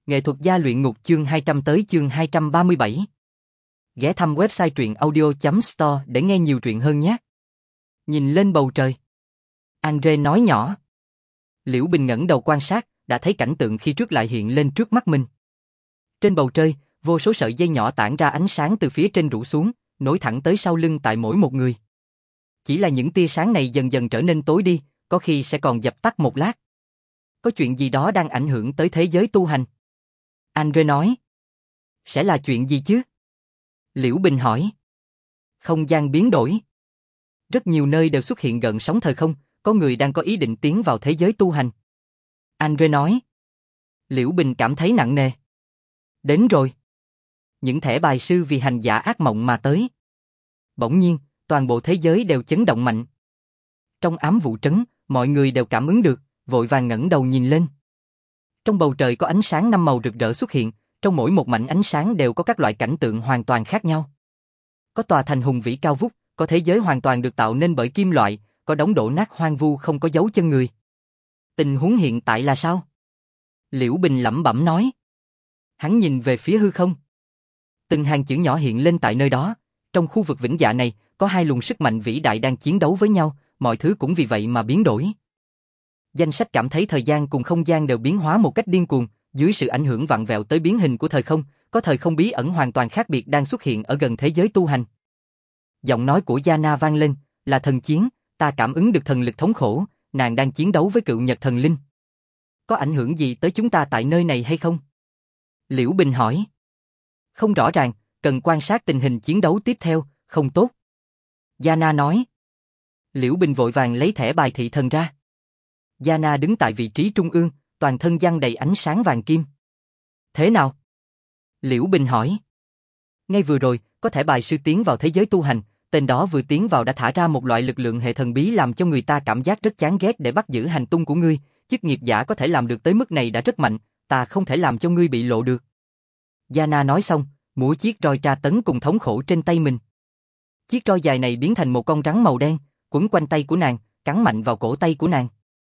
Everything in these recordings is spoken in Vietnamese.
Nghệ thuật gia luyện ngục chương 200 tới chương 237. Ghé thăm website truyện audio.store để nghe nhiều truyện hơn nhé. Nhìn lên bầu trời. Andre nói nhỏ. Liễu Bình ngẩng đầu quan sát, đã thấy cảnh tượng khi trước lại hiện lên trước mắt mình. Trên bầu trời, vô số sợi dây nhỏ tản ra ánh sáng từ phía trên rủ xuống, nối thẳng tới sau lưng tại mỗi một người. Chỉ là những tia sáng này dần dần trở nên tối đi, có khi sẽ còn dập tắt một lát. Có chuyện gì đó đang ảnh hưởng tới thế giới tu hành. Andre nói. Sẽ là chuyện gì chứ? Liễu Bình hỏi. Không gian biến đổi. Rất nhiều nơi đều xuất hiện gợn sóng thời không, có người đang có ý định tiến vào thế giới tu hành. Andre nói. Liễu Bình cảm thấy nặng nề. Đến rồi. Những thẻ bài sư vì hành giả ác mộng mà tới. Bỗng nhiên, toàn bộ thế giới đều chấn động mạnh. Trong ám vụ trấn, mọi người đều cảm ứng được, vội vàng ngẩng đầu nhìn lên. Trong bầu trời có ánh sáng năm màu rực rỡ xuất hiện, trong mỗi một mảnh ánh sáng đều có các loại cảnh tượng hoàn toàn khác nhau. Có tòa thành hùng vĩ cao vút, có thế giới hoàn toàn được tạo nên bởi kim loại, có đống đổ nát hoang vu không có dấu chân người. Tình huống hiện tại là sao? Liễu Bình lẩm bẩm nói. Hắn nhìn về phía hư không. Từng hàng chữ nhỏ hiện lên tại nơi đó. Trong khu vực vĩnh dạ này, có hai luồng sức mạnh vĩ đại đang chiến đấu với nhau, mọi thứ cũng vì vậy mà biến đổi. Danh sách cảm thấy thời gian cùng không gian đều biến hóa một cách điên cuồng, dưới sự ảnh hưởng vặn vẹo tới biến hình của thời không, có thời không bí ẩn hoàn toàn khác biệt đang xuất hiện ở gần thế giới tu hành. Giọng nói của Yana vang lên, là thần chiến, ta cảm ứng được thần lực thống khổ, nàng đang chiến đấu với cựu nhật thần linh. Có ảnh hưởng gì tới chúng ta tại nơi này hay không? Liễu Bình hỏi. Không rõ ràng, cần quan sát tình hình chiến đấu tiếp theo, không tốt. Yana nói. Liễu Bình vội vàng lấy thẻ bài thị thần ra. Yana đứng tại vị trí trung ương, toàn thân giăng đầy ánh sáng vàng kim. Thế nào? Liễu Bình hỏi. Ngay vừa rồi, có thẻ bài sư tiến vào thế giới tu hành, tên đó vừa tiến vào đã thả ra một loại lực lượng hệ thần bí làm cho người ta cảm giác rất chán ghét để bắt giữ hành tung của ngươi, chức nghiệp giả có thể làm được tới mức này đã rất mạnh, ta không thể làm cho ngươi bị lộ được. Yana nói xong, múa chiếc roi tra tấn cùng thống khổ trên tay mình. Chiếc roi dài này biến thành một con rắn màu đen, quấn quanh tay của nàng, cắn mạnh vào cổ tay của nàng.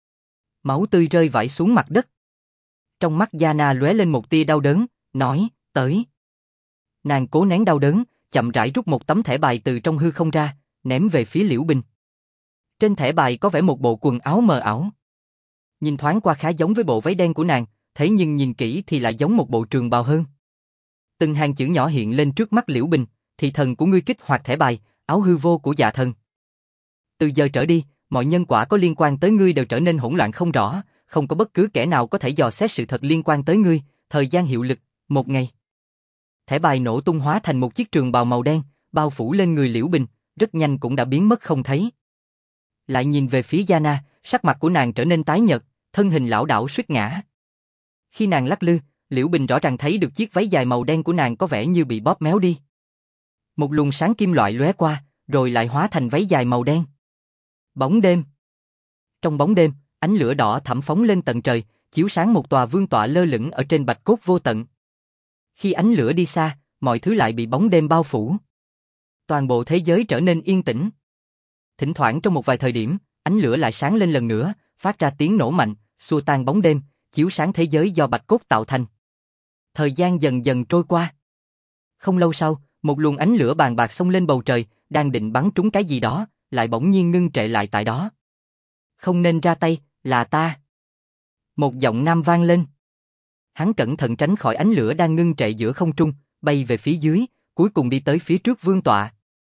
Máu tươi rơi vãi xuống mặt đất. Trong mắt Yana lóe lên một tia đau đớn, nói, tới. Nàng cố nén đau đớn, chậm rãi rút một tấm thẻ bài từ trong hư không ra, ném về phía Liễu Bình. Trên thẻ bài có vẽ một bộ quần áo mờ ảo. Nhìn thoáng qua khá giống với bộ váy đen của nàng, thế nhưng nhìn kỹ thì lại giống một bộ trường bào hơn. Từng hàng chữ nhỏ hiện lên trước mắt Liễu Bình, thị thần của ngươi kích hoạt thẻ bài, áo hư vô của dạ thần. Từ giờ trở đi, mọi nhân quả có liên quan tới ngươi đều trở nên hỗn loạn không rõ, không có bất cứ kẻ nào có thể dò xét sự thật liên quan tới ngươi, thời gian hiệu lực, 1 ngày. Thẻ bài nổ tung hóa thành một chiếc trường bào màu đen, bao phủ lên người Liễu Bình, rất nhanh cũng đã biến mất không thấy. Lại nhìn về phía Yana, sắc mặt của nàng trở nên tái nhợt, thân hình lảo đảo suýt ngã. Khi nàng lắc lư, Liễu Bình rõ ràng thấy được chiếc váy dài màu đen của nàng có vẻ như bị bóp méo đi. Một luồng sáng kim loại lóe qua, rồi lại hóa thành váy dài màu đen. Bóng đêm. Trong bóng đêm, ánh lửa đỏ thẫm phóng lên tận trời, chiếu sáng một tòa vương tọa lơ lửng ở trên bạch cốt vô tận. Khi ánh lửa đi xa, mọi thứ lại bị bóng đêm bao phủ. Toàn bộ thế giới trở nên yên tĩnh. Thỉnh thoảng trong một vài thời điểm, ánh lửa lại sáng lên lần nữa, phát ra tiếng nổ mạnh, xua tan bóng đêm, chiếu sáng thế giới do bạch cốt tạo thành. Thời gian dần dần trôi qua. Không lâu sau, một luồng ánh lửa bàng bạc xông lên bầu trời, đang định bắn trúng cái gì đó, lại bỗng nhiên ngưng trệ lại tại đó. Không nên ra tay, là ta. Một giọng nam vang lên. Hắn cẩn thận tránh khỏi ánh lửa đang ngưng trệ giữa không trung, bay về phía dưới, cuối cùng đi tới phía trước vương tọa.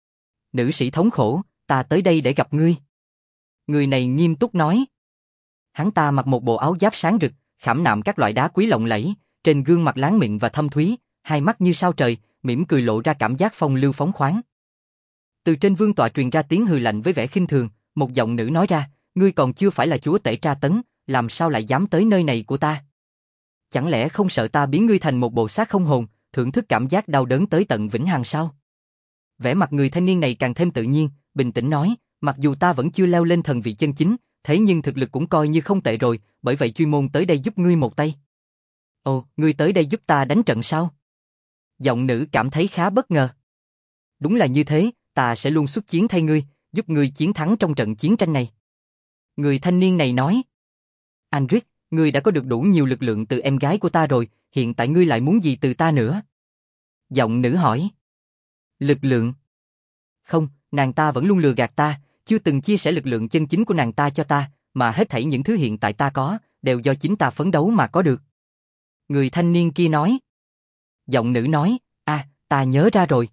Nữ sĩ thống khổ, ta tới đây để gặp ngươi. Người này nghiêm túc nói. Hắn ta mặc một bộ áo giáp sáng rực, khảm nạm các loại đá quý lộng lẫy, trên gương mặt láng mịn và thâm thúy, hai mắt như sao trời, mỉm cười lộ ra cảm giác phong lưu phóng khoáng. Từ trên vương tọa truyền ra tiếng hừ lạnh với vẻ khinh thường, một giọng nữ nói ra, ngươi còn chưa phải là chúa tể tra tấn, làm sao lại dám tới nơi này của ta? Chẳng lẽ không sợ ta biến ngươi thành một bộ xác không hồn, thưởng thức cảm giác đau đớn tới tận vĩnh hằng sao? Vẻ mặt người thanh niên này càng thêm tự nhiên, bình tĩnh nói, mặc dù ta vẫn chưa leo lên thần vị chân chính, thế nhưng thực lực cũng coi như không tệ rồi, bởi vậy chuyên môn tới đây giúp ngươi một tay. Ồ, ngươi tới đây giúp ta đánh trận sao? Giọng nữ cảm thấy khá bất ngờ. Đúng là như thế, ta sẽ luôn xuất chiến thay ngươi, giúp ngươi chiến thắng trong trận chiến tranh này. Người thanh niên này nói. Andric, ngươi đã có được đủ nhiều lực lượng từ em gái của ta rồi, hiện tại ngươi lại muốn gì từ ta nữa? Giọng nữ hỏi. Lực lượng. Không, nàng ta vẫn luôn lừa gạt ta, chưa từng chia sẻ lực lượng chân chính của nàng ta cho ta, mà hết thảy những thứ hiện tại ta có, đều do chính ta phấn đấu mà có được. Người thanh niên kia nói. Giọng nữ nói, ta nhớ ra rồi.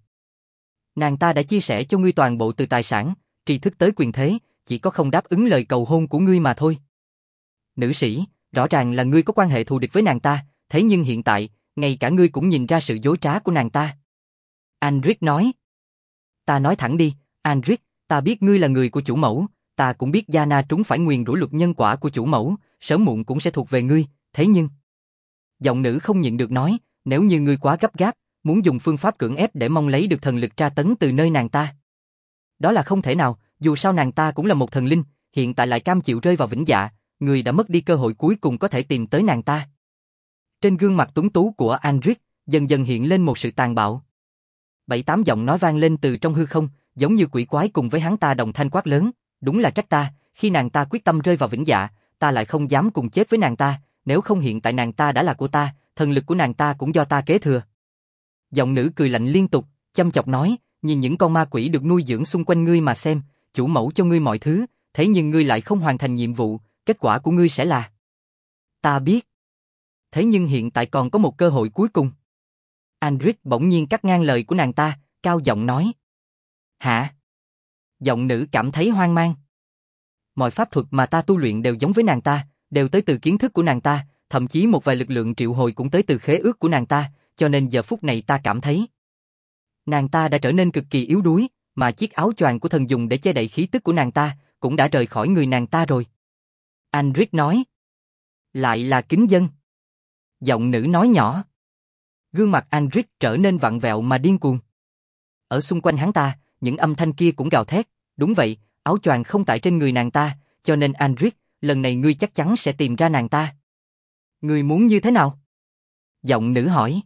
Nàng ta đã chia sẻ cho ngươi toàn bộ từ tài sản, tri thức tới quyền thế, chỉ có không đáp ứng lời cầu hôn của ngươi mà thôi. Nữ sĩ, rõ ràng là ngươi có quan hệ thù địch với nàng ta, thế nhưng hiện tại, ngay cả ngươi cũng nhìn ra sự dối trá của nàng ta. Andric nói. Ta nói thẳng đi, Andric, ta biết ngươi là người của chủ mẫu, ta cũng biết Yana trúng phải nguyền rủa luật nhân quả của chủ mẫu, sớm muộn cũng sẽ thuộc về ngươi, thế nhưng... Giọng nữ không nhịn được nói, nếu như ngươi quá gấp gáp, muốn dùng phương pháp cưỡng ép để mong lấy được thần lực tra tấn từ nơi nàng ta. Đó là không thể nào, dù sao nàng ta cũng là một thần linh, hiện tại lại cam chịu rơi vào vĩnh dạ, người đã mất đi cơ hội cuối cùng có thể tìm tới nàng ta. Trên gương mặt tuấn tú của Andric, dần dần hiện lên một sự tàn bạo. 7-8 giọng nói vang lên từ trong hư không, giống như quỷ quái cùng với hắn ta đồng thanh quát lớn, đúng là trách ta, khi nàng ta quyết tâm rơi vào vĩnh dạ, ta lại không dám cùng chết với nàng ta, nếu không hiện tại nàng ta đã là của ta, thần lực của nàng ta cũng do ta kế thừa. Giọng nữ cười lạnh liên tục, chăm chọc nói, nhìn những con ma quỷ được nuôi dưỡng xung quanh ngươi mà xem, chủ mẫu cho ngươi mọi thứ, thế nhưng ngươi lại không hoàn thành nhiệm vụ, kết quả của ngươi sẽ là... Ta biết. Thế nhưng hiện tại còn có một cơ hội cuối cùng. Andric bỗng nhiên cắt ngang lời của nàng ta, cao giọng nói. Hả? Giọng nữ cảm thấy hoang mang. Mọi pháp thuật mà ta tu luyện đều giống với nàng ta, đều tới từ kiến thức của nàng ta, thậm chí một vài lực lượng triệu hồi cũng tới từ khế ước của nàng ta, cho nên giờ phút này ta cảm thấy nàng ta đã trở nên cực kỳ yếu đuối, mà chiếc áo choàng của thần dùng để che đậy khí tức của nàng ta cũng đã rời khỏi người nàng ta rồi. Andric nói. Lại là kính dân. Giọng nữ nói nhỏ. Gương mặt Andric trở nên vặn vẹo mà điên cuồng. Ở xung quanh hắn ta, những âm thanh kia cũng gào thét, đúng vậy, áo choàng không tại trên người nàng ta, cho nên Andric, lần này ngươi chắc chắn sẽ tìm ra nàng ta. Ngươi muốn như thế nào? Giọng nữ hỏi.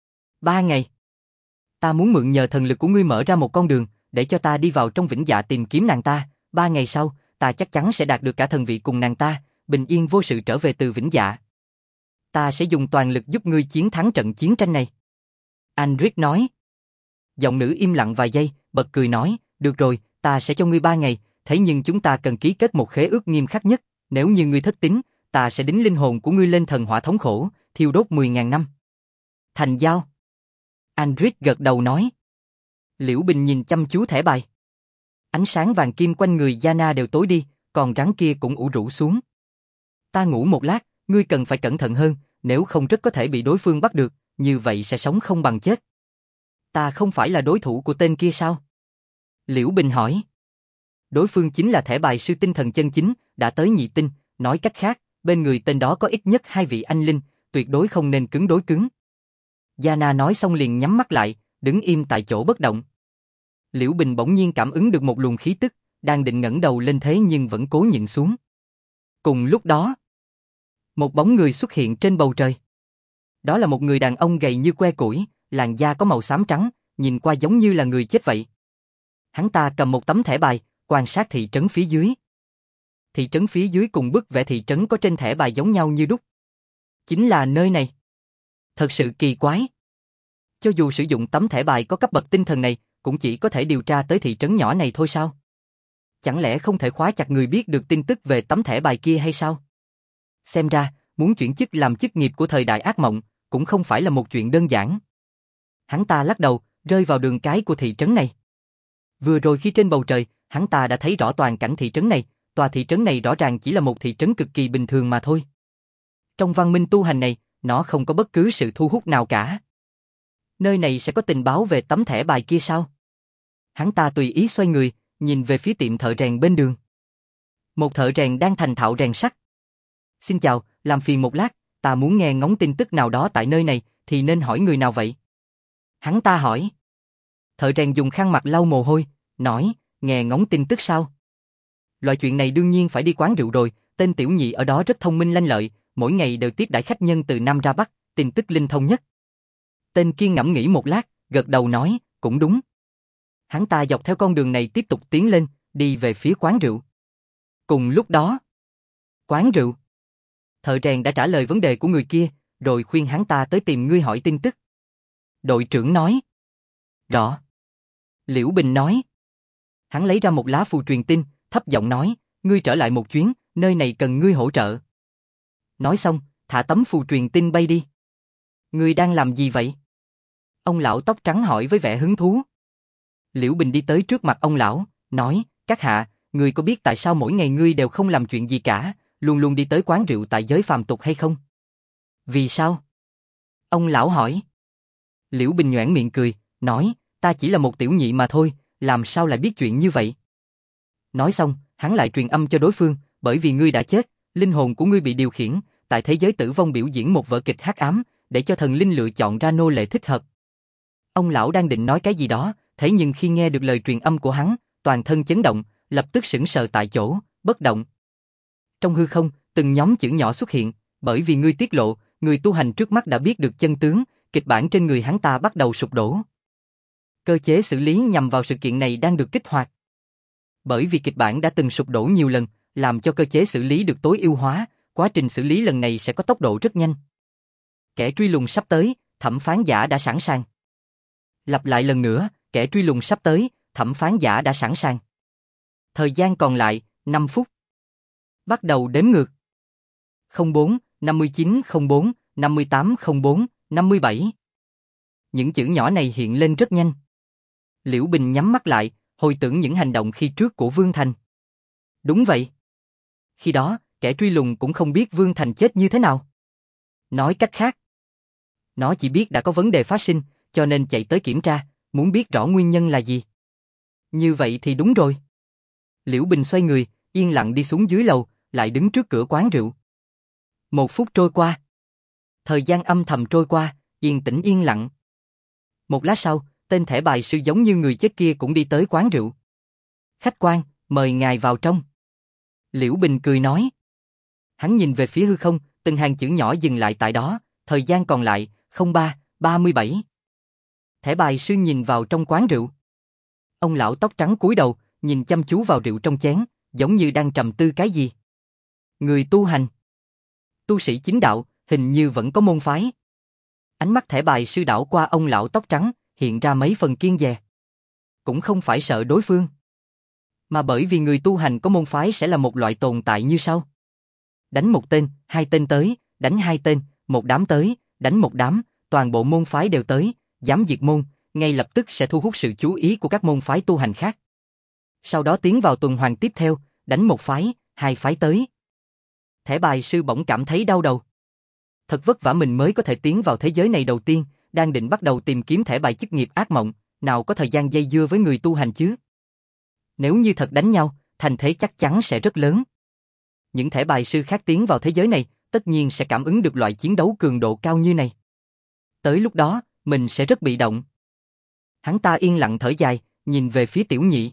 3 ngày. Ta muốn mượn nhờ thần lực của ngươi mở ra một con đường, để cho ta đi vào trong vĩnh dạ tìm kiếm nàng ta, 3 ngày sau, ta chắc chắn sẽ đạt được cả thần vị cùng nàng ta, bình yên vô sự trở về từ vĩnh dạ. Ta sẽ dùng toàn lực giúp ngươi chiến thắng trận chiến tranh này. Andric nói. Giọng nữ im lặng vài giây, bật cười nói, được rồi, ta sẽ cho ngươi 3 ngày, thế nhưng chúng ta cần ký kết một khế ước nghiêm khắc nhất, nếu như ngươi thất tín, ta sẽ đính linh hồn của ngươi lên thần hỏa thống khổ, thiêu đốt 10.000 năm. Thành giao. Andric gật đầu nói. Liễu Bình nhìn chăm chú thẻ bài. Ánh sáng vàng kim quanh người Yana đều tối đi, còn rắn kia cũng ủ rũ xuống. Ta ngủ một lát, ngươi cần phải cẩn thận hơn, nếu không rất có thể bị đối phương bắt được, như vậy sẽ sống không bằng chết. Ta không phải là đối thủ của tên kia sao? Liễu Bình hỏi. Đối phương chính là thẻ bài sư tinh thần chân chính, đã tới nhị tinh, nói cách khác, bên người tên đó có ít nhất 2 vị anh linh, tuyệt đối không nên cứng đối cứng. Yana nói xong liền nhắm mắt lại, đứng im tại chỗ bất động. Liễu Bình bỗng nhiên cảm ứng được một luồng khí tức, đang định ngẩng đầu lên thế nhưng vẫn cố nhịn xuống. Cùng lúc đó, một bóng người xuất hiện trên bầu trời. Đó là một người đàn ông gầy như que củi, làn da có màu xám trắng, nhìn qua giống như là người chết vậy. Hắn ta cầm một tấm thẻ bài, quan sát thị trấn phía dưới. Thị trấn phía dưới cùng bức vẽ thị trấn có trên thẻ bài giống nhau như đúc. Chính là nơi này. Thật sự kỳ quái. Cho dù sử dụng tấm thẻ bài có cấp bậc tinh thần này, cũng chỉ có thể điều tra tới thị trấn nhỏ này thôi sao? Chẳng lẽ không thể khóa chặt người biết được tin tức về tấm thẻ bài kia hay sao? Xem ra, muốn chuyển chức làm chức nghiệp của thời đại ác mộng, cũng không phải là một chuyện đơn giản. Hắn ta lắc đầu, rơi vào đường cái của thị trấn này. Vừa rồi khi trên bầu trời, hắn ta đã thấy rõ toàn cảnh thị trấn này, tòa thị trấn này rõ ràng chỉ là một thị trấn cực kỳ bình thường mà thôi. Trong văn minh tu hành này, nó không có bất cứ sự thu hút nào cả. Nơi này sẽ có tình báo về tấm thẻ bài kia sao? Hắn ta tùy ý xoay người, nhìn về phía tiệm thợ rèn bên đường. Một thợ rèn đang thành thạo rèn sắt. Xin chào, làm phiền một lát, ta muốn nghe ngóng tin tức nào đó tại nơi này, thì nên hỏi người nào vậy? Hắn ta hỏi. Thợ rèn dùng khăn mặt lau mồ hôi, nói, nghe ngóng tin tức sao? Loại chuyện này đương nhiên phải đi quán rượu rồi, tên tiểu nhị ở đó rất thông minh lanh lợi, mỗi ngày đều tiếp đãi khách nhân từ Nam ra Bắc, tin tức linh thông nhất. Tên kia ngẫm nghĩ một lát, gật đầu nói, cũng đúng. Hắn ta dọc theo con đường này tiếp tục tiến lên, đi về phía quán rượu. Cùng lúc đó, quán rượu. Thợ rèn đã trả lời vấn đề của người kia, rồi khuyên hắn ta tới tìm ngươi hỏi tin tức. Đội trưởng nói. Rõ. Liễu Bình nói. Hắn lấy ra một lá phù truyền tin, thấp giọng nói, ngươi trở lại một chuyến, nơi này cần ngươi hỗ trợ. Nói xong, thả tấm phù truyền tin bay đi. Ngươi đang làm gì vậy? Ông lão tóc trắng hỏi với vẻ hứng thú. Liễu Bình đi tới trước mặt ông lão, nói, các hạ, ngươi có biết tại sao mỗi ngày ngươi đều không làm chuyện gì cả, luôn luôn đi tới quán rượu tại giới phàm tục hay không? Vì sao? Ông lão hỏi. Liễu Bình nhoẻn miệng cười, nói, ta chỉ là một tiểu nhị mà thôi, làm sao lại biết chuyện như vậy? Nói xong, hắn lại truyền âm cho đối phương, bởi vì ngươi đã chết, linh hồn của ngươi bị điều khiển, tại thế giới tử vong biểu diễn một vở kịch hắc ám, để cho thần linh lựa chọn ra nô lệ thích hợp. Ông lão đang định nói cái gì đó, thế nhưng khi nghe được lời truyền âm của hắn, toàn thân chấn động, lập tức sững sờ tại chỗ, bất động. Trong hư không, từng nhóm chữ nhỏ xuất hiện, bởi vì ngươi tiết lộ, người tu hành trước mắt đã biết được chân tướng, kịch bản trên người hắn ta bắt đầu sụp đổ. Cơ chế xử lý nhằm vào sự kiện này đang được kích hoạt. Bởi vì kịch bản đã từng sụp đổ nhiều lần, làm cho cơ chế xử lý được tối ưu hóa, quá trình xử lý lần này sẽ có tốc độ rất nhanh. Kẻ truy lùng sắp tới, thẩm phán giả đã sẵn sàng. Lặp lại lần nữa, kẻ truy lùng sắp tới, thẩm phán giả đã sẵn sàng. Thời gian còn lại, 5 phút. Bắt đầu đếm ngược. 04, 59, 04, 58, 04, 57. Những chữ nhỏ này hiện lên rất nhanh. Liễu Bình nhắm mắt lại, hồi tưởng những hành động khi trước của Vương Thành. Đúng vậy. Khi đó, kẻ truy lùng cũng không biết Vương Thành chết như thế nào. Nói cách khác, nó chỉ biết đã có vấn đề phát sinh, cho nên chạy tới kiểm tra, muốn biết rõ nguyên nhân là gì. Như vậy thì đúng rồi. Liễu Bình xoay người, yên lặng đi xuống dưới lầu, lại đứng trước cửa quán rượu. 1 phút trôi qua. Thời gian âm thầm trôi qua, yên tĩnh yên lặng. Một lát sau, tên thẻ bài sư giống như người chết kia cũng đi tới quán rượu. Khách quan, mời ngài vào trong. Liễu Bình cười nói. Hắn nhìn về phía hư không, từng hàng chữ nhỏ dừng lại tại đó, thời gian còn lại, 03, 37. Thẻ bài sư nhìn vào trong quán rượu. Ông lão tóc trắng cúi đầu, nhìn chăm chú vào rượu trong chén, giống như đang trầm tư cái gì. Người tu hành. Tu sĩ chính đạo, hình như vẫn có môn phái. Ánh mắt thẻ bài sư đảo qua ông lão tóc trắng, hiện ra mấy phần kiêng dè. Cũng không phải sợ đối phương, mà bởi vì người tu hành có môn phái sẽ là một loại tồn tại như sau. Đánh một tên, 2 tên tới, đánh 2 tên, một đám tới, đánh một đám, toàn bộ môn phái đều tới, dám diệt môn, ngay lập tức sẽ thu hút sự chú ý của các môn phái tu hành khác. Sau đó tiến vào tuần hoàn tiếp theo, đánh một phái, 2 phái tới. Thẻ bài sư bỗng cảm thấy đau đầu. Thật vất vả mình mới có thể tiến vào thế giới này đầu tiên, đang định bắt đầu tìm kiếm thẻ bài chức nghiệp ác mộng, nào có thời gian dây dưa với người tu hành chứ. Nếu như thật đánh nhau, thành thế chắc chắn sẽ rất lớn. Những thẻ bài sư khác tiến vào thế giới này, tất nhiên sẽ cảm ứng được loại chiến đấu cường độ cao như này. Tới lúc đó, mình sẽ rất bị động. Hắn ta yên lặng thở dài, nhìn về phía tiểu nhị.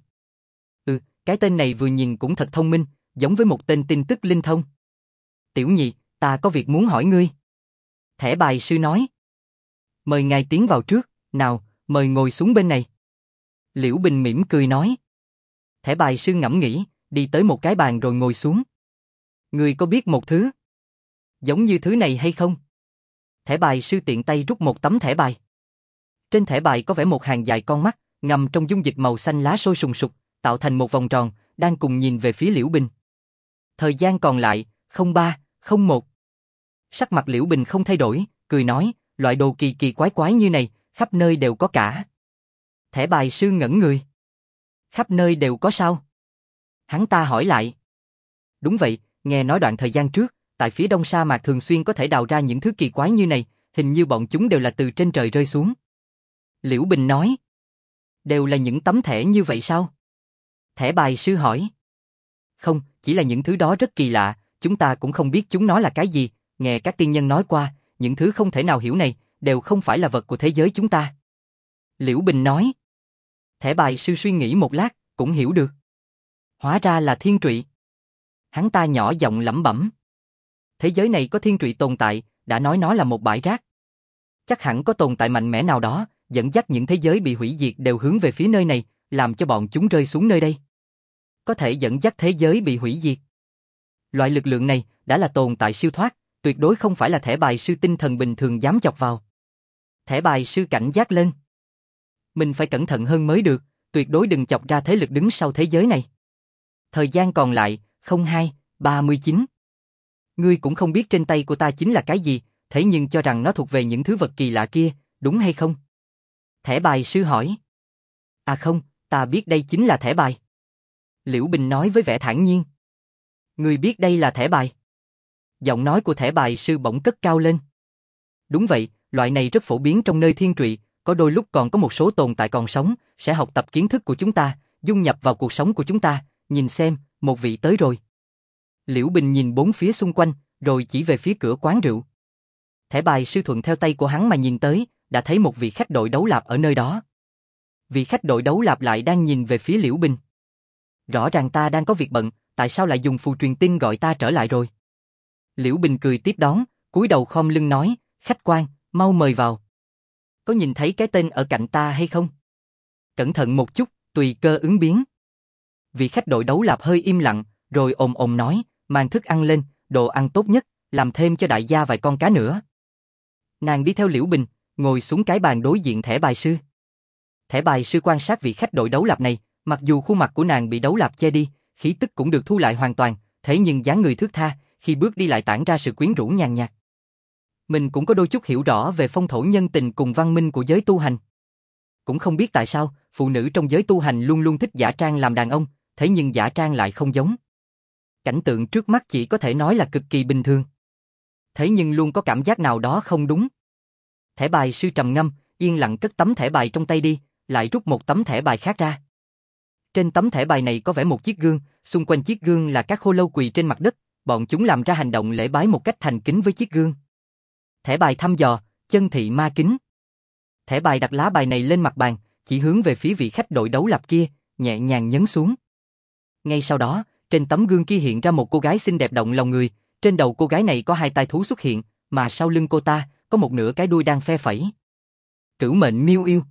Cái tên này vừa nhìn cũng thật thông minh, giống với một tên tin tức linh thông. Tiểu nhị, ta có việc muốn hỏi ngươi. Thẻ bài sư nói. Mời ngài tiến vào trước, nào, mời ngồi xuống bên này. Liễu Bình mỉm cười nói. Thẻ bài sư ngẫm nghĩ, đi tới một cái bàn rồi ngồi xuống. Ngươi có biết một thứ giống như thứ này hay không? Thẻ bài sư tiện tay rút một tấm thẻ bài. Trên thẻ bài có vẽ một hàng dài con mắt, ngầm trong dung dịch màu xanh lá sôi sùng sục, tạo thành một vòng tròn, đang cùng nhìn về phía Liễu Bình. Thời gian còn lại, 03, 01. Sắc mặt Liễu Bình không thay đổi, cười nói, loại đồ kỳ kỳ quái quái như này, khắp nơi đều có cả. Thẻ bài sư ngẩn người. Khắp nơi đều có sao? Hắn ta hỏi lại. Đúng vậy, nghe nói đoạn thời gian trước, tại phía đông sa mạc thường xuyên có thể đào ra những thứ kỳ quái như này, hình như bọn chúng đều là từ trên trời rơi xuống. Liễu Bình nói. Đều là những tấm thẻ như vậy sao? Thẻ bài sư hỏi. Không, chỉ là những thứ đó rất kỳ lạ, chúng ta cũng không biết chúng nó là cái gì, nghe các tiên nhân nói qua, những thứ không thể nào hiểu này, đều không phải là vật của thế giới chúng ta. Liễu Bình nói. Thẻ bài sư suy nghĩ một lát, cũng hiểu được. Hóa ra là thiên trụy. Hắn ta nhỏ giọng lẩm bẩm. Thế giới này có thiên trụy tồn tại, đã nói nó là một bãi rác. Chắc hẳn có tồn tại mạnh mẽ nào đó, dẫn dắt những thế giới bị hủy diệt đều hướng về phía nơi này, làm cho bọn chúng rơi xuống nơi đây. Có thể dẫn dắt thế giới bị hủy diệt. Loại lực lượng này đã là tồn tại siêu thoát, tuyệt đối không phải là thẻ bài sư tinh thần bình thường dám chọc vào. Thẻ bài sư cảnh giác lên. Mình phải cẩn thận hơn mới được, tuyệt đối đừng chọc ra thế lực đứng sau thế giới này. Thời gian còn lại, 02:39. Ngươi cũng không biết trên tay của ta chính là cái gì, thế nhưng cho rằng nó thuộc về những thứ vật kỳ lạ kia, đúng hay không? Thẻ bài sư hỏi. À không, ta biết đây chính là thẻ bài. Liễu Bình nói với vẻ thản nhiên. Ngươi biết đây là thẻ bài? Giọng nói của thẻ bài sư bỗng cất cao lên. Đúng vậy, loại này rất phổ biến trong nơi thiên trụy, có đôi lúc còn có một số tồn tại còn sống, sẽ học tập kiến thức của chúng ta, dung nhập vào cuộc sống của chúng ta, nhìn xem, một vị tới rồi. Liễu Bình nhìn bốn phía xung quanh, rồi chỉ về phía cửa quán rượu. Thẻ bài sư thuận theo tay của hắn mà nhìn tới, đã thấy một vị khách đội đấu lạp ở nơi đó. Vị khách đội đấu lạp lại đang nhìn về phía Liễu Bình. Rõ ràng ta đang có việc bận, tại sao lại dùng phù truyền tin gọi ta trở lại rồi? Liễu Bình cười tiếp đón, cúi đầu khom lưng nói, khách quan, mau mời vào. Có nhìn thấy cái tên ở cạnh ta hay không? Cẩn thận một chút, tùy cơ ứng biến. Vị khách đội đấu lạp hơi im lặng, rồi ồm ồm nói, mang thức ăn lên, đồ ăn tốt nhất, làm thêm cho đại gia vài con cá nữa. Nàng đi theo Liễu Bình, ngồi xuống cái bàn đối diện thẻ bài sư. Thẻ bài sư quan sát vị khách đội đấu lạp này, mặc dù khuôn mặt của nàng bị đấu lạp che đi, khí tức cũng được thu lại hoàn toàn, thế nhưng dáng người thướt tha, khi bước đi lại tản ra sự quyến rũ nhàn nhạt. Mình cũng có đôi chút hiểu rõ về phong thổ nhân tình cùng văn minh của giới tu hành. Cũng không biết tại sao, phụ nữ trong giới tu hành luôn luôn thích giả trang làm đàn ông, thế nhưng giả trang lại không giống. Cảnh tượng trước mắt chỉ có thể nói là cực kỳ bình thường. Thế nhưng luôn có cảm giác nào đó không đúng. Thẻ bài sư trầm ngâm, yên lặng cất tấm thẻ bài trong tay đi, lại rút một tấm thẻ bài khác ra. Trên tấm thẻ bài này có vẽ một chiếc gương, xung quanh chiếc gương là các khô lâu quỳ trên mặt đất, bọn chúng làm ra hành động lễ bái một cách thành kính với chiếc gương. Thẻ bài thăm dò, chân thị ma kính. Thẻ bài đặt lá bài này lên mặt bàn, chỉ hướng về phía vị khách đội đấu lạp kia, nhẹ nhàng nhấn xuống. Ngay sau đó, trên tấm gương kia hiện ra một cô gái xinh đẹp động lòng người, trên đầu cô gái này có hai tai thú xuất hiện, mà sau lưng cô ta, có một nửa cái đuôi đang phe phẩy. Cửu mệnh miêu yêu.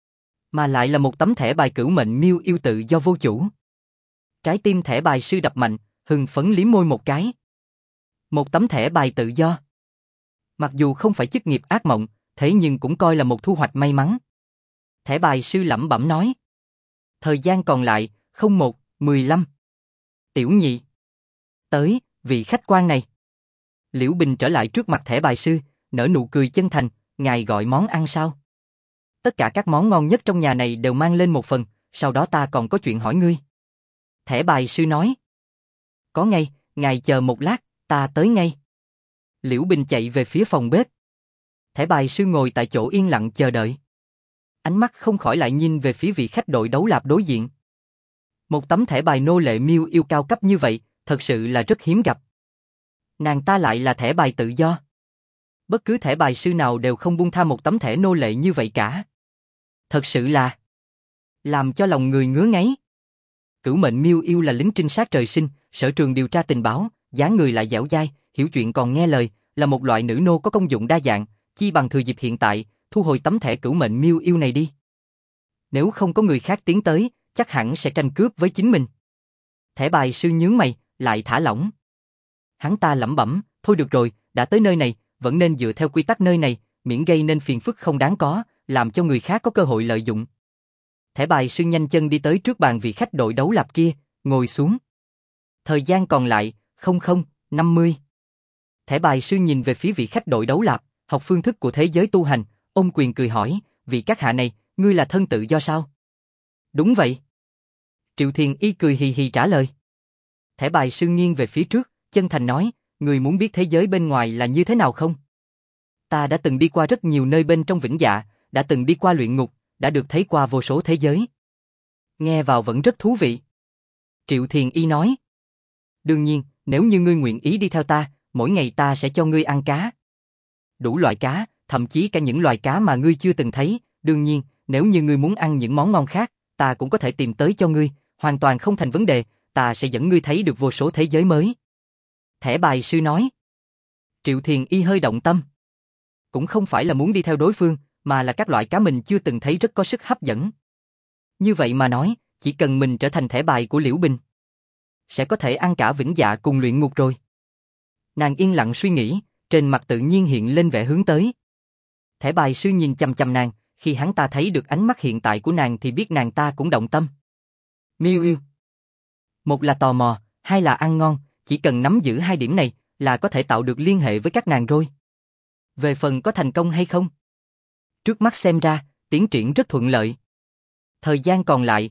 Mà lại là một tấm thẻ bài cửu mệnh miêu yêu tự do vô chủ. Trái tim thẻ bài sư đập mạnh, hưng phấn liếm môi một cái. Một tấm thẻ bài tự do. Mặc dù không phải chức nghiệp ác mộng, thế nhưng cũng coi là một thu hoạch may mắn. Thẻ bài sư lẩm bẩm nói. Thời gian còn lại, 01:15. Tiểu nhị. Tới, vị khách quan này. Liễu Bình trở lại trước mặt thẻ bài sư, nở nụ cười chân thành, ngài gọi món ăn sao? Tất cả các món ngon nhất trong nhà này đều mang lên một phần, sau đó ta còn có chuyện hỏi ngươi. Thẻ bài sư nói. Có ngay, ngài chờ một lát, ta tới ngay. Liễu Bình chạy về phía phòng bếp. Thẻ bài sư ngồi tại chỗ yên lặng chờ đợi. Ánh mắt không khỏi lại nhìn về phía vị khách đội đấu lạp đối diện. Một tấm thẻ bài nô lệ miêu yêu cao cấp như vậy, thật sự là rất hiếm gặp. Nàng ta lại là thẻ bài tự do. Bất cứ thẻ bài sư nào đều không buông tha một tấm thẻ nô lệ như vậy cả. Thật sự là làm cho lòng người ngứa ngáy. Cửu mệnh miêu yêu là lính trinh sát trời sinh, sở trường điều tra tình báo, dáng người lại dẻo dai, hiểu chuyện còn nghe lời, là một loại nữ nô có công dụng đa dạng, chi bằng thừa dịp hiện tại, thu hồi tấm thẻ cửu mệnh miêu yêu này đi. Nếu không có người khác tiến tới, chắc hẳn sẽ tranh cướp với chính mình. Thẻ bài sư nhướng mày, lại thả lỏng. Hắn ta lẩm bẩm, thôi được rồi, đã tới nơi này, vẫn nên dựa theo quy tắc nơi này, miễn gây nên phiền phức không đáng có, làm cho người khác có cơ hội lợi dụng. Thẻ bài sư nhanh chân đi tới trước bàn vị khách đội đấu lạp kia, ngồi xuống. Thời gian còn lại, 00:50. Thẻ bài sư nhìn về phía vị khách đội đấu lạp, học phương thức của thế giới tu hành, ôm quyền cười hỏi, vị các hạ này, ngươi là thân tự do sao? Đúng vậy. Triệu Thiền Y cười hì hì trả lời. Thẻ bài sư nghiêng về phía trước, chân thành nói, ngươi muốn biết thế giới bên ngoài là như thế nào không? Ta đã từng đi qua rất nhiều nơi bên trong Vĩnh Dạ, đã từng đi qua luyện ngục, đã được thấy qua vô số thế giới. Nghe vào vẫn rất thú vị. Triệu Thiền Y nói. Đương nhiên, nếu như ngươi nguyện ý đi theo ta, mỗi ngày ta sẽ cho ngươi ăn cá. Đủ loại cá, thậm chí cả những loài cá mà ngươi chưa từng thấy. Đương nhiên, nếu như ngươi muốn ăn những món ngon khác, ta cũng có thể tìm tới cho ngươi, hoàn toàn không thành vấn đề, ta sẽ dẫn ngươi thấy được vô số thế giới mới. Thẻ bài sư nói. Triệu Thiền Y hơi động tâm. Cũng không phải là muốn đi theo đối phương, mà là các loại cá mình chưa từng thấy rất có sức hấp dẫn. Như vậy mà nói, chỉ cần mình trở thành thẻ bài của Liễu Bình, sẽ có thể ăn cả Vĩnh Dạ cùng luyện ngục rồi. Nàng yên lặng suy nghĩ, trên mặt tự nhiên hiện lên vẻ hướng tới. Thẻ bài sư nhìn chằm chằm nàng, khi hắn ta thấy được ánh mắt hiện tại của nàng thì biết nàng ta cũng động tâm. Miu yêu. Một là tò mò, hai là ăn ngon, chỉ cần nắm giữ hai điểm này là có thể tạo được liên hệ với các nàng rồi. Về phần có thành công hay không? Trước mắt xem ra, tiến triển rất thuận lợi. Thời gian còn lại,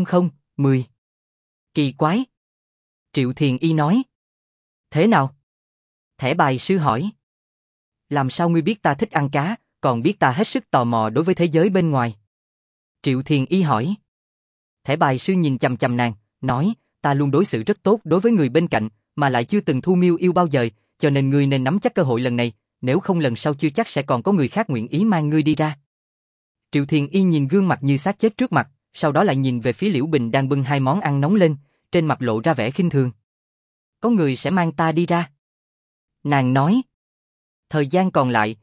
10. Kỳ quái. Triệu Thiền Y nói. Thế nào? Thẻ bài sư hỏi. Làm sao ngươi biết ta thích ăn cá, còn biết ta hết sức tò mò đối với thế giới bên ngoài? Triệu Thiền Y hỏi. Thẻ bài sư nhìn chằm chằm nàng, nói, ta luôn đối xử rất tốt đối với người bên cạnh, mà lại chưa từng thu Miu yêu bao giờ, cho nên ngươi nên nắm chắc cơ hội lần này, nếu không lần sau chưa chắc sẽ còn có người khác nguyện ý mang ngươi đi ra. Triệu Thiền Y nhìn gương mặt như xác chết trước mặt, sau đó lại nhìn về phía Liễu Bình đang bưng hai món ăn nóng lên, trên mặt lộ ra vẻ khinh thường. Có người sẽ mang ta đi ra. Nàng nói. Thời gian còn lại,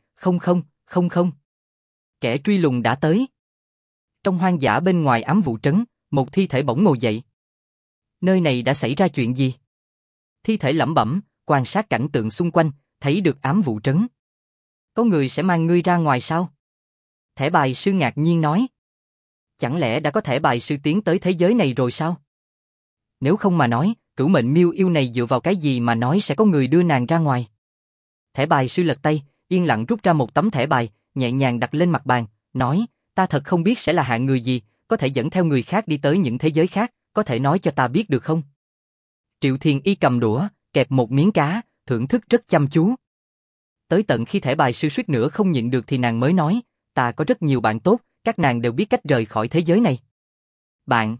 00. Kẻ truy lùng đã tới. Trong hoang dã bên ngoài ám vụ trấn, một thi thể bỗng ngồi dậy. Nơi này đã xảy ra chuyện gì? Thi thể lẩm bẩm, quan sát cảnh tượng xung quanh, thấy được ám vụ trấn. Có người sẽ mang ngươi ra ngoài sao? Thẻ bài sư ngạc nhiên nói. Chẳng lẽ đã có thẻ bài sư tiến tới thế giới này rồi sao? Nếu không mà nói, cửu mệnh Miu yêu này dựa vào cái gì mà nói sẽ có người đưa nàng ra ngoài? Thẻ bài sư lật tay, yên lặng rút ra một tấm thẻ bài, nhẹ nhàng đặt lên mặt bàn, nói, ta thật không biết sẽ là hạng người gì, có thể dẫn theo người khác đi tới những thế giới khác, có thể nói cho ta biết được không? Triệu Thiền Y cầm đũa, kẹp một miếng cá, thưởng thức rất chăm chú. Tới tận khi thẻ bài sư suýt nữa không nhịn được thì nàng mới nói, ta có rất nhiều bạn tốt, các nàng đều biết cách rời khỏi thế giới này. Bạn?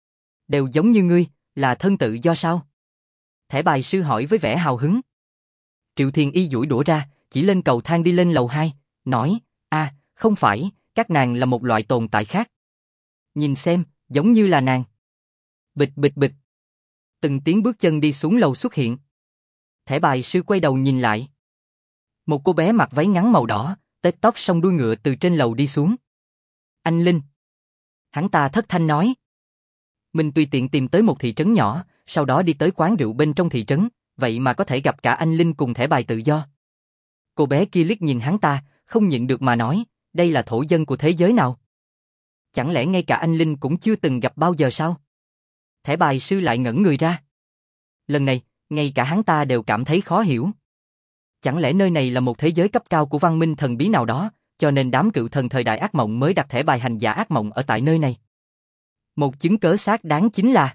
Đều giống như ngươi, là thân tự do sao? Thẻ bài sư hỏi với vẻ hào hứng. Triệu Thiền Y duỗi đũa ra, chỉ lên cầu thang đi lên lầu 2, nói, không phải, các nàng là một loại tồn tại khác. Nhìn xem, giống như là nàng. Bịch bịch bịch. Từng tiếng bước chân đi xuống lầu xuất hiện. Thẻ bài sư quay đầu nhìn lại. Một cô bé mặc váy ngắn màu đỏ, tết tóc song đuôi ngựa từ trên lầu đi xuống. Anh Linh. Hắn ta thất thanh nói. Mình tùy tiện tìm tới một thị trấn nhỏ, sau đó đi tới quán rượu bên trong thị trấn, vậy mà có thể gặp cả anh Linh cùng thẻ bài tự do. Cô bé kia liếc nhìn hắn ta, không nhịn được mà nói, đây là thổ dân của thế giới nào? Chẳng lẽ ngay cả anh Linh cũng chưa từng gặp bao giờ sao? Thẻ bài sư lại ngẩn người ra. Lần này, ngay cả hắn ta đều cảm thấy khó hiểu. Chẳng lẽ nơi này là một thế giới cấp cao của văn minh thần bí nào đó, cho nên đám cựu thần thời đại ác mộng mới đặt thẻ bài hành giả ác mộng ở tại nơi này? Một chứng cớ xác đáng chính là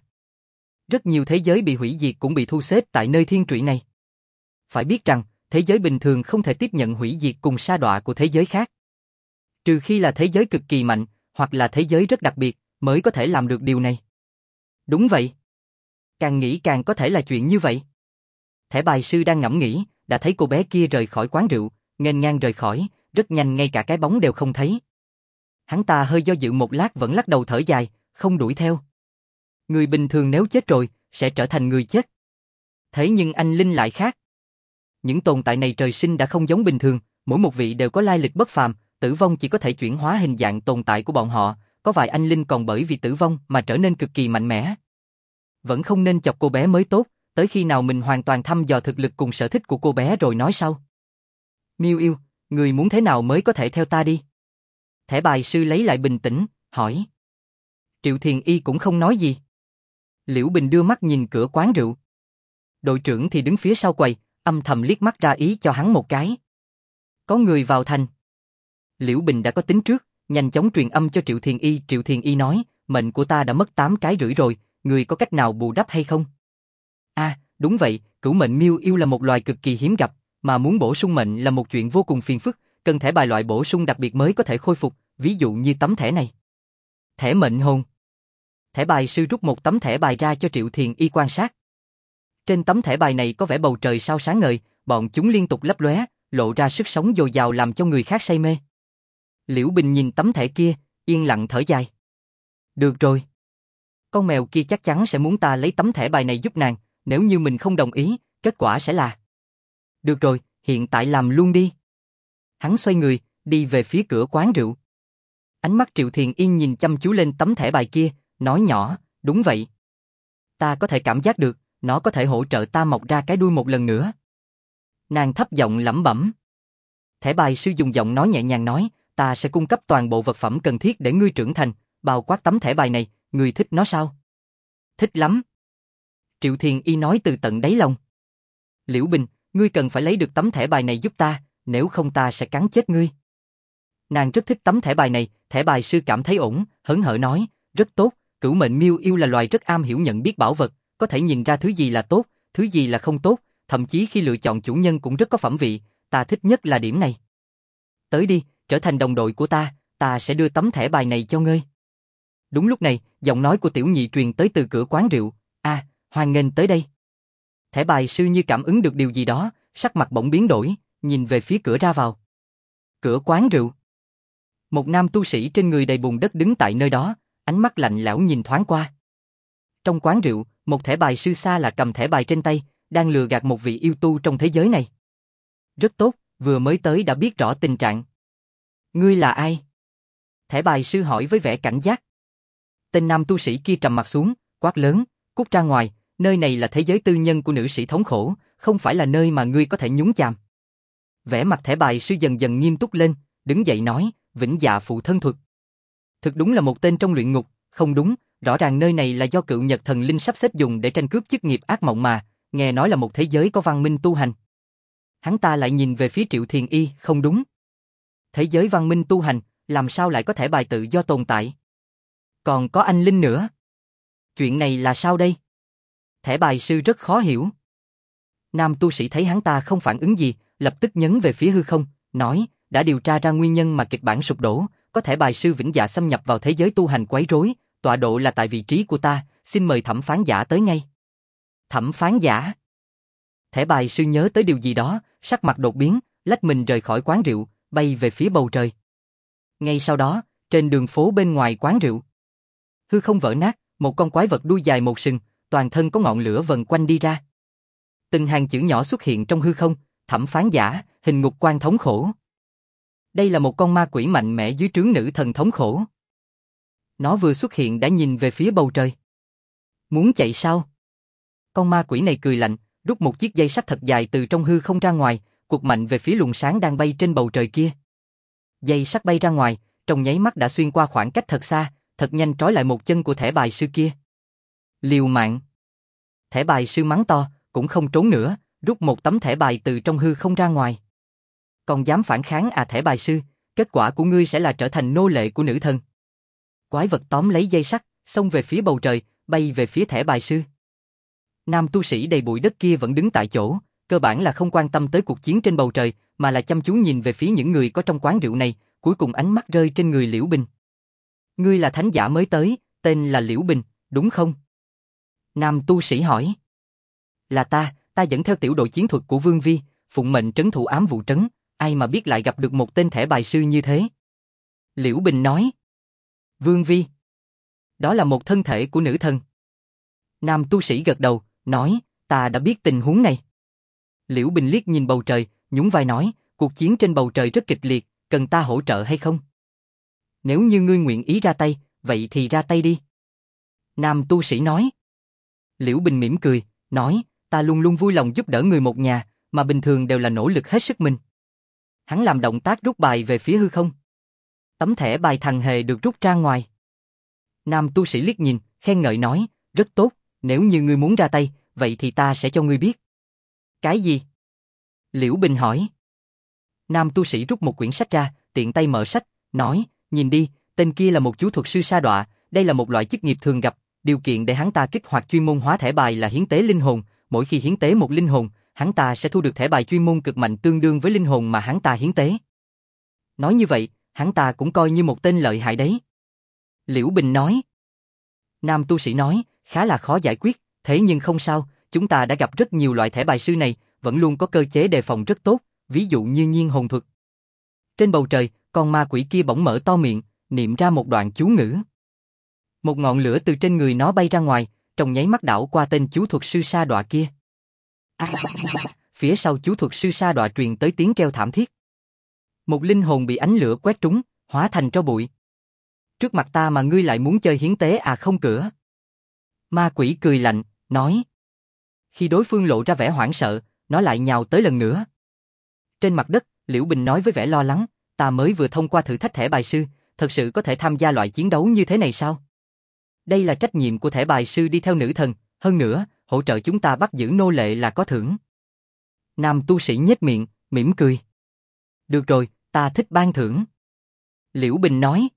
rất nhiều thế giới bị hủy diệt cũng bị thu xếp tại nơi thiên trụy này. Phải biết rằng, thế giới bình thường không thể tiếp nhận hủy diệt cùng sa đọa của thế giới khác. Trừ khi là thế giới cực kỳ mạnh, hoặc là thế giới rất đặc biệt, mới có thể làm được điều này. Đúng vậy. Càng nghĩ càng có thể là chuyện như vậy. Thẻ bài sư đang ngẫm nghĩ, đã thấy cô bé kia rời khỏi quán rượu, nghênh ngang rời khỏi, rất nhanh ngay cả cái bóng đều không thấy. Hắn ta hơi do dự một lát vẫn lắc đầu thở dài, không đuổi theo. Người bình thường nếu chết rồi, sẽ trở thành người chết. Thế nhưng anh Linh lại khác. Những tồn tại này trời sinh đã không giống bình thường, mỗi một vị đều có lai lịch bất phàm, tử vong chỉ có thể chuyển hóa hình dạng tồn tại của bọn họ, có vài anh Linh còn bởi vì tử vong mà trở nên cực kỳ mạnh mẽ. Vẫn không nên chọc cô bé mới tốt, tới khi nào mình hoàn toàn thăm dò thực lực cùng sở thích của cô bé rồi nói sau. Miu yêu, người muốn thế nào mới có thể theo ta đi? Thẻ bài sư lấy lại bình tĩnh, hỏi. Triệu Thiền Y cũng không nói gì. Liễu Bình đưa mắt nhìn cửa quán rượu. Đội trưởng thì đứng phía sau quầy, âm thầm liếc mắt ra ý cho hắn một cái. Có người vào thành. Liễu Bình đã có tính trước, nhanh chóng truyền âm cho Triệu Thiền Y. Triệu Thiền Y nói, mệnh của ta đã mất 8 cái rưỡi rồi, người có cách nào bù đắp hay không? Đúng vậy, cửu mệnh Miu yêu là một loài cực kỳ hiếm gặp, mà muốn bổ sung mệnh là một chuyện vô cùng phiền phức, cần thẻ bài loại bổ sung đặc biệt mới có thể khôi phục, ví dụ như tấm thẻ này. Thẻ mệnh hồn. Thẻ bài sư rút một tấm thẻ bài ra cho Triệu Thiền Y quan sát. Trên tấm thẻ bài này có vẻ bầu trời sao sáng ngời, bọn chúng liên tục lấp lóe, lộ ra sức sống dồi dào làm cho người khác say mê. Liễu Bình nhìn tấm thẻ kia, yên lặng thở dài. Được rồi. Con mèo kia chắc chắn sẽ muốn ta lấy tấm thẻ bài này giúp nàng, nếu như mình không đồng ý, kết quả sẽ là... Được rồi, hiện tại làm luôn đi. Hắn xoay người, đi về phía cửa quán rượu. Ánh mắt Triệu Thiền Yên nhìn chăm chú lên tấm thẻ bài kia, nói nhỏ, đúng vậy. Ta có thể cảm giác được, nó có thể hỗ trợ ta mọc ra cái đuôi một lần nữa. Nàng thấp giọng lẩm bẩm. Thẻ bài sư dùng giọng nói nhẹ nhàng nói, ta sẽ cung cấp toàn bộ vật phẩm cần thiết để ngươi trưởng thành, bao quát tấm thẻ bài này, ngươi thích nó sao? Thích lắm. Triệu Thiền Y nói từ tận đáy lòng. Liễu Bình, ngươi cần phải lấy được tấm thẻ bài này giúp ta, nếu không ta sẽ cắn chết ngươi. Nàng rất thích tấm thẻ bài này, thẻ bài sư cảm thấy ổn, hớn hở nói, rất tốt, cửu mệnh miêu yêu là loài rất am hiểu nhận biết bảo vật, có thể nhìn ra thứ gì là tốt, thứ gì là không tốt, thậm chí khi lựa chọn chủ nhân cũng rất có phẩm vị, ta thích nhất là điểm này. Tới đi, trở thành đồng đội của ta sẽ đưa tấm thẻ bài này cho ngươi. Đúng lúc này, giọng nói của Tiểu Nhị truyền tới từ cửa quán rượu, hoan nghênh tới đây. Thẻ bài sư như cảm ứng được điều gì đó, sắc mặt bỗng biến đổi, nhìn về phía cửa ra vào. Cửa quán rượu. Một nam tu sĩ trên người đầy bùn đất đứng tại nơi đó, ánh mắt lạnh lẽo nhìn thoáng qua. Trong quán rượu, một thẻ bài sư xa lạ cầm thẻ bài trên tay, đang lừa gạt một vị yêu tu trong thế giới này. Rất tốt, vừa mới tới đã biết rõ tình trạng. Ngươi là ai? Thẻ bài sư hỏi với vẻ cảnh giác. Tên nam tu sĩ kia trầm mặt xuống, quát lớn, cút ra ngoài, nơi này là thế giới tư nhân của nữ sĩ thống khổ, không phải là nơi mà ngươi có thể nhúng chàm. Vẻ mặt thẻ bài sư dần dần nghiêm túc lên, đứng dậy nói, vĩnh dạ phụ thân thuật. Thực đúng là một tên trong luyện ngục, không đúng, rõ ràng nơi này là do cựu nhật thần linh sắp xếp dùng để tranh cướp chức nghiệp ác mộng mà, nghe nói là một thế giới có văn minh tu hành. Hắn ta lại nhìn về phía Triệu Thiền Y, không đúng. Thế giới văn minh tu hành, làm sao lại có thẻ bài tự do tồn tại? Còn có anh linh nữa. Chuyện này là sao đây? Thẻ bài sư rất khó hiểu. Nam tu sĩ thấy hắn ta không phản ứng gì, lập tức nhấn về phía hư không, nói, đã điều tra ra nguyên nhân mà kịch bản sụp đổ, có thẻ bài sư vĩnh dạ xâm nhập vào thế giới tu hành quấy rối, tọa độ là tại vị trí của ta, xin mời thẩm phán giả tới ngay. Thẩm phán giả? Thẻ bài sư nhớ tới điều gì đó, sắc mặt đột biến, lách mình rời khỏi quán rượu, bay về phía bầu trời. Ngay sau đó, trên đường phố bên ngoài quán rượu, hư không vỡ nát, một con quái vật đuôi dài một sừng, toàn thân có ngọn lửa vần quanh đi ra. Từng hàng chữ nhỏ xuất hiện trong hư không, thẩm phán giả, hình ngục quan thống khổ. Đây là một con ma quỷ mạnh mẽ dưới trướng nữ thần thống khổ. Nó vừa xuất hiện đã nhìn về phía bầu trời. Muốn chạy sao? Con ma quỷ này cười lạnh, rút một chiếc dây sắt thật dài từ trong hư không ra ngoài, quật mạnh về phía luồng sáng đang bay trên bầu trời kia. Dây sắt bay ra ngoài, trong nháy mắt đã xuyên qua khoảng cách thật xa, thật nhanh trói lại một chân của thẻ bài sư kia. Liều mạng. Thẻ bài sư mắng to, cũng không trốn nữa, rút một tấm thẻ bài từ trong hư không ra ngoài. Còn dám phản kháng thẻ bài sư, kết quả của ngươi sẽ là trở thành nô lệ của nữ thần. Quái vật tóm lấy dây sắt, xông về phía bầu trời, bay về phía thẻ bài sư. Nam tu sĩ đầy bụi đất kia vẫn đứng tại chỗ, cơ bản là không quan tâm tới cuộc chiến trên bầu trời, mà là chăm chú nhìn về phía những người có trong quán rượu này, cuối cùng ánh mắt rơi trên người Liễu Bình. Ngươi là thánh giả mới tới, tên là Liễu Bình, đúng không? Nam tu sĩ hỏi. Là ta dẫn theo tiểu đội chiến thuật của Vương Vi, phụng mệnh trấn thủ ám vụ trấn, ai mà biết lại gặp được một tên thẻ bài sư như thế. Liễu Bình nói. Vương Vi. Đó là một thân thể của nữ thần. Nam tu sĩ gật đầu, nói, ta đã biết tình huống này. Liễu Bình liếc nhìn bầu trời, nhún vai nói, cuộc chiến trên bầu trời rất kịch liệt, cần ta hỗ trợ hay không? Nếu như ngươi nguyện ý ra tay, vậy thì ra tay đi. Nam tu sĩ nói. Liễu Bình mỉm cười, nói, ta luôn luôn vui lòng giúp đỡ người một nhà, mà bình thường đều là nỗ lực hết sức mình. Hắn làm động tác rút bài về phía hư không. Tấm thẻ bài thằng hề được rút ra ngoài. Nam tu sĩ liếc nhìn, khen ngợi nói, rất tốt, nếu như ngươi muốn ra tay, vậy thì ta sẽ cho ngươi biết. Cái gì? Liễu Bình hỏi. Nam tu sĩ rút một quyển sách ra, tiện tay mở sách, nói, nhìn đi, tên kia là một chú thuật sư sa đọa, đây là một loại chức nghiệp thường gặp, điều kiện để hắn ta kích hoạt chuyên môn hóa thẻ bài là hiến tế linh hồn, mỗi khi hiến tế một linh hồn, hắn ta sẽ thu được thẻ bài chuyên môn cực mạnh tương đương với linh hồn mà hắn ta hiến tế. Nói như vậy, hắn ta cũng coi như một tên lợi hại đấy. Liễu Bình nói. Nam tu sĩ nói, khá là khó giải quyết, thế nhưng không sao, chúng ta đã gặp rất nhiều loại thẻ bài sư này, vẫn luôn có cơ chế đề phòng rất tốt, ví dụ như nhiên hồn thuật. Trên bầu trời, con ma quỷ kia bỗng mở to miệng, niệm ra một đoạn chú ngữ. Một ngọn lửa từ trên người nó bay ra ngoài, trong nháy mắt đảo qua tên chú thuật sư sa đọa kia. Phía sau chú thuật sư sa đọa truyền tới tiếng kêu thảm thiết. Một linh hồn bị ánh lửa quét trúng, hóa thành tro bụi. Trước mặt ta mà ngươi lại muốn chơi hiến tế không cửa. Ma quỷ cười lạnh, nói. Khi đối phương lộ ra vẻ hoảng sợ, nó lại nhào tới lần nữa. Trên mặt đất, Liễu Bình nói với vẻ lo lắng, ta mới vừa thông qua thử thách thẻ bài sư, thật sự có thể tham gia loại chiến đấu như thế này sao? Đây là trách nhiệm của thẻ bài sư đi theo nữ thần, hơn nữa, hỗ trợ chúng ta bắt giữ nô lệ là có thưởng. Nam tu sĩ nhếch miệng, mỉm cười. Được rồi, ta thích ban thưởng. Liễu Bình nói.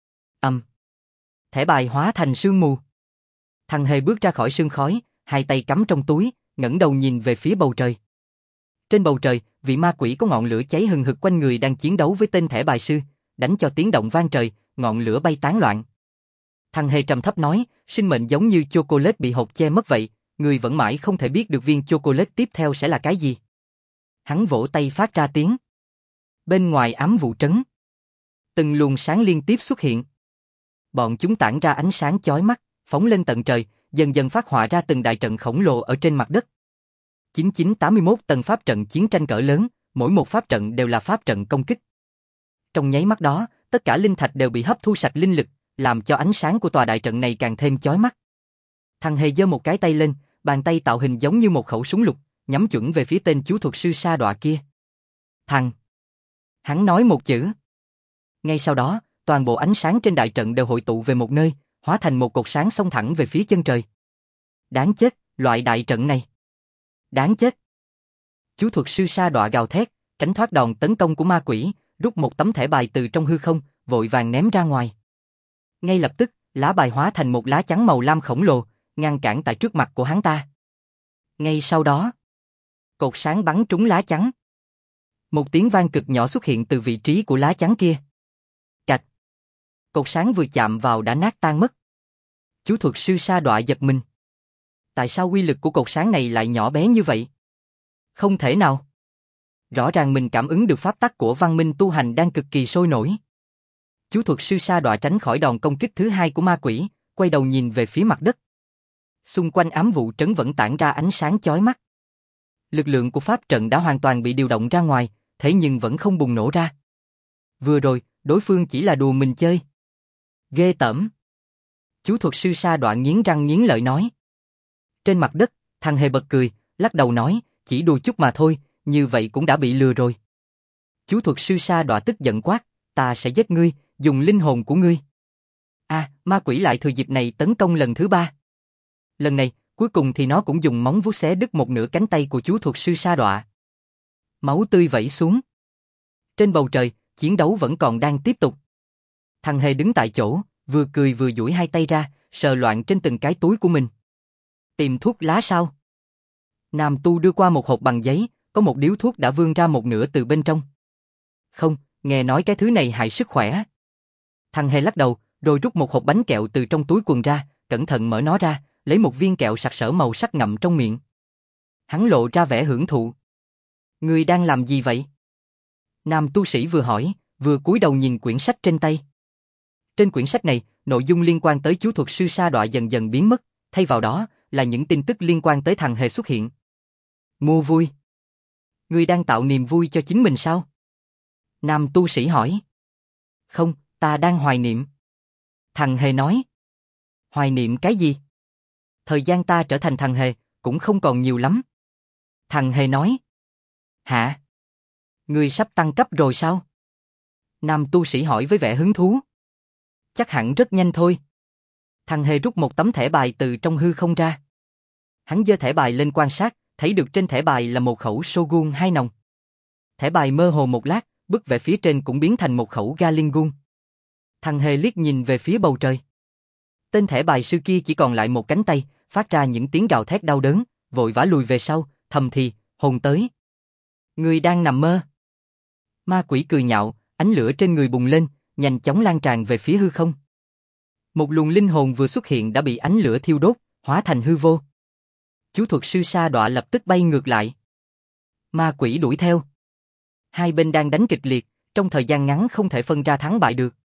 Thẻ bài hóa thành sương mù. Thằng Hề bước ra khỏi sương khói, hai tay cắm trong túi, ngẩng đầu nhìn về phía bầu trời. Trên bầu trời, vị ma quỷ có ngọn lửa cháy hừng hực quanh người đang chiến đấu với tên thẻ bài sư, đánh cho tiếng động vang trời, ngọn lửa bay tán loạn. Thằng Hề trầm thấp nói, sinh mệnh giống như chocolate bị hột che mất vậy, người vẫn mãi không thể biết được viên chocolate tiếp theo sẽ là cái gì. Hắn vỗ tay phát ra tiếng. Bên ngoài ám vụ trấn, từng luồng sáng liên tiếp xuất hiện. Bọn chúng tản ra ánh sáng chói mắt, phóng lên tận trời, dần dần phát họa ra từng đại trận khổng lồ ở trên mặt đất. 9981 tầng pháp trận chiến tranh cỡ lớn, mỗi một pháp trận đều là pháp trận công kích. Trong nháy mắt đó, tất cả linh thạch đều bị hấp thu sạch linh lực, làm cho ánh sáng của tòa đại trận này càng thêm chói mắt. Thằng Hề giơ một cái tay lên, bàn tay tạo hình giống như một khẩu súng lục, nhắm chuẩn về phía tên chú thuật sư sa đọa kia. Thằng! Hắn nói một chữ. Ngay sau đó, toàn bộ ánh sáng trên đại trận đều hội tụ về một nơi, hóa thành một cột sáng xông thẳng về phía chân trời. Đáng chết, loại đại trận này. Đáng chết. Chú thuật sư sa đọa gào thét, tránh thoát đòn tấn công của ma quỷ, rút một tấm thẻ bài từ trong hư không, vội vàng ném ra ngoài. Ngay lập tức, lá bài hóa thành một lá chắn màu lam khổng lồ, ngăn cản tại trước mặt của hắn ta. Ngay sau đó, cột sáng bắn trúng lá chắn. Một tiếng vang cực nhỏ xuất hiện từ vị trí của lá chắn kia. Cạch. Cột sáng vừa chạm vào đã nát tan mất. Chú thuật sư sa đọa giật mình. Tại sao uy lực của cột sáng này lại nhỏ bé như vậy? Không thể nào. Rõ ràng mình cảm ứng được pháp tắc của văn minh tu hành đang cực kỳ sôi nổi. Chú thuật sư sa đọa tránh khỏi đòn công kích thứ hai của ma quỷ, quay đầu nhìn về phía mặt đất. Xung quanh ám vụ trấn vẫn tản ra ánh sáng chói mắt. Lực lượng của pháp trận đã hoàn toàn bị điều động ra ngoài, thế nhưng vẫn không bùng nổ ra. Vừa rồi, đối phương chỉ là đùa mình chơi. Ghê tởm. Chú thuật sư sa đọa nghiến răng nghiến lợi nói. Trên mặt đất, thằng Hề bật cười, lắc đầu nói, chỉ đùa chút mà thôi, như vậy cũng đã bị lừa rồi. Chú thuật sư sa đọa tức giận quát, ta sẽ giết ngươi, dùng linh hồn của ngươi. Ma quỷ lại thừa dịp này tấn công lần thứ ba. Lần này, cuối cùng thì nó cũng dùng móng vuốt xé đứt một nửa cánh tay của chú thuật sư sa đọa. Máu tươi vẩy xuống. Trên bầu trời, chiến đấu vẫn còn đang tiếp tục. Thằng Hề đứng tại chỗ, vừa cười vừa duỗi hai tay ra, sờ loạn trên từng cái túi của mình. Tìm thuốc lá sao? Nam tu đưa qua một hộp bằng giấy, có một điếu thuốc đã vươn ra một nửa từ bên trong. Không, nghe nói cái thứ này hại sức khỏe. Thằng Hề lắc đầu, rồi rút một hộp bánh kẹo từ trong túi quần ra, cẩn thận mở nó ra, lấy một viên kẹo sặc sỡ màu sắc ngậm trong miệng. Hắn lộ ra vẻ hưởng thụ. Ngươi đang làm gì vậy? Nam tu sĩ vừa hỏi, vừa cúi đầu nhìn quyển sách trên tay. Trên quyển sách này, nội dung liên quan tới chú thuật sư sa đọa dần dần biến mất, thay vào đó là những tin tức liên quan tới thằng Hề xuất hiện. Mua vui. Ngươi đang tạo niềm vui cho chính mình sao? Nam tu sĩ hỏi. Không, ta đang hoài niệm. Thằng Hề nói. Hoài niệm cái gì? Thời gian ta trở thành thằng Hề cũng không còn nhiều lắm. Thằng Hề nói. Hả? Ngươi sắp tăng cấp rồi sao? Nam tu sĩ hỏi với vẻ hứng thú. Chắc hẳn rất nhanh thôi. Thằng Hề rút một tấm thẻ bài từ trong hư không ra. Hắn giơ thẻ bài lên quan sát, thấy được trên thẻ bài là một khẩu Shogun 2 nòng. Thẻ bài mơ hồ một lát, bức vẽ phía trên cũng biến thành một khẩu Galingun. Thằng Hề liếc nhìn về phía bầu trời. Tên thẻ bài sư kia chỉ còn lại một cánh tay, phát ra những tiếng gào thét đau đớn, vội vã lùi về sau, thầm thì, hồn tới. Ngươi đang nằm mơ. Ma quỷ cười nhạo, ánh lửa trên người bùng lên, nhanh chóng lan tràn về phía hư không. Một luồng linh hồn vừa xuất hiện đã bị ánh lửa thiêu đốt, hóa thành hư vô. Chú thuật sư sa đọa lập tức bay ngược lại. Ma quỷ đuổi theo. Hai bên đang đánh kịch liệt, trong thời gian ngắn không thể phân ra thắng bại được.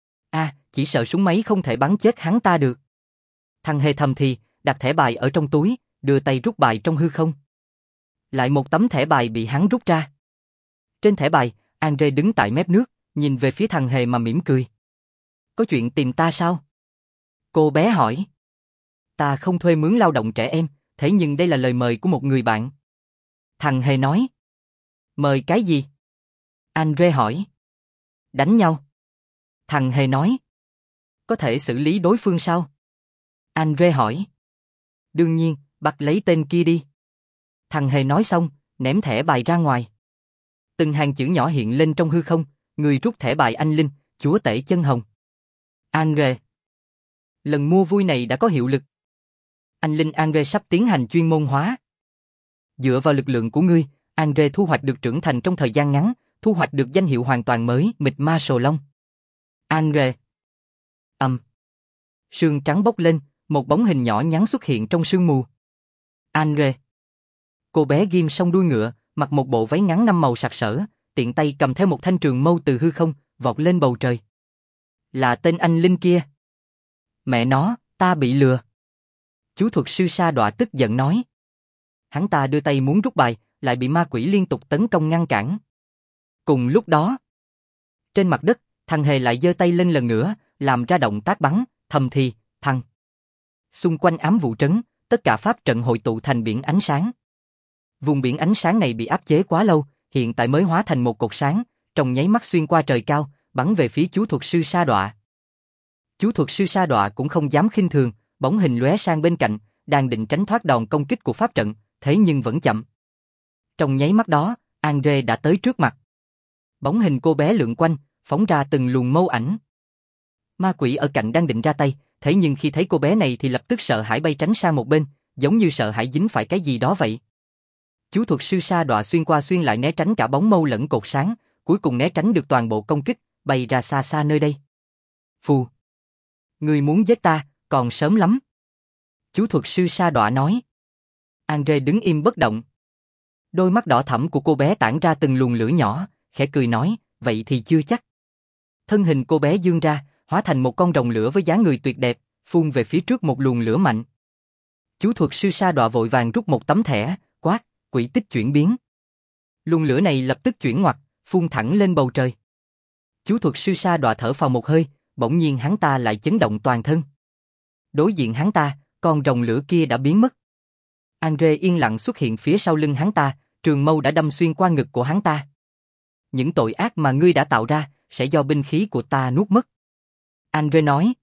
Chỉ sợ súng máy không thể bắn chết hắn ta được. Thằng Hề thầm thì, đặt thẻ bài ở trong túi, đưa tay rút bài trong hư không. Lại một tấm thẻ bài bị hắn rút ra. Trên thẻ bài, Andre đứng tại mép nước, nhìn về phía thằng Hề mà mỉm cười. Có chuyện tìm ta sao? Cô bé hỏi. Ta không thuê mướn lao động trẻ em, thế nhưng đây là lời mời của một người bạn. Thằng Hề nói. Mời cái gì? Andre hỏi. Đánh nhau. Thằng Hề nói. Có thể xử lý đối phương sao? Andre hỏi. Đương nhiên, bắt lấy tên kia đi. Thằng Hề nói xong, ném thẻ bài ra ngoài. Từng hàng chữ nhỏ hiện lên trong hư không, người rút thẻ bài anh linh, chúa tể chân hồng. Andre. Lần mua vui này đã có hiệu lực. Anh linh Andre sắp tiến hành chuyên môn hóa. Dựa vào lực lượng của ngươi, Andre thu hoạch được trưởng thành trong thời gian ngắn, thu hoạch được danh hiệu hoàn toàn mới, Mịch Ma Sồ Long. Andre. Sương trắng bốc lên, một bóng hình nhỏ nhắn xuất hiện trong sương mù. Andre. Cô bé ghim song đuôi ngựa, mặc một bộ váy ngắn 5 màu sặc sỡ, tiện tay cầm theo một thanh trường mâu từ hư không, vọt lên bầu trời. Là tên anh linh kia. Mẹ nó, ta bị lừa. Chú thuật sư Sa Đọa tức giận nói. Hắn ta đưa tay muốn rút bài, lại bị ma quỷ liên tục tấn công ngăn cản. Cùng lúc đó, trên mặt đất, thằng Hề lại giơ tay lên lần nữa, làm ra động tác bắn, thầm thì, thằng. Xung quanh ám vụ trấn, tất cả pháp trận hội tụ thành biển ánh sáng. Vùng biển ánh sáng này bị áp chế quá lâu, hiện tại mới hóa thành một cột sáng, trong nháy mắt xuyên qua trời cao, bắn về phía chú thuật sư Sa Đọa. Chú thuật sư Sa Đọa cũng không dám khinh thường, bóng hình lóe sang bên cạnh, đang định tránh thoát đòn công kích của pháp trận, thế nhưng vẫn chậm. Trong nháy mắt đó, Andre đã tới trước mặt. Bóng hình cô bé lượn quanh, phóng ra từng luồng mâu ảnh. Ma quỷ ở cạnh đang định ra tay, thế nhưng khi thấy cô bé này thì lập tức sợ hãi bay tránh sang một bên, giống như sợ hãi dính phải cái gì đó vậy. Chú thuật sư Sa Đọa xuyên qua xuyên lại né tránh cả bóng mâu lẫn cột sáng, cuối cùng né tránh được toàn bộ công kích, bay ra xa xa nơi đây. Phù! Ngươi muốn giết ta, còn sớm lắm. Chú thuật sư Sa Đọa nói. Andre đứng im bất động. Đôi mắt đỏ thẫm của cô bé tản ra từng luồng lửa nhỏ, khẽ cười nói, vậy thì chưa chắc. Thân hình cô bé dương ra, hóa thành một con rồng lửa với dáng người tuyệt đẹp, phun về phía trước một luồng lửa mạnh. Chú thuật sư Sa Đọa vội vàng rút một tấm thẻ, quát, quỷ tích chuyển biến. Luồng lửa này lập tức chuyển ngoặt, phun thẳng lên bầu trời. Chú thuật sư Sa Đọa thở phào một hơi, bỗng nhiên hắn ta lại chấn động toàn thân. Đối diện hắn ta, con rồng lửa kia đã biến mất. Andre yên lặng xuất hiện phía sau lưng hắn ta, trường mâu đã đâm xuyên qua ngực của hắn ta. Những tội ác mà ngươi đã tạo ra, sẽ do binh khí của ta nuốt mất. Andre nói.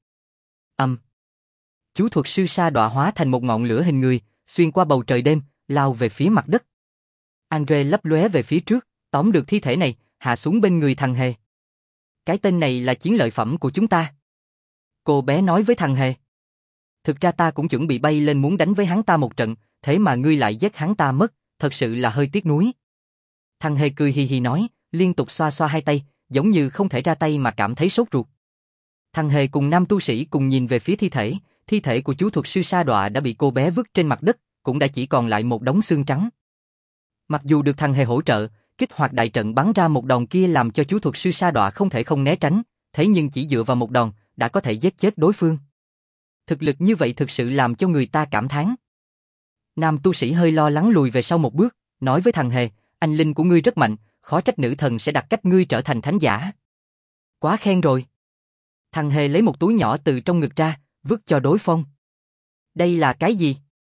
Chú thuật sư Sa Đọa hóa thành một ngọn lửa hình người, xuyên qua bầu trời đêm, lao về phía mặt đất. Andre lấp lóe về phía trước, tóm được thi thể này, hạ xuống bên người thằng Hề. Cái tên này là chiến lợi phẩm của chúng ta. Cô bé nói với thằng Hề. Thực ra ta cũng chuẩn bị bay lên muốn đánh với hắn ta một trận, thế mà ngươi lại giết hắn ta mất, thật sự là hơi tiếc nuối. Thằng Hề cười hì hì nói, liên tục xoa xoa hai tay, giống như không thể ra tay mà cảm thấy sốt ruột. Thằng Hề cùng nam tu sĩ cùng nhìn về phía thi thể của chú thuật sư Sa Đọa đã bị cô bé vứt trên mặt đất, cũng đã chỉ còn lại một đống xương trắng. Mặc dù được thằng Hề hỗ trợ, kích hoạt đại trận bắn ra một đòn kia làm cho chú thuật sư Sa Đọa không thể không né tránh, thế nhưng chỉ dựa vào một đòn, đã có thể giết chết đối phương. Thực lực như vậy thực sự làm cho người ta cảm thán. Nam tu sĩ hơi lo lắng lùi về sau một bước, nói với thằng Hề, anh linh của ngươi rất mạnh, khó trách nữ thần sẽ đặt cách ngươi trở thành thánh giả. Quá khen rồi. Thằng Hề lấy một túi nhỏ từ trong ngực ra, vứt cho đối phương. Đây là cái gì?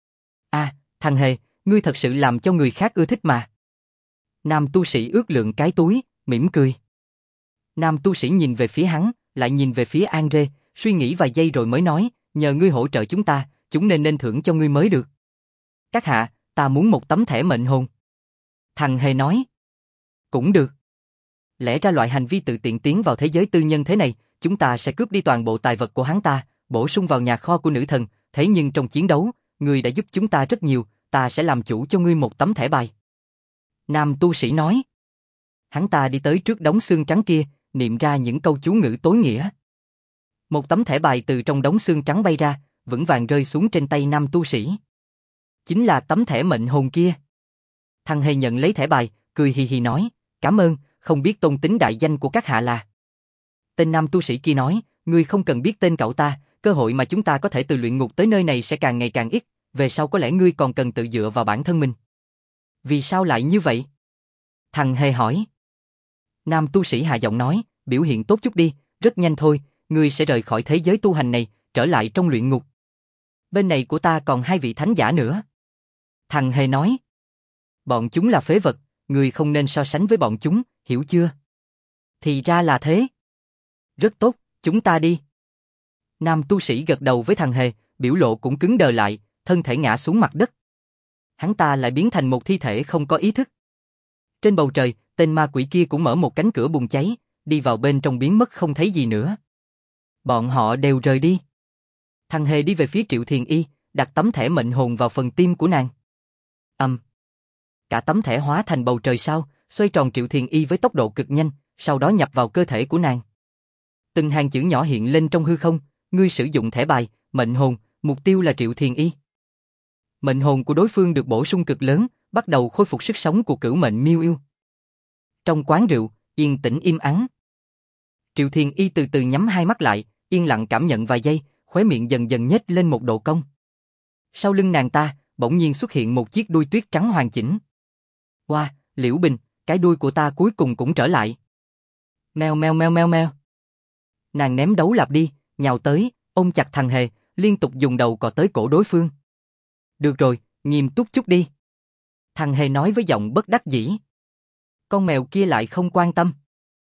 À, thằng Hề, ngươi thật sự làm cho người khác ưa thích mà. Nam tu sĩ ước lượng cái túi, mỉm cười. Nam tu sĩ nhìn về phía hắn, lại nhìn về phía Andre, suy nghĩ vài giây rồi mới nói, nhờ ngươi hỗ trợ chúng nên thưởng cho ngươi mới được. Các hạ, ta muốn một tấm thẻ mệnh hồn. Thằng Hề nói. Cũng được. Lẽ ra loại hành vi tự tiện tiến vào thế giới tư nhân thế này, chúng ta sẽ cướp đi toàn bộ tài vật của hắn ta, bổ sung vào nhà kho của nữ thần, thế nhưng trong chiến đấu, ngươi đã giúp chúng ta rất nhiều, ta sẽ làm chủ cho ngươi một tấm thẻ bài. Nam tu sĩ nói. Hắn ta đi tới trước đống xương trắng kia, niệm ra những câu chú ngữ tối nghĩa. Một tấm thẻ bài từ trong đống xương trắng bay ra, vững vàng rơi xuống trên tay nam tu sĩ. Chính là tấm thẻ mệnh hồn kia. Thằng Hề nhận lấy thẻ bài, cười hì hì nói, cảm ơn, không biết tôn tính đại danh của các hạ là. Tên nam tu sĩ kia nói, ngươi không cần biết tên cậu ta, cơ hội mà chúng ta có thể từ luyện ngục tới nơi này sẽ càng ngày càng ít, về sau có lẽ ngươi còn cần tự dựa vào bản thân mình. Vì sao lại như vậy? Thằng Hề hỏi. Nam tu sĩ hạ giọng nói, biểu hiện tốt chút đi, rất nhanh thôi, ngươi sẽ rời khỏi thế giới tu hành này, trở lại trong luyện ngục. Bên này của ta còn 2 vị thánh giả nữa. Thằng Hề nói. Bọn chúng là phế vật, người không nên so sánh với bọn chúng, hiểu chưa? Thì ra là thế. Rất tốt, chúng ta đi. Nam tu sĩ gật đầu với thằng Hề, biểu lộ cũng cứng đờ lại, thân thể ngã xuống mặt đất. Hắn ta lại biến thành một thi thể không có ý thức. Trên bầu trời, tên ma quỷ kia cũng mở một cánh cửa bùng cháy, đi vào bên trong biến mất không thấy gì nữa. Bọn họ đều rời đi. Thằng Hề đi về phía Triệu Thiền Y, đặt tấm thẻ mệnh hồn vào phần tim của nàng. Cả tấm thẻ hóa thành bầu trời sao, xoay tròn Triệu Thiền Y với tốc độ cực nhanh, sau đó nhập vào cơ thể của nàng. Từng hàng chữ nhỏ hiện lên trong hư không, ngươi sử dụng thẻ bài, mệnh hồn, mục tiêu là Triệu Thiền Y. Mệnh hồn của đối phương được bổ sung cực lớn, bắt đầu khôi phục sức sống của cửu mệnh miêu yêu. Trong quán rượu, yên tĩnh im ắng. Triệu Thiền Y từ từ nhắm hai mắt lại, yên lặng cảm nhận vài giây, khóe miệng dần dần nhếch lên một độ cong. Sau lưng nàng ta, bỗng nhiên xuất hiện một chiếc đuôi tuyết trắng hoàn chỉnh. Wow, Liễu Bình, cái đuôi của ta cuối cùng cũng trở lại. Meo meo meo meo meo. Nàng ném đấu lạp đi, nhào tới, ôm chặt thằng Hề, liên tục dùng đầu cọ tới cổ đối phương. Được rồi, nghiêm túc chút đi. Thằng Hề nói với giọng bất đắc dĩ. Con mèo kia lại không quan tâm.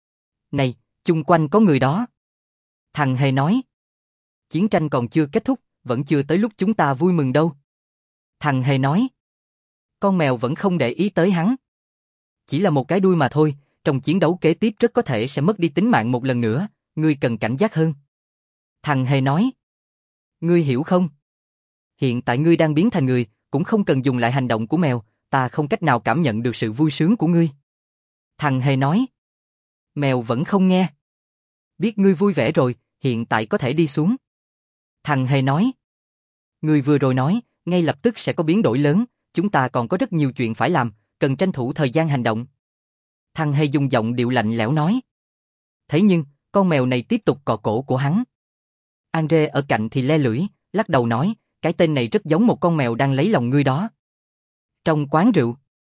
Này, chung quanh có người đó. Thằng Hề nói. Chiến tranh còn chưa kết thúc, vẫn chưa tới lúc chúng ta vui mừng đâu. Thằng Hề nói. Con mèo vẫn không để ý tới hắn. Chỉ là một cái đuôi mà thôi, trong chiến đấu kế tiếp rất có thể sẽ mất đi tính mạng một lần nữa, ngươi cần cảnh giác hơn. Thằng Hề nói. Ngươi hiểu không? Hiện tại ngươi đang biến thành người, cũng không cần dùng lại hành động của mèo, ta không cách nào cảm nhận được sự vui sướng của ngươi. Thằng Hề nói. Mèo vẫn không nghe. Biết ngươi vui vẻ rồi, hiện tại có thể đi xuống. Thằng Hề nói. Ngươi vừa rồi nói, ngay lập tức sẽ có biến đổi lớn, chúng ta còn có rất nhiều chuyện phải làm, cần tranh thủ thời gian hành động. Thằng Hề dùng giọng điệu lạnh lẽo nói. Thế nhưng, con mèo này tiếp tục cọ cổ của hắn. Andre ở cạnh thì le lưỡi, lắc đầu nói, cái tên này rất giống một con mèo đang lấy lòng ngươi đó. Trong quán rượu,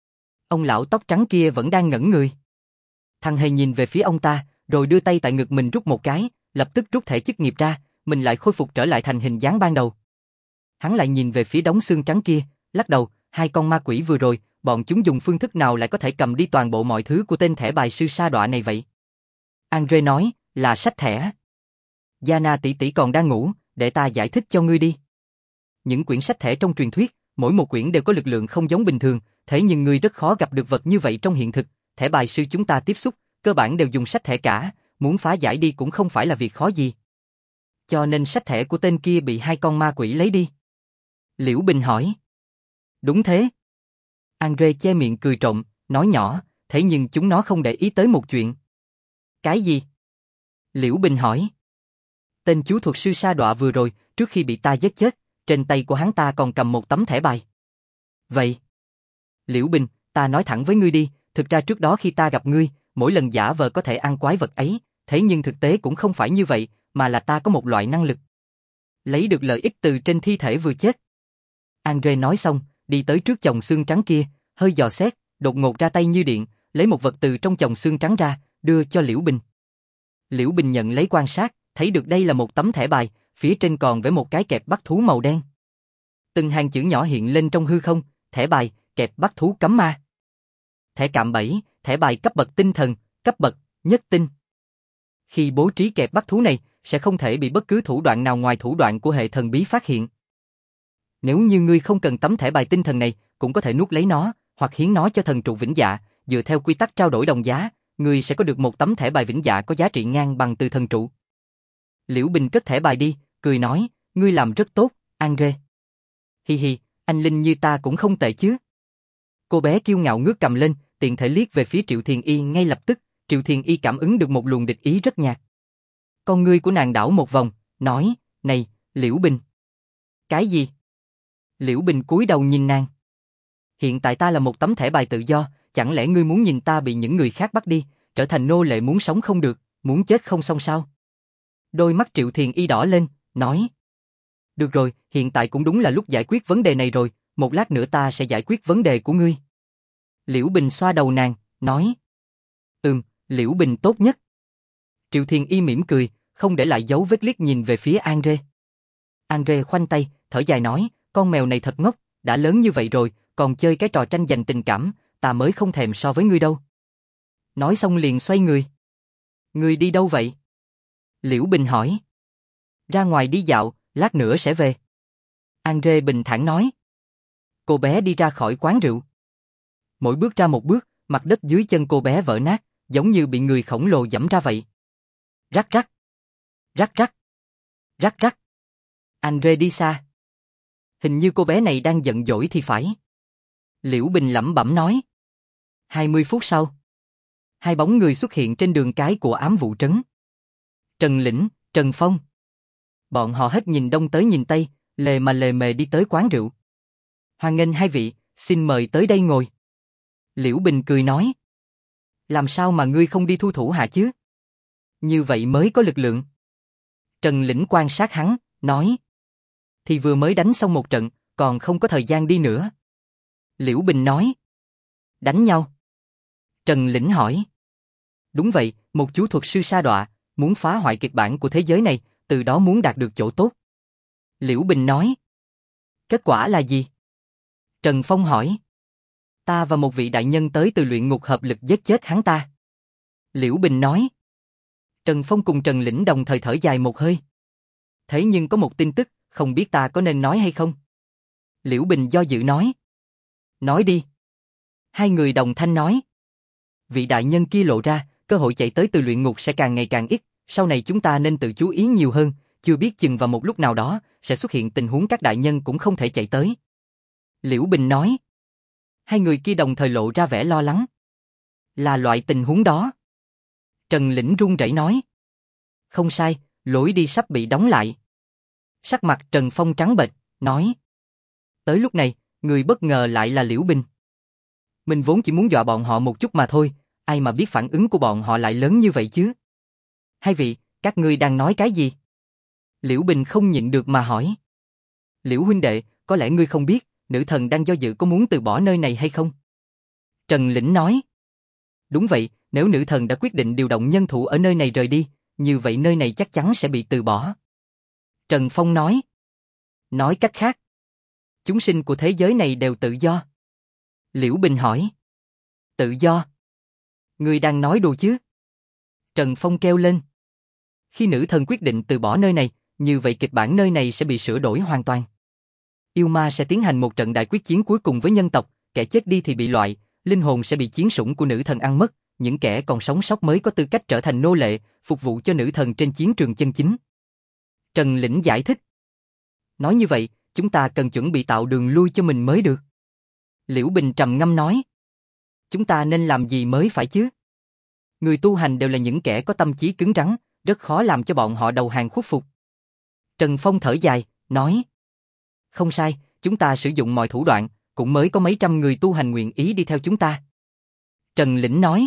ông lão tóc trắng kia vẫn đang ngẩn người. Thằng Hề nhìn về phía ông ta, rồi đưa tay tại ngực mình rút một cái, lập tức rút thẻ chức nghiệp ra, mình lại khôi phục trở lại thành hình dáng ban đầu. Hắn lại nhìn về phía đống xương trắng kia, lắc đầu, hai con ma quỷ vừa rồi, bọn chúng dùng phương thức nào lại có thể cầm đi toàn bộ mọi thứ của tên thẻ bài sư sa đọa này vậy? Andre nói, là sách thẻ. Yana tỷ tỷ còn đang ngủ, để ta giải thích cho ngươi đi. Những quyển sách thẻ trong truyền thuyết, mỗi một quyển đều có lực lượng không giống bình thường, thế nhưng ngươi rất khó gặp được vật như vậy trong hiện thực. Thẻ bài sư chúng ta tiếp xúc, cơ bản đều dùng sách thẻ cả, muốn phá giải đi cũng không phải là việc khó gì. Cho nên sách thẻ của tên kia bị hai con ma quỷ lấy đi. Liễu Bình hỏi. Đúng thế. Andre che miệng cười trộm, nói nhỏ, thế nhưng chúng nó không để ý tới một chuyện. Cái gì? Liễu Bình hỏi. Tên chú thuật sư sa đọa vừa rồi, trước khi bị ta giết chết, trên tay của hắn ta còn cầm một tấm thẻ bài. Vậy? Liễu Bình, ta nói thẳng với ngươi đi, thực ra trước đó khi ta gặp ngươi, mỗi lần giả vờ có thể ăn quái vật ấy, thế nhưng thực tế cũng không phải như vậy, mà là ta có một loại năng lực. Lấy được lợi ích từ trên thi thể vừa chết. Andre nói xong, đi tới trước chồng xương trắng kia, hơi dò xét, đột ngột ra tay như điện, lấy một vật từ trong chồng xương trắng ra, đưa cho Liễu Bình. Liễu Bình nhận lấy quan sát, thấy được đây là một tấm thẻ bài, phía trên còn vẽ một cái kẹp bắt thú màu đen. Từng hàng chữ nhỏ hiện lên trong hư không, thẻ bài, kẹp bắt thú cấm ma. Thẻ cạm bẫy, thẻ bài cấp bậc tinh thần, cấp bậc, nhất tinh. Khi bố trí kẹp bắt thú này, sẽ không thể bị bất cứ thủ đoạn nào ngoài thủ đoạn của hệ thần bí phát hiện. Nếu như ngươi không cần tấm thẻ bài tinh thần này, cũng có thể nuốt lấy nó, hoặc hiến nó cho thần trụ vĩnh dạ, dựa theo quy tắc trao đổi đồng giá, ngươi sẽ có được một tấm thẻ bài vĩnh dạ có giá trị ngang bằng từ thần trụ. Liễu Bình cất thẻ bài đi, cười nói, ngươi làm rất tốt, Andre. Hi hi, anh Linh như ta cũng không tệ chứ. Cô bé kiêu ngạo ngước cầm lên, tiện thể liếc về phía Triệu Thiền Y ngay lập tức, Triệu Thiền Y cảm ứng được một luồng địch ý rất nhạt. Con ngươi của nàng đảo một vòng, nói, này, Liễu Bình. Cái gì? Liễu Bình cúi đầu nhìn nàng. Hiện tại ta là một tấm thẻ bài tự do, chẳng lẽ ngươi muốn nhìn ta bị những người khác bắt đi, trở thành nô lệ muốn sống không được, muốn chết không xong sao? Đôi mắt Triệu Thiền Y đỏ lên, nói. Được rồi, hiện tại cũng đúng là lúc giải quyết vấn đề này rồi, một lát nữa ta sẽ giải quyết vấn đề của ngươi. Liễu Bình xoa đầu nàng, nói. Liễu Bình tốt nhất. Triệu Thiền Y mỉm cười, không để lại dấu vết liếc nhìn về phía Andre. Andre khoanh tay, thở dài nói, con mèo này thật ngốc, đã lớn như vậy rồi, còn chơi cái trò tranh giành tình cảm, ta mới không thèm so với ngươi đâu. Nói xong liền xoay người. Ngươi đi đâu vậy? Liễu Bình hỏi. Ra ngoài đi dạo, lát nữa sẽ về. Andre bình thản nói. Cô bé đi ra khỏi quán rượu. Mỗi bước ra một bước, mặt đất dưới chân cô bé vỡ nát, giống như bị người khổng lồ giẫm ra vậy. Rắc rắc. Rắc rắc. Rắc rắc. Andre đi xa. Hình như cô bé này đang giận dỗi thì phải. Liễu Bình lẩm bẩm nói. 20 phút sau. Hai bóng người xuất hiện trên đường cái của ám vụ trấn. Trần Lĩnh, Trần Phong. Bọn họ hết nhìn đông tới nhìn tây, lề mà lề mề đi tới quán rượu. Hoan nghênh hai vị, xin mời tới đây ngồi. Liễu Bình cười nói. Làm sao mà ngươi không đi thu thủ hạ chứ? Như vậy mới có lực lượng. Trần Lĩnh quan sát hắn, nói. Thì vừa mới đánh xong một trận, còn không có thời gian đi nữa. Liễu Bình nói. Đánh nhau? Trần Lĩnh hỏi. Đúng vậy, một chú thuật sư sa đọa, muốn phá hoại kịch bản của thế giới này, từ đó muốn đạt được chỗ tốt. Liễu Bình nói. Kết quả là gì? Trần Phong hỏi. Ta và một vị đại nhân tới từ luyện ngục hợp lực giết chết hắn ta. Liễu Bình nói. Trần Phong cùng Trần Lĩnh đồng thời thở dài một hơi. Thế nhưng có một tin tức, không biết ta có nên nói hay không? Liễu Bình do dự nói. Nói đi. Hai người đồng thanh nói. Vị đại nhân kia lộ ra, cơ hội chạy tới từ luyện ngục sẽ càng ngày càng ít, sau này chúng ta nên tự chú ý nhiều hơn, chưa biết chừng vào một lúc nào đó, sẽ xuất hiện tình huống các đại nhân cũng không thể chạy tới. Liễu Bình nói. Hai người kia đồng thời lộ ra vẻ lo lắng. Là loại tình huống đó. Trần Lĩnh run rẩy nói. Không sai, lối đi sắp bị đóng lại. Sắc mặt Trần Phong trắng bệch, nói. Tới lúc này, người bất ngờ lại là Liễu Bình. Mình vốn chỉ muốn dọa bọn họ một chút mà thôi, ai mà biết phản ứng của bọn họ lại lớn như vậy chứ. Hai vị, các ngươi đang nói cái gì? Liễu Bình không nhịn được mà hỏi. Liễu huynh đệ, có lẽ ngươi không biết, nữ thần đang do dự có muốn từ bỏ nơi này hay không? Trần Lĩnh nói. Đúng vậy, nếu nữ thần đã quyết định điều động nhân thủ ở nơi này rời đi, như vậy nơi này chắc chắn sẽ bị từ bỏ. Trần Phong nói. Nói cách khác, chúng sinh của thế giới này đều tự do. Liễu Bình hỏi. Tự do? Ngươi đang nói đùa chứ? Trần Phong kêu lên. Khi nữ thần quyết định từ bỏ nơi này, như vậy kịch bản nơi này sẽ bị sửa đổi hoàn toàn. Yêu ma sẽ tiến hành một trận đại quyết chiến cuối cùng với nhân tộc, kẻ chết đi thì bị loại, linh hồn sẽ bị chiến sủng của nữ thần ăn mất, những kẻ còn sống sót mới có tư cách trở thành nô lệ, phục vụ cho nữ thần trên chiến trường chân chính. Trần Lĩnh giải thích. Nói như vậy, chúng ta cần chuẩn bị tạo đường lui cho mình mới được. Liễu Bình trầm ngâm nói. Chúng ta nên làm gì mới phải chứ? Người tu hành đều là những kẻ có tâm trí cứng rắn, rất khó làm cho bọn họ đầu hàng khuất phục. Trần Phong thở dài, nói. Không sai, chúng ta sử dụng mọi thủ đoạn, cũng mới có mấy trăm người tu hành nguyện ý đi theo chúng ta. Trần Lĩnh nói.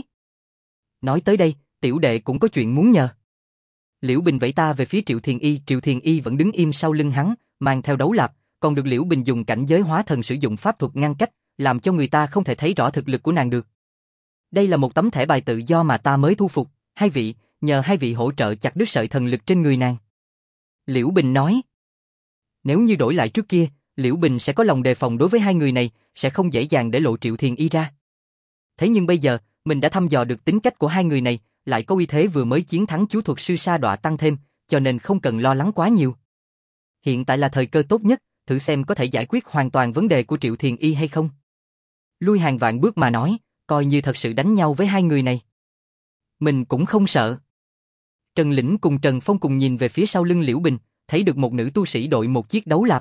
Nói tới đây, tiểu đệ cũng có chuyện muốn nhờ. Liễu Bình vẫy ta về phía Triệu Thiền Y vẫn đứng im sau lưng hắn, mang theo đấu lạp, còn được Liễu Bình dùng cảnh giới hóa thần sử dụng pháp thuật ngăn cách, làm cho người ta không thể thấy rõ thực lực của nàng được. Đây là một tấm thẻ bài tự do mà ta mới thu phục, hai vị, nhờ hai vị hỗ trợ chặt đứt sợi thần lực trên người nàng. Liễu Bình nói. Nếu như đổi lại trước kia, Liễu Bình sẽ có lòng đề phòng đối với hai người này, sẽ không dễ dàng để lộ Triệu Thiền Y ra. Thế nhưng bây giờ, mình đã thăm dò được tính cách của hai người này, lại có uy thế vừa mới chiến thắng chú thuật sư sa đọa tăng thêm, cho nên không cần lo lắng quá nhiều. Hiện tại là thời cơ tốt nhất, thử xem có thể giải quyết hoàn toàn vấn đề của Triệu Thiền Y hay không. Lui hàng vạn bước mà nói, coi như thật sự đánh nhau với hai người này. Mình cũng không sợ. Trần Lĩnh cùng Trần Phong cùng nhìn về phía sau lưng Liễu Bình, thấy được một nữ tu sĩ đội một chiếc đấu lạp.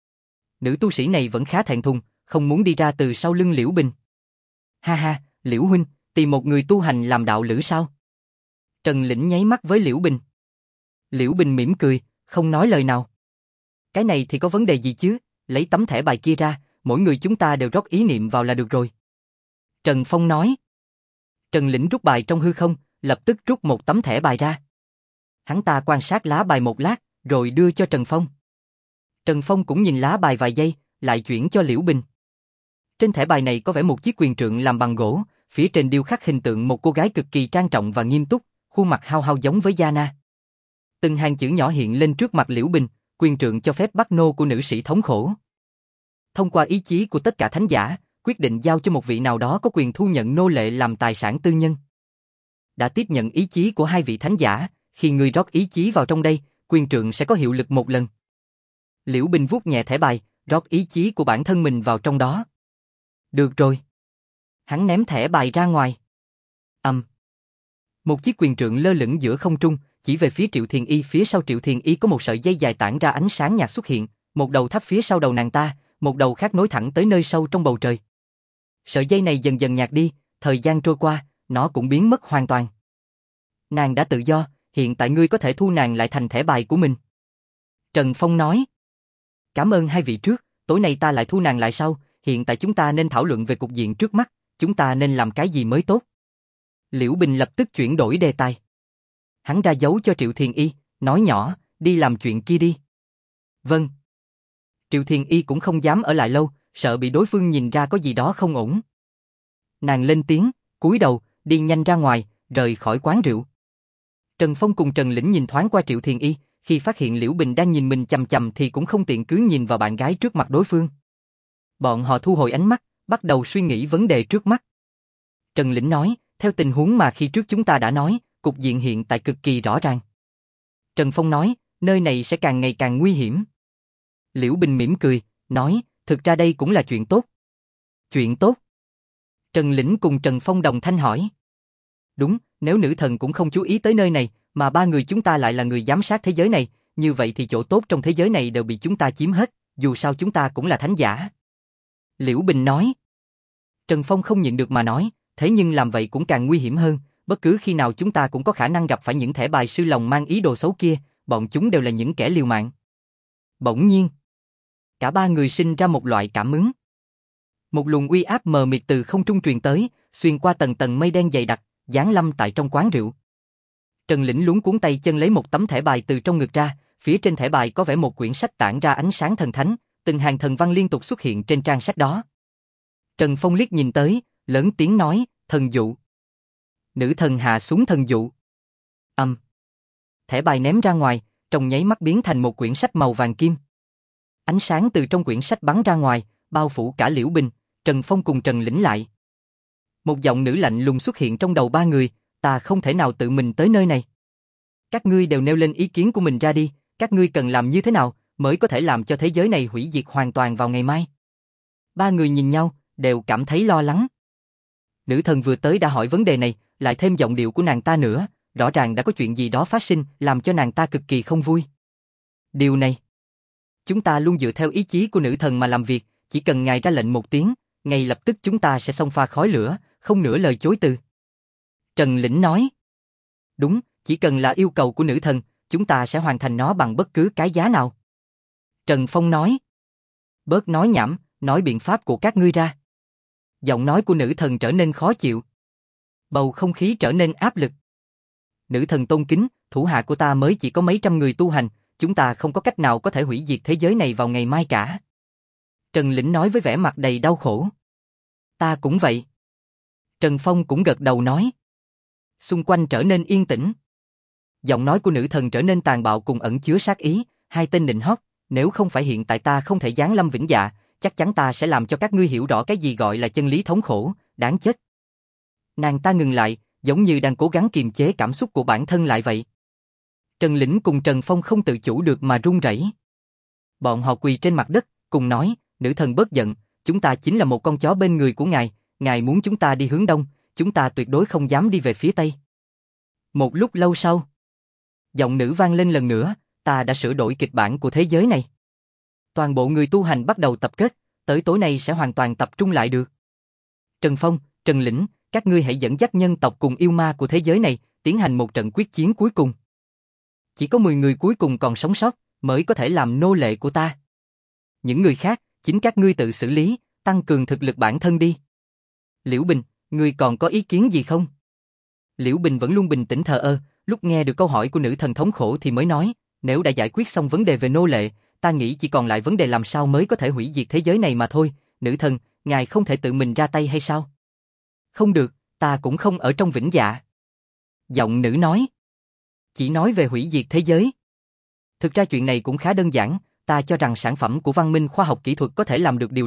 Nữ tu sĩ này vẫn khá thẹn thùng, không muốn đi ra từ sau lưng Liễu Bình. Ha ha, Liễu huynh, tìm một người tu hành làm đạo lữ sao? Trần Lĩnh nháy mắt với Liễu Bình. Liễu Bình mỉm cười, không nói lời nào. Cái này thì có vấn đề gì chứ, lấy tấm thẻ bài kia ra, mỗi người chúng ta đều rót ý niệm vào là được rồi. Trần Phong nói. Trần Lĩnh rút bài trong hư không, lập tức rút một tấm thẻ bài ra. Hắn ta quan sát lá bài một lát, rồi đưa cho Trần Phong. Trần Phong cũng nhìn lá bài vài giây, lại chuyển cho Liễu Bình. Trên thẻ bài này có vẽ một chiếc quyền trượng làm bằng gỗ, phía trên điêu khắc hình tượng một cô gái cực kỳ trang trọng và nghiêm túc, khuôn mặt hao hao giống với Giana. Từng hàng chữ nhỏ hiện lên trước mặt Liễu Bình, quyền trượng cho phép bắt nô của nữ sĩ thống khổ. Thông qua ý chí của tất cả thánh giả, quyết định giao cho một vị nào đó có quyền thu nhận nô lệ làm tài sản tư nhân. Đã tiếp nhận ý chí của hai vị thánh giả, khi ngươi rót ý chí vào trong đây, quyền trượng sẽ có hiệu lực một lần. Liễu Bình vuốt nhẹ thẻ bài, rót ý chí của bản thân mình vào trong đó. Được rồi. Hắn ném thẻ bài ra ngoài. Một chiếc quyền trượng lơ lửng giữa không trung, chỉ về phía Triệu Thiền Y. Phía sau Triệu Thiền Y có một sợi dây dài tản ra ánh sáng nhạt xuất hiện, một đầu thấp phía sau đầu nàng ta, một đầu khác nối thẳng tới nơi sâu trong bầu trời. Sợi dây này dần dần nhạt đi, thời gian trôi qua, nó cũng biến mất hoàn toàn. Nàng đã tự do, hiện tại ngươi có thể thu nàng lại thành thẻ bài của mình. Trần Phong nói. Cảm ơn hai vị trước, tối nay ta lại thu nàng lại sau, hiện tại chúng ta nên thảo luận về cục diện trước mắt, chúng ta nên làm cái gì mới tốt. Liễu Bình lập tức chuyển đổi đề tài. Hắn ra dấu cho Triệu Thiền Y, nói nhỏ, đi làm chuyện kia đi. Vâng. Triệu Thiền Y cũng không dám ở lại lâu, sợ bị đối phương nhìn ra có gì đó không ổn. Nàng lên tiếng, cúi đầu, đi nhanh ra ngoài, rời khỏi quán rượu. Trần Phong cùng Trần Lĩnh nhìn thoáng qua Triệu Thiền Y, khi phát hiện Liễu Bình đang nhìn mình chằm chằm thì cũng không tiện cứ nhìn vào bạn gái trước mặt đối phương. Bọn họ thu hồi ánh mắt, bắt đầu suy nghĩ vấn đề trước mắt. Trần Lĩnh nói, theo tình huống mà khi trước chúng ta đã nói, cục diện hiện tại cực kỳ rõ ràng. Trần Phong nói, nơi này sẽ càng ngày càng nguy hiểm. Liễu Bình mỉm cười, nói, thực ra đây cũng là chuyện tốt. Chuyện tốt? Trần Lĩnh cùng Trần Phong đồng thanh hỏi. Đúng, nếu nữ thần cũng không chú ý tới nơi này, mà ba người chúng ta lại là người giám sát thế giới này, như vậy thì chỗ tốt trong thế giới này đều bị chúng ta chiếm hết, dù sao chúng ta cũng là thánh giả. Liễu Bình nói. Trần Phong không nhịn được mà nói, thế nhưng làm vậy cũng càng nguy hiểm hơn, bất cứ khi nào chúng ta cũng có khả năng gặp phải những thẻ bài sư lòng mang ý đồ xấu kia, bọn chúng đều là những kẻ liều mạng. Bỗng nhiên, cả ba người sinh ra một loại cảm ứng. Một luồng uy áp mờ mịt từ không trung truyền tới, xuyên qua tầng tầng mây đen dày đặc, giáng lâm tại trong quán rượu. Trần Lĩnh luống cuống tay chân lấy một tấm thẻ bài từ trong ngực ra, phía trên thẻ bài có vẽ một quyển sách tản ra ánh sáng thần thánh, từng hàng thần văn liên tục xuất hiện trên trang sách đó. Trần Phong liếc nhìn tới, lớn tiếng nói, thần dụ. Nữ thần hạ xuống thần dụ. Thẻ bài ném ra ngoài, trong nháy mắt biến thành một quyển sách màu vàng kim. Ánh sáng từ trong quyển sách bắn ra ngoài, bao phủ cả Liễu Bình, Trần Phong cùng Trần Lĩnh lại. Một giọng nữ lạnh lùng xuất hiện trong đầu ba người, ta không thể nào tự mình tới nơi này. Các ngươi đều nêu lên ý kiến của mình ra đi, các ngươi cần làm như thế nào mới có thể làm cho thế giới này hủy diệt hoàn toàn vào ngày mai. Ba người nhìn nhau, đều cảm thấy lo lắng. Nữ thần vừa tới đã hỏi vấn đề này, lại thêm giọng điệu của nàng ta nữa, rõ ràng đã có chuyện gì đó phát sinh, làm cho nàng ta cực kỳ không vui. Điều này, chúng ta luôn dựa theo ý chí của nữ thần mà làm việc, chỉ cần ngài ra lệnh một tiếng, ngay lập tức chúng ta sẽ xông pha khói lửa, không nửa lời chối từ. Trần Lĩnh nói. Đúng, chỉ cần là yêu cầu của nữ thần, chúng ta sẽ hoàn thành nó bằng bất cứ cái giá nào. Trần Phong nói. Bớt nói nhảm, nói biện pháp của các ngươi ra. Giọng nói của nữ thần trở nên khó chịu. Bầu không khí trở nên áp lực. Nữ thần tôn kính, thủ hạ của ta mới chỉ có mấy trăm người tu hành, chúng ta không có cách nào có thể hủy diệt thế giới này vào ngày mai cả. Trần Lĩnh nói với vẻ mặt đầy đau khổ. Ta cũng vậy. Trần Phong cũng gật đầu nói. Xung quanh trở nên yên tĩnh. Giọng nói của nữ thần trở nên tàn bạo cùng ẩn chứa sát ý, hai tên nịnh hót, nếu không phải hiện tại ta không thể giáng lâm vĩnh dạ, chắc chắn ta sẽ làm cho các ngươi hiểu rõ cái gì gọi là chân lý thống khổ, đáng chết. Nàng ta ngừng lại, giống như đang cố gắng kiềm chế cảm xúc của bản thân lại vậy. Trần Lĩnh cùng Trần Phong không tự chủ được mà run rẩy. Bọn họ quỳ trên mặt đất, cùng nói, nữ thần bớt giận, chúng ta chính là một con chó bên người của ngài muốn chúng ta đi hướng đông, chúng ta tuyệt đối không dám đi về phía tây. Một lúc lâu sau, giọng nữ vang lên lần nữa, ta đã sửa đổi kịch bản của thế giới này. Toàn bộ người tu hành bắt đầu tập kết, tới tối nay sẽ hoàn toàn tập trung lại được. Trần Phong, Trần Lĩnh, các ngươi hãy dẫn dắt nhân tộc cùng yêu ma của thế giới này, tiến hành một trận quyết chiến cuối cùng. Chỉ có 10 người cuối cùng còn sống sót, mới có thể làm nô lệ của ta. Những người khác, chính các ngươi tự xử lý, tăng cường thực lực bản thân đi. Liễu Bình, ngươi còn có ý kiến gì không? Liễu Bình vẫn luôn bình tĩnh thờ ơ, lúc nghe được câu hỏi của nữ thần thống khổ thì mới nói, nếu đã giải quyết xong vấn đề về nô lệ, ta nghĩ chỉ còn lại vấn đề làm sao mới có thể hủy diệt thế giới này mà thôi. Nữ thần, ngài không thể tự mình ra tay hay sao? Không được, ta cũng không ở trong vĩnh dạ. Giọng nữ nói. Chỉ nói về hủy diệt thế giới. Thực ra chuyện này cũng khá đơn giản, ta cho rằng sản phẩm của văn minh khoa học kỹ thuật có thể làm được điều đó,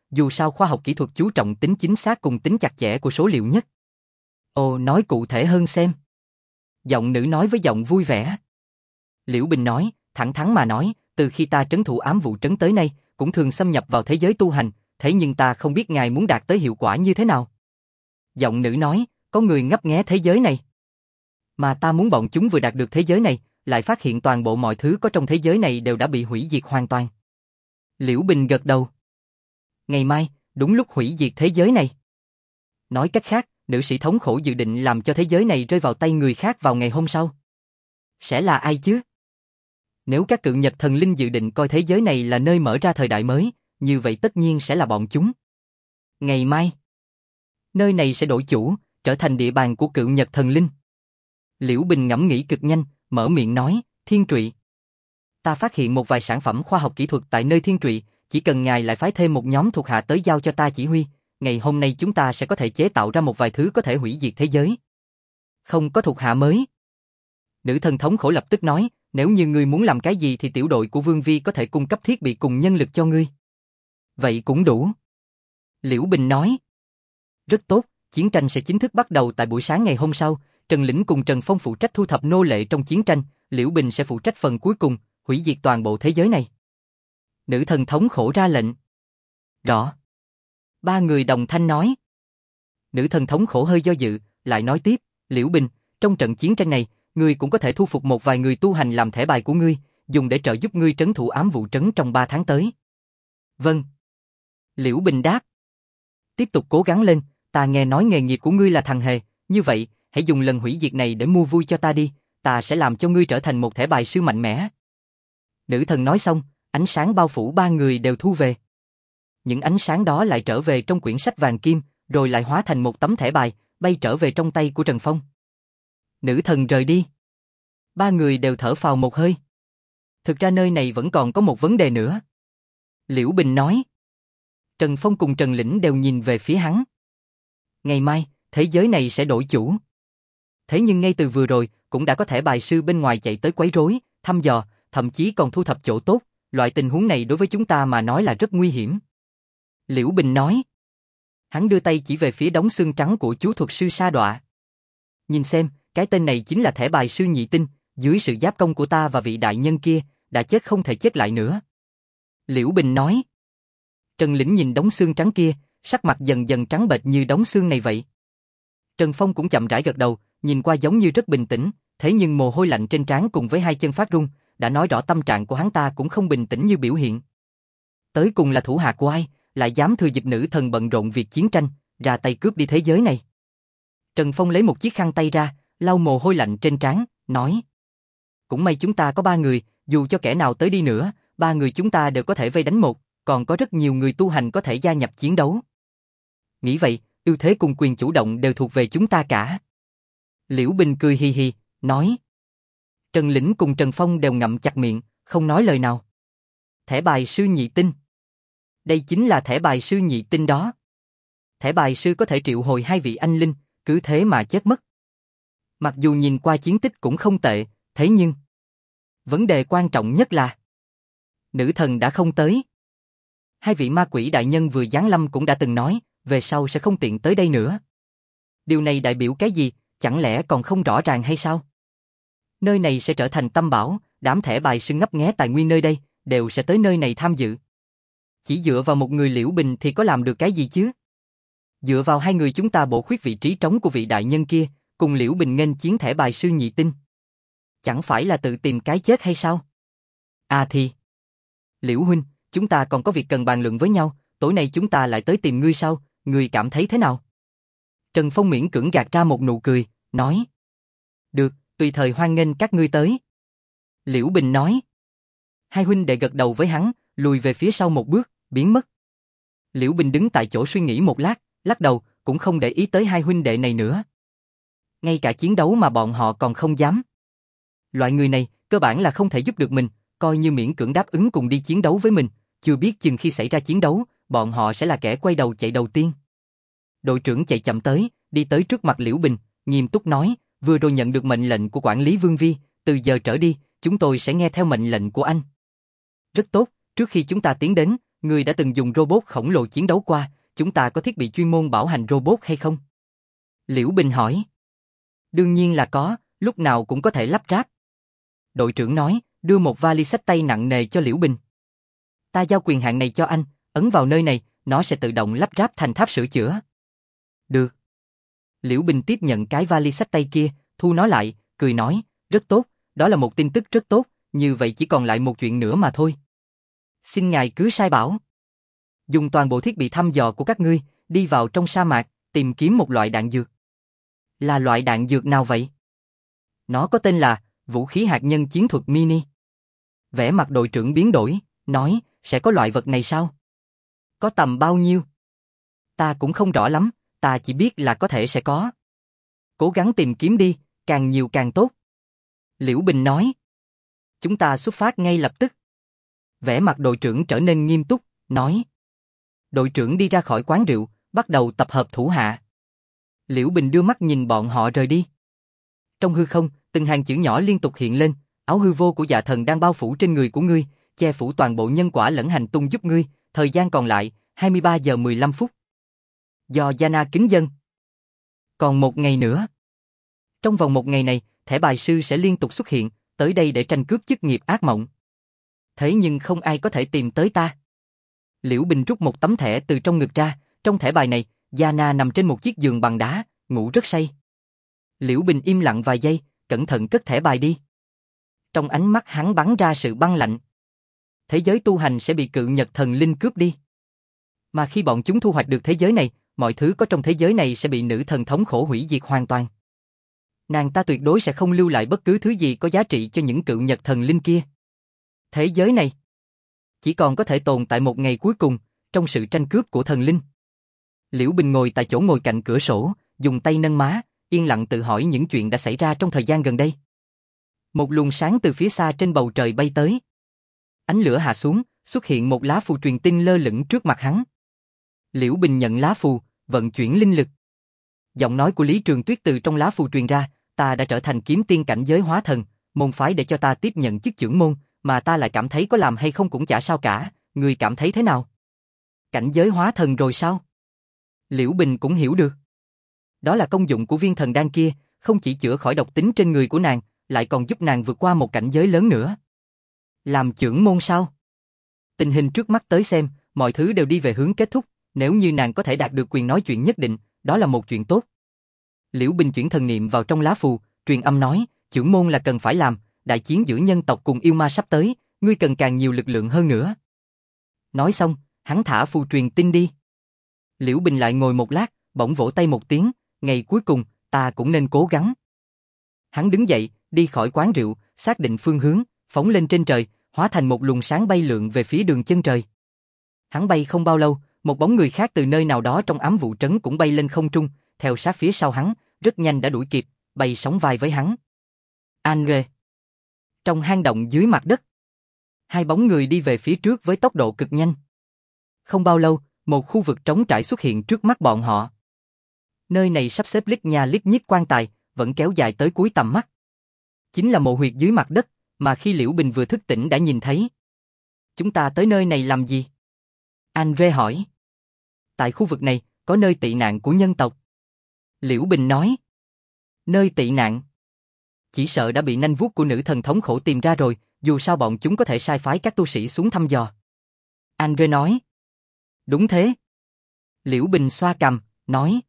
dù sao khoa học kỹ thuật chú trọng tính chính xác cùng tính chặt chẽ của số liệu nhất. Ồ, nói cụ thể hơn xem. Giọng nữ nói với giọng vui vẻ. Liễu Bình nói, thẳng thắn mà nói, từ khi ta trấn thủ ám vụ trấn tới nay, cũng thường xâm nhập vào thế giới tu hành, thế nhưng ta không biết ngài muốn đạt tới hiệu quả như thế nào. Giọng nữ nói, có người ngấp nghé thế giới này. Mà ta muốn bọn chúng vừa đạt được thế giới này, lại phát hiện toàn bộ mọi thứ có trong thế giới này đều đã bị hủy diệt hoàn toàn. Liễu Bình gật đầu. Ngày mai, đúng lúc hủy diệt thế giới này. Nói cách khác, nữ sĩ thống khổ dự định làm cho thế giới này rơi vào tay người khác vào ngày hôm sau. Sẽ là ai chứ? Nếu các cự nhật thần linh dự định coi thế giới này là nơi mở ra thời đại mới, như vậy tất nhiên sẽ là bọn chúng. Ngày mai, nơi này sẽ đổi chủ, trở thành địa bàn của cự nhật thần linh. Liễu Bình ngẫm nghĩ cực nhanh, mở miệng nói, Thiên Trụy. Ta phát hiện một vài sản phẩm khoa học kỹ thuật tại nơi Thiên Trụy, chỉ cần ngài lại phái thêm một nhóm thuộc hạ tới giao cho ta chỉ huy, ngày hôm nay chúng ta sẽ có thể chế tạo ra một vài thứ có thể hủy diệt thế giới. Không có thuộc hạ mới. Nữ thần thống khổ lập tức nói, nếu như ngươi muốn làm cái gì thì tiểu đội của Vương Vi có thể cung cấp thiết bị cùng nhân lực cho ngươi. Vậy cũng đủ. Liễu Bình nói. Rất tốt, chiến tranh sẽ chính thức bắt đầu tại buổi sáng ngày hôm sau, Trần Lĩnh cùng Trần Phong phụ trách thu thập nô lệ trong chiến tranh, Liễu Bình sẽ phụ trách phần cuối cùng, hủy diệt toàn bộ thế giới này. Nữ thần thống khổ ra lệnh. Rõ. Ba người đồng thanh nói. Nữ thần thống khổ hơi do dự, lại nói tiếp, Liễu Bình, trong trận chiến tranh này, ngươi cũng có thể thu phục một vài người tu hành làm thẻ bài của ngươi, dùng để trợ giúp ngươi trấn thủ ám vụ trấn trong 3 tháng tới. Vâng. Liễu Bình đáp. Tiếp tục cố gắng lên, ta nghe nói nghề nghiệp của ngươi là thằng hề, như vậy, hãy dùng lần hủy diệt này để mua vui cho ta đi, ta sẽ làm cho ngươi trở thành một thẻ bài sư mạnh mẽ. Nữ thần nói xong, ánh sáng bao phủ ba người đều thu về. Những ánh sáng đó lại trở về trong quyển sách vàng kim, rồi lại hóa thành một tấm thẻ bài, bay trở về trong tay của Trần Phong. Nữ thần rời đi. Ba người đều thở phào một hơi. Thực ra nơi này vẫn còn có một vấn đề nữa. Liễu Bình nói. Trần Phong cùng Trần Lĩnh đều nhìn về phía hắn. Ngày mai, thế giới này sẽ đổi chủ. Thế nhưng ngay từ vừa rồi, cũng đã có thẻ bài sư bên ngoài chạy tới quấy rối, thăm dò, thậm chí còn thu thập chỗ tốt. Loại tình huống này đối với chúng ta mà nói là rất nguy hiểm. Liễu Bình nói. Hắn đưa tay chỉ về phía đống xương trắng của chú thuật sư Sa Đọa. Nhìn xem, cái tên này chính là thẻ bài sư nhị tinh, dưới sự giáp công của ta và vị đại nhân kia, đã chết không thể chết lại nữa. Liễu Bình nói. Trần Lĩnh nhìn đống xương trắng kia, sắc mặt dần dần trắng bệch như đống xương này vậy. Trần Phong cũng chậm rãi gật đầu, nhìn qua giống như rất bình tĩnh, thế nhưng mồ hôi lạnh trên trán cùng với hai chân phát run, đã nói rõ tâm trạng của hắn ta cũng không bình tĩnh như biểu hiện. Tới cùng là thủ hạ của ai, lại dám thừa dịp nữ thần bận rộn việc chiến tranh, ra tay cướp đi thế giới này. Trần Phong lấy một chiếc khăn tay ra, lau mồ hôi lạnh trên trán, nói. Cũng may chúng ta có 3 người, dù cho kẻ nào tới đi nữa, 3 người chúng ta đều có thể vây đánh một, còn có rất nhiều người tu hành có thể gia nhập chiến đấu. Nghĩ vậy, ưu thế cùng quyền chủ động đều thuộc về chúng ta cả. Liễu Bình cười hì hì, nói. Trần Lĩnh cùng Trần Phong đều ngậm chặt miệng, không nói lời nào. Thẻ bài sư nhị tinh. Đây chính là thẻ bài sư nhị tinh đó. Thẻ bài sư có thể triệu hồi 2 vị anh linh, cứ thế mà chết mất. Mặc dù nhìn qua chiến tích cũng không tệ, thế nhưng vấn đề quan trọng nhất là nữ thần đã không tới. 2 vị ma quỷ đại nhân vừa giáng lâm cũng đã từng nói, về sau sẽ không tiện tới đây nữa. Điều này đại biểu cái gì, chẳng lẽ còn không rõ ràng hay sao? Nơi này sẽ trở thành tâm bảo, đám thẻ bài sư ngấp nghé tài nguyên nơi đây, đều sẽ tới nơi này tham dự. Chỉ dựa vào một người Liễu Bình thì có làm được cái gì chứ? Dựa vào 2 người chúng ta bổ khuyết vị trí trống của vị đại nhân kia, cùng Liễu Bình nghênh chiến thẻ bài sư nhị tinh. Chẳng phải là tự tìm cái chết hay sao? À thì, Liễu huynh, chúng ta còn có việc cần bàn luận với nhau, tối nay chúng ta lại tới tìm ngươi sau, ngươi cảm thấy thế nào? Trần Phong miễn cưỡng gạt ra một nụ cười, nói. Được, tùy thời hoan nghênh các ngươi tới. Liễu Bình nói. 2 huynh đệ gật đầu với hắn, lùi về phía sau một bước, biến mất. Liễu Bình đứng tại chỗ suy nghĩ một lát, lắc đầu, cũng không để ý tới 2 huynh đệ này nữa. Ngay cả chiến đấu mà bọn họ còn không dám. Loại người này, cơ bản là không thể giúp được mình, coi như miễn cưỡng đáp ứng cùng đi chiến đấu với mình, chưa biết chừng khi xảy ra chiến đấu, bọn họ sẽ là kẻ quay đầu chạy đầu tiên. Đội trưởng chạy chậm tới, đi tới trước mặt Liễu Bình, nghiêm túc nói, vừa rồi nhận được mệnh lệnh của quản lý Vương Vi, từ giờ trở đi, chúng tôi sẽ nghe theo mệnh lệnh của anh. Rất tốt, trước khi chúng ta tiến đến, ngươi đã từng dùng robot khổng lồ chiến đấu qua, chúng ta có thiết bị chuyên môn bảo hành robot hay không? Liễu Bình hỏi. Đương nhiên là có, lúc nào cũng có thể lắp ráp. Đội trưởng nói, đưa một vali xách tay nặng nề cho Liễu Bình. Ta giao quyền hạn này cho anh, ấn vào nơi này, nó sẽ tự động lắp ráp thành tháp sửa chữa. Được. Liễu Bình tiếp nhận cái vali xách tay kia, thu nó lại, cười nói, rất tốt, đó là một tin tức rất tốt, như vậy chỉ còn lại một chuyện nữa mà thôi. Xin ngài cứ sai bảo. Dùng toàn bộ thiết bị thăm dò của các ngươi, đi vào trong sa mạc, tìm kiếm một loại đạn dược. Là loại đạn dược nào vậy? Nó có tên là vũ khí hạt nhân chiến thuật mini. Vẻ mặt đội trưởng biến đổi, nói, sẽ có loại vật này sao? Có tầm bao nhiêu? Ta cũng không rõ lắm, ta chỉ biết là có thể sẽ có. Cố gắng tìm kiếm đi, càng nhiều càng tốt. Liễu Bình nói. Chúng ta xuất phát ngay lập tức. Vẻ mặt đội trưởng trở nên nghiêm túc, nói. Đội trưởng đi ra khỏi quán rượu, bắt đầu tập hợp thủ hạ. Liễu Bình đưa mắt nhìn bọn họ rời đi. Trong hư không, từng hàng chữ nhỏ liên tục hiện lên, áo hư vô của Dạ Thần đang bao phủ trên người của ngươi, che phủ toàn bộ nhân quả lẫn hành tung giúp ngươi, thời gian còn lại, 23 giờ 15 phút. Do Yana kính dân. Còn một ngày nữa. Trong vòng một ngày này, thẻ bài sư sẽ liên tục xuất hiện, tới đây để tranh cướp chức nghiệp ác mộng. Thế nhưng không ai có thể tìm tới ta. Liễu Bình rút một tấm thẻ từ trong ngực ra, trong thẻ bài này, Yana nằm trên một chiếc giường bằng đá, ngủ rất say. Liễu Bình im lặng vài giây, cẩn thận cất thẻ bài đi. Trong ánh mắt hắn bắn ra sự băng lạnh. Thế giới tu hành sẽ bị cự nhật thần linh cướp đi. Mà khi bọn chúng thu hoạch được thế giới này, mọi thứ có trong thế giới này sẽ bị nữ thần thống khổ hủy diệt hoàn toàn. Nàng ta tuyệt đối sẽ không lưu lại bất cứ thứ gì có giá trị cho những cự nhật thần linh kia. Thế giới này chỉ còn có thể tồn tại một ngày cuối cùng, trong sự tranh cướp của thần linh. Liễu Bình ngồi tại chỗ ngồi cạnh cửa sổ, dùng tay nâng má, yên lặng tự hỏi những chuyện đã xảy ra trong thời gian gần đây. Một luồng sáng từ phía xa trên bầu trời bay tới. Ánh lửa hạ xuống, xuất hiện một lá phù truyền tin lơ lửng trước mặt hắn. Liễu Bình nhận lá phù, vận chuyển linh lực. Giọng nói của Lý Trường Tuyết từ trong lá phù truyền ra, ta đã trở thành kiếm tiên cảnh giới hóa thần, môn phái để cho ta tiếp nhận chức trưởng môn, mà ta lại cảm thấy có làm hay không cũng chả sao cả, người cảm thấy thế nào? Cảnh giới hóa thần rồi sao? Liễu Bình cũng hiểu được. Đó là công dụng của viên thần đan kia, không chỉ chữa khỏi độc tính trên người của nàng, lại còn giúp nàng vượt qua một cảnh giới lớn nữa. Làm trưởng môn sao? Tình hình trước mắt tới xem, mọi thứ đều đi về hướng kết thúc, nếu như nàng có thể đạt được quyền nói chuyện nhất định, đó là một chuyện tốt. Liễu Bình chuyển thần niệm vào trong lá phù, truyền âm nói, trưởng môn là cần phải làm, đại chiến giữa nhân tộc cùng yêu ma sắp tới, ngươi cần càng nhiều lực lượng hơn nữa. Nói xong, hắn thả phù truyền tin đi. Liễu Bình lại ngồi một lát, bỗng vỗ tay một tiếng, ngày cuối cùng, ta cũng nên cố gắng. Hắn đứng dậy, đi khỏi quán rượu, xác định phương hướng, phóng lên trên trời, hóa thành một luồng sáng bay lượn về phía đường chân trời. Hắn bay không bao lâu, một bóng người khác từ nơi nào đó trong ám vụ trấn cũng bay lên không trung, theo sát phía sau hắn, rất nhanh đã đuổi kịp, bay sóng vai với hắn. Andre. Trong hang động dưới mặt đất, hai bóng người đi về phía trước với tốc độ cực nhanh. Không bao lâu, một khu vực trống trải xuất hiện trước mắt bọn họ. Nơi này sắp xếp lít nha lít nhít quan tài, vẫn kéo dài tới cuối tầm mắt. Chính là mộ huyệt dưới mặt đất, mà khi Liễu Bình vừa thức tỉnh đã nhìn thấy. Chúng ta tới nơi này làm gì? Andre hỏi. Tại khu vực này, có nơi tị nạn của nhân tộc. Liễu Bình nói. Nơi tị nạn? Chỉ sợ đã bị nanh vuốt của nữ thần thống khổ tìm ra rồi, dù sao bọn chúng có thể sai phái các tu sĩ xuống thăm dò. Andre nói. Đúng thế. Liễu Bình xoa cằm, nói.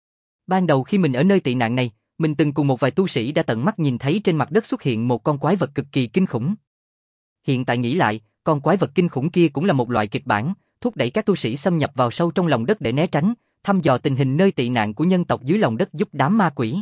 Ban đầu khi mình ở nơi tị nạn này, mình từng cùng một vài tu sĩ đã tận mắt nhìn thấy trên mặt đất xuất hiện một con quái vật cực kỳ kinh khủng. Hiện tại nghĩ lại, con quái vật kinh khủng kia cũng là một loại kịch bản, thúc đẩy các tu sĩ xâm nhập vào sâu trong lòng đất để né tránh, thăm dò tình hình nơi tị nạn của nhân tộc dưới lòng đất giúp đám ma quỷ.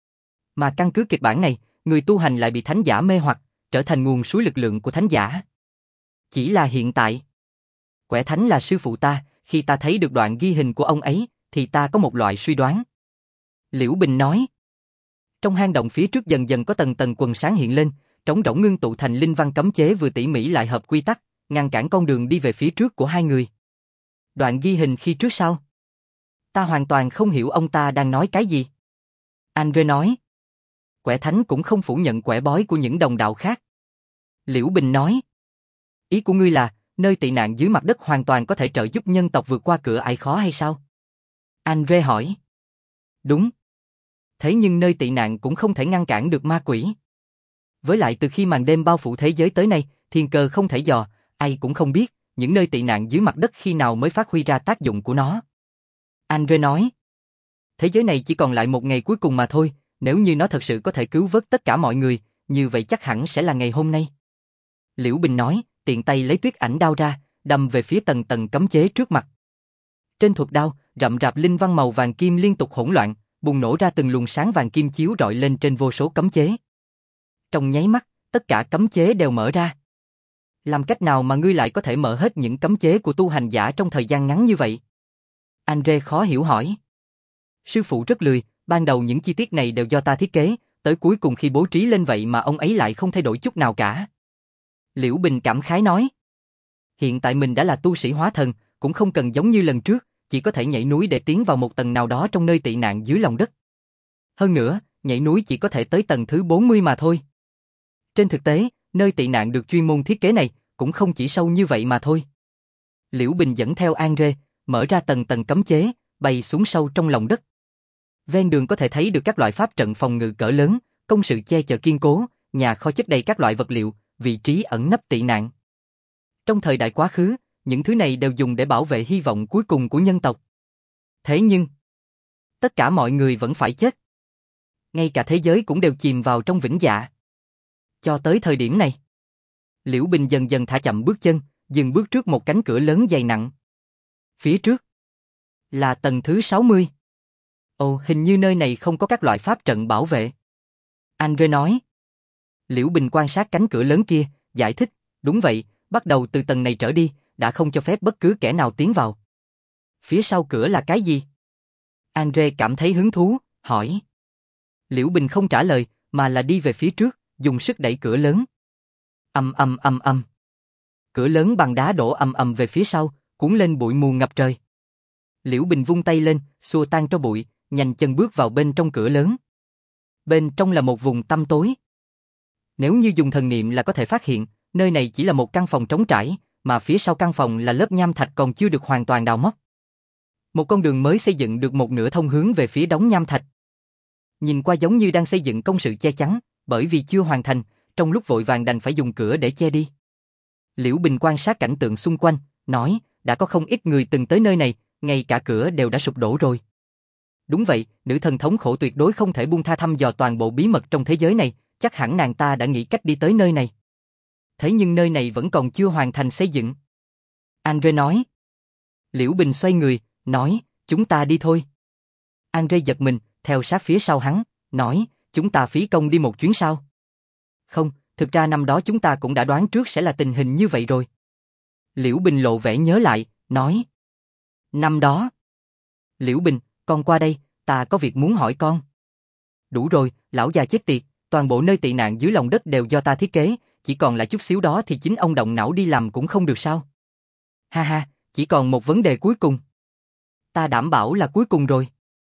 Mà căn cứ kịch bản này, người tu hành lại bị thánh giả mê hoặc, trở thành nguồn suối lực lượng của thánh giả. Chỉ là hiện tại, Quẻ Thánh là sư phụ ta, khi ta thấy được đoạn ghi hình của ông ấy, thì ta có một loại suy đoán. Liễu Bình nói. Trong hang động phía trước dần dần có tầng tầng quần sáng hiện lên, trống rỗng ngưng tụ thành linh văn cấm chế vừa tỉ mỉ lại hợp quy tắc, ngăn cản con đường đi về phía trước của hai người. Đoạn ghi hình khi trước sau. Ta hoàn toàn không hiểu ông ta đang nói cái gì. Andre nói. Quẻ Thánh cũng không phủ nhận quẻ bói của những đồng đạo khác. Liễu Bình nói. Ý của ngươi là, nơi tị nạn dưới mặt đất hoàn toàn có thể trợ giúp nhân tộc vượt qua cửa ải khó hay sao? Andre hỏi. Đúng. Thế nhưng nơi tị nạn cũng không thể ngăn cản được ma quỷ. Với lại từ khi màn đêm bao phủ thế giới tới nay, thiên cơ không thể dò, ai cũng không biết, những nơi tị nạn dưới mặt đất khi nào mới phát huy ra tác dụng của nó. Andre nói. Thế giới này chỉ còn lại một ngày cuối cùng mà thôi, nếu như nó thật sự có thể cứu vớt tất cả mọi người, như vậy chắc hẳn sẽ là ngày hôm nay. Liễu Bình nói, tiện tay lấy tuyết ảnh đao ra, đâm về phía tầng tầng cấm chế trước mặt. Trên thuật đao, rậm rạp linh văn màu vàng kim liên tục hỗn loạn, bùng nổ ra từng luồng sáng vàng kim chiếu rọi lên trên vô số cấm chế. Trong nháy mắt, tất cả cấm chế đều mở ra. Làm cách nào mà ngươi lại có thể mở hết những cấm chế của tu hành giả trong thời gian ngắn như vậy? Andre khó hiểu hỏi. Sư phụ rất lười, ban đầu những chi tiết này đều do ta thiết kế, tới cuối cùng khi bố trí lên vậy mà ông ấy lại không thay đổi chút nào cả. Liễu Bình cảm khái nói. Hiện tại mình đã là tu sĩ hóa thần, cũng không cần giống như lần trước, chỉ có thể nhảy núi để tiến vào một tầng nào đó trong nơi tị nạn dưới lòng đất. Hơn nữa, nhảy núi chỉ có thể tới tầng thứ 40 mà thôi. Trên thực tế, nơi tị nạn được chuyên môn thiết kế này cũng không chỉ sâu như vậy mà thôi. Liễu Bình dẫn theo Andre, mở ra tầng tầng cấm chế, bay xuống sâu trong lòng đất. Ven đường có thể thấy được các loại pháp trận phòng ngự cỡ lớn, công sự che chở kiên cố, nhà kho chất đầy các loại vật liệu, vị trí ẩn nấp tị nạn. Trong thời đại quá khứ, những thứ này đều dùng để bảo vệ hy vọng cuối cùng của nhân tộc. Thế nhưng, tất cả mọi người vẫn phải chết. Ngay cả thế giới cũng đều chìm vào trong vĩnh dạ. Cho tới thời điểm này, Liễu Bình dần dần thả chậm bước chân, dừng bước trước một cánh cửa lớn dày nặng. Phía trước là tầng thứ 60. Ồ, hình như nơi này không có các loại pháp trận bảo vệ. Andre nói. Liễu Bình quan sát cánh cửa lớn kia, giải thích, đúng vậy, bắt đầu từ tầng này trở đi, đã không cho phép bất cứ kẻ nào tiến vào. Phía sau cửa là cái gì? Andre cảm thấy hứng thú, hỏi. Liễu Bình không trả lời, mà là đi về phía trước, dùng sức đẩy cửa lớn. Ầm ầm ầm ầm. Cửa lớn bằng đá đổ ầm ầm về phía sau, cuốn lên bụi mù ngập trời. Liễu Bình vung tay lên, xua tan tro bụi, nhanh chân bước vào bên trong cửa lớn. Bên trong là một vùng tăm tối. Nếu như dùng thần niệm là có thể phát hiện, nơi này chỉ là một căn phòng trống trải, mà phía sau căn phòng là lớp nham thạch còn chưa được hoàn toàn đào móc. Một con đường mới xây dựng được một nửa thông hướng về phía đống nham thạch. Nhìn qua giống như đang xây dựng công sự che chắn, bởi vì chưa hoàn thành, trong lúc vội vàng đành phải dùng cửa để che đi. Liễu Bình quan sát cảnh tượng xung quanh, nói, đã có không ít người từng tới nơi này, ngay cả cửa đều đã sụp đổ rồi. Đúng vậy, nữ thần thống khổ tuyệt đối không thể buông tha thăm dò toàn bộ bí mật trong thế giới này, chắc hẳn nàng ta đã nghĩ cách đi tới nơi này. Thế nhưng nơi này vẫn còn chưa hoàn thành xây dựng. Andre nói. Liễu Bình xoay người, nói, chúng ta đi thôi. Andre giật mình, theo sát phía sau hắn, nói, chúng ta phí công đi một chuyến sao? Không, thực ra năm đó chúng ta cũng đã đoán trước sẽ là tình hình như vậy rồi. Liễu Bình lộ vẻ nhớ lại, nói. Năm đó. Liễu Bình, con qua đây, ta có việc muốn hỏi con. Đủ rồi, lão già chết tiệt, toàn bộ nơi tị nạn dưới lòng đất đều do ta thiết kế, chỉ còn lại chút xíu đó thì chính ông động não đi làm cũng không được sao? Ha ha, chỉ còn một vấn đề cuối cùng. Ta đảm bảo là cuối cùng rồi.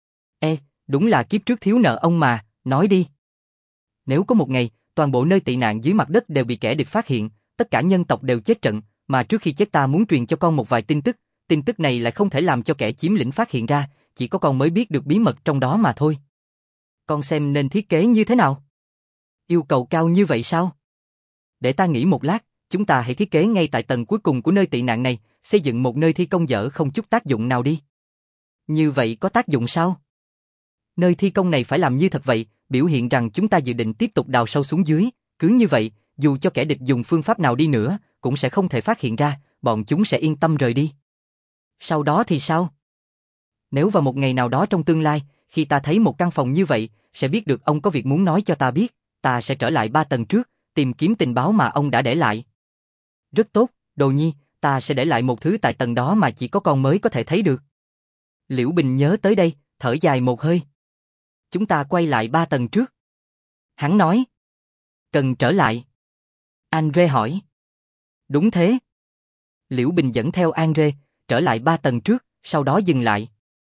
Ê, đúng là kiếp trước thiếu nợ ông mà, nói đi. Nếu có một ngày, toàn bộ nơi tị nạn dưới mặt đất đều bị kẻ địch phát hiện, tất cả nhân tộc đều chết trận, mà trước khi chết ta muốn truyền cho con một vài tin tức này lại không thể làm cho kẻ chiếm lĩnh phát hiện ra, chỉ có con mới biết được bí mật trong đó mà thôi. Con xem nên thiết kế như thế nào? Yêu cầu cao như vậy sao? Để ta nghĩ một lát, chúng ta hãy thiết kế ngay tại tầng cuối cùng của nơi tị nạn này, xây dựng một nơi thi công dở không chút tác dụng nào đi. Như vậy có tác dụng sao? Nơi thi công này phải làm như thật vậy, biểu hiện rằng chúng ta dự định tiếp tục đào sâu xuống dưới, cứ như vậy, dù cho kẻ địch dùng phương pháp nào đi nữa, cũng sẽ không thể phát hiện ra, bọn chúng sẽ yên tâm rời đi. Sau đó thì sao? Nếu vào một ngày nào đó trong tương lai, khi ta thấy một căn phòng như vậy, sẽ biết được ông có việc muốn nói cho ta biết, ta sẽ trở lại 3 tầng trước, tìm kiếm tình báo mà ông đã để lại. Rất tốt, Đồ Nhi, ta sẽ để lại một thứ tại tầng đó mà chỉ có con mới có thể thấy được. Liễu Bình nhớ tới đây, thở dài một hơi. Chúng ta quay lại 3 tầng trước. Hắn nói. Cần trở lại. Andre hỏi. Đúng thế. Liễu Bình dẫn theo Andre, trở lại 3 tầng trước, sau đó dừng lại.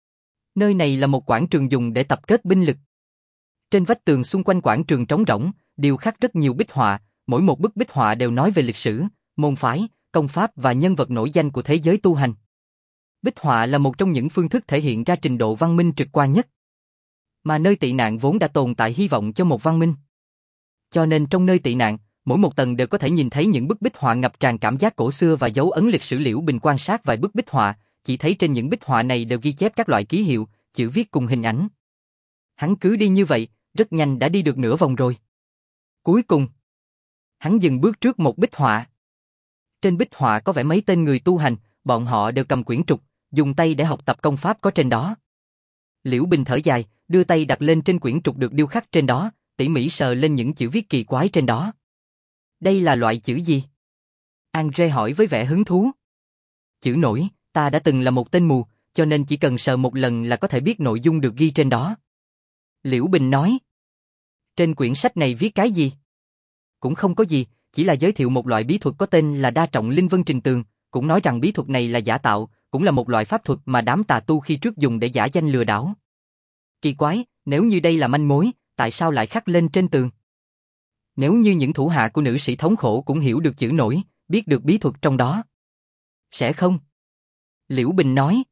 Nơi này là một quảng trường dùng để tập kết binh lực. Trên vách tường xung quanh quảng trường trống rỗng, điêu khắc rất nhiều bích họa, mỗi một bức bích họa đều nói về lịch sử, môn phái, công pháp và nhân vật nổi danh của thế giới tu hành. Bích họa là một trong những phương thức thể hiện ra trình độ văn minh trực quan nhất. Mà nơi tị nạn vốn đã tồn tại hy vọng cho một văn minh. Cho nên trong nơi tị nạn, mỗi một tầng đều có thể nhìn thấy những bức bích họa ngập tràn cảm giác cổ xưa và dấu ấn lịch sử. Liễu Bình quan sát vài bức bích họa, chỉ thấy trên những bích họa này đều ghi chép các loại ký hiệu, chữ viết cùng hình ảnh. Hắn cứ đi như vậy, rất nhanh đã đi được nửa vòng rồi. Cuối cùng, hắn dừng bước trước một bích họa. Trên bích họa có vẽ mấy tên người tu hành, bọn họ đều cầm quyển trục, dùng tay để học tập công pháp có trên đó. Liễu Bình thở dài, đưa tay đặt lên trên quyển trục được điêu khắc trên đó, tỉ mỉ sờ lên những chữ viết kỳ quái trên đó. Đây là loại chữ gì? Andre hỏi với vẻ hứng thú. Chữ nổi, ta đã từng là một tên mù, cho nên chỉ cần sờ một lần là có thể biết nội dung được ghi trên đó. Liễu Bình nói. Trên quyển sách này viết cái gì? Cũng không có gì, chỉ là giới thiệu một loại bí thuật có tên là đa trọng linh vân trình tường, cũng nói rằng bí thuật này là giả tạo, cũng là một loại pháp thuật mà đám tà tu khi trước dùng để giả danh lừa đảo. Kỳ quái, nếu như đây là manh mối, tại sao lại khắc lên trên tường? Nếu như những thủ hạ của nữ sĩ thống khổ cũng hiểu được chữ nổi, biết được bí thuật trong đó. Sẽ không? Liễu Bình nói.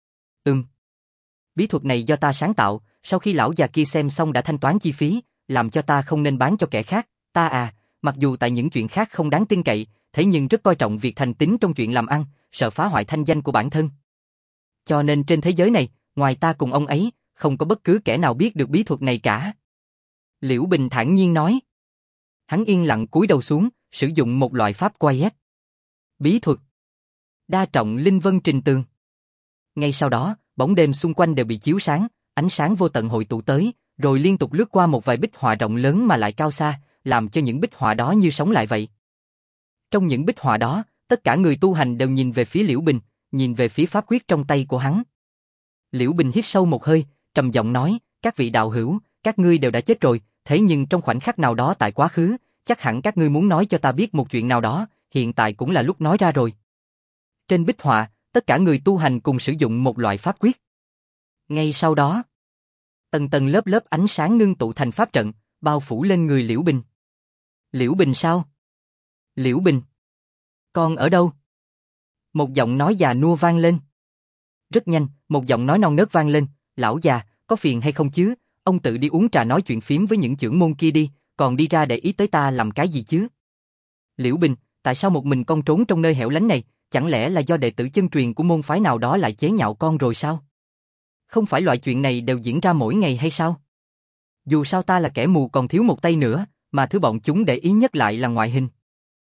Bí thuật này do ta sáng tạo, sau khi lão già kia xem xong đã thanh toán chi phí, làm cho ta không nên bán cho kẻ khác. Ta mặc dù tại những chuyện khác không đáng tin cậy, thế nhưng rất coi trọng việc thành tín trong chuyện làm ăn, sợ phá hoại thanh danh của bản thân. Cho nên trên thế giới này, ngoài ta cùng ông ấy, không có bất cứ kẻ nào biết được bí thuật này cả. Liễu Bình thản nhiên nói. Hắn yên lặng cúi đầu xuống, sử dụng một loại pháp quay. Bí thuật đa trọng linh vân trình tường. Ngay sau đó, bóng đêm xung quanh đều bị chiếu sáng, ánh sáng vô tận hội tụ tới, rồi liên tục lướt qua một vài bích họa rộng lớn mà lại cao xa, làm cho những bích họa đó như sống lại vậy. Trong những bích họa đó, tất cả người tu hành đều nhìn về phía Liễu Bình, nhìn về phía pháp quyết trong tay của hắn. Liễu Bình hít sâu một hơi, trầm giọng nói, các vị đạo hữu, các ngươi đều đã chết rồi, thế nhưng trong khoảnh khắc nào đó tại quá khứ, chắc hẳn các ngươi muốn nói cho ta biết một chuyện nào đó, hiện tại cũng là lúc nói ra rồi. Trên bích họa, tất cả người tu hành cùng sử dụng một loại pháp quyết. Ngay sau đó, tầng tầng lớp lớp ánh sáng ngưng tụ thành pháp trận, bao phủ lên người Liễu Bình. Liễu Bình sao? Liễu Bình, con ở đâu? Một giọng nói già nua vang lên. Rất nhanh, một giọng nói non nớt vang lên, lão già, có phiền hay không chứ? Ông tự đi uống trà nói chuyện phím với những chưởng môn kia đi, còn đi ra để ý tới ta làm cái gì chứ? Liễu Bình, tại sao một mình con trốn trong nơi hẻo lánh này, chẳng lẽ là do đệ tử chân truyền của môn phái nào đó lại chế nhạo con rồi sao? Không phải loại chuyện này đều diễn ra mỗi ngày hay sao? Dù sao ta là kẻ mù còn thiếu một tay nữa, mà thứ bọn chúng để ý nhất lại là ngoại hình.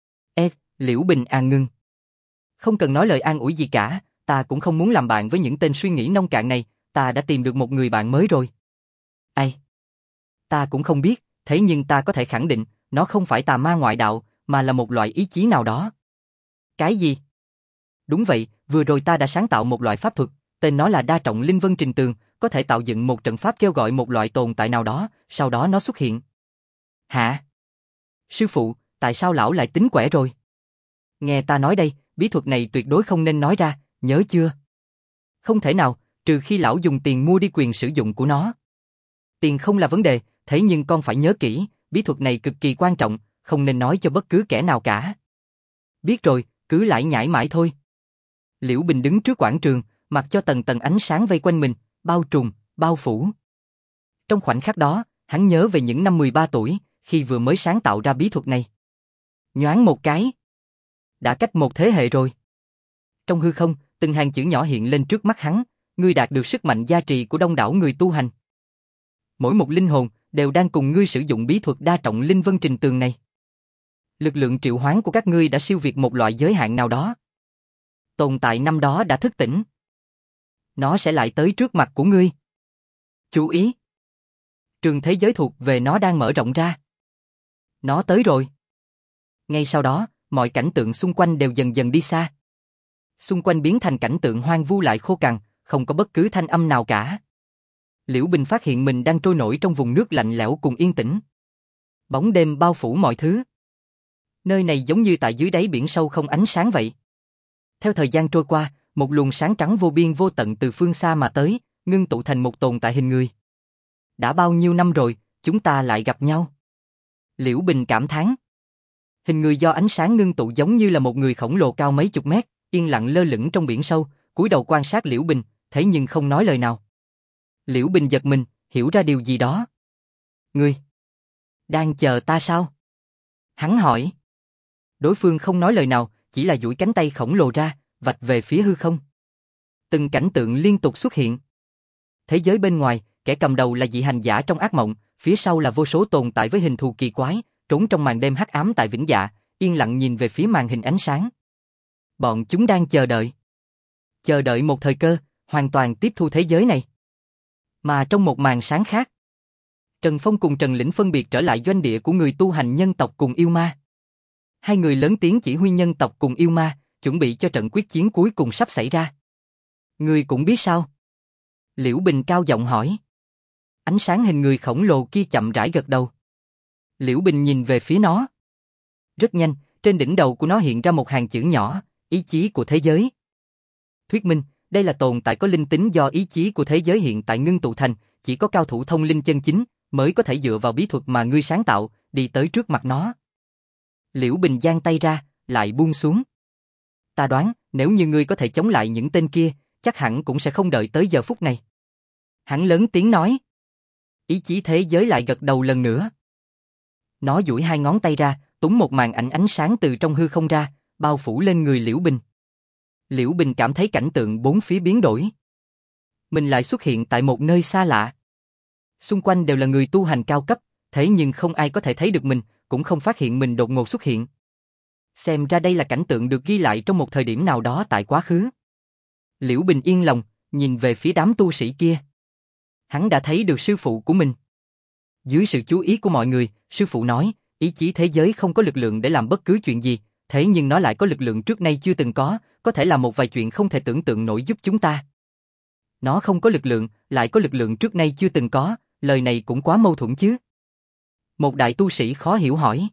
Liễu Bình ngưng. Không cần nói lời an ủi gì cả, ta cũng không muốn làm bạn với những tên suy nghĩ nông cạn này, ta đã tìm được một người bạn mới rồi. Ai? Ta cũng không biết, thế nhưng ta có thể khẳng định, nó không phải tà ma ngoại đạo, mà là một loại ý chí nào đó. Cái gì? Đúng vậy, vừa rồi ta đã sáng tạo một loại pháp thuật, tên nó là đa trọng linh vân trình tường, có thể tạo dựng một trận pháp kêu gọi một loại tồn tại nào đó, sau đó nó xuất hiện. Hả? Sư phụ, tại sao lão lại tính quẻ rồi? Nghe ta nói đây, bí thuật này tuyệt đối không nên nói ra, nhớ chưa? Không thể nào, trừ khi lão dùng tiền mua đi quyền sử dụng của nó. Tiền không là vấn đề, thế nhưng con phải nhớ kỹ, bí thuật này cực kỳ quan trọng, không nên nói cho bất cứ kẻ nào cả. Biết rồi, cứ lải nhải mãi thôi. Liễu Bình đứng trước quảng trường, mặc cho tầng tầng ánh sáng vây quanh mình, bao trùm, bao phủ. Trong khoảnh khắc đó, hắn nhớ về những năm 13 tuổi, khi vừa mới sáng tạo ra bí thuật này. Nhoáng một cái. Đã cách một thế hệ rồi. Trong hư không, từng hàng chữ nhỏ hiện lên trước mắt hắn, ngươi đạt được sức mạnh gia trì của đông đảo người tu hành. Mỗi một linh hồn đều đang cùng ngươi sử dụng bí thuật đa trọng linh vân trình tường này. Lực lượng triệu hoán của các ngươi đã siêu việt một loại giới hạn nào đó. Tồn tại năm đó đã thức tỉnh. Nó sẽ lại tới trước mặt của ngươi. Chú ý! Trường thế giới thuộc về nó đang mở rộng ra. Nó tới rồi. Ngay sau đó, mọi cảnh tượng xung quanh đều dần dần đi xa. Xung quanh biến thành cảnh tượng hoang vu lại khô cằn, không có bất cứ thanh âm nào cả. Liễu Bình phát hiện mình đang trôi nổi trong vùng nước lạnh lẽo cùng yên tĩnh. Bóng đêm bao phủ mọi thứ. Nơi này giống như tại dưới đáy biển sâu không ánh sáng vậy. Theo thời gian trôi qua, một luồng sáng trắng vô biên vô tận từ phương xa mà tới, ngưng tụ thành một tồn tại hình người. Đã bao nhiêu năm rồi, chúng ta lại gặp nhau. Liễu Bình cảm thán. Hình người do ánh sáng ngưng tụ giống như là một người khổng lồ cao mấy chục mét, yên lặng lơ lửng trong biển sâu, cúi đầu quan sát Liễu Bình, thế nhưng không nói lời nào. Liễu Bình giật mình, hiểu ra điều gì đó. Ngươi đang chờ ta sao? Hắn hỏi. Đối phương không nói lời nào, chỉ là duỗi cánh tay khổng lồ ra, vạch về phía hư không. Từng cảnh tượng liên tục xuất hiện. Thế giới bên ngoài, kẻ cầm đầu là dị hành giả trong ác mộng, phía sau là vô số tồn tại với hình thù kỳ quái, trốn trong màn đêm hắc ám tại Vĩnh Dạ, yên lặng nhìn về phía màn hình ánh sáng. Bọn chúng đang chờ đợi một thời cơ, hoàn toàn tiếp thu thế giới này. Mà trong một màn sáng khác, Trần Phong cùng Trần Lĩnh phân biệt trở lại doanh địa của người tu hành nhân tộc cùng yêu ma. Hai người lớn tiếng chỉ huy nhân tộc cùng yêu ma, chuẩn bị cho trận quyết chiến cuối cùng sắp xảy ra. Ngươi cũng biết sao? Liễu Bình cao giọng hỏi. Ánh sáng hình người khổng lồ kia chậm rãi gật đầu. Liễu Bình nhìn về phía nó. Rất nhanh, trên đỉnh đầu của nó hiện ra một hàng chữ nhỏ, ý chí của thế giới. Thuyết minh, đây là tồn tại có linh tính do ý chí của thế giới hiện tại ngưng tụ thành, chỉ có cao thủ thông linh chân chính mới có thể dựa vào bí thuật mà ngươi sáng tạo, đi tới trước mặt nó. Liễu Bình giang tay ra, lại buông xuống. Ta đoán, nếu như ngươi có thể chống lại những tên kia, chắc hẳn cũng sẽ không đợi tới giờ phút này. Hắn lớn tiếng nói. Ý chí thế giới lại gật đầu lần nữa. Nó duỗi hai ngón tay ra, túm một màn ảnh ánh sáng từ trong hư không ra, bao phủ lên người Liễu Bình. Liễu Bình cảm thấy cảnh tượng bốn phía biến đổi. Mình lại xuất hiện tại một nơi xa lạ. Xung quanh đều là người tu hành cao cấp, thế nhưng không ai có thể thấy được mình, cũng không phát hiện mình đột ngột xuất hiện. Xem ra đây là cảnh tượng được ghi lại trong một thời điểm nào đó tại quá khứ. Liễu Bình yên lòng, nhìn về phía đám tu sĩ kia. Hắn đã thấy được sư phụ của mình. Dưới sự chú ý của mọi người, sư phụ nói, ý chí thế giới không có lực lượng để làm bất cứ chuyện gì, thế nhưng nó lại có lực lượng trước nay chưa từng có thể làm một vài chuyện không thể tưởng tượng nổi giúp chúng ta. Nó không có lực lượng, lại có lực lượng trước nay chưa từng có, lời này cũng quá mâu thuẫn chứ. Một đại tu sĩ khó hiểu hỏi.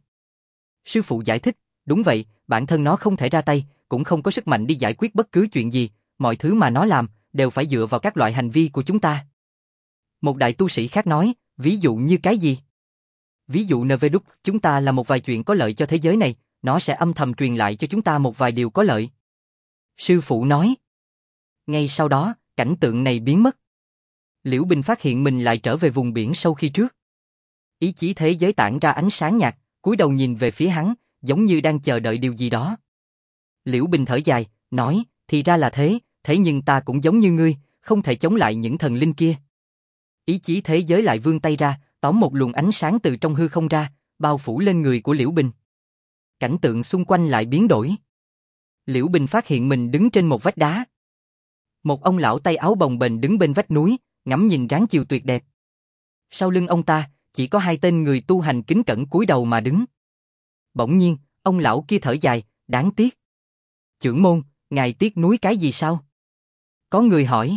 Sư phụ giải thích, đúng vậy, bản thân nó không thể ra tay, cũng không có sức mạnh đi giải quyết bất cứ chuyện gì, mọi thứ mà nó làm, đều phải dựa vào các loại hành vi của chúng ta. Một đại tu sĩ khác nói, ví dụ như cái gì? Ví dụ NV-đúc, chúng ta làm một vài chuyện có lợi cho thế giới này, nó sẽ âm thầm truyền lại cho chúng ta một vài điều có lợi. Sư phụ nói. Ngay sau đó, cảnh tượng này biến mất. Liễu Bình phát hiện mình lại trở về vùng biển sâu khi trước. Ý chí thế giới tản ra ánh sáng nhạt, cúi đầu nhìn về phía hắn, giống như đang chờ đợi điều gì đó. Liễu Bình thở dài, nói, thì ra là thế, thế nhưng ta cũng giống như ngươi, không thể chống lại những thần linh kia. Ý chí thế giới lại vươn tay ra, tóm một luồng ánh sáng từ trong hư không ra, bao phủ lên người của Liễu Bình. Cảnh tượng xung quanh lại biến đổi. Liễu Bình phát hiện mình đứng trên một vách đá. Một ông lão tay áo bồng bềnh đứng bên vách núi, ngắm nhìn dáng chiều tuyệt đẹp. Sau lưng ông ta, chỉ có hai tên người tu hành kính cẩn cúi đầu mà đứng. Bỗng nhiên, ông lão kia thở dài, đáng tiếc. Chưởng môn, ngài tiếc nuối cái gì sao? Có người hỏi.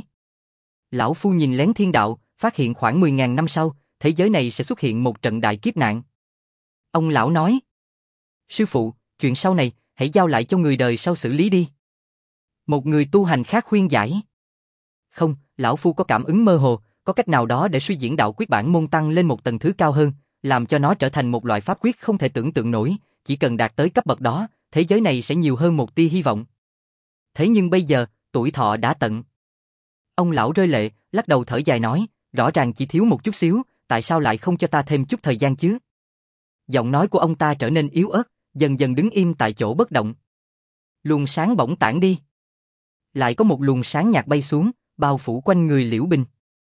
Lão phu nhìn lén thiên đạo, phát hiện khoảng 10.000 năm sau, thế giới này sẽ xuất hiện một trận đại kiếp nạn. Ông lão nói. Sư phụ, chuyện sau này, hãy giao lại cho người đời sau xử lý đi. Một người tu hành khác khuyên giải. Không, lão phu có cảm ứng mơ hồ, có cách nào đó để suy diễn đạo quyết bản môn tăng lên một tầng thứ cao hơn, làm cho nó trở thành một loại pháp quyết không thể tưởng tượng nổi, chỉ cần đạt tới cấp bậc đó, thế giới này sẽ nhiều hơn một tia hy vọng. Thế nhưng bây giờ, tuổi thọ đã tận. Ông lão rơi lệ, lắc đầu thở dài nói, rõ ràng chỉ thiếu một chút xíu, tại sao lại không cho ta thêm chút thời gian chứ? Giọng nói của ông ta trở nên yếu ớt, dần dần đứng im tại chỗ bất động. Luồng sáng bỗng tản đi. Lại có một luồng sáng nhạt bay xuống, bao phủ quanh người Liễu Bình.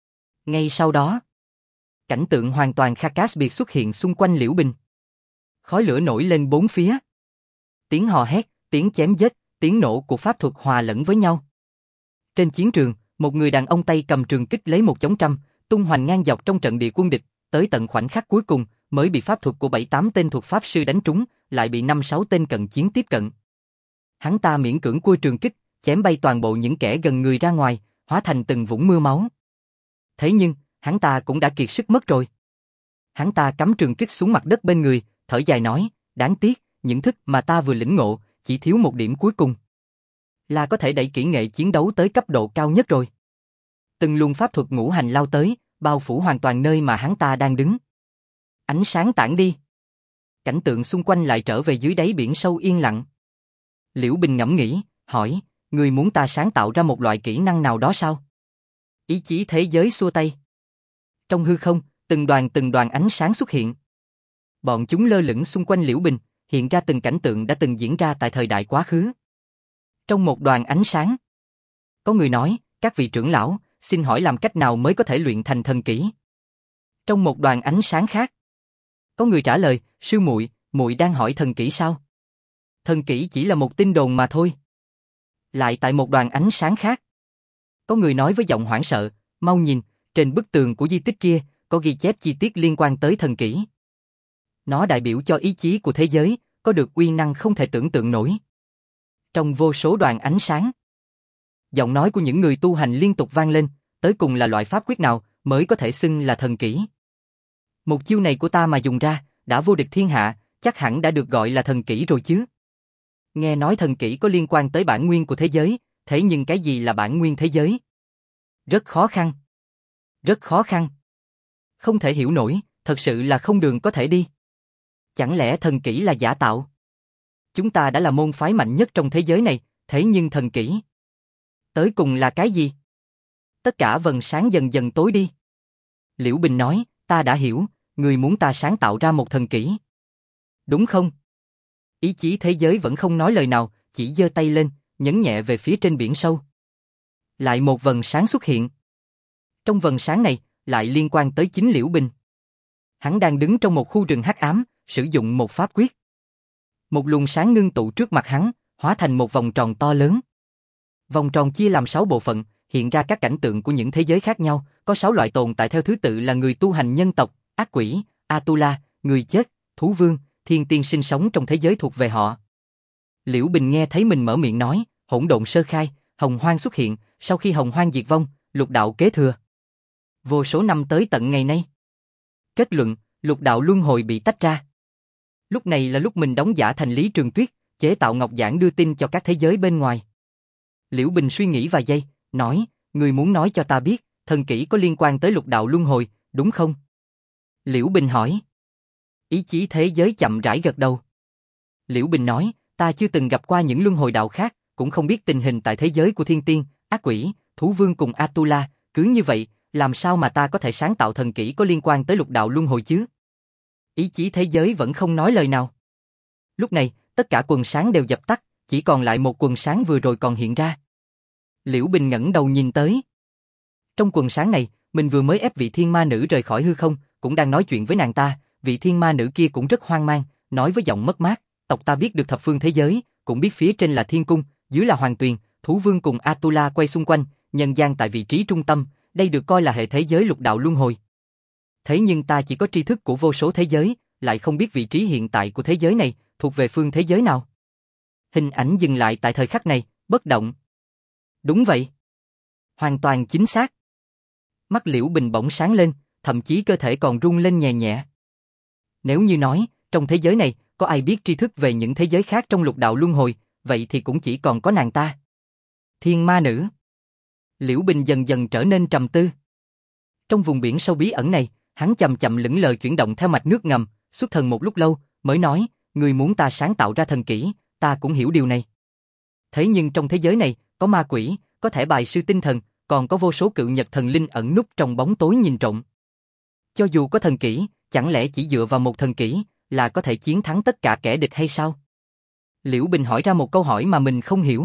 Ngay sau đó, cảnh tượng hoàn toàn khác biệt xuất hiện xung quanh Liễu Bình. Khói lửa nổi lên bốn phía. Tiếng hò hét, tiếng chém giết, tiếng nổ của pháp thuật hòa lẫn với nhau. Trên chiến trường, một người đàn ông tay cầm trường kích lấy một chống trăm, tung hoành ngang dọc trong trận địa quân địch, tới tận khoảnh khắc cuối cùng, mới bị pháp thuật của 7-8 tên thuật pháp sư đánh trúng, lại bị 5-6 tên cận chiến tiếp cận. Hắn ta miễn cưỡng cua trường kích, chém bay toàn bộ những kẻ gần người ra ngoài, hóa thành từng vũng mưa máu. Thế nhưng, hắn ta cũng đã kiệt sức mất rồi. Hắn ta cắm trường kích xuống mặt đất bên người, thở dài nói, đáng tiếc, những thức mà ta vừa lĩnh ngộ, chỉ thiếu một điểm cuối cùng. Là có thể đẩy kỹ nghệ chiến đấu tới cấp độ cao nhất rồi. Từng luồng pháp thuật ngũ hành lao tới, bao phủ hoàn toàn nơi mà hắn ta đang đứng. Ánh sáng tản đi. Cảnh tượng xung quanh lại trở về dưới đáy biển sâu yên lặng. Liễu Bình ngẫm nghĩ, hỏi, người muốn ta sáng tạo ra một loại kỹ năng nào đó sao? Ý chí thế giới xua tay. Trong hư không, từng đoàn ánh sáng xuất hiện. Bọn chúng lơ lửng xung quanh Liễu Bình, hiện ra từng cảnh tượng đã từng diễn ra tại thời đại quá khứ. Trong một đoàn ánh sáng, có người nói, các vị trưởng lão, xin hỏi làm cách nào mới có thể luyện thành thần kỹ? Trong một đoàn ánh sáng khác, có người trả lời, sư muội, muội đang hỏi thần kỹ sao? Thần kỹ chỉ là một tin đồn mà thôi. Lại tại một đoàn ánh sáng khác, có người nói với giọng hoảng sợ, mau nhìn, trên bức tường của di tích kia, có ghi chép chi tiết liên quan tới thần kỹ. Nó đại biểu cho ý chí của thế giới, có được uy năng không thể tưởng tượng nổi. Trong vô số đoàn ánh sáng, giọng nói của những người tu hành liên tục vang lên, tới cùng là loại pháp quyết nào mới có thể xưng là thần kỹ. Một chiêu này của ta mà dùng ra, đã vô địch thiên hạ, chắc hẳn đã được gọi là thần kỹ rồi chứ. Nghe nói thần kỹ có liên quan tới bản nguyên của thế giới, thế nhưng cái gì là bản nguyên thế giới? Rất khó khăn. Rất khó khăn. Không thể hiểu nổi, thật sự là không đường có thể đi. Chẳng lẽ thần kỹ là giả tạo? Chúng ta đã là môn phái mạnh nhất trong thế giới này, thế nhưng thần kỹ tới cùng là cái gì? Tất cả vầng sáng dần dần tối đi. Liễu Bình nói, ta đã hiểu, người muốn ta sáng tạo ra một thần kỹ. Đúng không? Ý chí thế giới vẫn không nói lời nào, chỉ giơ tay lên, nhấn nhẹ về phía trên biển sâu. Lại một vầng sáng xuất hiện. Trong vầng sáng này, lại liên quan tới chính Liễu Bình. Hắn đang đứng trong một khu rừng hắc ám, sử dụng một pháp quyết. Một luồng sáng ngưng tụ trước mặt hắn, hóa thành một vòng tròn to lớn. Vòng tròn chia làm 6 bộ phận, hiện ra các cảnh tượng của những thế giới khác nhau, có 6 loại tồn tại theo thứ tự là người tu hành nhân tộc, ác quỷ, Atula, người chết, thú vương, thiên tiên sinh sống trong thế giới thuộc về họ. Liễu Bình nghe thấy mình mở miệng nói, hỗn độn sơ khai, hồng hoang xuất hiện, sau khi hồng hoang diệt vong, lục đạo kế thừa. Vô số năm tới tận ngày nay. Kết luận, lục đạo luân hồi bị tách ra. Lúc này là lúc mình đóng giả thành Lý Trường Tuyết, chế tạo ngọc giản đưa tin cho các thế giới bên ngoài. Liễu Bình suy nghĩ vài giây, nói, người muốn nói cho ta biết, thần kỹ có liên quan tới lục đạo luân hồi, đúng không? Liễu Bình hỏi. Ý chí thế giới chậm rãi gật đầu. Liễu Bình nói, ta chưa từng gặp qua những luân hồi đạo khác, cũng không biết tình hình tại thế giới của thiên tiên, ác quỷ, thú vương cùng Atula, cứ như vậy, làm sao mà ta có thể sáng tạo thần kỹ có liên quan tới lục đạo luân hồi chứ? Ý chí thế giới vẫn không nói lời nào. Lúc này, tất cả quần sáng đều dập tắt, chỉ còn lại một quần sáng vừa rồi còn hiện ra. Liễu Bình ngẩng đầu nhìn tới. Trong quần sáng này, mình vừa mới ép vị thiên ma nữ rời khỏi hư không, cũng đang nói chuyện với nàng ta, vị thiên ma nữ kia cũng rất hoang mang, nói với giọng mất mát, tộc ta biết được thập phương thế giới, cũng biết phía trên là thiên cung, dưới là hoàng tuyền, thú vương cùng Atula quay xung quanh, nhân gian tại vị trí trung tâm, đây được coi là hệ thế giới lục đạo luân hồi. Thế nhưng ta chỉ có tri thức của vô số thế giới, lại không biết vị trí hiện tại của thế giới này, thuộc về phương thế giới nào. Hình ảnh dừng lại tại thời khắc này, bất động. Đúng vậy. Hoàn toàn chính xác. Mắt Liễu Bình bỗng sáng lên, thậm chí cơ thể còn rung lên nhẹ nhẹ. Nếu như nói, trong thế giới này, có ai biết tri thức về những thế giới khác trong lục đạo luân hồi, vậy thì cũng chỉ còn có nàng ta. Thiên ma nữ. Liễu Bình dần dần trở nên trầm tư. Trong vùng biển sâu bí ẩn này, hắn chậm chậm lững lờ chuyển động theo mạch nước ngầm, xuất thần một lúc lâu, mới nói, người muốn ta sáng tạo ra thần kỹ, ta cũng hiểu điều này. Thế nhưng trong thế giới này, có ma quỷ, có thẻ bài sư tinh thần, còn có vô số cự nhật thần linh ẩn núp trong bóng tối nhìn trộm. Cho dù có thần kỹ, chẳng lẽ chỉ dựa vào một thần kỹ là có thể chiến thắng tất cả kẻ địch hay sao? Liễu Bình hỏi ra một câu hỏi mà mình không hiểu.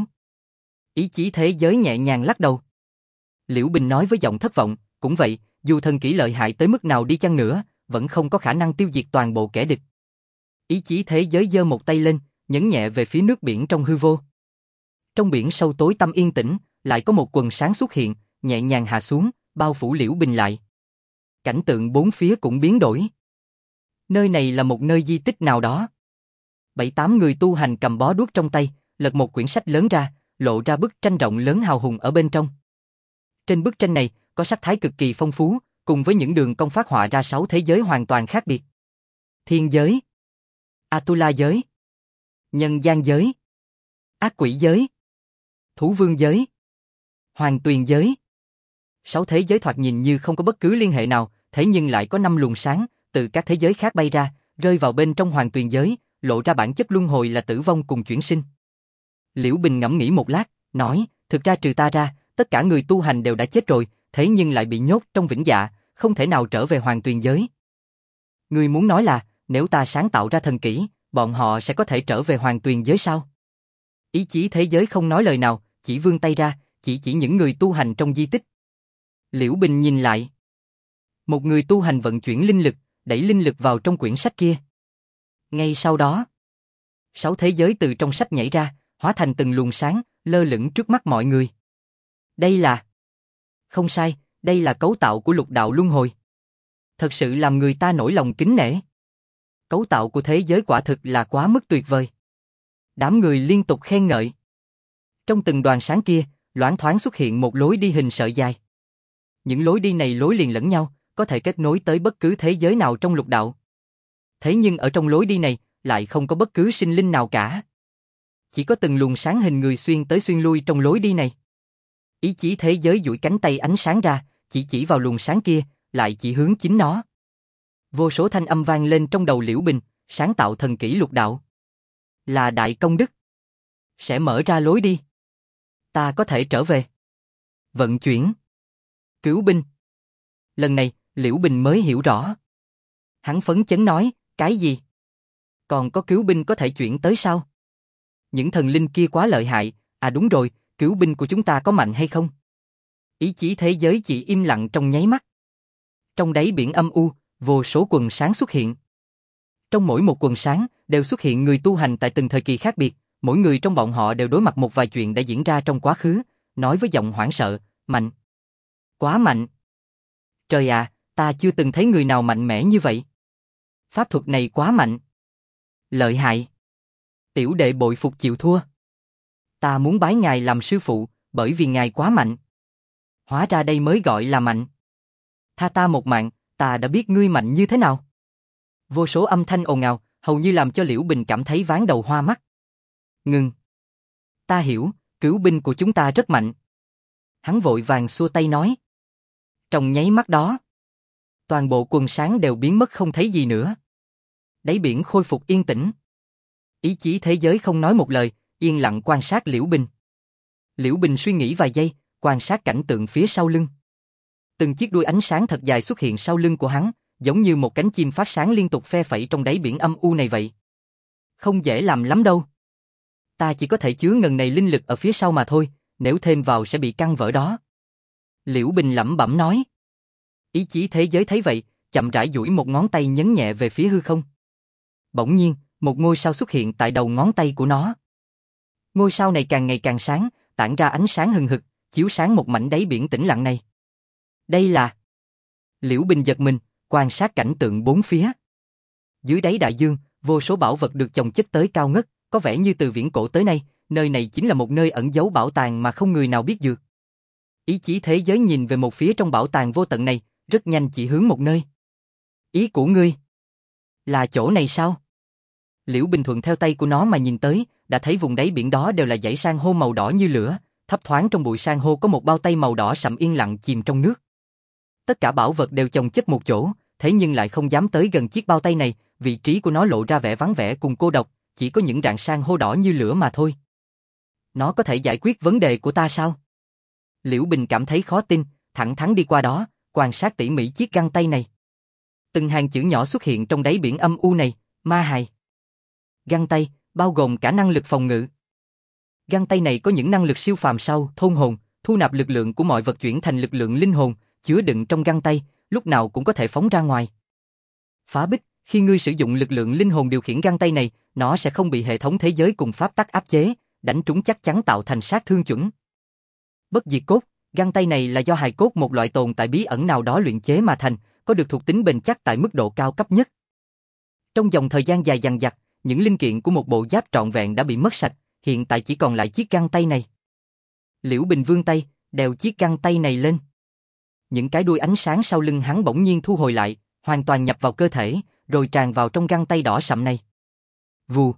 Ý chí thế giới nhẹ nhàng lắc đầu. Liễu Bình nói với giọng thất vọng, cũng vậy, dù thần kỹ lợi hại tới mức nào đi chăng nữa, vẫn không có khả năng tiêu diệt toàn bộ kẻ địch. Ý chí thế giới giơ một tay lên, nhấn nhẹ về phía nước biển trong hư vô. Trong biển sâu tối tăm yên tĩnh, lại có một quần sáng xuất hiện, nhẹ nhàng hạ xuống, bao phủ Liễu Bình lại. Cảnh tượng bốn phía cũng biến đổi. Nơi này là một nơi di tích nào đó. 7-8 người tu hành cầm bó đuốc trong tay, lật một quyển sách lớn ra, lộ ra bức tranh rộng lớn hào hùng ở bên trong. Trên bức tranh này, có sắc thái cực kỳ phong phú, cùng với những đường cong phác họa ra 6 thế giới hoàn toàn khác biệt. Thiên giới, Atula giới, nhân gian giới, ác quỷ giới, thú vương giới, hoàng tuyền giới. 6 thế giới thoạt nhìn như không có bất cứ liên hệ nào, thế nhưng lại có 5 luồng sáng từ các thế giới khác bay ra, rơi vào bên trong hoàng tuyền giới, lộ ra bản chất luân hồi là tử vong cùng chuyển sinh. Liễu Bình ngẫm nghĩ một lát, nói, thực ra trừ ta ra, tất cả người tu hành đều đã chết rồi, thế nhưng lại bị nhốt trong vĩnh dạ, không thể nào trở về hoàng tuyền giới. Ngươi muốn nói là, nếu ta sáng tạo ra thần kỹ, bọn họ sẽ có thể trở về hoàng tuyền giới sao? Ý chí thế giới không nói lời nào, chỉ vươn tay ra, chỉ những người tu hành trong di tích. Liễu Bình nhìn lại. Một người tu hành vận chuyển linh lực, đẩy linh lực vào trong quyển sách kia. Ngay sau đó, 6 thế giới từ trong sách nhảy ra, hóa thành từng luồng sáng, lơ lửng trước mắt mọi người. Đây là... Không sai, đây là cấu tạo của lục đạo luân hồi. Thật sự làm người ta nổi lòng kính nể. Cấu tạo của thế giới quả thực là quá mức tuyệt vời. Đám người liên tục khen ngợi. Trong từng đoàn sáng kia, loáng thoáng xuất hiện một lối đi hình sợi dài. Những lối đi này nối liền lẫn nhau, có thể kết nối tới bất cứ thế giới nào trong lục đạo. Thế nhưng ở trong lối đi này, lại không có bất cứ sinh linh nào cả. Chỉ có từng luồng sáng hình người xuyên tới xuyên lui trong lối đi này. Ý chí thế giới duỗi cánh tay ánh sáng ra, chỉ vào luồng sáng kia, lại chỉ hướng chính nó. Vô số thanh âm vang lên trong đầu Liễu Bình, sáng tạo thần kỹ lục đạo. Là đại công đức. Sẽ mở ra lối đi. Ta có thể trở về. Vận chuyển. Cứu binh. Lần này, Liễu Bình mới hiểu rõ. Hắn phấn chấn nói, cái gì? Còn có cứu binh có thể chuyển tới sao? Những thần linh kia quá lợi hại, à đúng rồi, cứu binh của chúng ta có mạnh hay không? Ý chí thế giới chỉ im lặng trong nháy mắt. Trong đáy biển âm u, vô số quần sáng xuất hiện. Trong mỗi một quần sáng, đều xuất hiện người tu hành tại từng thời kỳ khác biệt, mỗi người trong bọn họ đều đối mặt một vài chuyện đã diễn ra trong quá khứ, nói với giọng hoảng sợ, mạnh. Quá mạnh. Trời ạ, ta chưa từng thấy người nào mạnh mẽ như vậy. Pháp thuật này quá mạnh. Lợi hại. Tiểu đệ bội phục chịu thua. Ta muốn bái ngài làm sư phụ, bởi vì ngài quá mạnh. Hóa ra đây mới gọi là mạnh. Tha ta một mạng, ta đã biết ngươi mạnh như thế nào. Vô số âm thanh ồn ào, hầu như làm cho Liễu Bình cảm thấy váng đầu hoa mắt. Ngừng. Ta hiểu, cứu binh của chúng ta rất mạnh. Hắn vội vàng xua tay nói. Trong nháy mắt đó, toàn bộ quần sáng đều biến mất không thấy gì nữa. Đáy biển khôi phục yên tĩnh. Ý chí thế giới không nói một lời, yên lặng quan sát Liễu Bình. Liễu Bình suy nghĩ vài giây, quan sát cảnh tượng phía sau lưng. Từng chiếc đuôi ánh sáng thật dài xuất hiện sau lưng của hắn, giống như một cánh chim phát sáng liên tục phe phẩy trong đáy biển âm u này vậy. Không dễ làm lắm đâu. Ta chỉ có thể chứa ngần này linh lực ở phía sau mà thôi, nếu thêm vào sẽ bị căng vỡ đó. Liễu Bình lẩm bẩm nói. Ý chí thế giới thấy vậy, chậm rãi duỗi một ngón tay nhấn nhẹ về phía hư không. Bỗng nhiên, một ngôi sao xuất hiện tại đầu ngón tay của nó. Ngôi sao này càng ngày càng sáng, tản ra ánh sáng hừng hực, chiếu sáng một mảnh đáy biển tĩnh lặng này. Đây là... Liễu Bình giật mình, quan sát cảnh tượng bốn phía. Dưới đáy đại dương, vô số bảo vật được chồng chất tới cao ngất, có vẻ như từ viễn cổ tới nay, nơi này chính là một nơi ẩn giấu bảo tàng mà không người nào biết được. Ý chí thế giới nhìn về một phía trong bảo tàng vô tận này, rất nhanh chỉ hướng một nơi. Ý của ngươi? Là chỗ này sao? Liễu Bình thuận theo tay của nó mà nhìn tới, đã thấy vùng đáy biển đó đều là dãy san hô màu đỏ như lửa, thấp thoáng trong bụi san hô có một bao tay màu đỏ sậm yên lặng chìm trong nước. Tất cả bảo vật đều chồng chất một chỗ, thế nhưng lại không dám tới gần chiếc bao tay này, vị trí của nó lộ ra vẻ vắng vẻ cùng cô độc, chỉ có những rạn san hô đỏ như lửa mà thôi. Nó có thể giải quyết vấn đề của ta sao? Liễu Bình cảm thấy khó tin, thẳng thắn đi qua đó, quan sát tỉ mỉ chiếc găng tay này. Từng hàng chữ nhỏ xuất hiện trong đáy biển âm u này, ma hài. Găng tay, bao gồm cả năng lực phòng ngự. Găng tay này có những năng lực siêu phàm sau, thôn hồn, thu nạp lực lượng của mọi vật chuyển thành lực lượng linh hồn, chứa đựng trong găng tay, lúc nào cũng có thể phóng ra ngoài. Phá bích, khi ngươi sử dụng lực lượng linh hồn điều khiển găng tay này, nó sẽ không bị hệ thống thế giới cùng pháp tắc áp chế, đánh trúng chắc chắn tạo thành sát thương chuẩn. Bất diệt cốt, găng tay này là do hài cốt một loại tồn tại bí ẩn nào đó luyện chế mà thành, có được thuộc tính bền chắc tại mức độ cao cấp nhất. Trong dòng thời gian dài dằng dặc, những linh kiện của một bộ giáp trọn vẹn đã bị mất sạch, hiện tại chỉ còn lại chiếc găng tay này. Liễu Bình vươn tay, đeo chiếc găng tay này lên. Những cái đuôi ánh sáng sau lưng hắn bỗng nhiên thu hồi lại, hoàn toàn nhập vào cơ thể, rồi tràn vào trong găng tay đỏ sậm này. Vù.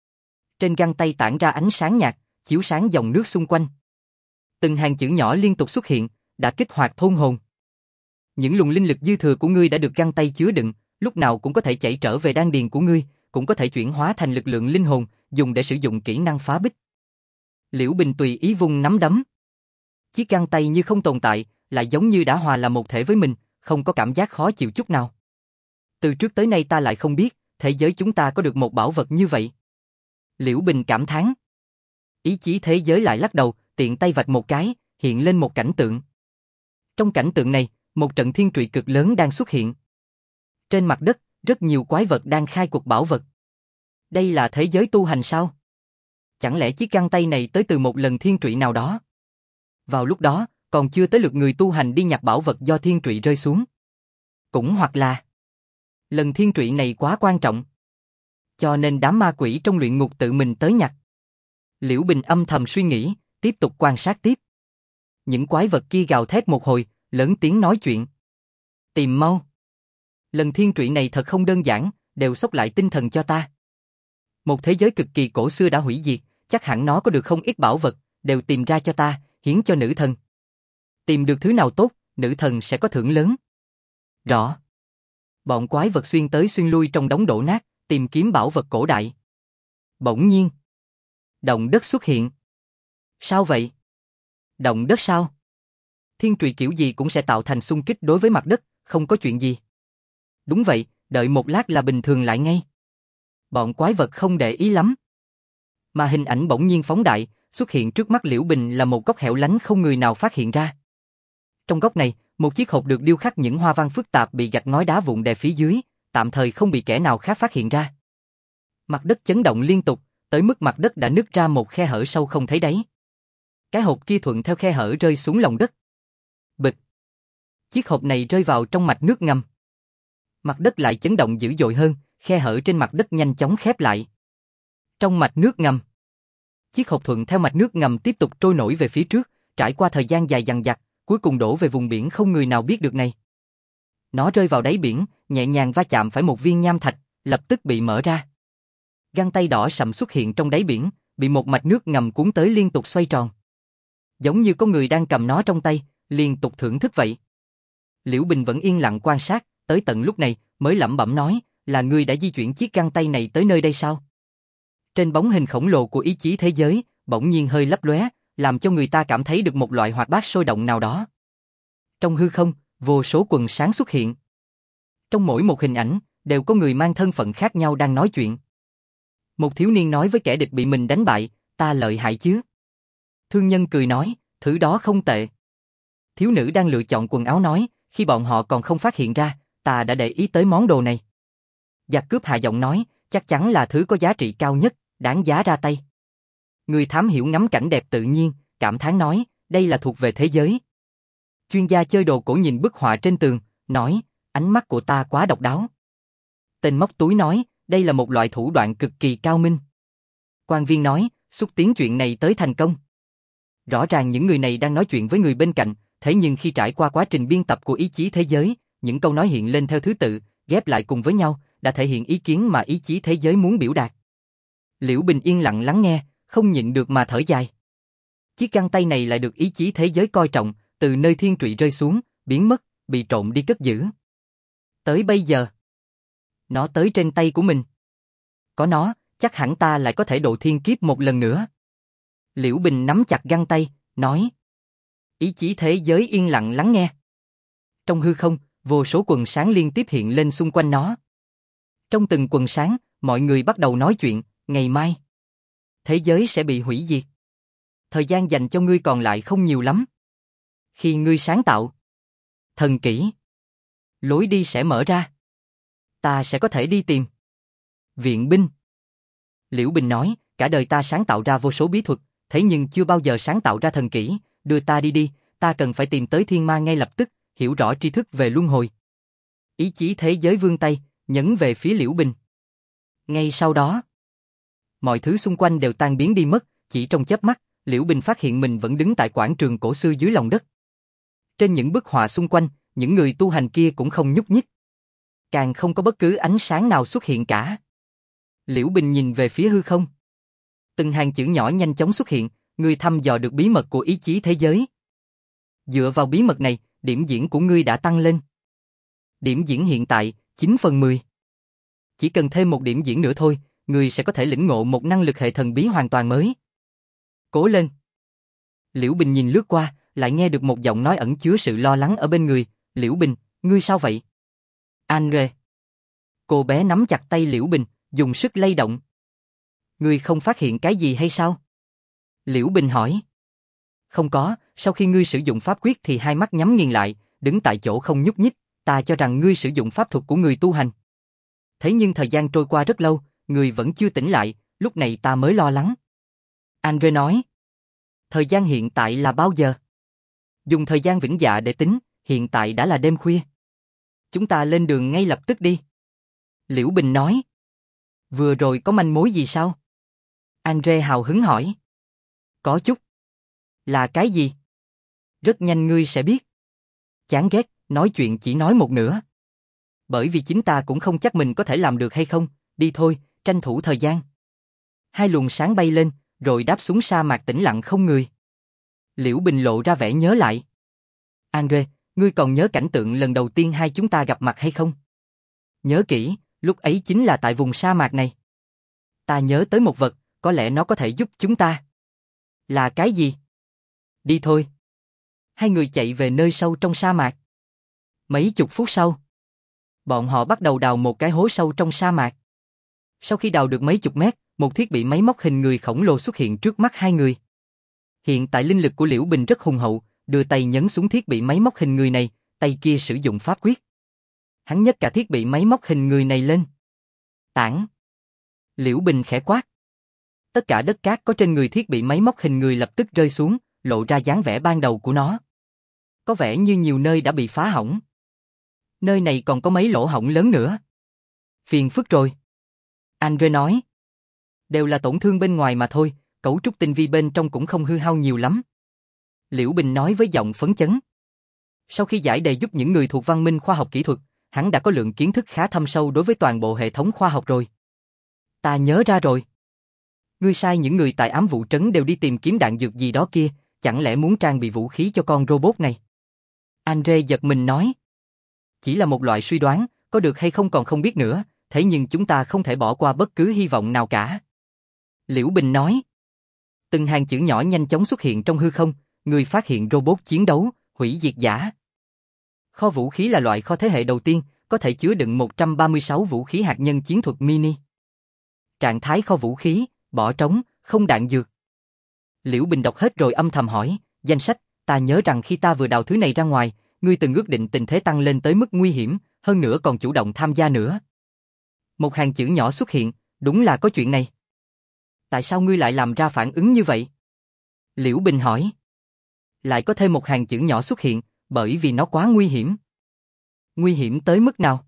Trên găng tay tản ra ánh sáng nhạt, chiếu sáng dòng nước xung quanh. Từng hàng chữ nhỏ liên tục xuất hiện, đã kích hoạt thôn hồn. Những luồng linh lực dư thừa của ngươi đã được găng tay chứa đựng, lúc nào cũng có thể chảy trở về đan điền của ngươi, cũng có thể chuyển hóa thành lực lượng linh hồn, dùng để sử dụng kỹ năng phá bích. Liễu Bình tùy ý vung nắm đấm. Chiếc găng tay như không tồn tại, lại giống như đã hòa là một thể với mình, không có cảm giác khó chịu chút nào. Từ trước tới nay ta lại không biết, thế giới chúng ta có được một bảo vật như vậy. Liễu Bình cảm thán. Ý chí thế giới lại lắc đầu, tiện tay vạch một cái, hiện lên một cảnh tượng. Trong cảnh tượng này, một trận thiên trụy cực lớn đang xuất hiện. Trên mặt đất, rất nhiều quái vật đang khai cuộc bảo vật. Đây là thế giới tu hành sao? Chẳng lẽ chiếc găng tay này tới từ một lần thiên trụy nào đó? Vào lúc đó, còn chưa tới lượt người tu hành đi nhặt bảo vật do thiên trụy rơi xuống. Cũng hoặc là lần thiên trụy này quá quan trọng, cho nên đám ma quỷ trong luyện ngục tự mình tới nhặt. Liễu Bình âm thầm suy nghĩ, tiếp tục quan sát tiếp. Những quái vật kia gào thét một hồi, lớn tiếng nói chuyện. Tìm mau. Lần thiên trụy này thật không đơn giản, đều xốc lại tinh thần cho ta. Một thế giới cực kỳ cổ xưa đã hủy diệt, chắc hẳn nó có được không ít bảo vật, đều tìm ra cho ta, hiến cho nữ thần. Tìm được thứ nào tốt, nữ thần sẽ có thưởng lớn. Rõ. Bọn quái vật xuyên tới xuyên lui trong đống đổ nát, tìm kiếm bảo vật cổ đại. Bỗng nhiên, động đất xuất hiện. Sao vậy? Động đất sao? Thiên trụy kiểu gì cũng sẽ tạo thành xung kích đối với mặt đất, không có chuyện gì. Đúng vậy, đợi một lát là bình thường lại ngay. Bọn quái vật không để ý lắm. Mà hình ảnh bỗng nhiên phóng đại, xuất hiện trước mắt Liễu Bình là một góc hẻo lánh không người nào phát hiện ra. Trong góc này, một chiếc hộp được điêu khắc những hoa văn phức tạp bị gạch ngói đá vụn đè phía dưới, tạm thời không bị kẻ nào khác phát hiện ra. Mặt đất chấn động liên tục, tới mức mặt đất đã nứt ra một khe hở sâu không thấy đáy. Cái hộp kia thuận theo khe hở rơi xuống lòng đất. Bịch. Chiếc hộp này rơi vào trong mạch nước ngầm. Mặt đất lại chấn động dữ dội hơn, khe hở trên mặt đất nhanh chóng khép lại. Trong mạch nước ngầm, chiếc hộp thuận theo mạch nước ngầm tiếp tục trôi nổi về phía trước, trải qua thời gian dài dằng dặc, cuối cùng đổ về vùng biển không người nào biết được này. Nó rơi vào đáy biển, nhẹ nhàng va chạm phải một viên nham thạch, lập tức bị mở ra. Găng tay đỏ sậm xuất hiện trong đáy biển, bị một mạch nước ngầm cuốn tới liên tục xoay tròn. Giống như có người đang cầm nó trong tay, liên tục thưởng thức vậy. Liễu Bình vẫn yên lặng quan sát, tới tận lúc này mới lẩm bẩm nói, là ngươi đã di chuyển chiếc găng tay này tới nơi đây sao? Trên bóng hình khổng lồ của ý chí thế giới, bỗng nhiên hơi lấp lóe, làm cho người ta cảm thấy được một loại hoạt bát sôi động nào đó. Trong hư không, vô số quần sáng xuất hiện. Trong mỗi một hình ảnh, đều có người mang thân phận khác nhau đang nói chuyện. Một thiếu niên nói với kẻ địch bị mình đánh bại, ta lợi hại chứ? Thương nhân cười nói, thứ đó không tệ. Thiếu nữ đang lựa chọn quần áo nói, khi bọn họ còn không phát hiện ra, ta đã để ý tới món đồ này. Giặc cướp hạ giọng nói, chắc chắn là thứ có giá trị cao nhất, đáng giá ra tay. Người thám hiểu ngắm cảnh đẹp tự nhiên, cảm thán nói, đây là thuộc về thế giới. Chuyên gia chơi đồ cổ nhìn bức họa trên tường, nói, ánh mắt của ta quá độc đáo. Tên móc túi nói, đây là một loại thủ đoạn cực kỳ cao minh. Quan viên nói, xúc tiến chuyện này tới thành công. Rõ ràng những người này đang nói chuyện với người bên cạnh, thế nhưng khi trải qua quá trình biên tập của ý chí thế giới, những câu nói hiện lên theo thứ tự, ghép lại cùng với nhau, đã thể hiện ý kiến mà ý chí thế giới muốn biểu đạt. Liễu Bình yên lặng lắng nghe, không nhịn được mà thở dài. Chiếc găng tay này lại được ý chí thế giới coi trọng, từ nơi thiên trụy rơi xuống, biến mất, bị trộm đi cất giữ. Tới bây giờ, nó tới trên tay của mình. Có nó, chắc hẳn ta lại có thể độ thiên kiếp một lần nữa. Liễu Bình nắm chặt găng tay, nói. Ý chí thế giới yên lặng lắng nghe. Trong hư không, vô số quần sáng liên tiếp hiện lên xung quanh nó. Trong từng quần sáng, mọi người bắt đầu nói chuyện, ngày mai thế giới sẽ bị hủy diệt. Thời gian dành cho ngươi còn lại không nhiều lắm. Khi ngươi sáng tạo thần kỹ, lối đi sẽ mở ra. Ta sẽ có thể đi tìm viện binh. Liễu Bình nói, cả đời ta sáng tạo ra vô số bí thuật, thế nhưng chưa bao giờ sáng tạo ra thần kỹ, đưa ta đi, ta cần phải tìm tới thiên ma ngay lập tức, hiểu rõ tri thức về luân hồi. Ý chí thế giới vươn tay, nhấn về phía Liễu Bình. Ngay sau đó, mọi thứ xung quanh đều tan biến đi mất, chỉ trong chớp mắt, Liễu Bình phát hiện mình vẫn đứng tại quảng trường cổ xưa dưới lòng đất. Trên những bức họa xung quanh, những người tu hành kia cũng không nhúc nhích. Càng không có bất cứ ánh sáng nào xuất hiện cả. Liễu Bình nhìn về phía hư không. Từng hàng chữ nhỏ nhanh chóng xuất hiện, ngươi thăm dò được bí mật của ý chí thế giới. Dựa vào bí mật này, điểm diễn của ngươi đã tăng lên. Điểm diễn hiện tại, 9/10. Chỉ cần thêm một điểm diễn nữa thôi, ngươi sẽ có thể lĩnh ngộ một năng lực hệ thần bí hoàn toàn mới. Cố lên. Liễu Bình nhìn lướt qua, lại nghe được một giọng nói ẩn chứa sự lo lắng ở bên người. Liễu Bình, ngươi sao vậy? Andre. Cô bé nắm chặt tay Liễu Bình, dùng sức lay động. Ngươi không phát hiện cái gì hay sao? Liễu Bình hỏi. Không có, sau khi ngươi sử dụng pháp quyết thì hai mắt nhắm nghiền lại, đứng tại chỗ không nhúc nhích, ta cho rằng ngươi sử dụng pháp thuật của người tu hành. Thế nhưng thời gian trôi qua rất lâu, ngươi vẫn chưa tỉnh lại, lúc này ta mới lo lắng. Andre nói. Thời gian hiện tại là bao giờ? Dùng thời gian vĩnh dạ để tính, hiện tại đã là đêm khuya. Chúng ta lên đường ngay lập tức đi. Liễu Bình nói. Vừa rồi có manh mối gì sao? Andre hào hứng hỏi. Có chút. Là cái gì? Rất nhanh ngươi sẽ biết. Chán ghét, nói chuyện chỉ nói một nửa. Bởi vì chính ta cũng không chắc mình có thể làm được hay không, đi thôi, tranh thủ thời gian. Hai luồng sáng bay lên, rồi đáp xuống sa mạc tĩnh lặng không người. Liễu Bình lộ ra vẻ nhớ lại. Andre, ngươi còn nhớ cảnh tượng lần đầu tiên hai chúng ta gặp mặt hay không? Nhớ kỹ, lúc ấy chính là tại vùng sa mạc này. Ta nhớ tới một vật, có lẽ nó có thể giúp chúng ta. Là cái gì? Đi thôi. Hai người chạy về nơi sâu trong sa mạc. Mấy chục phút sau, bọn họ bắt đầu đào một cái hố sâu trong sa mạc. Sau khi đào được mấy chục mét, một thiết bị máy móc hình người khổng lồ xuất hiện trước mắt hai người. Hiện tại linh lực của Liễu Bình rất hùng hậu, đưa tay nhấn xuống thiết bị máy móc hình người này, tay kia sử dụng pháp quyết. Hắn nhấc cả thiết bị máy móc hình người này lên. Tản. Liễu Bình khẽ quát. Tất cả đất cát có trên người thiết bị máy móc hình người lập tức rơi xuống, lộ ra dáng vẻ ban đầu của nó. Có vẻ như nhiều nơi đã bị phá hỏng. Nơi này còn có mấy lỗ hổng lớn nữa. Phiền phức rồi. Andre nói. Đều là tổn thương bên ngoài mà thôi, cấu trúc tinh vi bên trong cũng không hư hao nhiều lắm. Liễu Bình nói với giọng phấn chấn. Sau khi giải đề giúp những người thuộc văn minh khoa học kỹ thuật, hắn đã có lượng kiến thức khá thâm sâu đối với toàn bộ hệ thống khoa học rồi. Ta nhớ ra rồi. Ngươi sai những người tại ám vụ trấn đều đi tìm kiếm đạn dược gì đó kia, chẳng lẽ muốn trang bị vũ khí cho con robot này? Andre giật mình nói. Chỉ là một loại suy đoán, có được hay không còn không biết nữa, thế nhưng chúng ta không thể bỏ qua bất cứ hy vọng nào cả. Liễu Bình nói. Từng hàng chữ nhỏ nhanh chóng xuất hiện trong hư không, người phát hiện robot chiến đấu, hủy diệt giả. Kho vũ khí là loại kho thế hệ đầu tiên, có thể chứa đựng 136 vũ khí hạt nhân chiến thuật mini. Trạng thái kho vũ khí, bỏ trống, không đạn dược. Liễu Bình đọc hết rồi âm thầm hỏi, danh sách, ta nhớ rằng khi ta vừa đào thứ này ra ngoài, ngươi từng ước định tình thế tăng lên tới mức nguy hiểm, hơn nữa còn chủ động tham gia nữa. Một hàng chữ nhỏ xuất hiện, đúng là có chuyện này. Tại sao ngươi lại làm ra phản ứng như vậy? Liễu Bình hỏi. Lại có thêm một hàng chữ nhỏ xuất hiện, bởi vì nó quá nguy hiểm. Nguy hiểm tới mức nào?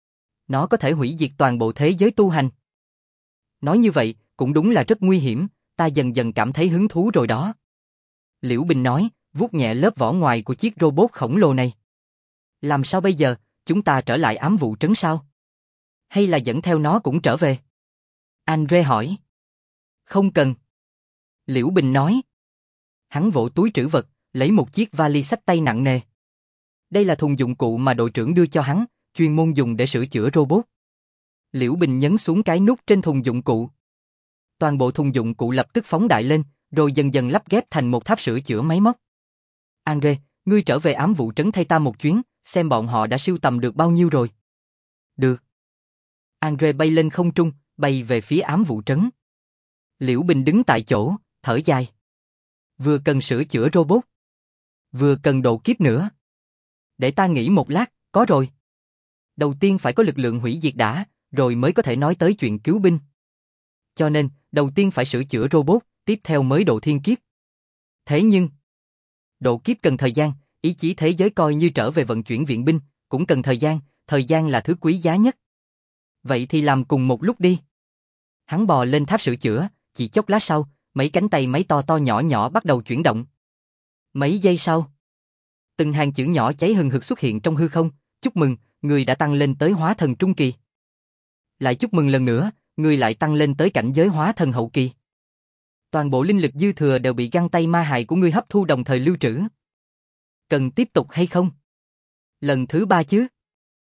Nó có thể hủy diệt toàn bộ thế giới tu hành. Nói như vậy, cũng đúng là rất nguy hiểm, ta dần dần cảm thấy hứng thú rồi đó. Liễu Bình nói, vuốt nhẹ lớp vỏ ngoài của chiếc robot khổng lồ này. Làm sao bây giờ, chúng ta trở lại ám vụ trấn sao? Hay là dẫn theo nó cũng trở về? Andre hỏi. Không cần. Liễu Bình nói. Hắn vỗ túi trữ vật, lấy một chiếc vali xách tay nặng nề. Đây là thùng dụng cụ mà đội trưởng đưa cho hắn, chuyên môn dùng để sửa chữa robot. Liễu Bình nhấn xuống cái nút trên thùng dụng cụ. Toàn bộ thùng dụng cụ lập tức phóng đại lên, rồi dần dần lắp ghép thành một tháp sửa chữa máy móc. Andre, ngươi trở về ám vụ trấn thay ta một chuyến, xem bọn họ đã sưu tầm được bao nhiêu rồi. Được. Andre bay lên không trung, bay về phía ám vụ trấn. Liễu Bình đứng tại chỗ, thở dài. Vừa cần sửa chữa robot, vừa cần độ kiếp nữa. Để ta nghĩ một lát, có rồi. Đầu tiên phải có lực lượng hủy diệt đã, rồi mới có thể nói tới chuyện cứu binh. Cho nên, đầu tiên phải sửa chữa robot, tiếp theo mới độ thiên kiếp. Thế nhưng, độ kiếp cần thời gian, ý chí thế giới coi như trở về vận chuyển viện binh, cũng cần thời gian là thứ quý giá nhất. Vậy thì làm cùng một lúc đi. Hắn bò lên tháp sửa chữa, chỉ chốc lát sau, mấy cánh tay máy to to nhỏ nhỏ bắt đầu chuyển động. Mấy giây sau, từng hàng chữ nhỏ cháy hừng hực xuất hiện trong hư không, chúc mừng, người đã tăng lên tới hóa thần trung kỳ. Lại chúc mừng lần nữa, người lại tăng lên tới cảnh giới hóa thần hậu kỳ. Toàn bộ linh lực dư thừa đều bị găng tay ma hài của ngươi hấp thu đồng thời lưu trữ. Cần tiếp tục hay không? Lần thứ 3 chứ?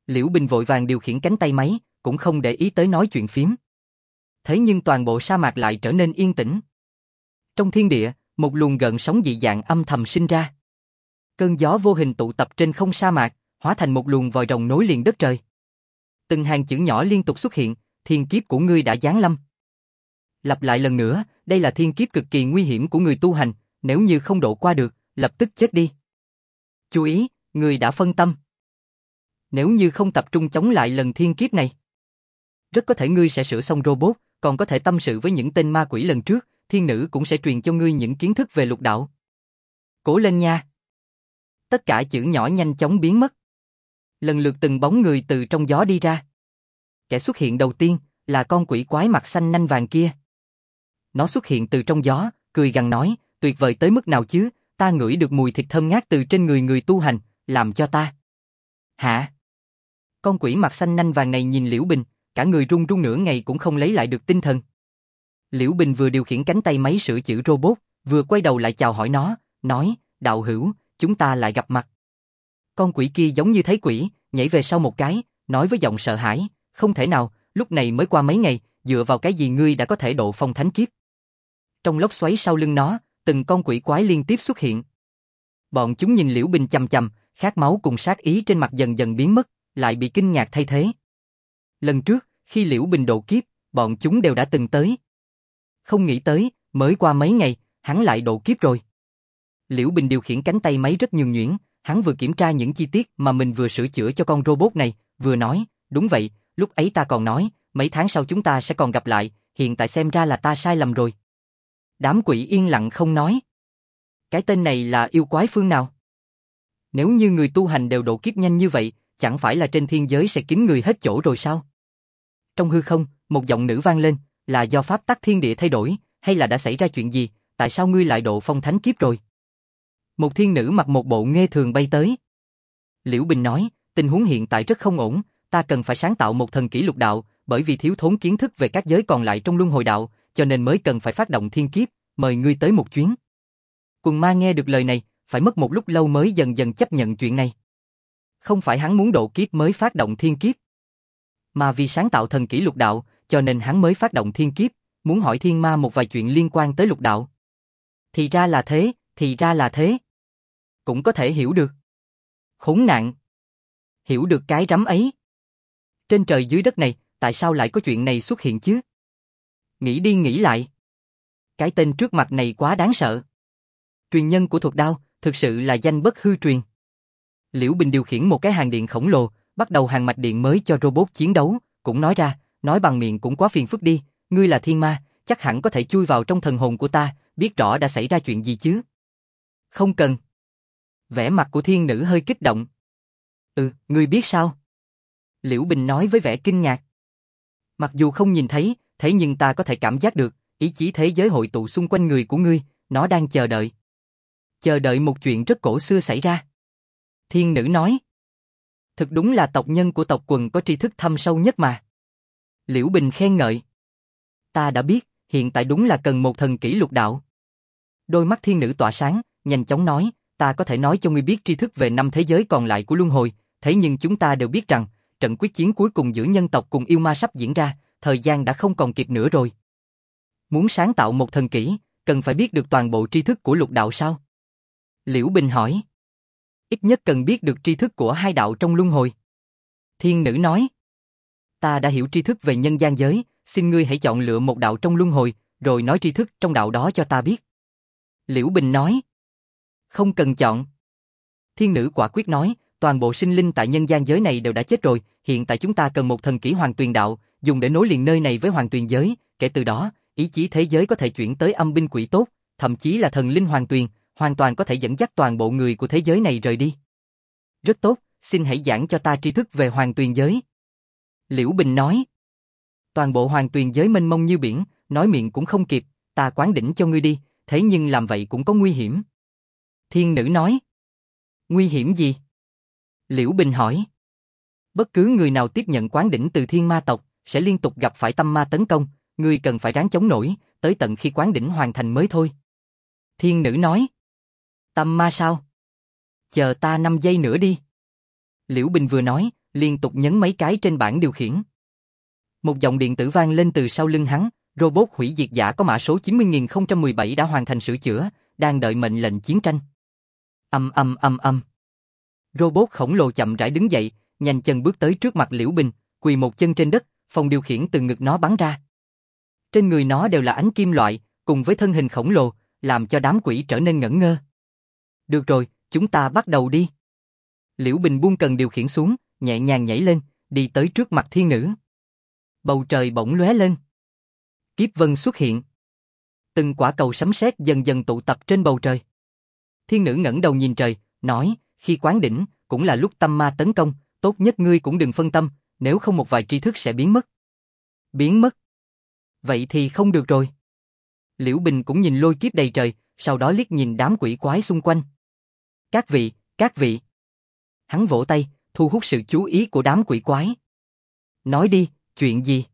Liễu Bình vội vàng điều khiển cánh tay máy, cũng không để ý tới nói chuyện phím. Thế nhưng toàn bộ sa mạc lại trở nên yên tĩnh. Trong thiên địa, một luồng gợn sóng dị dạng âm thầm sinh ra. Cơn gió vô hình tụ tập trên không sa mạc, hóa thành một luồng vòi rồng nối liền đất trời. Từng hàng chữ nhỏ liên tục xuất hiện, thiên kiếp của ngươi đã giáng lâm. Lặp lại lần nữa, đây là thiên kiếp cực kỳ nguy hiểm của người tu hành, nếu như không độ qua được, lập tức chết đi. Chú ý, ngươi đã phân tâm. Nếu như không tập trung chống lại lần thiên kiếp này, rất có thể ngươi sẽ sửa xong robot, còn có thể tâm sự với những tên ma quỷ lần trước, thiên nữ cũng sẽ truyền cho ngươi những kiến thức về lục đạo. Cố lên nha. Tất cả chữ nhỏ nhanh chóng biến mất. Lần lượt từng bóng người từ trong gió đi ra. Kẻ xuất hiện đầu tiên là con quỷ quái mặt xanh nanh vàng kia. Nó xuất hiện từ trong gió, cười gằn nói, tuyệt vời tới mức nào chứ, ta ngửi được mùi thịt thơm ngát từ trên người người tu hành, làm cho ta. Hả? Con quỷ mặt xanh nanh vàng này nhìn Liễu Bình, cả người run run nửa ngày cũng không lấy lại được tinh thần. Liễu Bình vừa điều khiển cánh tay máy sửa chữa robot, vừa quay đầu lại chào hỏi nó, nói, đạo hữu, chúng ta lại gặp mặt. Con quỷ kia giống như thấy quỷ, nhảy về sau một cái, nói với giọng sợ hãi, không thể nào, lúc này mới qua mấy ngày, dựa vào cái gì ngươi đã có thể độ phong thánh kiếp. Trong lốc xoáy sau lưng nó, từng con quỷ quái liên tiếp xuất hiện. Bọn chúng nhìn Liễu Bình chằm chằm, khát máu cùng sát ý trên mặt dần dần biến mất, lại bị kinh ngạc thay thế. Lần trước, khi Liễu Bình độ kiếp, bọn chúng đều đã từng tới. Không nghĩ tới, mới qua mấy ngày, hắn lại độ kiếp rồi. Liễu Bình điều khiển cánh tay máy rất nhường nhuyễn, hắn vừa kiểm tra những chi tiết mà mình vừa sửa chữa cho con robot này, vừa nói, đúng vậy, lúc ấy ta còn nói, mấy tháng sau chúng ta sẽ còn gặp lại, hiện tại xem ra là ta sai lầm rồi. Đám quỷ yên lặng không nói. Cái tên này là yêu quái phương nào? Nếu như người tu hành đều độ kiếp nhanh như vậy, chẳng phải là trên thiên giới sẽ kín người hết chỗ rồi sao? Trong hư không, một giọng nữ vang lên, là do pháp tắc thiên địa thay đổi, hay là đã xảy ra chuyện gì, tại sao ngươi lại độ phong thánh kiếp rồi? Một thiên nữ mặc một bộ nghê thường bay tới. Liễu Bình nói, tình huống hiện tại rất không ổn, ta cần phải sáng tạo một thần kỷ lục đạo, bởi vì thiếu thốn kiến thức về các giới còn lại trong luân hồi đạo, cho nên mới cần phải phát động thiên kiếp, mời ngươi tới một chuyến. Quần ma nghe được lời này, phải mất một lúc lâu mới dần dần chấp nhận chuyện này. Không phải hắn muốn độ kiếp mới phát động thiên kiếp, mà vì sáng tạo thần kỷ lục đạo, cho nên hắn mới phát động thiên kiếp, muốn hỏi thiên ma một vài chuyện liên quan tới lục đạo. Thì ra là thế, thì ra là thế. Cũng có thể hiểu được. Khốn nạn. Hiểu được cái rắm ấy. Trên trời dưới đất này, tại sao lại có chuyện này xuất hiện chứ? Nghĩ đi nghĩ lại. Cái tên trước mặt này quá đáng sợ. Truyền nhân của thuật đao, thực sự là danh bất hư truyền. Liễu Bình điều khiển một cái hàng điện khổng lồ, bắt đầu hàng mạch điện mới cho robot chiến đấu, cũng nói ra, nói bằng miệng cũng quá phiền phức đi, ngươi là thiên ma, chắc hẳn có thể chui vào trong thần hồn của ta, biết rõ đã xảy ra chuyện gì chứ. Không cần. Vẻ mặt của thiên nữ hơi kích động. Ngươi biết sao? Liễu Bình nói với vẻ kinh ngạc. Mặc dù không nhìn thấy, thế nhưng ta có thể cảm giác được, ý chí thế giới hội tụ xung quanh người của ngươi, nó đang chờ đợi. Chờ đợi một chuyện rất cổ xưa xảy ra. Thiên nữ nói. Thực đúng là tộc nhân của tộc quần có tri thức thâm sâu nhất mà. Liễu Bình khen ngợi. Ta đã biết, hiện tại đúng là cần một thần kỷ lục đạo. Đôi mắt thiên nữ tỏa sáng, nhanh chóng nói, ta có thể nói cho ngươi biết tri thức về 5 thế giới còn lại của luân hồi, thế nhưng chúng ta đều biết rằng, trận quyết chiến cuối cùng giữa nhân tộc cùng yêu ma sắp diễn ra, thời gian đã không còn kịp nữa rồi. Muốn sáng tạo một thần kỷ, cần phải biết được toàn bộ tri thức của lục đạo sao? Liễu Bình hỏi. Ít nhất cần biết được tri thức của hai đạo trong luân hồi. Thiên nữ nói. Ta đã hiểu tri thức về nhân gian giới, xin ngươi hãy chọn lựa một đạo trong luân hồi, rồi nói tri thức trong đạo đó cho ta biết. Liễu Bình nói. Không cần chọn. Thiên nữ quả quyết nói, toàn bộ sinh linh tại nhân gian giới này đều đã chết rồi, hiện tại chúng ta cần một thần kỷ hoàng tuyền đạo, dùng để nối liền nơi này với hoàng tuyền giới, kể từ đó, ý chí thế giới có thể chuyển tới âm binh quỷ tốt, thậm chí là thần linh hoàng tuyền, hoàn toàn có thể dẫn dắt toàn bộ người của thế giới này rời đi. Rất tốt, xin hãy giảng cho ta tri thức về hoàng tuyền giới. Liễu Bình nói. Toàn bộ hoàng tuyền giới mênh mông như biển, nói miệng cũng không kịp, ta quán đỉnh cho ngươi đi, thế nhưng làm vậy cũng có nguy hiểm. Thiên nữ nói. Nguy hiểm gì? Liễu Bình hỏi. Bất cứ người nào tiếp nhận quán đỉnh từ thiên ma tộc, sẽ liên tục gặp phải tâm ma tấn công, ngươi cần phải ráng chống nổi, tới tận khi quán đỉnh hoàn thành mới thôi. Thiên nữ nói. Tâm ma sao? Chờ ta 5 giây nữa đi. Liễu Bình vừa nói, liên tục nhấn mấy cái trên bảng điều khiển. Một giọng điện tử vang lên từ sau lưng hắn, robot hủy diệt giả có mã số 90.017 đã hoàn thành sửa chữa, đang đợi mệnh lệnh chiến tranh. Âm. Robot khổng lồ chậm rãi đứng dậy, nhanh chân bước tới trước mặt Liễu Bình, quỳ một chân trên đất, phòng điều khiển từ ngực nó bắn ra. Trên người nó đều là ánh kim loại, cùng với thân hình khổng lồ, làm cho đám quỷ trở nên ngẩn ngơ. Được rồi, chúng ta bắt đầu đi. Liễu Bình buông cần điều khiển xuống, nhẹ nhàng nhảy lên, đi tới trước mặt thiên nữ. Bầu trời bỗng lóe lên. Kiếp vân xuất hiện. Từng quả cầu sấm sét dần dần tụ tập trên bầu trời. Thiên nữ ngẩng đầu nhìn trời, nói, khi quán đỉnh, cũng là lúc tâm ma tấn công, tốt nhất ngươi cũng đừng phân tâm, nếu không một vài tri thức sẽ biến mất. Biến mất? Vậy thì không được rồi. Liễu Bình cũng nhìn lôi kiếp đầy trời, sau đó liếc nhìn đám quỷ quái xung quanh. Các vị. Hắn vỗ tay, thu hút sự chú ý của đám quỷ quái. Nói đi, chuyện gì?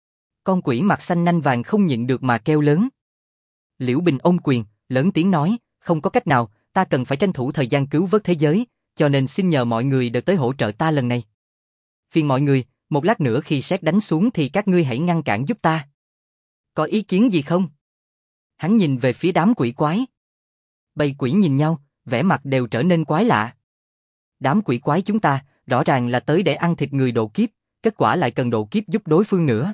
Con quỷ mặt xanh nanh vàng không nhịn được mà kêu lớn. Liễu Bình ôm quyền, lớn tiếng nói, không có cách nào, ta cần phải tranh thủ thời gian cứu vớt thế giới, cho nên xin nhờ mọi người đợi tới hỗ trợ ta lần này. Phiền mọi người, một lát nữa khi sét đánh xuống thì các ngươi hãy ngăn cản giúp ta. Có ý kiến gì không? Hắn nhìn về phía đám quỷ quái. Bầy quỷ nhìn nhau, vẻ mặt đều trở nên quái lạ. Đám quỷ quái chúng ta, rõ ràng là tới để ăn thịt người độ kiếp, kết quả lại cần độ kiếp giúp đối phương nữa.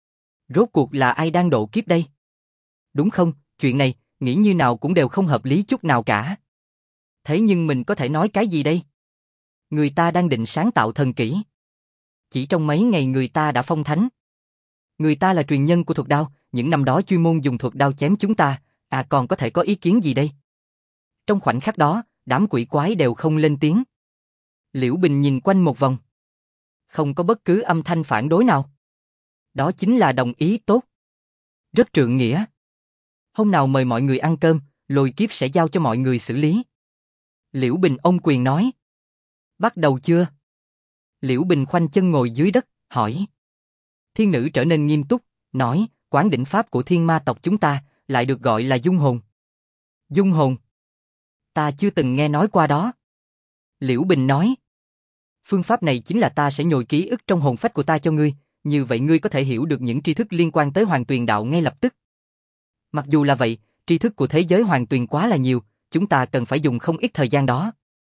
Rốt cuộc là ai đang độ kiếp đây? Đúng không, chuyện này, nghĩ như nào cũng đều không hợp lý chút nào cả. Thế nhưng mình có thể nói cái gì đây? Người ta đang định sáng tạo thần kỹ. Chỉ trong mấy ngày người ta đã phong thánh. Người ta là truyền nhân của thuật đao, những năm đó chuyên môn dùng thuật đao chém chúng ta, còn có thể có ý kiến gì đây? Trong khoảnh khắc đó, đám quỷ quái đều không lên tiếng. Liễu Bình nhìn quanh một vòng. Không có bất cứ âm thanh phản đối nào. Đó chính là đồng ý tốt. Rất trượng nghĩa. Hôm nào mời mọi người ăn cơm, lôi kiếp sẽ giao cho mọi người xử lý. Liễu Bình ôm quyền nói. Bắt đầu chưa? Liễu Bình khoanh chân ngồi dưới đất, hỏi. Thiên nữ trở nên nghiêm túc, nói, quán đỉnh pháp của thiên ma tộc chúng ta, lại được gọi là dung hồn. Dung hồn? Ta chưa từng nghe nói qua đó. Liễu Bình nói. Phương pháp này chính là ta sẽ nhồi ký ức trong hồn phách của ta cho ngươi, như vậy ngươi có thể hiểu được những tri thức liên quan tới Hoàng Tuyền đạo ngay lập tức. Mặc dù là vậy, tri thức của thế giới Hoàng Tuyền quá là nhiều, chúng ta cần phải dùng không ít thời gian đó.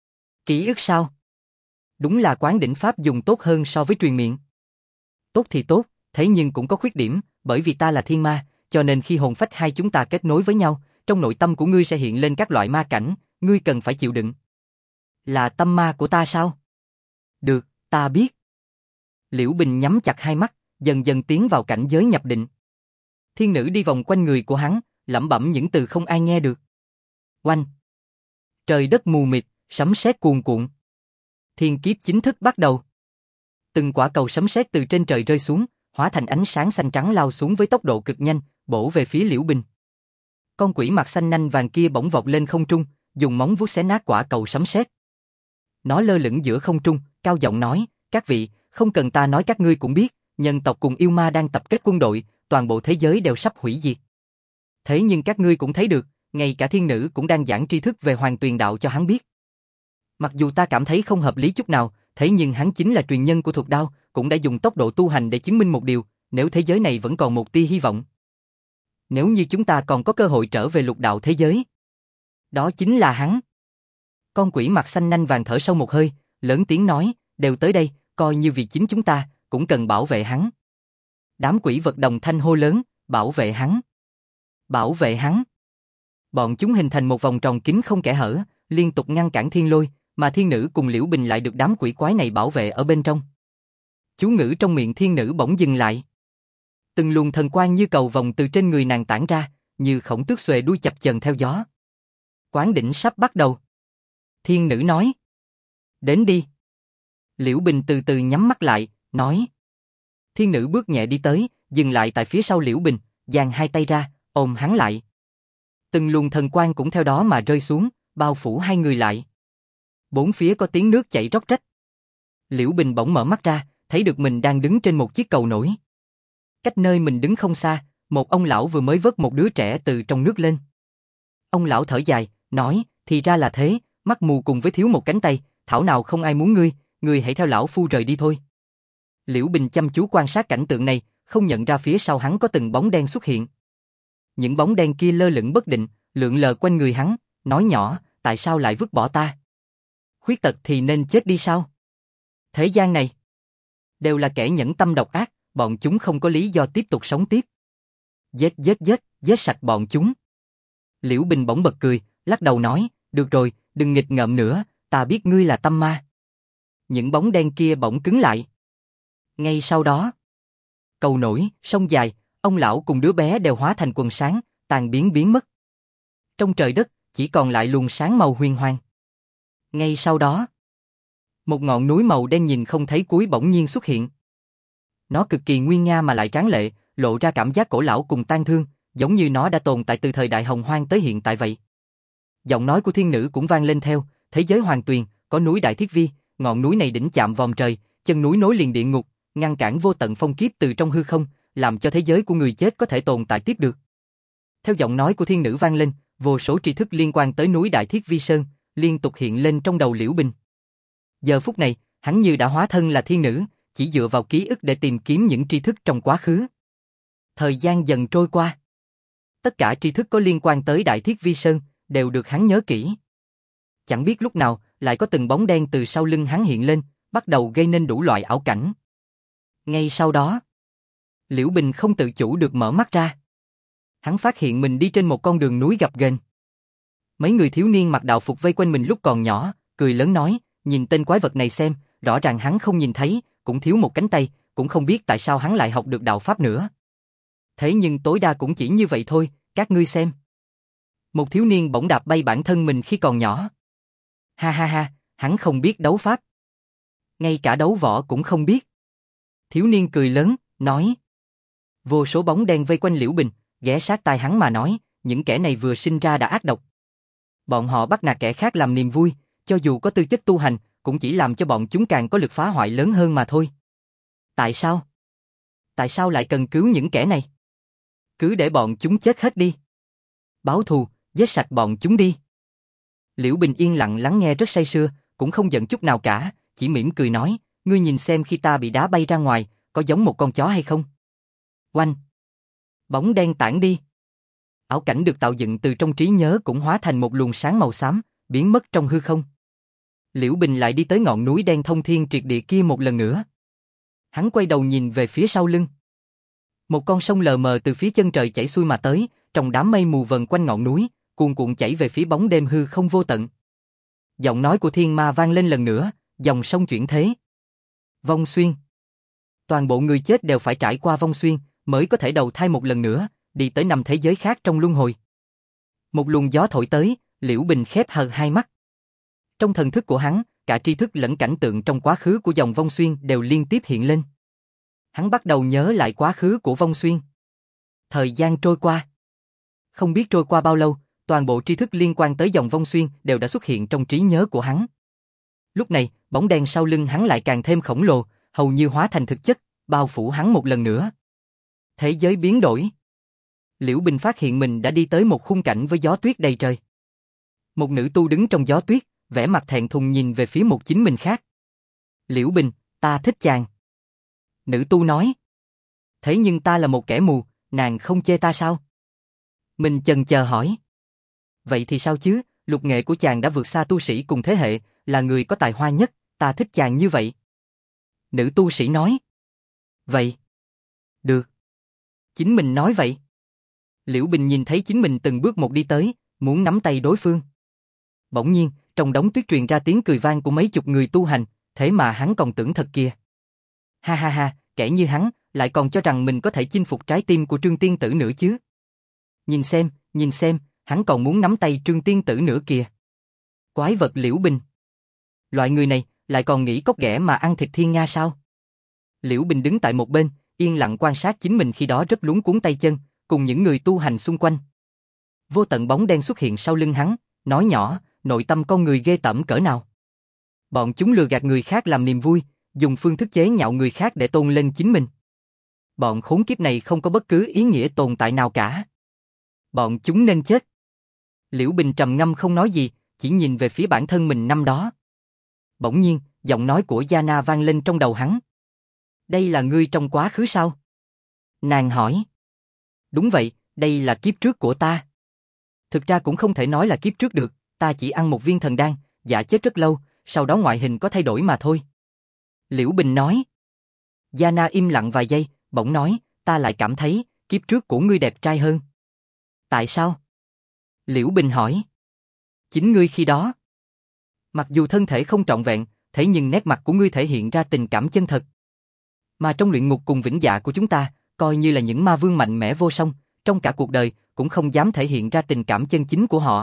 Ký ức sao? Đúng là quán đỉnh pháp dùng tốt hơn so với truyền miệng. Tốt thì tốt, thế nhưng cũng có khuyết điểm, bởi vì ta là thiên ma, cho nên khi hồn phách hai chúng ta kết nối với nhau, trong nội tâm của ngươi sẽ hiện lên các loại ma cảnh, ngươi cần phải chịu đựng. Là tâm ma của ta sao? Được, ta biết. Liễu Bình nhắm chặt hai mắt, dần dần tiến vào cảnh giới nhập định. Thiên nữ đi vòng quanh người của hắn, lẩm bẩm những từ không ai nghe được. Oanh! Trời đất mù mịt, sấm sét cuồn cuộn. Thiên kiếp chính thức bắt đầu. Từng quả cầu sấm sét từ trên trời rơi xuống, hóa thành ánh sáng xanh trắng lao xuống với tốc độ cực nhanh, bổ về phía Liễu Bình. Con quỷ mặt xanh nanh vàng kia bỗng vọt lên không trung, dùng móng vuốt xé nát quả cầu sấm sét. Nó lơ lửng giữa không trung, cao giọng nói, các vị, không cần ta nói các ngươi cũng biết, nhân tộc cùng yêu ma đang tập kết quân đội, toàn bộ thế giới đều sắp hủy diệt. Thế nhưng các ngươi cũng thấy được, ngay cả thiên nữ cũng đang giảng tri thức về Hoàng Tuyền đạo cho hắn biết. Mặc dù ta cảm thấy không hợp lý chút nào, thế nhưng hắn chính là truyền nhân của thuật đao, cũng đã dùng tốc độ tu hành để chứng minh một điều, nếu thế giới này vẫn còn một tia hy vọng. Nếu như chúng ta còn có cơ hội trở về lục đạo thế giới. Đó chính là hắn. Con quỷ mặt xanh nanh vàng thở sâu một hơi, lớn tiếng nói, đều tới đây, coi như vì chính chúng ta, cũng cần bảo vệ hắn. Đám quỷ vật đồng thanh hô lớn, bảo vệ hắn. Bảo vệ hắn. Bọn chúng hình thành một vòng tròn kín không kẽ hở, liên tục ngăn cản thiên lôi, mà thiên nữ cùng Liễu Bình lại được đám quỷ quái này bảo vệ ở bên trong. Chú ngữ trong miệng thiên nữ bỗng dừng lại. Từng luồng thần quang như cầu vồng từ trên người nàng tản ra, như khổng tước xuề đuôi chập chờn theo gió. Quán đỉnh sắp bắt đầu. Thiên nữ nói. Đến đi. Liễu Bình từ từ nhắm mắt lại, nói. Thiên nữ bước nhẹ đi tới, dừng lại tại phía sau Liễu Bình, giang hai tay ra, ôm hắn lại. Từng luồng thần quang cũng theo đó mà rơi xuống, bao phủ hai người lại. Bốn phía có tiếng nước chảy róc rách. Liễu Bình bỗng mở mắt ra, thấy được mình đang đứng trên một chiếc cầu nổi. Cách nơi mình đứng không xa, một ông lão vừa mới vớt một đứa trẻ từ trong nước lên. Ông lão thở dài, nói, thì ra là thế, mắt mù cùng với thiếu một cánh tay, thảo nào không ai muốn ngươi, ngươi hãy theo lão phu rời đi thôi. Liễu Bình chăm chú quan sát cảnh tượng này, không nhận ra phía sau hắn có từng bóng đen xuất hiện. Những bóng đen kia lơ lửng bất định, lượn lờ quanh người hắn, nói nhỏ, tại sao lại vứt bỏ ta? Khuyết tật thì nên chết đi sao? Thế gian này đều là kẻ nhẫn tâm độc ác, bọn chúng không có lý do tiếp tục sống tiếp. Giết giết giết, giết sạch bọn chúng. Liễu Bình bỗng bật cười, lắc đầu nói, được rồi, đừng nghịch ngợm nữa, ta biết ngươi là tâm ma. Những bóng đen kia bỗng cứng lại. Ngay sau đó, cầu nổi, sông dài, ông lão cùng đứa bé đều hóa thành quần sáng, tan biến mất. Trong trời đất, chỉ còn lại luồng sáng màu huyền hoàng. Ngay sau đó, một ngọn núi màu đen nhìn không thấy cuối bỗng nhiên xuất hiện. Nó cực kỳ nguy nga mà lại tráng lệ, lộ ra cảm giác cổ lão cùng tang thương, giống như nó đã tồn tại từ thời đại hồng hoang tới hiện tại vậy. Giọng nói của thiên nữ cũng vang lên theo, thế giới hoàng tuyền, có núi Đại Thiết Vi, ngọn núi này đỉnh chạm vòm trời, chân núi nối liền địa ngục, ngăn cản vô tận phong kiếp từ trong hư không, làm cho thế giới của người chết có thể tồn tại tiếp được. Theo giọng nói của thiên nữ vang lên, vô số tri thức liên quan tới núi Đại Thiết Vi Sơn, liên tục hiện lên trong đầu Liễu Bình. Giờ phút này, hắn như đã hóa thân là thiên nữ, chỉ dựa vào ký ức để tìm kiếm những tri thức trong quá khứ. Thời gian dần trôi qua. Tất cả tri thức có liên quan tới Đại Thiết Vi Sơn, đều được hắn nhớ kỹ. Chẳng biết lúc nào, lại có từng bóng đen từ sau lưng hắn hiện lên, bắt đầu gây nên đủ loại ảo cảnh. Ngay sau đó, Liễu Bình không tự chủ được mở mắt ra. Hắn phát hiện mình đi trên một con đường núi gập ghềnh. Mấy người thiếu niên mặc đạo phục vây quanh mình lúc còn nhỏ, cười lớn nói, nhìn tên quái vật này xem, rõ ràng hắn không nhìn thấy, cũng thiếu một cánh tay, cũng không biết tại sao hắn lại học được đạo pháp nữa. Thế nhưng tối đa cũng chỉ như vậy thôi, các ngươi xem. Một thiếu niên bỗng đạp bay bản thân mình khi còn nhỏ. Ha ha ha, hắn không biết đấu pháp. Ngay cả đấu võ cũng không biết. Thiếu niên cười lớn, nói. Vô số bóng đen vây quanh Liễu Bình, ghé sát tai hắn mà nói, những kẻ này vừa sinh ra đã ác độc. Bọn họ bắt nạt kẻ khác làm niềm vui, cho dù có tư chất tu hành, cũng chỉ làm cho bọn chúng càng có lực phá hoại lớn hơn mà thôi. Tại sao? Tại sao lại cần cứu những kẻ này? Cứ để bọn chúng chết hết đi. Báo thù, giết sạch bọn chúng đi. Liễu Bình yên lặng lắng nghe rất say sưa, cũng không giận chút nào cả, chỉ mỉm cười nói, ngươi nhìn xem khi ta bị đá bay ra ngoài, có giống một con chó hay không? Oanh! Bóng đen tản đi. Ảo cảnh được tạo dựng từ trong trí nhớ cũng hóa thành một luồng sáng màu xám, biến mất trong hư không. Liễu Bình lại đi tới ngọn núi đen thông thiên triệt địa kia một lần nữa. Hắn quay đầu nhìn về phía sau lưng. Một con sông lờ mờ từ phía chân trời chảy xuôi mà tới, trong đám mây mù vần quanh ngọn núi, cuồn cuộn chảy về phía bóng đêm hư không vô tận. Giọng nói của thiên ma vang lên lần nữa, dòng sông chuyển thế. Vong xuyên. Toàn bộ người chết đều phải trải qua vong xuyên, mới có thể đầu thai một lần nữa, đi tới 5 thế giới khác trong luân hồi. Một luồng gió thổi tới, Liễu Bình khép hờ hai mắt. Trong thần thức của hắn, cả tri thức lẫn cảnh tượng trong quá khứ của dòng vong xuyên đều liên tiếp hiện lên. Hắn bắt đầu nhớ lại quá khứ của vong xuyên. Thời gian trôi qua. Không biết trôi qua bao lâu, toàn bộ tri thức liên quan tới dòng vong xuyên đều đã xuất hiện trong trí nhớ của hắn. Lúc này, bóng đen sau lưng hắn lại càng thêm khổng lồ, hầu như hóa thành thực chất, bao phủ hắn một lần nữa. Thế giới biến đổi. Liễu Bình phát hiện mình đã đi tới một khung cảnh với gió tuyết đầy trời. Một nữ tu đứng trong gió tuyết, vẻ mặt thẹn thùng nhìn về phía một chính mình khác. Liễu Bình, ta thích chàng. Nữ tu nói. Thế nhưng ta là một kẻ mù, nàng không chê ta sao? Mình chần chờ hỏi. Vậy thì sao chứ, lục nghệ của chàng đã vượt xa tu sĩ cùng thế hệ, là người có tài hoa nhất, ta thích chàng như vậy. Nữ tu sĩ nói. Vậy. Được. Chính mình nói vậy. Liễu Bình nhìn thấy chính mình từng bước một đi tới, muốn nắm tay đối phương. Bỗng nhiên, trong đống tuyết truyền ra tiếng cười vang của mấy chục người tu hành, thế mà hắn còn tưởng thật kìa. Ha ha ha, kẻ như hắn, lại còn cho rằng mình có thể chinh phục trái tim của Trương Tiên Tử nữa chứ. Nhìn xem, hắn còn muốn nắm tay Trương Tiên Tử nữa kìa. Quái vật Liễu Bình. Loại người này, lại còn nghĩ cóc ghẻ mà ăn thịt thiên nga sao? Liễu Bình đứng tại một bên, yên lặng quan sát chính mình khi đó rất luống cuống tay chân, cùng những người tu hành xung quanh. Vô tận bóng đen xuất hiện sau lưng hắn, nói nhỏ, nội tâm con người ghê tởm cỡ nào. Bọn chúng lừa gạt người khác làm niềm vui, dùng phương thức chế nhạo người khác để tôn lên chính mình. Bọn khốn kiếp này không có bất cứ ý nghĩa tồn tại nào cả. Bọn chúng nên chết. Liễu Bình trầm ngâm không nói gì, chỉ nhìn về phía bản thân mình năm đó. Bỗng nhiên, giọng nói của Yana vang lên trong đầu hắn. Đây là ngươi trong quá khứ sao? Nàng hỏi. Đúng vậy, đây là kiếp trước của ta. Thực ra cũng không thể nói là kiếp trước được, ta chỉ ăn một viên thần đan, dạ chết rất lâu, sau đó ngoại hình có thay đổi mà thôi. Liễu Bình nói. Yana im lặng vài giây, bỗng nói, ta lại cảm thấy, kiếp trước của ngươi đẹp trai hơn. Tại sao? Liễu Bình hỏi. Chính ngươi khi đó. Mặc dù thân thể không trọn vẹn, thế nhưng nét mặt của ngươi thể hiện ra tình cảm chân thật. Mà trong luyện ngục cùng vĩnh dạ của chúng ta, coi như là những ma vương mạnh mẽ vô song, trong cả cuộc đời, cũng không dám thể hiện ra tình cảm chân chính của họ.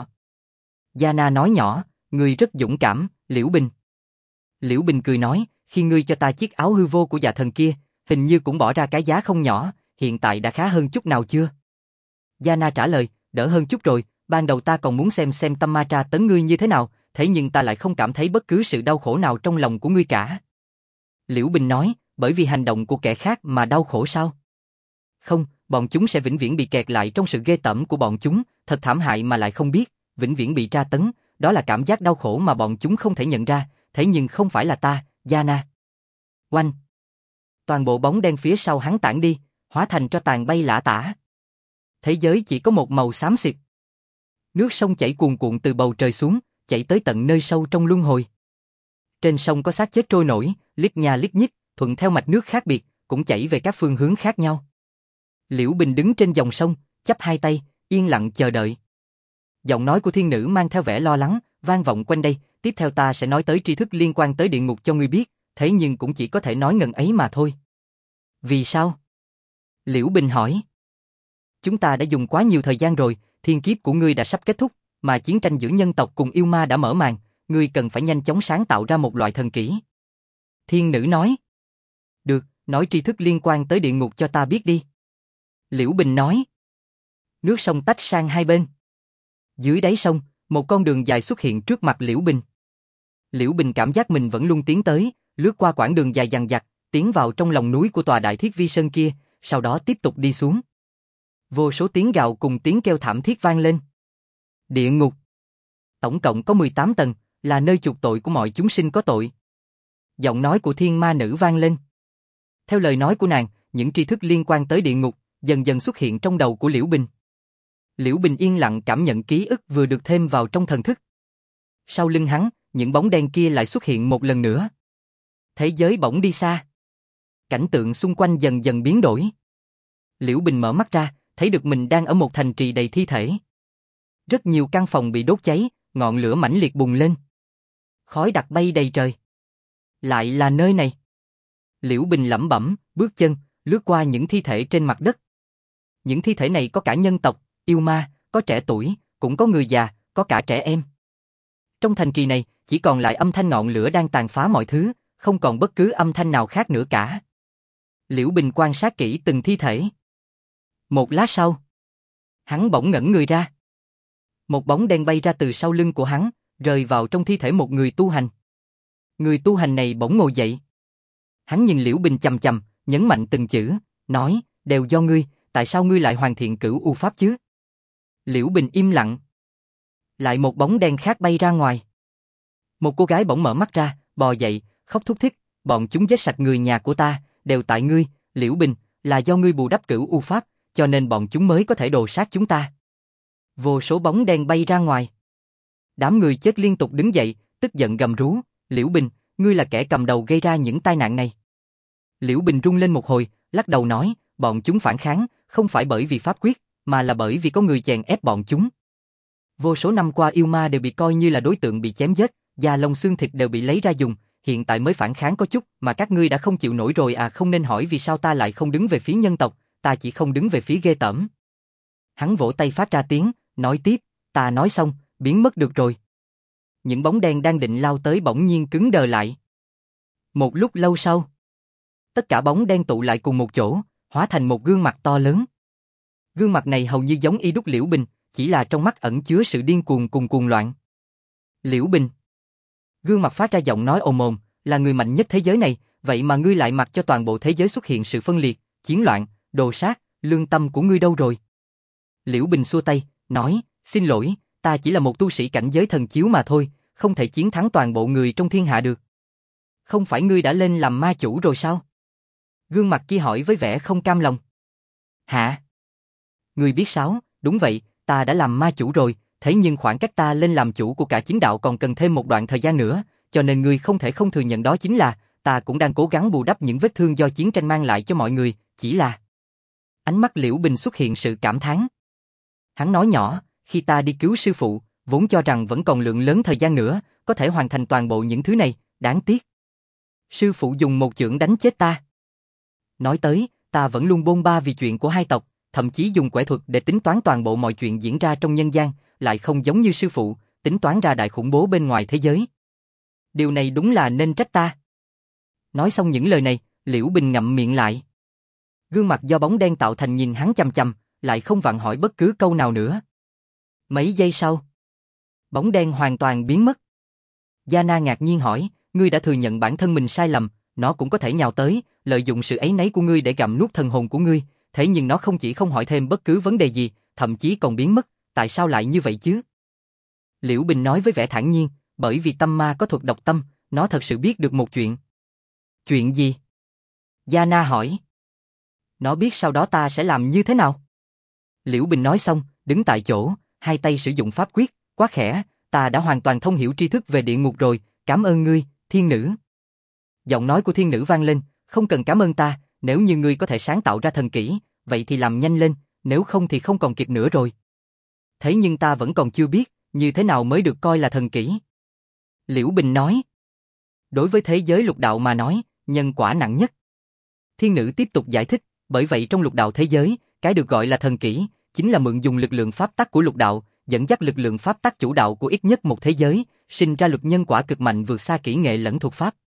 Yana nói nhỏ, ngươi rất dũng cảm, Liễu Bình. Liễu Bình cười nói, khi ngươi cho ta chiếc áo hư vô của dạ thần kia, hình như cũng bỏ ra cái giá không nhỏ, hiện tại đã khá hơn chút nào chưa? Yana trả lời, đỡ hơn chút rồi, ban đầu ta còn muốn xem tâm ma tra tấn ngươi như thế nào, thế nhưng ta lại không cảm thấy bất cứ sự đau khổ nào trong lòng của ngươi cả. Liễu Bình nói, bởi vì hành động của kẻ khác mà đau khổ sao? Không, bọn chúng sẽ vĩnh viễn bị kẹt lại trong sự ghê tởm của bọn chúng, thật thảm hại mà lại không biết, vĩnh viễn bị tra tấn, đó là cảm giác đau khổ mà bọn chúng không thể nhận ra, thế nhưng không phải là ta, Yana. Oanh! Toàn bộ bóng đen phía sau hắn tản đi, hóa thành tro tàn bay lả tả. Thế giới chỉ có một màu xám xịt. Nước sông chảy cuồn cuộn từ bầu trời xuống, chảy tới tận nơi sâu trong luân hồi. Trên sông có xác chết trôi nổi, lít nha lít nhít, thuận theo mạch nước khác biệt, cũng chảy về các phương hướng khác nhau. Liễu Bình đứng trên dòng sông, chắp hai tay, yên lặng chờ đợi. Giọng nói của thiên nữ mang theo vẻ lo lắng, vang vọng quanh đây, tiếp theo ta sẽ nói tới tri thức liên quan tới địa ngục cho ngươi biết, thế nhưng cũng chỉ có thể nói ngần ấy mà thôi. Vì sao? Liễu Bình hỏi. Chúng ta đã dùng quá nhiều thời gian rồi, thiên kiếp của ngươi đã sắp kết thúc, mà chiến tranh giữa nhân tộc cùng yêu ma đã mở màn, ngươi cần phải nhanh chóng sáng tạo ra một loại thần kỹ. Thiên nữ nói. Được, nói tri thức liên quan tới địa ngục cho ta biết đi. Liễu Bình nói. Nước sông tách sang hai bên. Dưới đáy sông, một con đường dài xuất hiện trước mặt Liễu Bình. Liễu Bình cảm giác mình vẫn luôn tiến tới, lướt qua quãng đường dài dằng dặc, tiến vào trong lòng núi của tòa Đại Thiết Vi Sơn kia, sau đó tiếp tục đi xuống. Vô số tiếng gào cùng tiếng kêu thảm thiết vang lên. Địa ngục. Tổng cộng có 18 tầng, là nơi chuộc tội của mọi chúng sinh có tội. Giọng nói của thiên ma nữ vang lên. Theo lời nói của nàng, những tri thức liên quan tới địa ngục dần dần xuất hiện trong đầu của Liễu Bình. Liễu Bình yên lặng cảm nhận ký ức vừa được thêm vào trong thần thức. Sau lưng hắn, những bóng đen kia lại xuất hiện một lần nữa. Thế giới bỗng đi xa. Cảnh tượng xung quanh dần dần biến đổi. Liễu Bình mở mắt ra, thấy được mình đang ở một thành trì đầy thi thể. Rất nhiều căn phòng bị đốt cháy, ngọn lửa mãnh liệt bùng lên. Khói đặc bay đầy trời. Lại là nơi này. Liễu Bình lẩm bẩm, bước chân, lướt qua những thi thể trên mặt đất. Những thi thể này có cả nhân tộc, yêu ma, có trẻ tuổi, cũng có người già, có cả trẻ em. Trong thành trì này, chỉ còn lại âm thanh ngọn lửa đang tàn phá mọi thứ, không còn bất cứ âm thanh nào khác nữa cả. Liễu Bình quan sát kỹ từng thi thể. Một lát sau, hắn bỗng ngẩn người ra. Một bóng đen bay ra từ sau lưng của hắn, rơi vào trong thi thể một người tu hành. Người tu hành này bỗng ngồi dậy. Hắn nhìn Liễu Bình chằm chằm, nhấn mạnh từng chữ, nói, đều do ngươi, tại sao ngươi lại hoàn thiện cửu u pháp chứ? Liễu Bình im lặng. Lại một bóng đen khác bay ra ngoài. Một cô gái bỗng mở mắt ra, bò dậy, khóc thút thít, bọn chúng giết sạch người nhà của ta, đều tại ngươi, Liễu Bình, là do ngươi bù đắp cửu u pháp, cho nên bọn chúng mới có thể đồ sát chúng ta. Vô số bóng đen bay ra ngoài. Đám người chết liên tục đứng dậy, tức giận gầm rú, Liễu Bình, ngươi là kẻ cầm đầu gây ra những tai nạn này. Liễu Bình rung lên một hồi, lắc đầu nói, bọn chúng phản kháng, không phải bởi vì pháp quyết, mà là bởi vì có người chèn ép bọn chúng. Vô số năm qua yêu ma đều bị coi như là đối tượng bị chém giết, da lông xương thịt đều bị lấy ra dùng, hiện tại mới phản kháng có chút, mà các ngươi đã không chịu nổi rồi à, không nên hỏi vì sao ta lại không đứng về phía nhân tộc, ta chỉ không đứng về phía ghê tởm. Hắn vỗ tay phát ra tiếng, nói tiếp, ta nói xong, biến mất được rồi. Những bóng đen đang định lao tới bỗng nhiên cứng đờ lại. Một lúc lâu sau, tất cả bóng đen tụ lại cùng một chỗ, hóa thành một gương mặt to lớn. Gương mặt này hầu như giống y đúc Liễu Bình, chỉ là trong mắt ẩn chứa sự điên cuồng cùng cuồng loạn. Liễu Bình. Gương mặt phát ra giọng nói ồm ồm, là người mạnh nhất thế giới này, vậy mà ngươi lại mặc cho toàn bộ thế giới xuất hiện sự phân liệt, chiến loạn, đồ sát, lương tâm của ngươi đâu rồi? Liễu Bình xua tay, nói, xin lỗi, ta chỉ là một tu sĩ cảnh giới thần chiếu mà thôi, không thể chiến thắng toàn bộ người trong thiên hạ được. Không phải ngươi đã lên làm ma chủ rồi sao? Gương mặt kia hỏi với vẻ không cam lòng. Hả? Ngươi biết sao? Đúng vậy, ta đã làm ma chủ rồi, thế nhưng khoảng cách ta lên làm chủ của cả chính đạo còn cần thêm một đoạn thời gian nữa, cho nên ngươi không thể không thừa nhận đó chính là, ta cũng đang cố gắng bù đắp những vết thương do chiến tranh mang lại cho mọi người, chỉ là... Ánh mắt Liễu Bình xuất hiện sự cảm thán. Hắn nói nhỏ, khi ta đi cứu sư phụ, vốn cho rằng vẫn còn lượng lớn thời gian nữa, có thể hoàn thành toàn bộ những thứ này, đáng tiếc. Sư phụ dùng một chưởng đánh chết ta. Nói tới, ta vẫn luôn bôn ba vì chuyện của hai tộc, thậm chí dùng quẻ thuật để tính toán toàn bộ mọi chuyện diễn ra trong nhân gian, lại không giống như sư phụ, tính toán ra đại khủng bố bên ngoài thế giới. Điều này đúng là nên trách ta. Nói xong những lời này, Liễu Bình ngậm miệng lại. Gương mặt do bóng đen tạo thành nhìn hắn chằm chằm, lại không vặn hỏi bất cứ câu nào nữa. Mấy giây sau, bóng đen hoàn toàn biến mất. Yana ngạc nhiên hỏi, ngươi đã thừa nhận bản thân mình sai lầm, nó cũng có thể nhào tới, lợi dụng sự áy náy của ngươi để gặm nuốt thần hồn của ngươi, thế nhưng nó không chỉ không hỏi thêm bất cứ vấn đề gì, thậm chí còn biến mất, tại sao lại như vậy chứ? Liễu Bình nói với vẻ thản nhiên, bởi vì tâm ma có thuật đọc tâm, nó thật sự biết được một chuyện. Chuyện gì? Yana hỏi. Nó biết sau đó ta sẽ làm như thế nào? Liễu Bình nói xong, đứng tại chỗ, hai tay sử dụng pháp quyết, quá khẽ, ta đã hoàn toàn thông hiểu tri thức về địa ngục rồi, cảm ơn ngươi, thiên nữ. Giọng nói của thiên nữ vang lên, không cần cảm ơn ta, nếu như ngươi có thể sáng tạo ra thần kỹ, vậy thì làm nhanh lên, nếu không thì không còn kịp nữa rồi. Thế nhưng ta vẫn còn chưa biết, như thế nào mới được coi là thần kỹ. Liễu Bình nói. Đối với thế giới lục đạo mà nói, nhân quả nặng nhất. Thiên nữ tiếp tục giải thích, bởi vậy trong lục đạo thế giới, cái được gọi là thần kỹ, chính là mượn dùng lực lượng pháp tắc của lục đạo, dẫn dắt lực lượng pháp tắc chủ đạo của ít nhất một thế giới, sinh ra luật nhân quả cực mạnh vượt xa kỹ nghệ lẫn thuật pháp.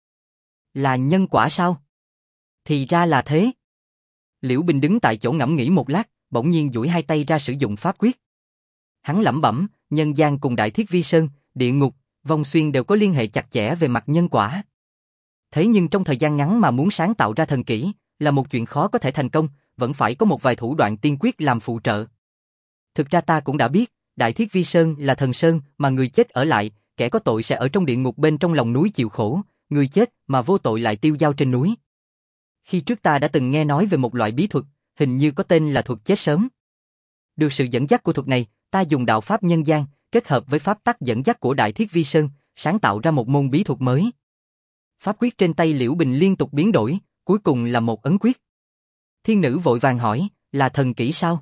Là nhân quả sao? Thì ra là thế. Liễu Bình đứng tại chỗ ngẫm nghĩ một lát, bỗng nhiên duỗi hai tay ra sử dụng pháp quyết. Hắn lẩm bẩm, nhân gian cùng Đại Thiết Vi Sơn, địa ngục, vong xuyên đều có liên hệ chặt chẽ về mặt nhân quả. Thế nhưng trong thời gian ngắn mà muốn sáng tạo ra thần kỹ, là một chuyện khó có thể thành công, vẫn phải có một vài thủ đoạn tiên quyết làm phụ trợ. Thực ra ta cũng đã biết, Đại Thiết Vi Sơn là thần sơn mà người chết ở lại, kẻ có tội sẽ ở trong địa ngục bên trong lòng núi chịu khổ, người chết mà vô tội lại tiêu dao trên núi. Khi trước ta đã từng nghe nói về một loại bí thuật, hình như có tên là thuật chết sớm. Được sự dẫn dắt của thuật này, ta dùng đạo pháp nhân gian, kết hợp với pháp tắc dẫn dắt của Đại Thiết Vi Sơn, sáng tạo ra một môn bí thuật mới. Pháp quyết trên tay Liễu Bình liên tục biến đổi, cuối cùng là một ấn quyết. Thiên nữ vội vàng hỏi, là thần kỹ sao?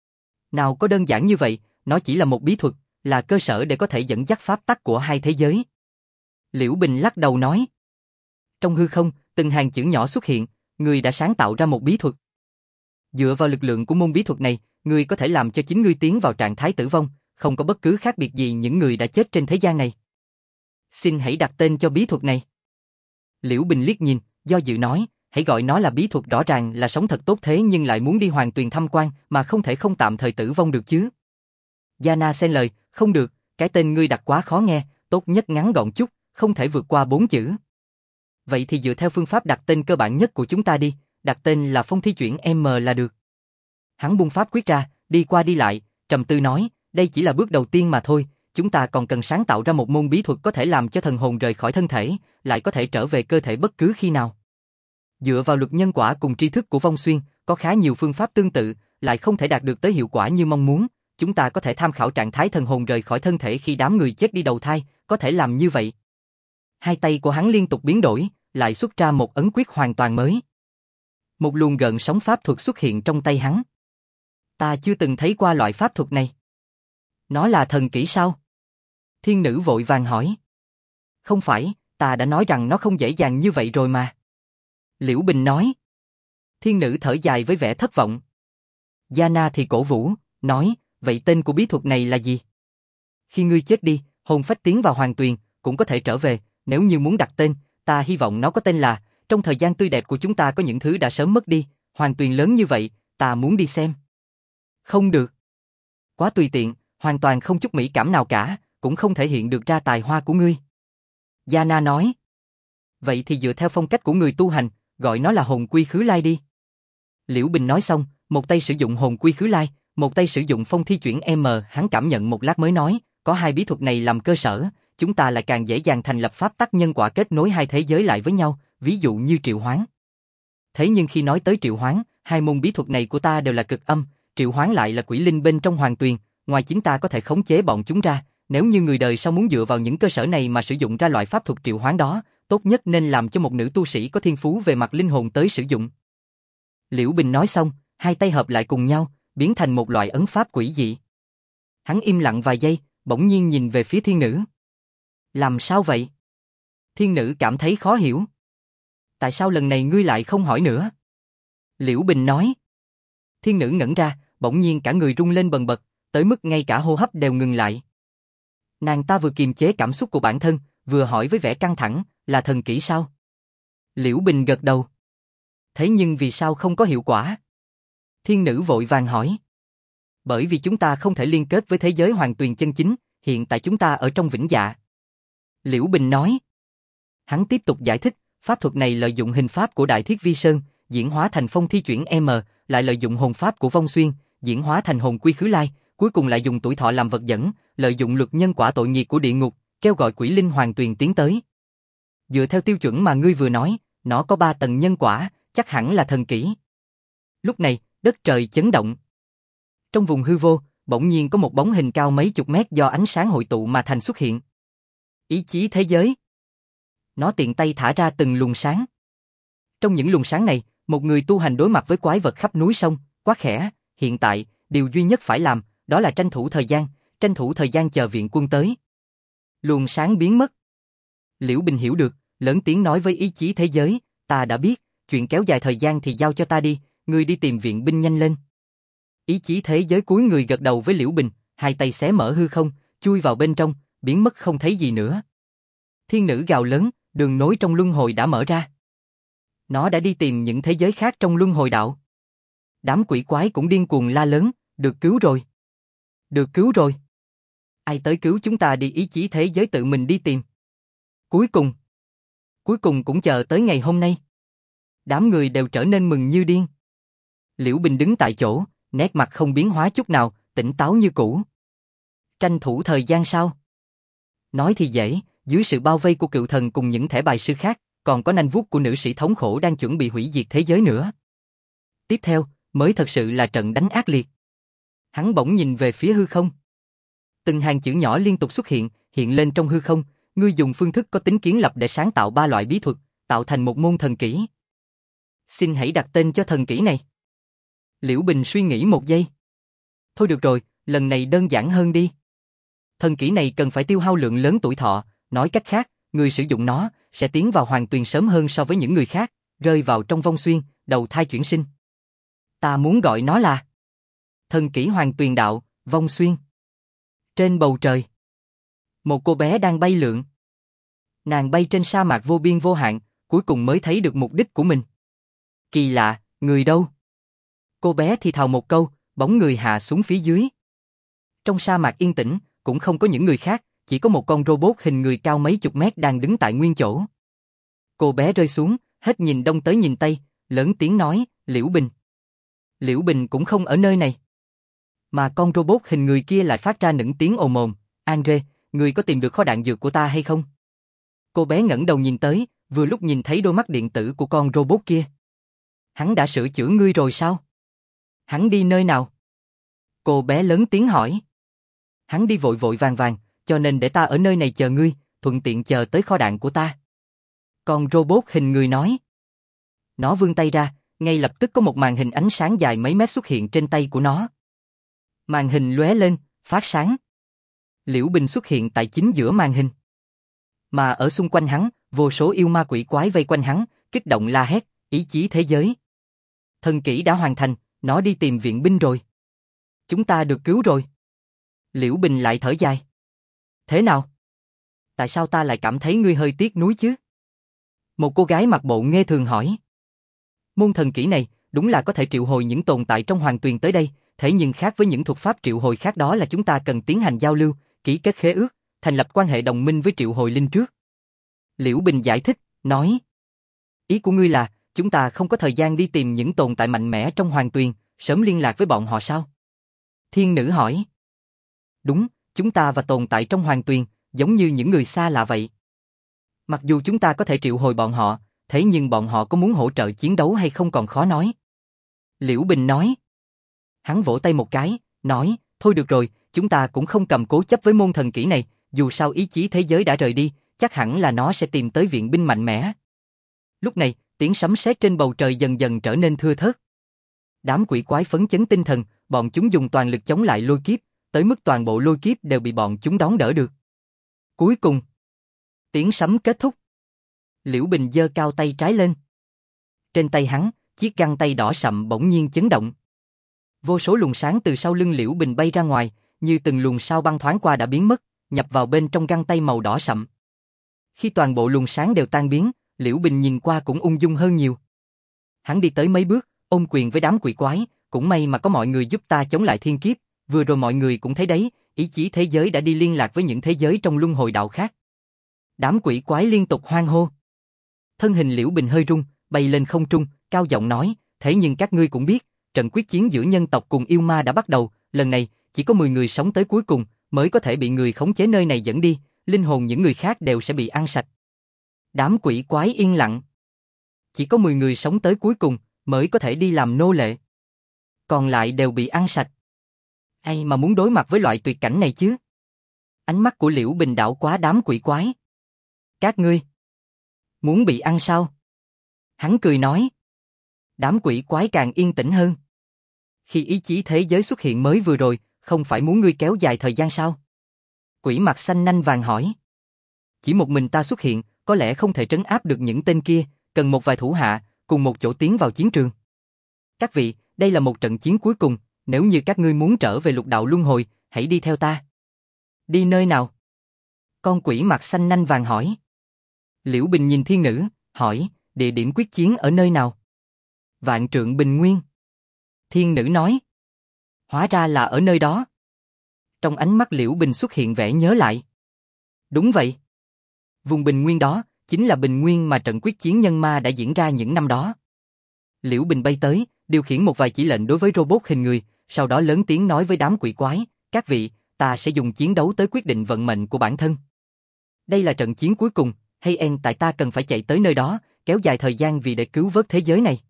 Nào có đơn giản như vậy, nó chỉ là một bí thuật, là cơ sở để có thể dẫn dắt pháp tắc của hai thế giới. Liễu Bình lắc đầu nói. Trong hư không, từng hàng chữ nhỏ xuất hiện, người đã sáng tạo ra một bí thuật. Dựa vào lực lượng của môn bí thuật này, người có thể làm cho chính ngươi tiến vào trạng thái tử vong, không có bất cứ khác biệt gì những người đã chết trên thế gian này. Xin hãy đặt tên cho bí thuật này. Liễu Bình liếc nhìn, do dự nói, hãy gọi nó là bí thuật, rõ ràng là sống thật tốt thế nhưng lại muốn đi Hoàng Tuyền tham quan mà không thể không tạm thời tử vong được chứ. Yana xen lời, không được, cái tên ngươi đặt quá khó nghe, tốt nhất ngắn gọn chút, không thể vượt qua 4 chữ. Vậy thì dựa theo phương pháp đặt tên cơ bản nhất của chúng ta đi, đặt tên là Phong Thi Chuyển M là được. Hắn buông pháp quyết ra, đi qua đi lại, trầm tư nói, đây chỉ là bước đầu tiên mà thôi, chúng ta còn cần sáng tạo ra một môn bí thuật có thể làm cho thần hồn rời khỏi thân thể, lại có thể trở về cơ thể bất cứ khi nào. Dựa vào luật nhân quả cùng tri thức của Vong Xuyên, có khá nhiều phương pháp tương tự, lại không thể đạt được tới hiệu quả như mong muốn. Chúng ta có thể tham khảo trạng thái thần hồn rời khỏi thân thể khi đám người chết đi đầu thai, có thể làm như vậy. Hai tay của hắn liên tục biến đổi, lại xuất ra một ấn quyết hoàn toàn mới. Một luồng gợn sóng pháp thuật xuất hiện trong tay hắn. Ta chưa từng thấy qua loại pháp thuật này. Nó là thần kỹ sao? Thiên nữ vội vàng hỏi. Không phải, ta đã nói rằng nó không dễ dàng như vậy rồi mà. Liễu Bình nói. Thiên nữ thở dài với vẻ thất vọng. Yana thì cổ vũ, nói, vậy tên của bí thuật này là gì? Khi ngươi chết đi, hồn phách tiến vào Hoàng Tuyền, cũng có thể trở về, nếu như muốn đặt tên, ta hy vọng nó có tên là, trong thời gian tươi đẹp của chúng ta có những thứ đã sớm mất đi, Hoàng Tuyền lớn như vậy, ta muốn đi xem. Không được. Quá tùy tiện, hoàn toàn không chút mỹ cảm nào cả, cũng không thể hiện được ra tài hoa của ngươi. Yana nói. Vậy thì dựa theo phong cách của người tu hành, gọi nó là hồn quy khứ lai đi. Liễu Bình nói xong, một tay sử dụng hồn quy khứ lai, một tay sử dụng Phong Thi Chuyển M, hắn cảm nhận một lát mới nói, có hai bí thuật này làm cơ sở, chúng ta lại càng dễ dàng thành lập pháp tắc nhân quả kết nối hai thế giới lại với nhau, ví dụ như triệu hoán. Thế nhưng khi nói tới triệu hoán, hai môn bí thuật này của ta đều là cực âm, triệu hoán lại là quỷ linh bên trong hoàng tuyền, ngoài chính ta có thể khống chế bọn chúng ra, nếu như người đời sau muốn dựa vào những cơ sở này mà sử dụng ra loại pháp thuật triệu hoán đó, tốt nhất nên làm cho một nữ tu sĩ có thiên phú về mặt linh hồn tới sử dụng. Liễu Bình nói xong, hai tay hợp lại cùng nhau, biến thành một loại ấn pháp quỷ dị. Hắn im lặng vài giây, bỗng nhiên nhìn về phía thiên nữ. Làm sao vậy? Thiên nữ cảm thấy khó hiểu. Tại sao lần này ngươi lại không hỏi nữa? Liễu Bình nói. Thiên nữ ngẩn ra, bỗng nhiên cả người rung lên bần bật, tới mức ngay cả hô hấp đều ngừng lại. Nàng ta vừa kiềm chế cảm xúc của bản thân, vừa hỏi với vẻ căng thẳng, là thần kỹ sao? Liễu Bình gật đầu. Thế nhưng vì sao không có hiệu quả? Thiên nữ vội vàng hỏi. Bởi vì chúng ta không thể liên kết với thế giới hoàng tuyền chân chính, hiện tại chúng ta ở trong vĩnh dạ. Liễu Bình nói. Hắn tiếp tục giải thích, pháp thuật này lợi dụng hình pháp của Đại Thiết Vi Sơn, diễn hóa thành phong thi chuyển M, lại lợi dụng hồn pháp của Vong Xuyên, diễn hóa thành hồn quy khứ lai, cuối cùng lại dùng tuổi thọ làm vật dẫn, lợi dụng luật nhân quả tội nghiệp của địa ngục, kêu gọi quỷ linh hoàng tuyền tiến tới. Dựa theo tiêu chuẩn mà ngươi vừa nói, nó có 3 tầng nhân quả, chắc hẳn là thần kỹ. Lúc này, đất trời chấn động. Trong vùng hư vô, bỗng nhiên có một bóng hình cao mấy chục mét do ánh sáng hội tụ mà thành xuất hiện. Ý chí thế giới. Nó tiện tay thả ra từng luồng sáng. Trong những luồng sáng này, một người tu hành đối mặt với quái vật khắp núi sông, quát khẽ, hiện tại, điều duy nhất phải làm, đó là tranh thủ thời gian chờ viện quân tới. Luồng sáng biến mất. Liễu Bình hiểu được, lớn tiếng nói với ý chí thế giới, ta đã biết, chuyện kéo dài thời gian thì giao cho ta đi, ngươi đi tìm viện binh nhanh lên. Ý chí thế giới cúi người gật đầu với Liễu Bình, hai tay xé mở hư không, chui vào bên trong, biến mất không thấy gì nữa. Thiên nữ gào lớn, đường nối trong luân hồi đã mở ra. Nó đã đi tìm những thế giới khác trong luân hồi đạo. Đám quỷ quái cũng điên cuồng la lớn, được cứu rồi. Được cứu rồi. Ai tới cứu chúng ta đi, ý chí thế giới tự mình đi tìm. Cuối cùng cũng chờ tới ngày hôm nay. Đám người đều trở nên mừng như điên. Liễu Bình đứng tại chỗ, nét mặt không biến hóa chút nào, tỉnh táo như cũ. Tranh thủ thời gian sao? Nói thì dễ, dưới sự bao vây của cựu thần cùng những thẻ bài sư khác, còn có nanh vuốt của nữ sĩ thống khổ đang chuẩn bị hủy diệt thế giới nữa. Tiếp theo, mới thật sự là trận đánh ác liệt. Hắn bỗng nhìn về phía hư không. Từng hàng chữ nhỏ liên tục xuất hiện lên trong hư không, ngươi dùng phương thức có tính kiến lập để sáng tạo 3 loại bí thuật, tạo thành một môn thần kỹ. Xin hãy đặt tên cho thần kỹ này. Liễu Bình suy nghĩ một giây. Thôi được rồi, lần này đơn giản hơn đi. Thần kỹ này cần phải tiêu hao lượng lớn tuổi thọ, nói cách khác, người sử dụng nó sẽ tiến vào hoàng tuyền sớm hơn so với những người khác, rơi vào trong vong xuyên, đầu thai chuyển sinh. Ta muốn gọi nó là thần kỹ hoàng tuyền đạo, vong xuyên. Trên bầu trời, một cô bé đang bay lượn. Nàng bay trên sa mạc vô biên vô hạn, cuối cùng mới thấy được mục đích của mình. Kỳ lạ, người đâu? Cô bé thì thào một câu, bóng người hạ xuống phía dưới. Trong sa mạc yên tĩnh, cũng không có những người khác, chỉ có một con robot hình người cao mấy chục mét đang đứng tại nguyên chỗ. Cô bé rơi xuống, hết nhìn đông tới nhìn tây, lớn tiếng nói, Liễu Bình. Liễu Bình cũng không ở nơi này. Mà con robot hình người kia lại phát ra những tiếng ồm ồm, Andre, người có tìm được kho đạn dược của ta hay không? Cô bé ngẩng đầu nhìn tới, vừa lúc nhìn thấy đôi mắt điện tử của con robot kia. Hắn đã sửa chữa ngươi rồi sao? Hắn đi nơi nào? Cô bé lớn tiếng hỏi. Hắn đi vội vội vàng vàng, cho nên để ta ở nơi này chờ ngươi, thuận tiện chờ tới kho đạn của ta. Con robot hình người nói. Nó vươn tay ra, ngay lập tức có một màn hình ánh sáng dài mấy mét xuất hiện trên tay của nó. Màn hình lóe lên, phát sáng. Liễu Bình xuất hiện tại chính giữa màn hình. Mà ở xung quanh hắn, vô số yêu ma quỷ quái vây quanh hắn, kích động la hét, ý chí thế giới. Thần kỹ đã hoàn thành, nó đi tìm viện binh rồi. Chúng ta được cứu rồi. Liễu Bình lại thở dài. Thế nào? Tại sao ta lại cảm thấy ngươi hơi tiếc nuối chứ? Một cô gái mặc bộ nghê thường hỏi. Môn thần kỹ này, đúng là có thể triệu hồi những tồn tại trong hoàng tuyền tới đây, thế nhưng khác với những thuật pháp triệu hồi khác đó là chúng ta cần tiến hành giao lưu, ký kết khế ước, thành lập quan hệ đồng minh với triệu hồi linh trước. Liễu Bình giải thích, nói. Ý của ngươi là, chúng ta không có thời gian đi tìm những tồn tại mạnh mẽ trong hoàng tuyền, sớm liên lạc với bọn họ sao? Thiên nữ hỏi. Đúng, chúng ta và tồn tại trong hoàng tuyền, giống như những người xa lạ vậy. Mặc dù chúng ta có thể triệu hồi bọn họ, thế nhưng bọn họ có muốn hỗ trợ chiến đấu hay không còn khó nói. Liễu Bình nói. Hắn vỗ tay một cái, nói, thôi được rồi, chúng ta cũng không cầm cố chấp với môn thần kỹ này, dù sao ý chí thế giới đã rời đi, chắc hẳn là nó sẽ tìm tới viện binh mạnh mẽ. Lúc này, tiếng sấm sét trên bầu trời dần dần trở nên thưa thớt. Đám quỷ quái phấn chấn tinh thần, bọn chúng dùng toàn lực chống lại lôi kiếp, tới mức toàn bộ lôi kiếp đều bị bọn chúng đón đỡ được. Cuối cùng, tiếng sấm kết thúc. Liễu Bình giơ cao tay trái lên. Trên tay hắn, chiếc găng tay đỏ sậm bỗng nhiên chấn động. Vô số luồng sáng từ sau lưng Liễu Bình bay ra ngoài, như từng luồng sao băng thoáng qua đã biến mất, nhập vào bên trong găng tay màu đỏ sậm. Khi toàn bộ luồng sáng đều tan biến, Liễu Bình nhìn qua cũng ung dung hơn nhiều. Hắn đi tới mấy bước, ôm quyền với đám quỷ quái, cũng may mà có mọi người giúp ta chống lại thiên kiếp, vừa rồi mọi người cũng thấy đấy, ý chí thế giới đã đi liên lạc với những thế giới trong luân hồi đạo khác. Đám quỷ quái liên tục hoan hô. Thân hình Liễu Bình hơi rung, bay lên không trung, cao giọng nói, thế nhưng các ngươi cũng biết, trận quyết chiến giữa nhân tộc cùng yêu ma đã bắt đầu, lần này, chỉ có 10 người sống tới cuối cùng, mới có thể bị người khống chế nơi này dẫn đi, linh hồn những người khác đều sẽ bị ăn sạch. Đám quỷ quái yên lặng. Chỉ có 10 người sống tới cuối cùng, mới có thể đi làm nô lệ. Còn lại đều bị ăn sạch. Ai mà muốn đối mặt với loại tuyệt cảnh này chứ? Ánh mắt của Liễu Bình đảo quá đám quỷ quái. Các ngươi muốn bị ăn sao? Hắn cười nói. Đám quỷ quái càng yên tĩnh hơn. Khi ý chí thế giới xuất hiện mới vừa rồi, không phải muốn ngươi kéo dài thời gian sao? Quỷ mặt xanh nanh vàng hỏi. Chỉ một mình ta xuất hiện, có lẽ không thể trấn áp được những tên kia, cần một vài thủ hạ, cùng một chỗ tiến vào chiến trường. Các vị, đây là một trận chiến cuối cùng, nếu như các ngươi muốn trở về lục đạo luân hồi, hãy đi theo ta. Đi nơi nào? Con quỷ mặt xanh nanh vàng hỏi. Liễu Bình nhìn thiên nữ, hỏi, địa điểm quyết chiến ở nơi nào? Vạn Trượng Bình Nguyên. Thiên nữ nói. Hóa ra là ở nơi đó. Trong ánh mắt Liễu Bình xuất hiện vẻ nhớ lại. Đúng vậy. Vùng Bình Nguyên đó, chính là Bình Nguyên mà trận quyết chiến nhân ma đã diễn ra những năm đó. Liễu Bình bay tới, điều khiển một vài chỉ lệnh đối với robot hình người, sau đó lớn tiếng nói với đám quỷ quái, các vị, ta sẽ dùng chiến đấu tới quyết định vận mệnh của bản thân. Đây là trận chiến cuối cùng, hay tại ta cần phải chạy tới nơi đó, kéo dài thời gian vì để cứu vớt thế giới này.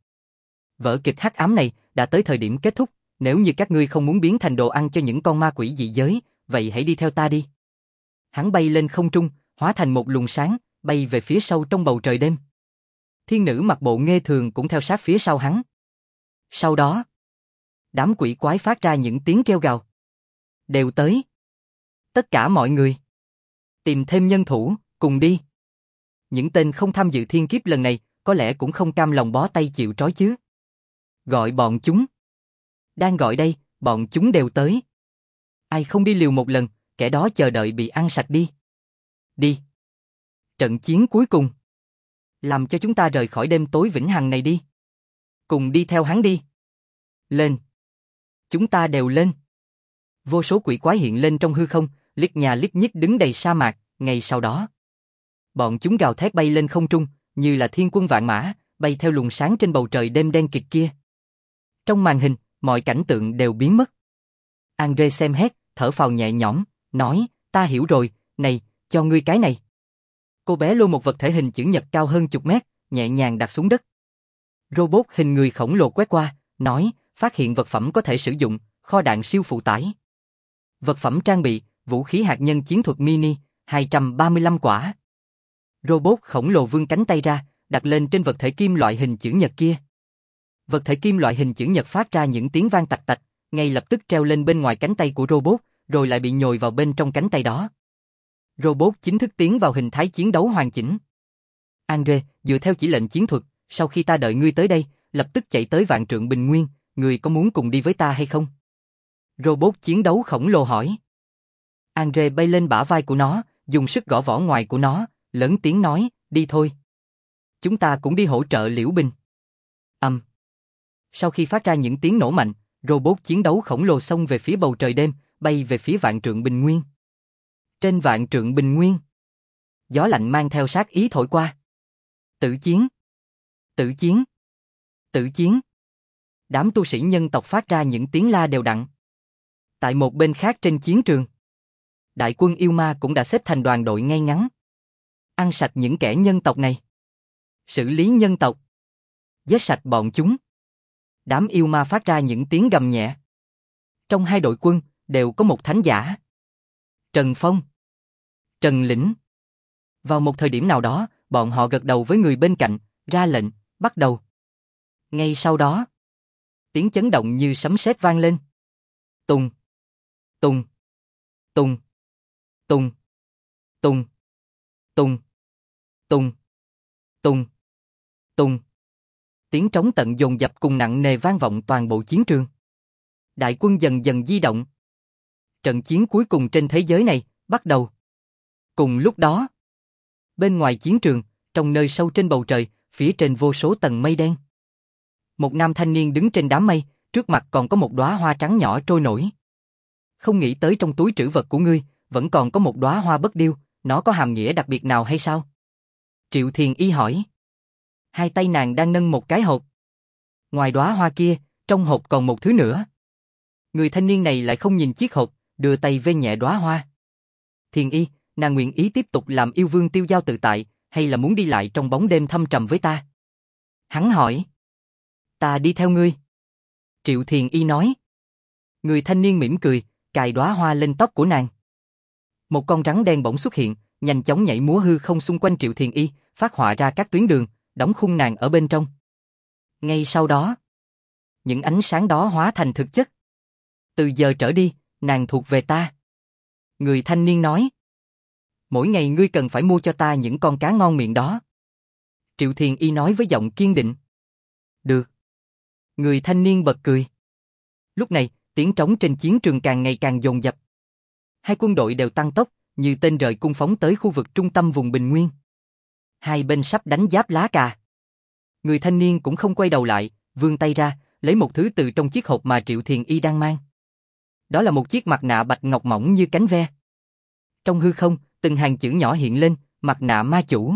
Vở kịch hắc ám này đã tới thời điểm kết thúc, nếu như các ngươi không muốn biến thành đồ ăn cho những con ma quỷ dị giới, vậy hãy đi theo ta đi. Hắn bay lên không trung, hóa thành một luồng sáng, bay về phía sâu trong bầu trời đêm. Thiên nữ mặc bộ nghê thường cũng theo sát phía sau hắn. Sau đó, đám quỷ quái phát ra những tiếng kêu gào. Đều tới. Tất cả mọi người. Tìm thêm nhân thủ, cùng đi. Những tên không tham dự thiên kiếp lần này, có lẽ cũng không cam lòng bó tay chịu trói chứ. Gọi bọn chúng. Đang gọi đây, bọn chúng đều tới. Ai không đi liều một lần, kẻ đó chờ đợi bị ăn sạch đi. Đi. Trận chiến cuối cùng. Làm cho chúng ta rời khỏi đêm tối vĩnh hằng này đi. Cùng đi theo hắn đi. Lên. Chúng ta đều lên. Vô số quỷ quái hiện lên trong hư không, liếc nhà liếc nhích đứng đầy sa mạc, ngay sau đó. Bọn chúng gào thét bay lên không trung, như là thiên quân vạn mã, bay theo luồng sáng trên bầu trời đêm đen kịt kia. Trong màn hình, mọi cảnh tượng đều biến mất. Andre xem hết, thở phào nhẹ nhõm, nói, ta hiểu rồi, này, cho ngươi cái này. Cô bé lôi một vật thể hình chữ nhật cao hơn chục mét, nhẹ nhàng đặt xuống đất. Robot hình người khổng lồ quét qua, nói, phát hiện vật phẩm có thể sử dụng, kho đạn siêu phụ tải. Vật phẩm trang bị, vũ khí hạt nhân chiến thuật mini, 235 quả. Robot khổng lồ vươn cánh tay ra, đặt lên trên vật thể kim loại hình chữ nhật kia. Vật thể kim loại hình chữ nhật phát ra những tiếng vang tạch tạch, ngay lập tức treo lên bên ngoài cánh tay của robot, rồi lại bị nhồi vào bên trong cánh tay đó. Robot chính thức tiến vào hình thái chiến đấu hoàn chỉnh. Andre, dựa theo chỉ lệnh chiến thuật, sau khi ta đợi ngươi tới đây, lập tức chạy tới Vạn Trượng Bình Nguyên, ngươi có muốn cùng đi với ta hay không? Robot chiến đấu khổng lồ hỏi. Andre bay lên bả vai của nó, dùng sức gõ vỏ ngoài của nó, lớn tiếng nói, đi thôi. Chúng ta cũng đi hỗ trợ Liễu Bình. Sau khi phát ra những tiếng nổ mạnh, robot chiến đấu khổng lồ xông về phía bầu trời đêm, bay về phía Vạn Trượng Bình Nguyên. Trên Vạn Trượng Bình Nguyên, gió lạnh mang theo sát ý thổi qua. Tử chiến! Tử chiến! Tử chiến! Đám tu sĩ nhân tộc phát ra những tiếng la đều đặn. Tại một bên khác trên chiến trường, Đại quân yêu ma cũng đã xếp thành đoàn đội ngay ngắn. Ăn sạch những kẻ nhân tộc này. Xử lý nhân tộc. Giết sạch bọn chúng. Đám yêu ma phát ra những tiếng gầm nhẹ. Trong hai đội quân, đều có một thánh giả. Trần Phong. Trần Lĩnh. Vào một thời điểm nào đó, bọn họ gật đầu với người bên cạnh, ra lệnh, bắt đầu. Ngay sau đó, tiếng chấn động như sấm sét vang lên. Tùng. Tùng. Tùng. Tùng. Tùng. Tùng. Tùng. Tùng. Tùng. Tiếng trống tận dồn dập cùng nặng nề vang vọng toàn bộ chiến trường. Đại quân dần dần di động. Trận chiến cuối cùng trên thế giới này, bắt đầu. Cùng lúc đó, bên ngoài chiến trường, trong nơi sâu trên bầu trời, phía trên vô số tầng mây đen. Một nam thanh niên đứng trên đám mây, trước mặt còn có một đóa hoa trắng nhỏ trôi nổi. Không nghĩ tới trong túi trữ vật của ngươi, vẫn còn có một đóa hoa bất điêu, nó có hàm nghĩa đặc biệt nào hay sao? Triệu Thiền Y hỏi. Hai tay nàng đang nâng một cái hộp. Ngoài đóa hoa kia, trong hộp còn một thứ nữa. Người thanh niên này lại không nhìn chiếc hộp, đưa tay vê nhẹ đóa hoa. Thiền Y, nàng nguyện ý tiếp tục làm yêu vương tiêu dao tự tại, hay là muốn đi lại trong bóng đêm thâm trầm với ta? Hắn hỏi. Ta đi theo ngươi. Triệu Thiền Y nói. Người thanh niên mỉm cười, cài đóa hoa lên tóc của nàng. Một con rắn đen bỗng xuất hiện, nhanh chóng nhảy múa hư không xung quanh Triệu Thiền Y, phát họa ra các tuyến đường, đóng khung nàng ở bên trong. Ngay sau đó, những ánh sáng đó hóa thành thực chất. Từ giờ trở đi, nàng thuộc về ta. Người thanh niên nói. Mỗi ngày ngươi cần phải mua cho ta những con cá ngon miệng đó. Triệu Thiền Y nói với giọng kiên định. Được. Người thanh niên bật cười. Lúc này, tiếng trống trên chiến trường càng ngày càng dồn dập. Hai quân đội đều tăng tốc, như tên rời cung phóng tới khu vực trung tâm vùng Bình Nguyên. Hai bên sắp đánh giáp lá cà. Người thanh niên cũng không quay đầu lại, vươn tay ra, lấy một thứ từ trong chiếc hộp mà Triệu Thiền Y đang mang. Đó là một chiếc mặt nạ bạch ngọc mỏng như cánh ve. Trong hư không, từng hàng chữ nhỏ hiện lên, mặt nạ ma chủ.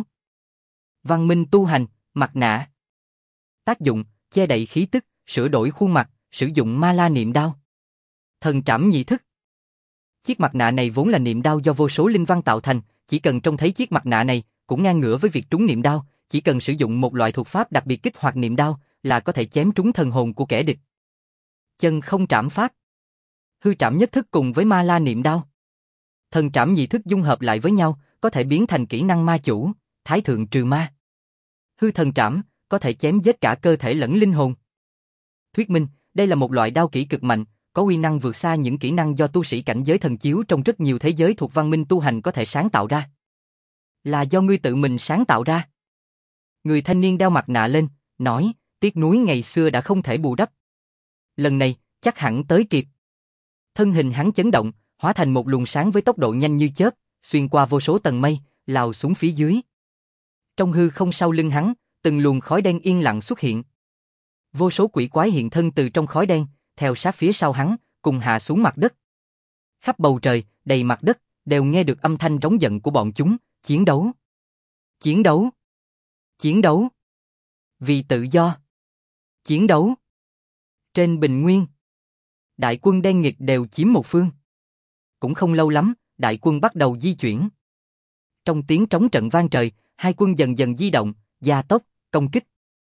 Văn minh tu hành, mặt nạ. Tác dụng, che đậy khí tức, sửa đổi khuôn mặt, sử dụng ma la niệm đao. Thần trảm nhị thức. Chiếc mặt nạ này vốn là niệm đao do vô số linh văn tạo thành, chỉ cần trông thấy chiếc mặt nạ này, cũng ngang ngửa với việc trúng niệm đao, chỉ cần sử dụng một loại thuật pháp đặc biệt kích hoạt niệm đao, là có thể chém trúng thần hồn của kẻ địch. Chân không trảm pháp. Hư trảm nhất thức cùng với ma la niệm đao. Thần trảm nhị thức dung hợp lại với nhau, có thể biến thành kỹ năng ma chủ, thái thượng trừ ma. Hư thần trảm, có thể chém giết cả cơ thể lẫn linh hồn. Thuyết minh, đây là một loại đao kỹ cực mạnh, có uy năng vượt xa những kỹ năng do tu sĩ cảnh giới thần chiếu trong rất nhiều thế giới thuộc văn minh tu hành có thể sáng tạo ra. Là do ngươi tự mình sáng tạo ra. Người thanh niên đeo mặt nạ lên, nói, tiếc nuối ngày xưa đã không thể bù đắp. Lần này, chắc hẳn tới kịp. Thân hình hắn chấn động, hóa thành một luồng sáng với tốc độ nhanh như chớp, xuyên qua vô số tầng mây, lao xuống phía dưới. Trong hư không sau lưng hắn, từng luồng khói đen yên lặng xuất hiện. Vô số quỷ quái hiện thân từ trong khói đen, theo sát phía sau hắn, cùng hạ xuống mặt đất. Khắp bầu trời, đầy mặt đất, đều nghe được âm thanh rống giận của bọn chúng, chiến đấu. Chiến đấu. Chiến đấu. Vì tự do. Chiến đấu. Trên Bình Nguyên, đại quân đen nghịt đều chiếm một phương. Cũng không lâu lắm, đại quân bắt đầu di chuyển. Trong tiếng trống trận vang trời, hai quân dần dần di động, gia tốc, công kích.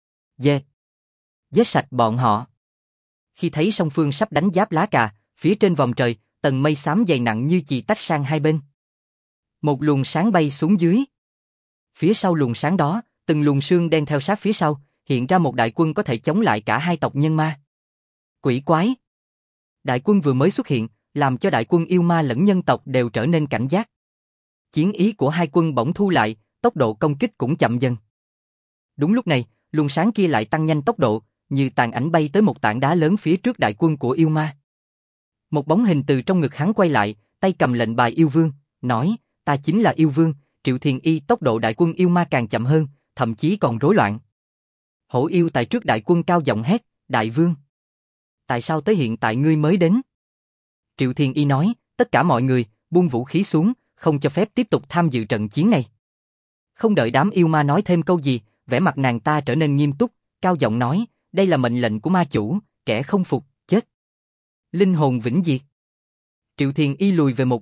Giết sạch bọn họ. Khi thấy song phương sắp đánh giáp lá cà, phía trên vòm trời, tầng mây xám dày nặng như chì tách sang hai bên. Một luồng sáng bay xuống dưới. Phía sau luồng sáng đó, từng luồng sương đen theo sát phía sau, hiện ra một đại quân có thể chống lại cả hai tộc nhân ma. Quỷ quái. Đại quân vừa mới xuất hiện, làm cho đại quân yêu ma lẫn nhân tộc đều trở nên cảnh giác. Chiến ý của hai quân bỗng thu lại, tốc độ công kích cũng chậm dần. Đúng lúc này, luồng sáng kia lại tăng nhanh tốc độ, như tàn ảnh bay tới một tảng đá lớn phía trước đại quân của yêu ma. Một bóng hình từ trong ngực hắn quay lại, tay cầm lệnh bài yêu vương, nói, ta chính là yêu vương. Triệu Thiền Y. Tốc độ đại quân yêu ma càng chậm hơn, thậm chí còn rối loạn. Hổ yêu tại trước đại quân cao giọng hét, đại vương. Tại sao tới hiện tại ngươi mới đến? Triệu Thiền Y nói, tất cả mọi người, buông vũ khí xuống, không cho phép tiếp tục tham dự trận chiến này. Không đợi đám yêu ma nói thêm câu gì, vẻ mặt nàng ta trở nên nghiêm túc, cao giọng nói, đây là mệnh lệnh của ma chủ, kẻ không phục, chết. Linh hồn vĩnh diệt. Triệu Thiền Y lùi về một bên,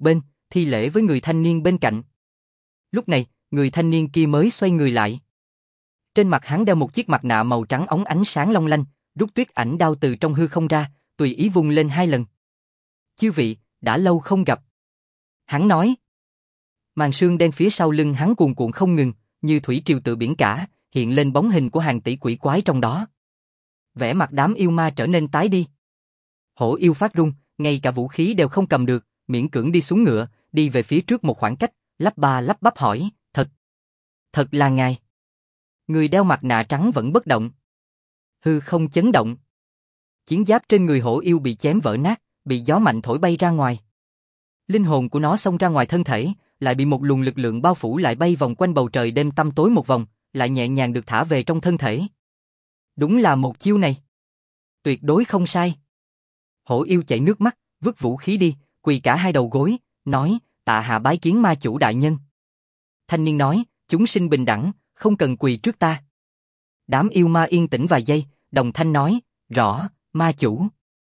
thi lễ với người thanh niên bên cạnh. Lúc này, người thanh niên kia mới xoay người lại. Trên mặt hắn đeo một chiếc mặt nạ màu trắng óng ánh sáng long lanh, rút tuyết ảnh đao từ trong hư không ra, tùy ý vung lên 2 lần. Chư vị, đã lâu không gặp. Hắn nói. Màn sương đen phía sau lưng hắn cuồn cuộn không ngừng, như thủy triều tự biển cả, hiện lên bóng hình của hàng tỷ quỷ quái trong đó. Vẻ mặt đám yêu ma trở nên tái đi. Hổ yêu phát run, ngay cả vũ khí đều không cầm được, miễn cưỡng đi xuống ngựa, đi về phía trước một khoảng cách, lắp ba lắp bắp hỏi, thật là ngài. Người đeo mặt nạ trắng vẫn bất động. Hư không chấn động. Chiến giáp trên người hổ yêu bị chém vỡ nát, bị gió mạnh thổi bay ra ngoài. Linh hồn của nó xông ra ngoài thân thể, lại bị một luồng lực lượng bao phủ lại bay vòng quanh bầu trời đêm tăm tối một vòng, lại nhẹ nhàng được thả về trong thân thể. Đúng là một chiêu này. Tuyệt đối không sai. Hổ yêu chảy nước mắt, vứt vũ khí đi, quỳ cả 2 đầu gối, nói, tạ hạ bái kiến ma chủ đại nhân. Thanh niên nói, chúng sinh bình đẳng, không cần quỳ trước ta. Đám yêu ma yên tĩnh vài giây, đồng thanh nói, rõ, ma chủ.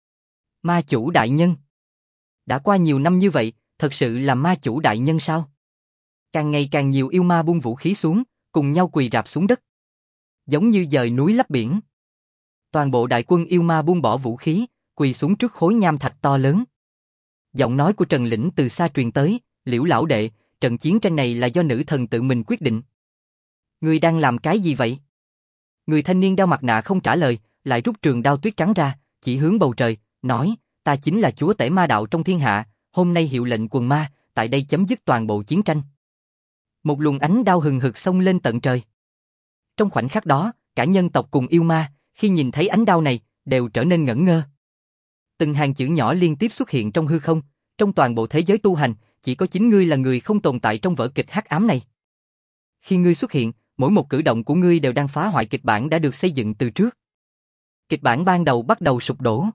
Ma chủ đại nhân. Đã qua nhiều năm như vậy, thật sự là ma chủ đại nhân sao? Càng ngày càng nhiều yêu ma buông vũ khí xuống, cùng nhau quỳ rạp xuống đất. Giống như dời núi lấp biển. Toàn bộ đại quân yêu ma buông bỏ vũ khí, quỳ xuống trước khối nham thạch to lớn. Giọng nói của Trần Lĩnh từ xa truyền tới, Liễu lão đệ, trận chiến tranh này là do nữ thần tự mình quyết định. Ngươi đang làm cái gì vậy? Người thanh niên đeo mặt nạ không trả lời, lại rút trường đao tuyết trắng ra, chỉ hướng bầu trời, nói, ta chính là chúa tể ma đạo trong thiên hạ, hôm nay hiệu lệnh quần ma, tại đây chấm dứt toàn bộ chiến tranh. Một luồng ánh đao hừng hực xông lên tận trời. Trong khoảnh khắc đó, cả nhân tộc cùng yêu ma, khi nhìn thấy ánh đao này, đều trở nên ngẩn ngơ. Từng hàng chữ nhỏ liên tiếp xuất hiện trong hư không, trong toàn bộ thế giới tu hành, chỉ có chính ngươi là người không tồn tại trong vở kịch hắc ám này. Khi ngươi xuất hiện, mỗi một cử động của ngươi đều đang phá hoại kịch bản đã được xây dựng từ trước. Kịch bản ban đầu bắt đầu sụp đổ.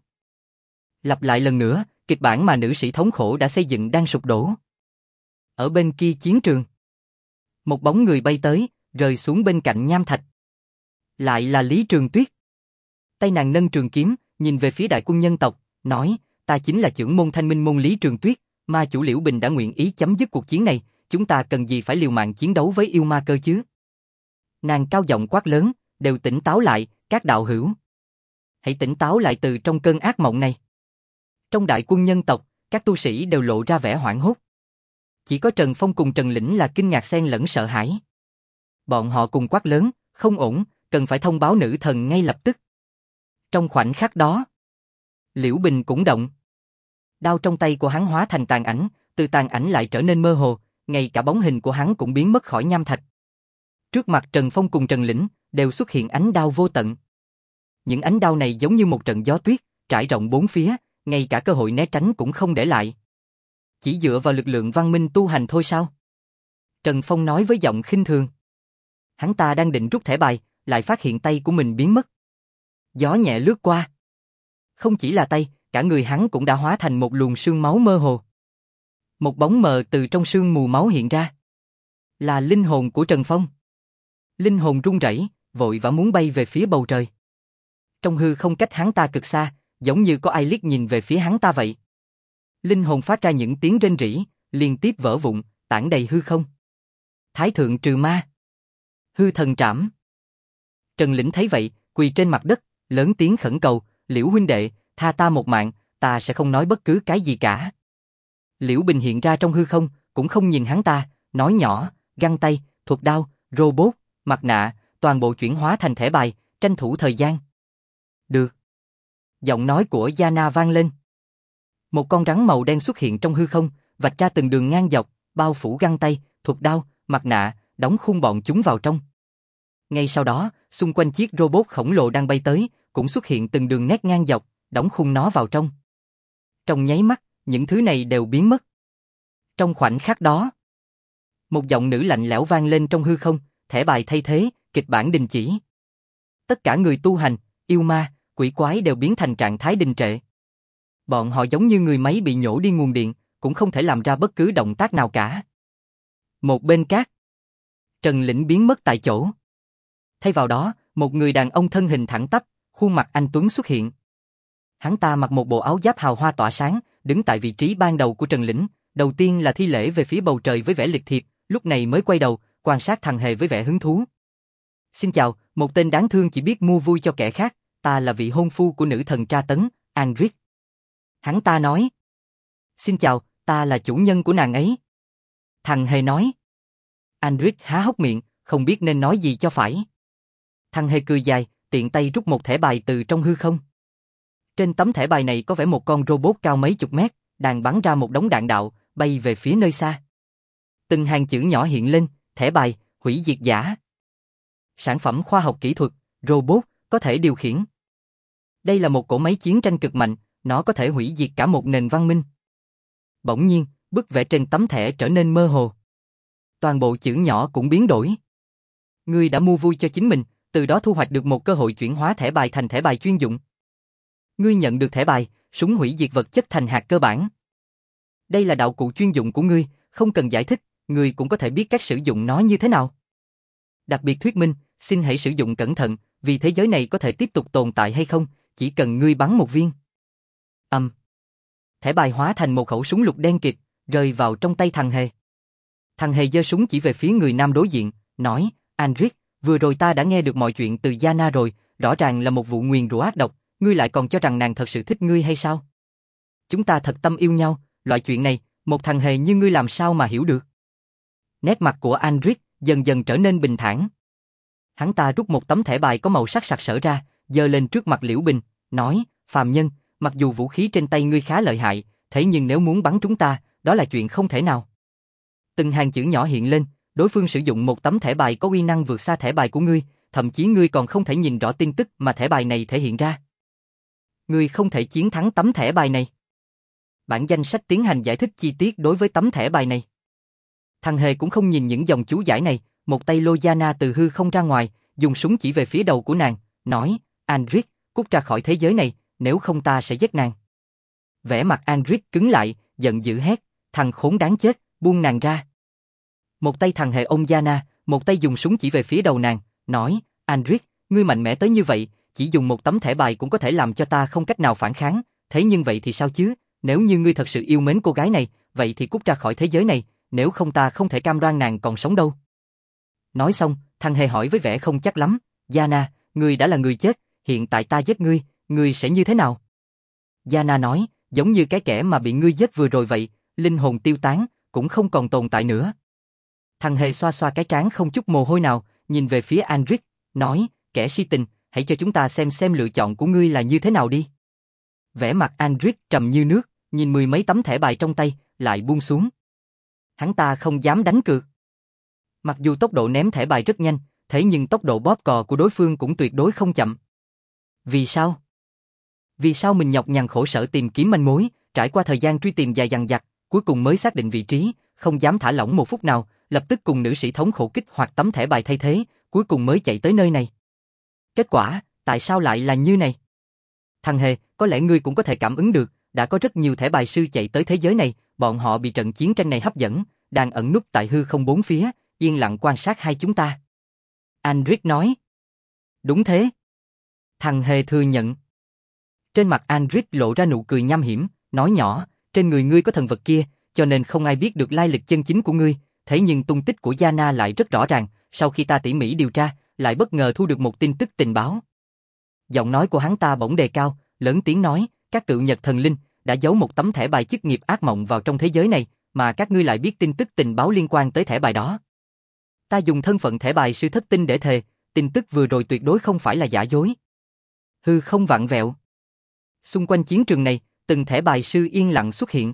Lặp lại lần nữa, kịch bản mà nữ sĩ thống khổ đã xây dựng đang sụp đổ. Ở bên kia chiến trường, một bóng người bay tới, rơi xuống bên cạnh nham thạch. Lại là Lý Trường Tuyết. Tay nàng nâng trường kiếm, nhìn về phía đại quân nhân tộc, nói, ta chính là trưởng môn Thanh Minh môn Lý Trường Tuyết, ma chủ Liễu Bình đã nguyện ý chấm dứt cuộc chiến này, chúng ta cần gì phải liều mạng chiến đấu với yêu ma cơ chứ? Nàng cao giọng quát lớn, đều tỉnh táo lại, các đạo hữu. Hãy tỉnh táo lại từ trong cơn ác mộng này. Trong đại quân nhân tộc, các tu sĩ đều lộ ra vẻ hoảng hốt. Chỉ có Trần Phong cùng Trần Lĩnh là kinh ngạc xen lẫn sợ hãi. Bọn họ cùng quát lớn, không ổn, cần phải thông báo nữ thần ngay lập tức. Trong khoảnh khắc đó, Liễu Bình cũng động. Đao trong tay của hắn hóa thành tàn ảnh, từ tàn ảnh lại trở nên mơ hồ, ngay cả bóng hình của hắn cũng biến mất khỏi nham thạch. Trước mặt Trần Phong cùng Trần Lĩnh, đều xuất hiện ánh đao vô tận. Những ánh đao này giống như một trận gió tuyết, trải rộng bốn phía, ngay cả cơ hội né tránh cũng không để lại. Chỉ dựa vào lực lượng văn minh tu hành thôi sao? Trần Phong nói với giọng khinh thường. Hắn ta đang định rút thẻ bài, lại phát hiện tay của mình biến mất. Gió nhẹ lướt qua. Không chỉ là tay, cả người hắn cũng đã hóa thành một luồng sương máu mơ hồ. Một bóng mờ từ trong sương mù máu hiện ra. Là linh hồn của Trần Phong. Linh hồn run rẩy, vội vã muốn bay về phía bầu trời. Trong hư không cách hắn ta cực xa, giống như có ai liếc nhìn về phía hắn ta vậy. Linh hồn phát ra những tiếng rên rỉ, liên tiếp vỡ vụn, tản đầy hư không. Thái thượng trừ ma. Hư thần trảm. Trần Lĩnh thấy vậy, quỳ trên mặt đất, lớn tiếng khẩn cầu, Liễu huynh đệ, tha ta một mạng, ta sẽ không nói bất cứ cái gì cả. Liễu Bình hiện ra trong hư không, cũng không nhìn hắn ta, nói nhỏ, găng tay, thuật đao, robot, mặt nạ, toàn bộ chuyển hóa thành thẻ bài, tranh thủ thời gian. Được. Giọng nói của Yana vang lên. Một con rắn màu đen xuất hiện trong hư không, vạch ra từng đường ngang dọc, bao phủ găng tay, thuật đao, mặt nạ, đóng khung bọn chúng vào trong. Ngay sau đó, xung quanh chiếc robot khổng lồ đang bay tới, cũng xuất hiện từng đường nét ngang dọc, đóng khung nó vào trong. Trong nháy mắt, những thứ này đều biến mất. Trong khoảnh khắc đó, một giọng nữ lạnh lẽo vang lên trong hư không, thẻ bài thay thế, kịch bản đình chỉ. Tất cả người tu hành, yêu ma, quỷ quái đều biến thành trạng thái đình trệ. Bọn họ giống như người máy bị nhổ đi nguồn điện, cũng không thể làm ra bất cứ động tác nào cả. Một bên khác, Trần Lĩnh biến mất tại chỗ. Thay vào đó, một người đàn ông thân hình thẳng tắp, khuôn mặt anh tuấn xuất hiện. Hắn ta mặc một bộ áo giáp hào hoa tỏa sáng, đứng tại vị trí ban đầu của Trần Lĩnh, đầu tiên là thi lễ về phía bầu trời với vẻ lịch thiệp, lúc này mới quay đầu, quan sát thằng Hề với vẻ hứng thú. Xin chào, một tên đáng thương chỉ biết mua vui cho kẻ khác, ta là vị hôn phu của nữ thần tra tấn, Andric. Hắn ta nói. Xin chào, ta là chủ nhân của nàng ấy. Thằng Hề nói. Andric há hốc miệng, không biết nên nói gì cho phải. Thằng Hề cười dài, tiện tay rút một thẻ bài từ trong hư không. Trên tấm thẻ bài này có vẽ một con robot cao mấy chục mét, đang bắn ra một đống đạn đạo, bay về phía nơi xa. Từng hàng chữ nhỏ hiện lên, thẻ bài, hủy diệt giả. Sản phẩm khoa học kỹ thuật, robot, có thể điều khiển. Đây là một cỗ máy chiến tranh cực mạnh, nó có thể hủy diệt cả một nền văn minh. Bỗng nhiên, bức vẽ trên tấm thẻ trở nên mơ hồ. Toàn bộ chữ nhỏ cũng biến đổi. Ngươi đã mua vui cho chính mình, từ đó thu hoạch được một cơ hội chuyển hóa thẻ bài thành thẻ bài chuyên dụng. Ngươi nhận được thẻ bài, súng hủy diệt vật chất thành hạt cơ bản. Đây là đạo cụ chuyên dụng của ngươi, không cần giải thích, ngươi cũng có thể biết cách sử dụng nó như thế nào. Đặc biệt thuyết minh, xin hãy sử dụng cẩn thận, vì thế giới này có thể tiếp tục tồn tại hay không, chỉ cần ngươi bắn một viên. Thẻ bài hóa thành một khẩu súng lục đen kịt, rơi vào trong tay thằng Hề. Thằng Hề giơ súng chỉ về phía người nam đối diện, nói, Andric, vừa rồi ta đã nghe được mọi chuyện từ Yana rồi, rõ ràng là một vụ nguyền rủa ác độc, ngươi lại còn cho rằng nàng thật sự thích ngươi hay sao? Chúng ta thật tâm yêu nhau, loại chuyện này, một thằng Hề như ngươi làm sao mà hiểu được? Nét mặt của Andric dần dần trở nên bình thản. Hắn ta rút một tấm thẻ bài có màu sắc sặc sỡ ra, giơ lên trước mặt Liễu Bình, nói, phàm nhân, mặc dù vũ khí trên tay ngươi khá lợi hại, thế nhưng nếu muốn bắn chúng ta, đó là chuyện không thể nào. Từng hàng chữ nhỏ hiện lên, đối phương sử dụng một tấm thẻ bài có uy năng vượt xa thẻ bài của ngươi, thậm chí ngươi còn không thể nhìn rõ tin tức mà thẻ bài này thể hiện ra. Ngươi không thể chiến thắng tấm thẻ bài này. Bản danh sách tiến hành giải thích chi tiết đối với tấm thẻ bài này. Thằng Hề cũng không nhìn những dòng chú giải này, một tay lôi Yana từ hư không ra ngoài, dùng súng chỉ về phía đầu của nàng, nói, Andric, cút ra khỏi thế giới này, nếu không ta sẽ giết nàng. Vẻ mặt Andric cứng lại, giận dữ hét, thằng khốn đáng chết, buông nàng ra. Một tay thằng Hề ôm Yana, một tay dùng súng chỉ về phía đầu nàng, nói, Andric, ngươi mạnh mẽ tới như vậy, chỉ dùng một tấm thẻ bài cũng có thể làm cho ta không cách nào phản kháng, thế nhưng vậy thì sao chứ, nếu như ngươi thật sự yêu mến cô gái này, vậy thì cút ra khỏi thế giới này, nếu không ta không thể cam đoan nàng còn sống đâu. Nói xong, thằng Hề hỏi với vẻ không chắc lắm, Yana, ngươi đã là người chết, hiện tại ta giết ngươi, ngươi sẽ như thế nào? Yana nói, giống như cái kẻ mà bị ngươi giết vừa rồi vậy, linh hồn tiêu tán, cũng không còn tồn tại nữa. Thằng Hề xoa xoa cái trán không chút mồ hôi nào, nhìn về phía Andric, nói, kẻ si tình, hãy cho chúng ta xem lựa chọn của ngươi là như thế nào đi. Vẻ mặt Andric trầm như nước, nhìn mười mấy tấm thẻ bài trong tay, lại buông xuống. Hắn ta không dám đánh cược. Mặc dù tốc độ ném thẻ bài rất nhanh, thế nhưng tốc độ bóp cò của đối phương cũng tuyệt đối không chậm. Vì sao? Vì sao mình nhọc nhằn khổ sở tìm kiếm manh mối, trải qua thời gian truy tìm dài dằng dặc, cuối cùng mới xác định vị trí, không dám thả lỏng một phút nào, lập tức cùng nữ sĩ thống khổ kích hoạt tấm thẻ bài thay thế, cuối cùng mới chạy tới nơi này. Kết quả, tại sao lại là như này? Thằng Hề, có lẽ ngươi cũng có thể cảm ứng được, đã có rất nhiều thẻ bài sư chạy tới thế giới này, bọn họ bị trận chiến tranh này hấp dẫn, đang ẩn núp tại hư không bốn phía, yên lặng quan sát hai chúng ta. Andric nói. Đúng thế. Thằng Hề thừa nhận. Trên mặt Andric lộ ra nụ cười nham hiểm, nói nhỏ, trên người ngươi có thần vật kia, cho nên không ai biết được lai lịch chân chính của ngươi, thế nhưng tung tích của Yana lại rất rõ ràng, sau khi ta tỉ mỉ điều tra, lại bất ngờ thu được một tin tức tình báo. Giọng nói của hắn ta bỗng đề cao, lớn tiếng nói, các cựu nhật thần linh đã giấu một tấm thẻ bài chức nghiệp ác mộng vào trong thế giới này, mà các ngươi lại biết tin tức tình báo liên quan tới thẻ bài đó. Ta dùng thân phận thẻ bài sư thất tinh để thề, tin tức vừa rồi tuyệt đối không phải là giả dối. Hư không vặn vẹo. Xung quanh chiến trường này, từng thẻ bài sư yên lặng xuất hiện.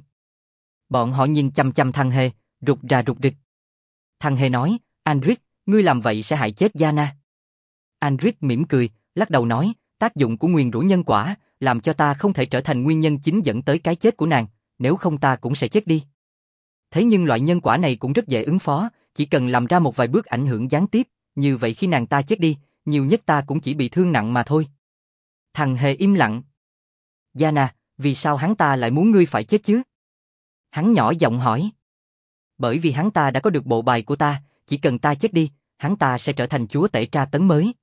Bọn họ nhìn chằm chằm thằng Hề, rụt rà rụt rịch. Thằng Hề nói, Andric, ngươi làm vậy sẽ hại chết Yana. Andric mỉm cười, lắc đầu nói, tác dụng của nguyền rủa nhân quả, làm cho ta không thể trở thành nguyên nhân chính dẫn tới cái chết của nàng, nếu không ta cũng sẽ chết đi. Thế nhưng loại nhân quả này cũng rất dễ ứng phó, chỉ cần làm ra một vài bước ảnh hưởng gián tiếp, như vậy khi nàng ta chết đi, nhiều nhất ta cũng chỉ bị thương nặng mà thôi. Thằng Hề im lặng. Yana, vì sao hắn ta lại muốn ngươi phải chết chứ? Hắn nhỏ giọng hỏi. Bởi vì hắn ta đã có được bộ bài của ta, chỉ cần ta chết đi, hắn ta sẽ trở thành chúa tể tra tấn mới.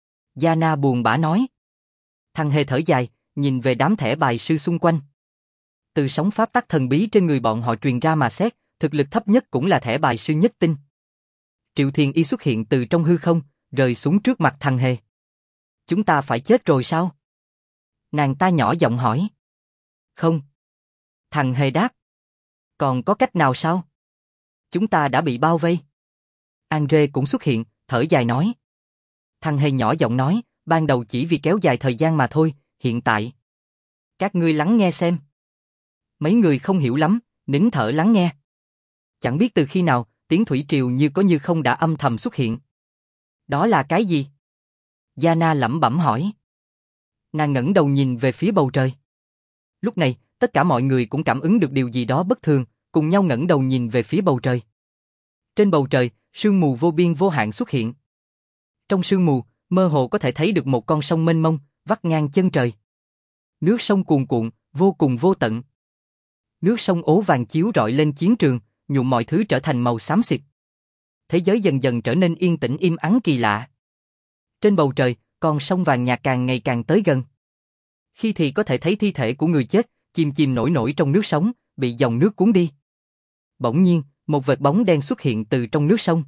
Yana buồn bã nói. Thằng Hề thở dài, nhìn về đám thẻ bài sư xung quanh. Từ sóng pháp tắc thần bí trên người bọn họ truyền ra mà xét, thực lực thấp nhất cũng là thẻ bài sư nhất tinh. Triệu Thiên Y xuất hiện từ trong hư không, rơi xuống trước mặt thằng Hề. Chúng ta phải chết rồi sao? Nàng ta nhỏ giọng hỏi. Không. Thằng Hề đáp. Còn có cách nào sao? Chúng ta đã bị bao vây. Andre cũng xuất hiện, thở dài nói. Thằng Hề nhỏ giọng nói, ban đầu chỉ vì kéo dài thời gian mà thôi, hiện tại. Các ngươi lắng nghe xem. Mấy người không hiểu lắm, nín thở lắng nghe. Chẳng biết từ khi nào, tiếng thủy triều như có như không đã âm thầm xuất hiện. Đó là cái gì? Yana lẩm bẩm hỏi. Nàng ngẩng đầu nhìn về phía bầu trời. Lúc này, tất cả mọi người cũng cảm ứng được điều gì đó bất thường, cùng nhau ngẩng đầu nhìn về phía bầu trời. Trên bầu trời, sương mù vô biên vô hạn xuất hiện. Trong sương mù, mơ hồ có thể thấy được một con sông mênh mông, vắt ngang chân trời. Nước sông cuồn cuộn, vô cùng vô tận. Nước sông ố vàng chiếu rọi lên chiến trường, nhuộm mọi thứ trở thành màu xám xịt. Thế giới dần dần trở nên yên tĩnh im ắng kỳ lạ. Trên bầu trời, con sông vàng nhạt càng ngày càng tới gần. Khi thì có thể thấy thi thể của người chết, chìm chìm nổi nổi trong nước sóng, bị dòng nước cuốn đi. Bỗng nhiên, một vệt bóng đen xuất hiện từ trong nước sông.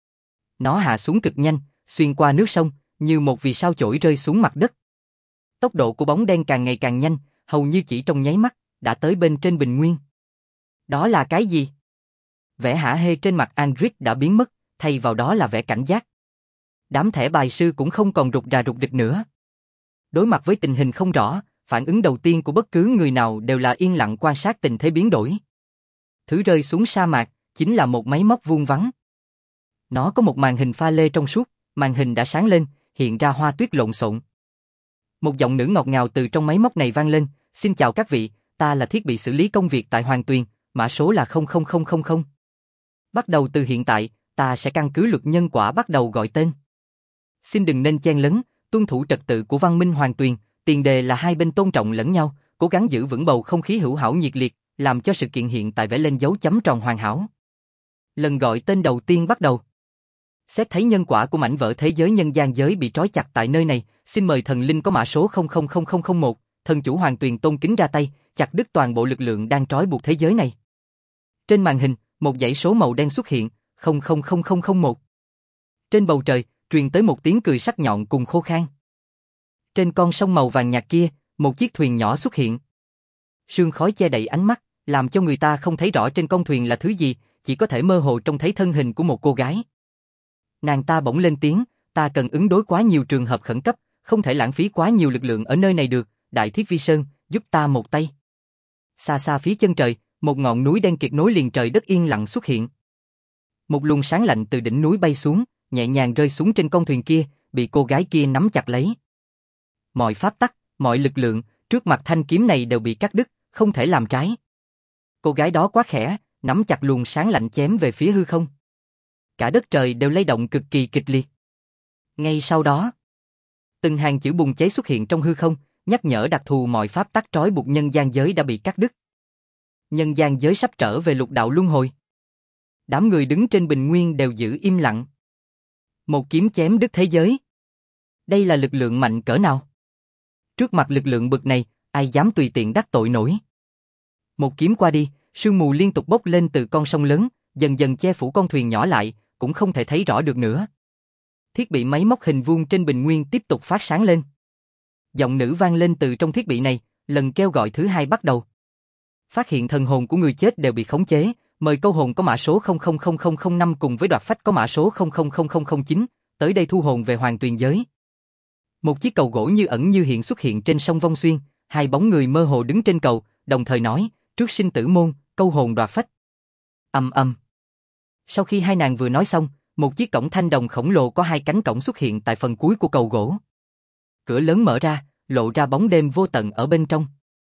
Nó hạ xuống cực nhanh, xuyên qua nước sông, như một vì sao chổi rơi xuống mặt đất. Tốc độ của bóng đen càng ngày càng nhanh, hầu như chỉ trong nháy mắt, đã tới bên trên bình nguyên. Đó là cái gì? Vẻ hả hê trên mặt Andric đã biến mất, thay vào đó là vẻ cảnh giác. Đám thẻ bài sư cũng không còn rụt rà rụt rịch nữa. Đối mặt với tình hình không rõ, phản ứng đầu tiên của bất cứ người nào đều là yên lặng quan sát tình thế biến đổi. Thứ rơi xuống sa mạc, chính là một máy móc vuông vắn. Nó có một màn hình pha lê trong suốt, màn hình đã sáng lên, hiện ra hoa tuyết lộn xộn. Một giọng nữ ngọt ngào từ trong máy móc này vang lên, xin chào các vị, ta là thiết bị xử lý công việc tại Hoàng Tuyền, mã số là 00000. Bắt đầu từ hiện tại, ta sẽ căn cứ luật nhân quả bắt đầu gọi tên. Xin đừng nên chen lấn, tuân thủ trật tự của văn minh Hoàng Tuyền, tiền đề là hai bên tôn trọng lẫn nhau, cố gắng giữ vững bầu không khí hữu hảo nhiệt liệt, làm cho sự kiện hiện tại vẽ lên dấu chấm tròn hoàn hảo. Lần gọi tên đầu tiên bắt đầu. Xét thấy nhân quả của mảnh vỡ thế giới nhân gian giới bị trói chặt tại nơi này, xin mời thần linh có mã số 000001, thần chủ Hoàng Tuyền tôn kính ra tay, chặt đứt toàn bộ lực lượng đang trói buộc thế giới này. Trên màn hình, một dãy số màu đen xuất hiện, 000001. Trên bầu trời, truyền tới một tiếng cười sắc nhọn cùng khô khan. Trên con sông màu vàng nhạt kia, một chiếc thuyền nhỏ xuất hiện. Sương khói che đậy ánh mắt, làm cho người ta không thấy rõ trên con thuyền là thứ gì, chỉ có thể mơ hồ trông thấy thân hình của một cô gái. Nàng ta bỗng lên tiếng, ta cần ứng đối quá nhiều trường hợp khẩn cấp, không thể lãng phí quá nhiều lực lượng ở nơi này được, Đại Thiết Vi Sơn, giúp ta một tay. Xa xa phía chân trời, một ngọn núi đen kịt nối liền trời đất yên lặng xuất hiện. Một luồng sáng lạnh từ đỉnh núi bay xuống, nhẹ nhàng rơi xuống trên con thuyền kia, bị cô gái kia nắm chặt lấy. Mọi pháp tắc, mọi lực lượng, trước mặt thanh kiếm này đều bị cắt đứt, không thể làm trái. Cô gái đó quá khẽ, nắm chặt luồng sáng lạnh chém về phía hư không. Cả đất trời đều lay động cực kỳ kịch liệt. Ngay sau đó, từng hàng chữ bùng cháy xuất hiện trong hư không, nhắc nhở đặc thù mọi pháp tắc trói buộc nhân gian giới đã bị cắt đứt. Nhân gian giới sắp trở về lục đạo luân hồi. Đám người đứng trên bình nguyên đều giữ im lặng. Một kiếm chém đứt thế giới. Đây là lực lượng mạnh cỡ nào? Trước mặt lực lượng bực này, ai dám tùy tiện đắc tội nổi. Một kiếm qua đi, sương mù liên tục bốc lên từ con sông lớn, dần dần che phủ con thuyền nhỏ lại, cũng không thể thấy rõ được nữa. Thiết bị máy móc hình vuông trên bình nguyên tiếp tục phát sáng lên. Giọng nữ vang lên từ trong thiết bị này, lần kêu gọi thứ hai bắt đầu. Phát hiện thần hồn của người chết đều bị khống chế, mời câu hồn có mã số 000005 cùng với đoạt phách có mã số 000009, tới đây thu hồn về Hoàng Tuyền giới. Một chiếc cầu gỗ như ẩn như hiện xuất hiện trên sông Vong Xuyên, hai bóng người mơ hồ đứng trên cầu, đồng thời nói, trước sinh tử môn, câu hồn đoạt phách. Ầm ầm. Sau khi hai nàng vừa nói xong, một chiếc cổng thanh đồng khổng lồ có hai cánh cổng xuất hiện tại phần cuối của cầu gỗ. Cửa lớn mở ra, lộ ra bóng đêm vô tận ở bên trong.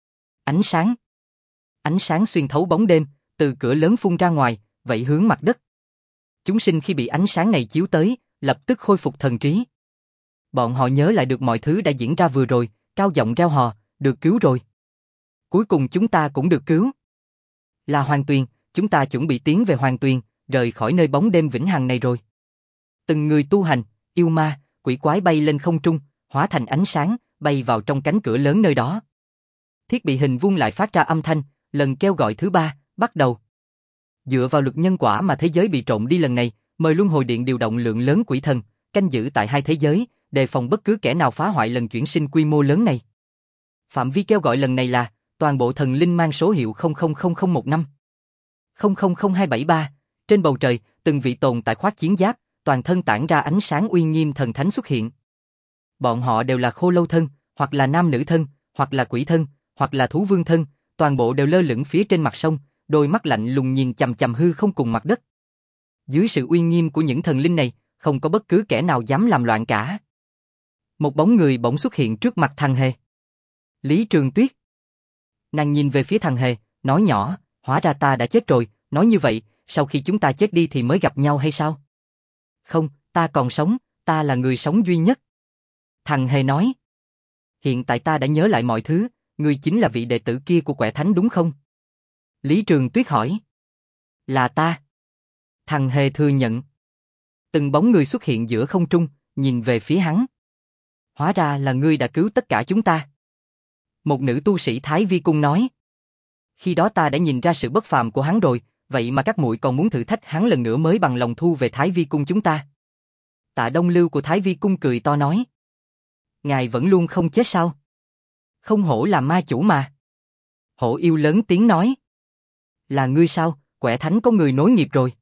Ánh sáng xuyên thấu bóng đêm, từ cửa lớn phun ra ngoài, vậy hướng mặt đất. Chúng sinh khi bị ánh sáng này chiếu tới, lập tức khôi phục thần trí. Bọn họ nhớ lại được mọi thứ đã diễn ra vừa rồi, cao giọng reo hò, được cứu rồi. Cuối cùng chúng ta cũng được cứu. Là Hoàng Tuyền, chúng ta chuẩn bị tiến về Hoàng Tuyền, rời khỏi nơi bóng đêm vĩnh hằng này rồi. Từng người tu hành, yêu ma, quỷ quái bay lên không trung, hóa thành ánh sáng, bay vào trong cánh cửa lớn nơi đó. Thiết bị hình vuông lại phát ra âm thanh, lần kêu gọi thứ 3, bắt đầu. Dựa vào luật nhân quả mà thế giới bị trộn đi lần này, mời Luân Hồi Điện điều động lượng lớn quỷ thần, canh giữ tại 2 thế giới, đề phòng bất cứ kẻ nào phá hoại lần chuyển sinh quy mô lớn này. Phạm vi kêu gọi lần này là toàn bộ thần linh mang số hiệu 000015. 000273, trên bầu trời, từng vị tồn tại khoác chiến giáp, toàn thân tản ra ánh sáng uy nghiêm thần thánh xuất hiện. Bọn họ đều là khô lâu thân, hoặc là nam nữ thân, hoặc là quỷ thân, hoặc là thú vương thân, toàn bộ đều lơ lửng phía trên mặt sông, đôi mắt lạnh lùng nhìn chằm chằm hư không cùng mặt đất. Dưới sự uy nghiêm của những thần linh này, không có bất cứ kẻ nào dám làm loạn cả. Một bóng người bỗng xuất hiện trước mặt thằng Hề. Lý Trường Tuyết. Nàng nhìn về phía thằng Hề, nói nhỏ, hóa ra ta đã chết rồi, nói như vậy, sau khi chúng ta chết đi thì mới gặp nhau hay sao? Không, ta còn sống, ta là người sống duy nhất. Thằng Hề nói. Hiện tại ta đã nhớ lại mọi thứ, ngươi chính là vị đệ tử kia của Quẻ Thánh đúng không? Lý Trường Tuyết hỏi. Là ta. Thằng Hề thừa nhận. Từng bóng người xuất hiện giữa không trung, nhìn về phía hắn. Hóa ra là ngươi đã cứu tất cả chúng ta. Một nữ tu sĩ Thái Vi Cung nói. Khi đó ta đã nhìn ra sự bất phàm của hắn rồi, vậy mà các muội còn muốn thử thách hắn lần nữa mới bằng lòng thu về Thái Vi Cung chúng ta. Tạ Đông Lưu của Thái Vi Cung cười to nói. Ngài vẫn luôn không chết sao? Không hổ là ma chủ mà. Hổ yêu lớn tiếng nói. Là ngươi sao, Quẻ Thánh có người nối nghiệp rồi.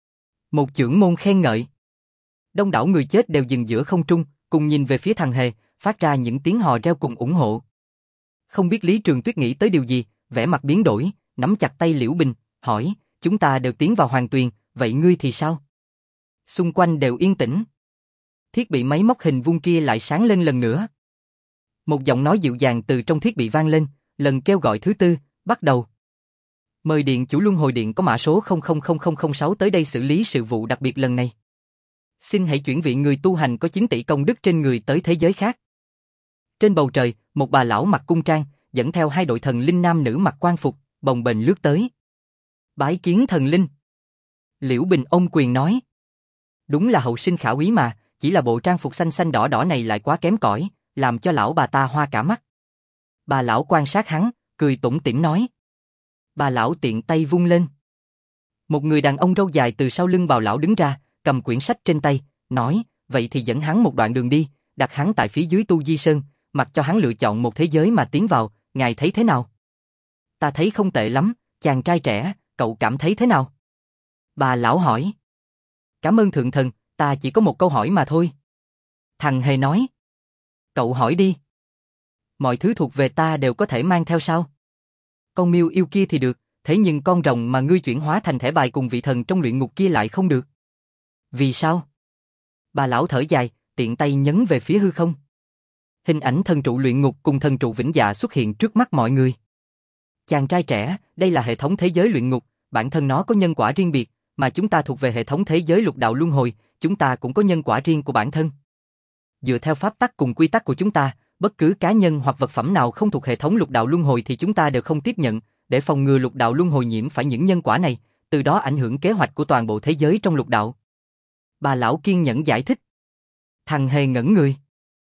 Một chưởng môn khen ngợi. Đông đảo người chết đều dừng giữa không trung, cùng nhìn về phía thằng Hề, phát ra những tiếng hò reo cùng ủng hộ. Không biết Lý Trường Tuyết nghĩ tới điều gì, vẻ mặt biến đổi, nắm chặt tay Liễu Bình, hỏi, chúng ta đều tiến vào Hoàng Tuyền, vậy ngươi thì sao? Xung quanh đều yên tĩnh. Thiết bị máy móc hình vuông kia lại sáng lên lần nữa. Một giọng nói dịu dàng từ trong thiết bị vang lên, lần kêu gọi thứ 4, bắt đầu. Mời Điện chủ Luân Hồi Điện có mã số 000006 tới đây xử lý sự vụ đặc biệt lần này. Xin hãy chuyển vị người tu hành có 9 tỷ công đức trên người tới thế giới khác. Trên bầu trời, một bà lão mặc cung trang, dẫn theo 2 đội thần linh nam nữ mặc quan phục, bồng bềnh lướt tới. Bái kiến thần linh. Liễu Bình ôm quyền nói. Đúng là hậu sinh khả úy mà, chỉ là bộ trang phục xanh xanh đỏ đỏ này lại quá kém cỏi, làm cho lão bà ta hoa cả mắt. Bà lão quan sát hắn, cười tủm tỉm nói. Bà lão tiện tay vung lên. Một người đàn ông râu dài từ sau lưng bào lão đứng ra, cầm quyển sách trên tay, nói, vậy thì dẫn hắn một đoạn đường đi, đặt hắn tại phía dưới Tu Di Sơn, mặc cho hắn lựa chọn một thế giới mà tiến vào, ngài thấy thế nào? Ta thấy không tệ lắm, chàng trai trẻ, cậu cảm thấy thế nào? Bà lão hỏi. Cảm ơn thượng thần, ta chỉ có một câu hỏi mà thôi. Thằng Hề nói. Cậu hỏi đi. Mọi thứ thuộc về ta đều có thể mang theo sao? Con miêu yêu kia thì được, thế nhưng con rồng mà ngươi chuyển hóa thành thẻ bài cùng vị thần trong luyện ngục kia lại không được. Vì sao? Bà lão thở dài, tiện tay nhấn về phía hư không. Hình ảnh thần trụ luyện ngục cùng thần trụ vĩnh dạ xuất hiện trước mắt mọi người. Chàng trai trẻ, đây là hệ thống thế giới luyện ngục, bản thân nó có nhân quả riêng biệt, mà chúng ta thuộc về hệ thống thế giới lục đạo luân hồi, chúng ta cũng có nhân quả riêng của bản thân. Dựa theo pháp tắc cùng quy tắc của chúng ta, bất cứ cá nhân hoặc vật phẩm nào không thuộc hệ thống lục đạo luân hồi thì chúng ta đều không tiếp nhận, để phòng ngừa lục đạo luân hồi nhiễm phải những nhân quả này, từ đó ảnh hưởng kế hoạch của toàn bộ thế giới trong lục đạo. Bà lão kiên nhẫn giải thích. Thằng Hề ngẩn người.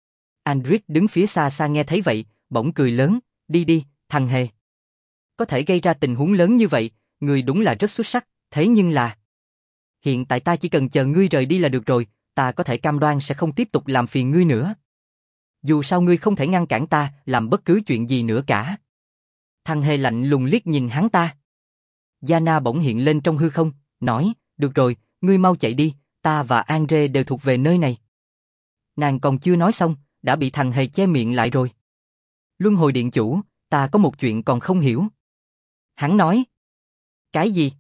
Andric đứng phía xa xa nghe thấy vậy, bỗng cười lớn, đi đi, thằng Hề. Có thể gây ra tình huống lớn như vậy, ngươi đúng là rất xuất sắc, thế nhưng là... Hiện tại ta chỉ cần chờ ngươi rời đi là được rồi, ta có thể cam đoan sẽ không tiếp tục làm phiền ngươi nữa. Dù sao ngươi không thể ngăn cản ta làm bất cứ chuyện gì nữa cả. Thằng Hề lạnh lùng liếc nhìn hắn ta. Yana bỗng hiện lên trong hư không, nói, được rồi, ngươi mau chạy đi, ta và Andre đều thuộc về nơi này. Nàng còn chưa nói xong, đã bị thằng Hề che miệng lại rồi. Luân Hồi Điện chủ, ta có một chuyện còn không hiểu. Hắn nói. Cái gì?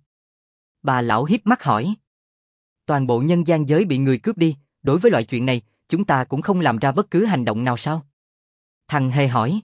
Bà lão hiếp mắt hỏi. Toàn bộ nhân gian giới bị người cướp đi, đối với loại chuyện này, chúng ta cũng không làm ra bất cứ hành động nào sao? Thằng Hề hỏi.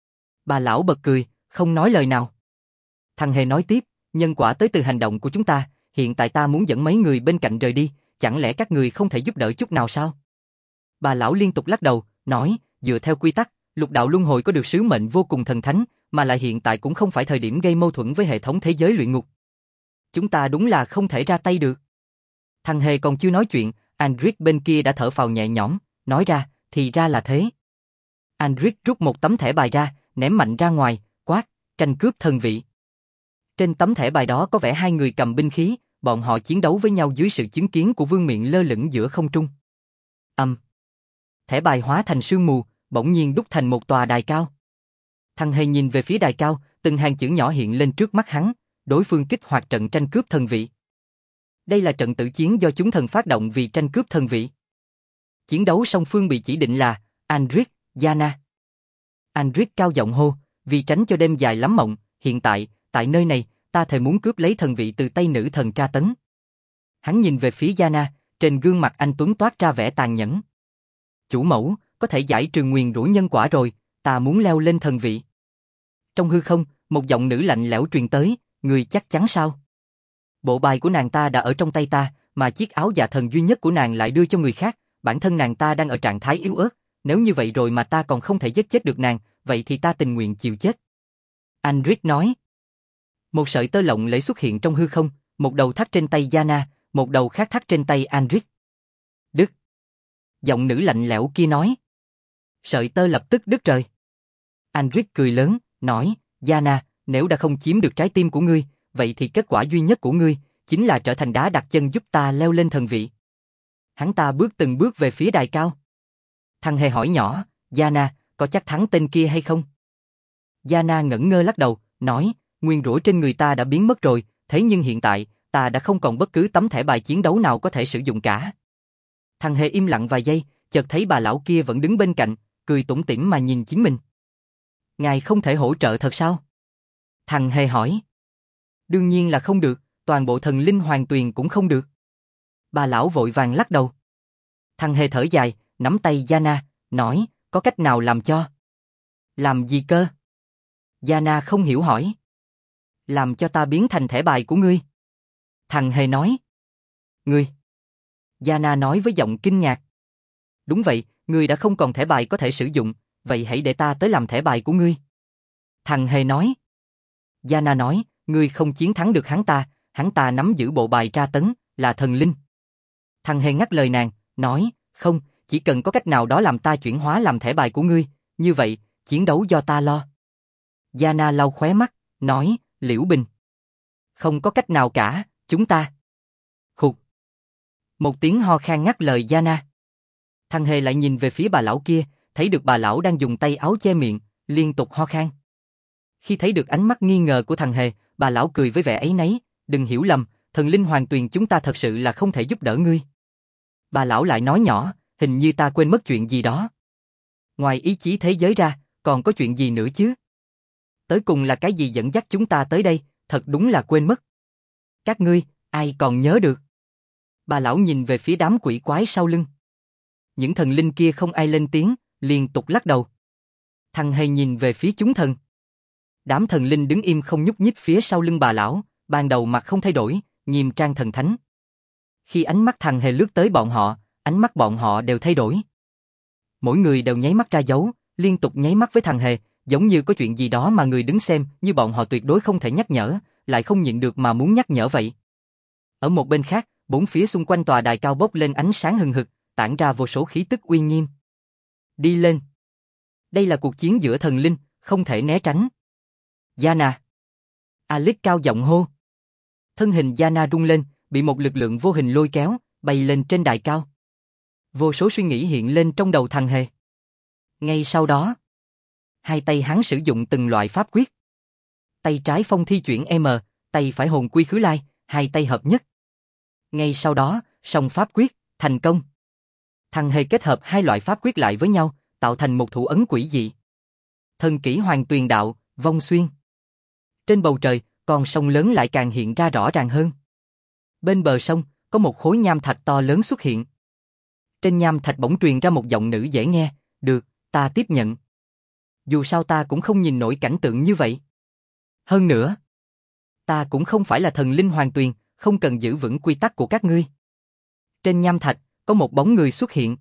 Bà lão bật cười, không nói lời nào. Thằng Hề nói tiếp, nhân quả tới từ hành động của chúng ta, hiện tại ta muốn dẫn mấy người bên cạnh rời đi, chẳng lẽ các người không thể giúp đỡ chút nào sao? Bà lão liên tục lắc đầu, nói, dựa theo quy tắc, lục đạo luân hồi có được sứ mệnh vô cùng thần thánh, mà lại hiện tại cũng không phải thời điểm gây mâu thuẫn với hệ thống thế giới luyện ngục. Chúng ta đúng là không thể ra tay được. Thằng Hề còn chưa nói chuyện, Andric bên kia đã thở phào nhẹ nhõm, nói ra, thì ra là thế. Andric rút một tấm thẻ bài ra, ném mạnh ra ngoài, quát, tranh cướp thần vị. Trên tấm thẻ bài đó có vẻ hai người cầm binh khí, bọn họ chiến đấu với nhau dưới sự chứng kiến của Vương Miện lơ lửng giữa không trung. Thẻ bài hóa thành sương mù, bỗng nhiên đúc thành một tòa đài cao. Thằng Hề nhìn về phía đài cao, từng hàng chữ nhỏ hiện lên trước mắt hắn, đối phương kích hoạt trận tranh cướp thần vị. Đây là trận tử chiến do chúng thần phát động vì tranh cướp thần vị. Chiến đấu song phương bị chỉ định là Andric, Yana. Andric cao giọng hô, vì tránh cho đêm dài lắm mộng, hiện tại, tại nơi này, ta thề muốn cướp lấy thần vị từ tay nữ thần tra tấn. Hắn nhìn về phía Yana, trên gương mặt anh tuấn toát ra vẻ tàn nhẫn. Chủ mẫu, có thể giải trừ nguyền rủa nhân quả rồi, ta muốn leo lên thần vị. Trong hư không, một giọng nữ lạnh lẽo truyền tới, người chắc chắn sao? Bộ bài của nàng ta đã ở trong tay ta, mà chiếc áo dạ thần duy nhất của nàng lại đưa cho người khác, bản thân nàng ta đang ở trạng thái yếu ớt, nếu như vậy rồi mà ta còn không thể giết chết được nàng, vậy thì ta tình nguyện chịu chết. Andric nói. Một sợi tơ lộng lẫy xuất hiện trong hư không, một đầu thắt trên tay Yana, một đầu khác thắt trên tay Andric. Đứt. Giọng nữ lạnh lẽo kia nói. Sợi tơ lập tức đứt rời. Andric cười lớn, nói, Yana, nếu đã không chiếm được trái tim của ngươi, vậy thì kết quả duy nhất của ngươi chính là trở thành đá đặt chân giúp ta leo lên thần vị. Hắn ta bước từng bước về phía đài cao. Thằng Hề hỏi nhỏ, Yana, có chắc thắng tên kia hay không? Yana ngẩn ngơ lắc đầu, nói, nguyên rủa trên người ta đã biến mất rồi, thế nhưng hiện tại, ta đã không còn bất cứ tấm thẻ bài chiến đấu nào có thể sử dụng cả. Thằng Hề im lặng vài giây, chợt thấy bà lão kia vẫn đứng bên cạnh, cười tủm tỉm mà nhìn chính mình. Ngài không thể hỗ trợ thật sao? Thằng Hề hỏi. Đương nhiên là không được, toàn bộ thần linh hoàng tuyền cũng không được. Bà lão vội vàng lắc đầu. Thằng Hề thở dài, nắm tay Yana, nói, có cách nào làm cho? Làm gì cơ? Yana không hiểu hỏi. Làm cho ta biến thành thẻ bài của ngươi. Thằng Hề nói. Ngươi? Yana nói với giọng kinh ngạc. Đúng vậy, ngươi đã không còn thẻ bài có thể sử dụng, vậy hãy để ta tới làm thẻ bài của ngươi. Thằng Hề nói. Yana nói, ngươi không chiến thắng được hắn ta nắm giữ bộ bài tra tấn, là thần linh. Thằng Hề ngắt lời nàng, nói, không, chỉ cần có cách nào đó làm ta chuyển hóa làm thẻ bài của ngươi, như vậy, chiến đấu do ta lo. Yana lau khóe mắt, nói, Liễu Bình. Không có cách nào cả, chúng ta. Khục. Một tiếng ho khan ngắt lời Yana. Thằng Hề lại nhìn về phía bà lão kia, thấy được bà lão đang dùng tay áo che miệng, liên tục ho khan. Khi thấy được ánh mắt nghi ngờ của thằng Hề, bà lão cười với vẻ áy náy, đừng hiểu lầm, thần linh hoàng tuyền chúng ta thật sự là không thể giúp đỡ ngươi. Bà lão lại nói nhỏ, hình như ta quên mất chuyện gì đó. Ngoài ý chí thế giới ra, còn có chuyện gì nữa chứ? Tới cùng là cái gì dẫn dắt chúng ta tới đây, thật đúng là quên mất. Các ngươi, ai còn nhớ được? Bà lão nhìn về phía đám quỷ quái sau lưng. Những thần linh kia không ai lên tiếng, liên tục lắc đầu. Thằng Hề nhìn về phía chúng thần. Đám thần linh đứng im không nhúc nhích phía sau lưng bà lão, ban đầu mặt không thay đổi, nghiêm trang thần thánh. Khi ánh mắt thằng Hề lướt tới bọn họ, ánh mắt bọn họ đều thay đổi. Mỗi người đều nháy mắt ra dấu, liên tục nháy mắt với thằng Hề, giống như có chuyện gì đó mà người đứng xem như bọn họ tuyệt đối không thể nhắc nhở, lại không nhịn được mà muốn nhắc nhở vậy. Ở một bên khác, bốn phía xung quanh tòa đài cao bốc lên ánh sáng hừng hực, tản ra vô số khí tức uy nghiêm. Đi lên. Đây là cuộc chiến giữa thần linh, không thể né tránh. Yana. Alice cao giọng hô. Thân hình Yana rung lên, bị một lực lượng vô hình lôi kéo, bay lên trên đài cao. Vô số suy nghĩ hiện lên trong đầu thằng Hề. Ngay sau đó, hai tay hắn sử dụng từng loại pháp quyết. Tay trái phong thi chuyển M, tay phải hồn quy khứ lai, hai tay hợp nhất. Ngay sau đó, song pháp quyết, thành công. Thằng Hề kết hợp hai loại pháp quyết lại với nhau, tạo thành một thủ ấn quỷ dị. Thần kỹ Hoàng Tuyền Đạo, vong xuyên. Trên bầu trời, con sông lớn lại càng hiện ra rõ ràng hơn. Bên bờ sông, có một khối nham thạch to lớn xuất hiện. Trên nham thạch bỗng truyền ra một giọng nữ dễ nghe, được, ta tiếp nhận. Dù sao ta cũng không nhìn nổi cảnh tượng như vậy. Hơn nữa, ta cũng không phải là thần linh hoàng tuyền, không cần giữ vững quy tắc của các ngươi. Trên nham thạch, có một bóng người xuất hiện.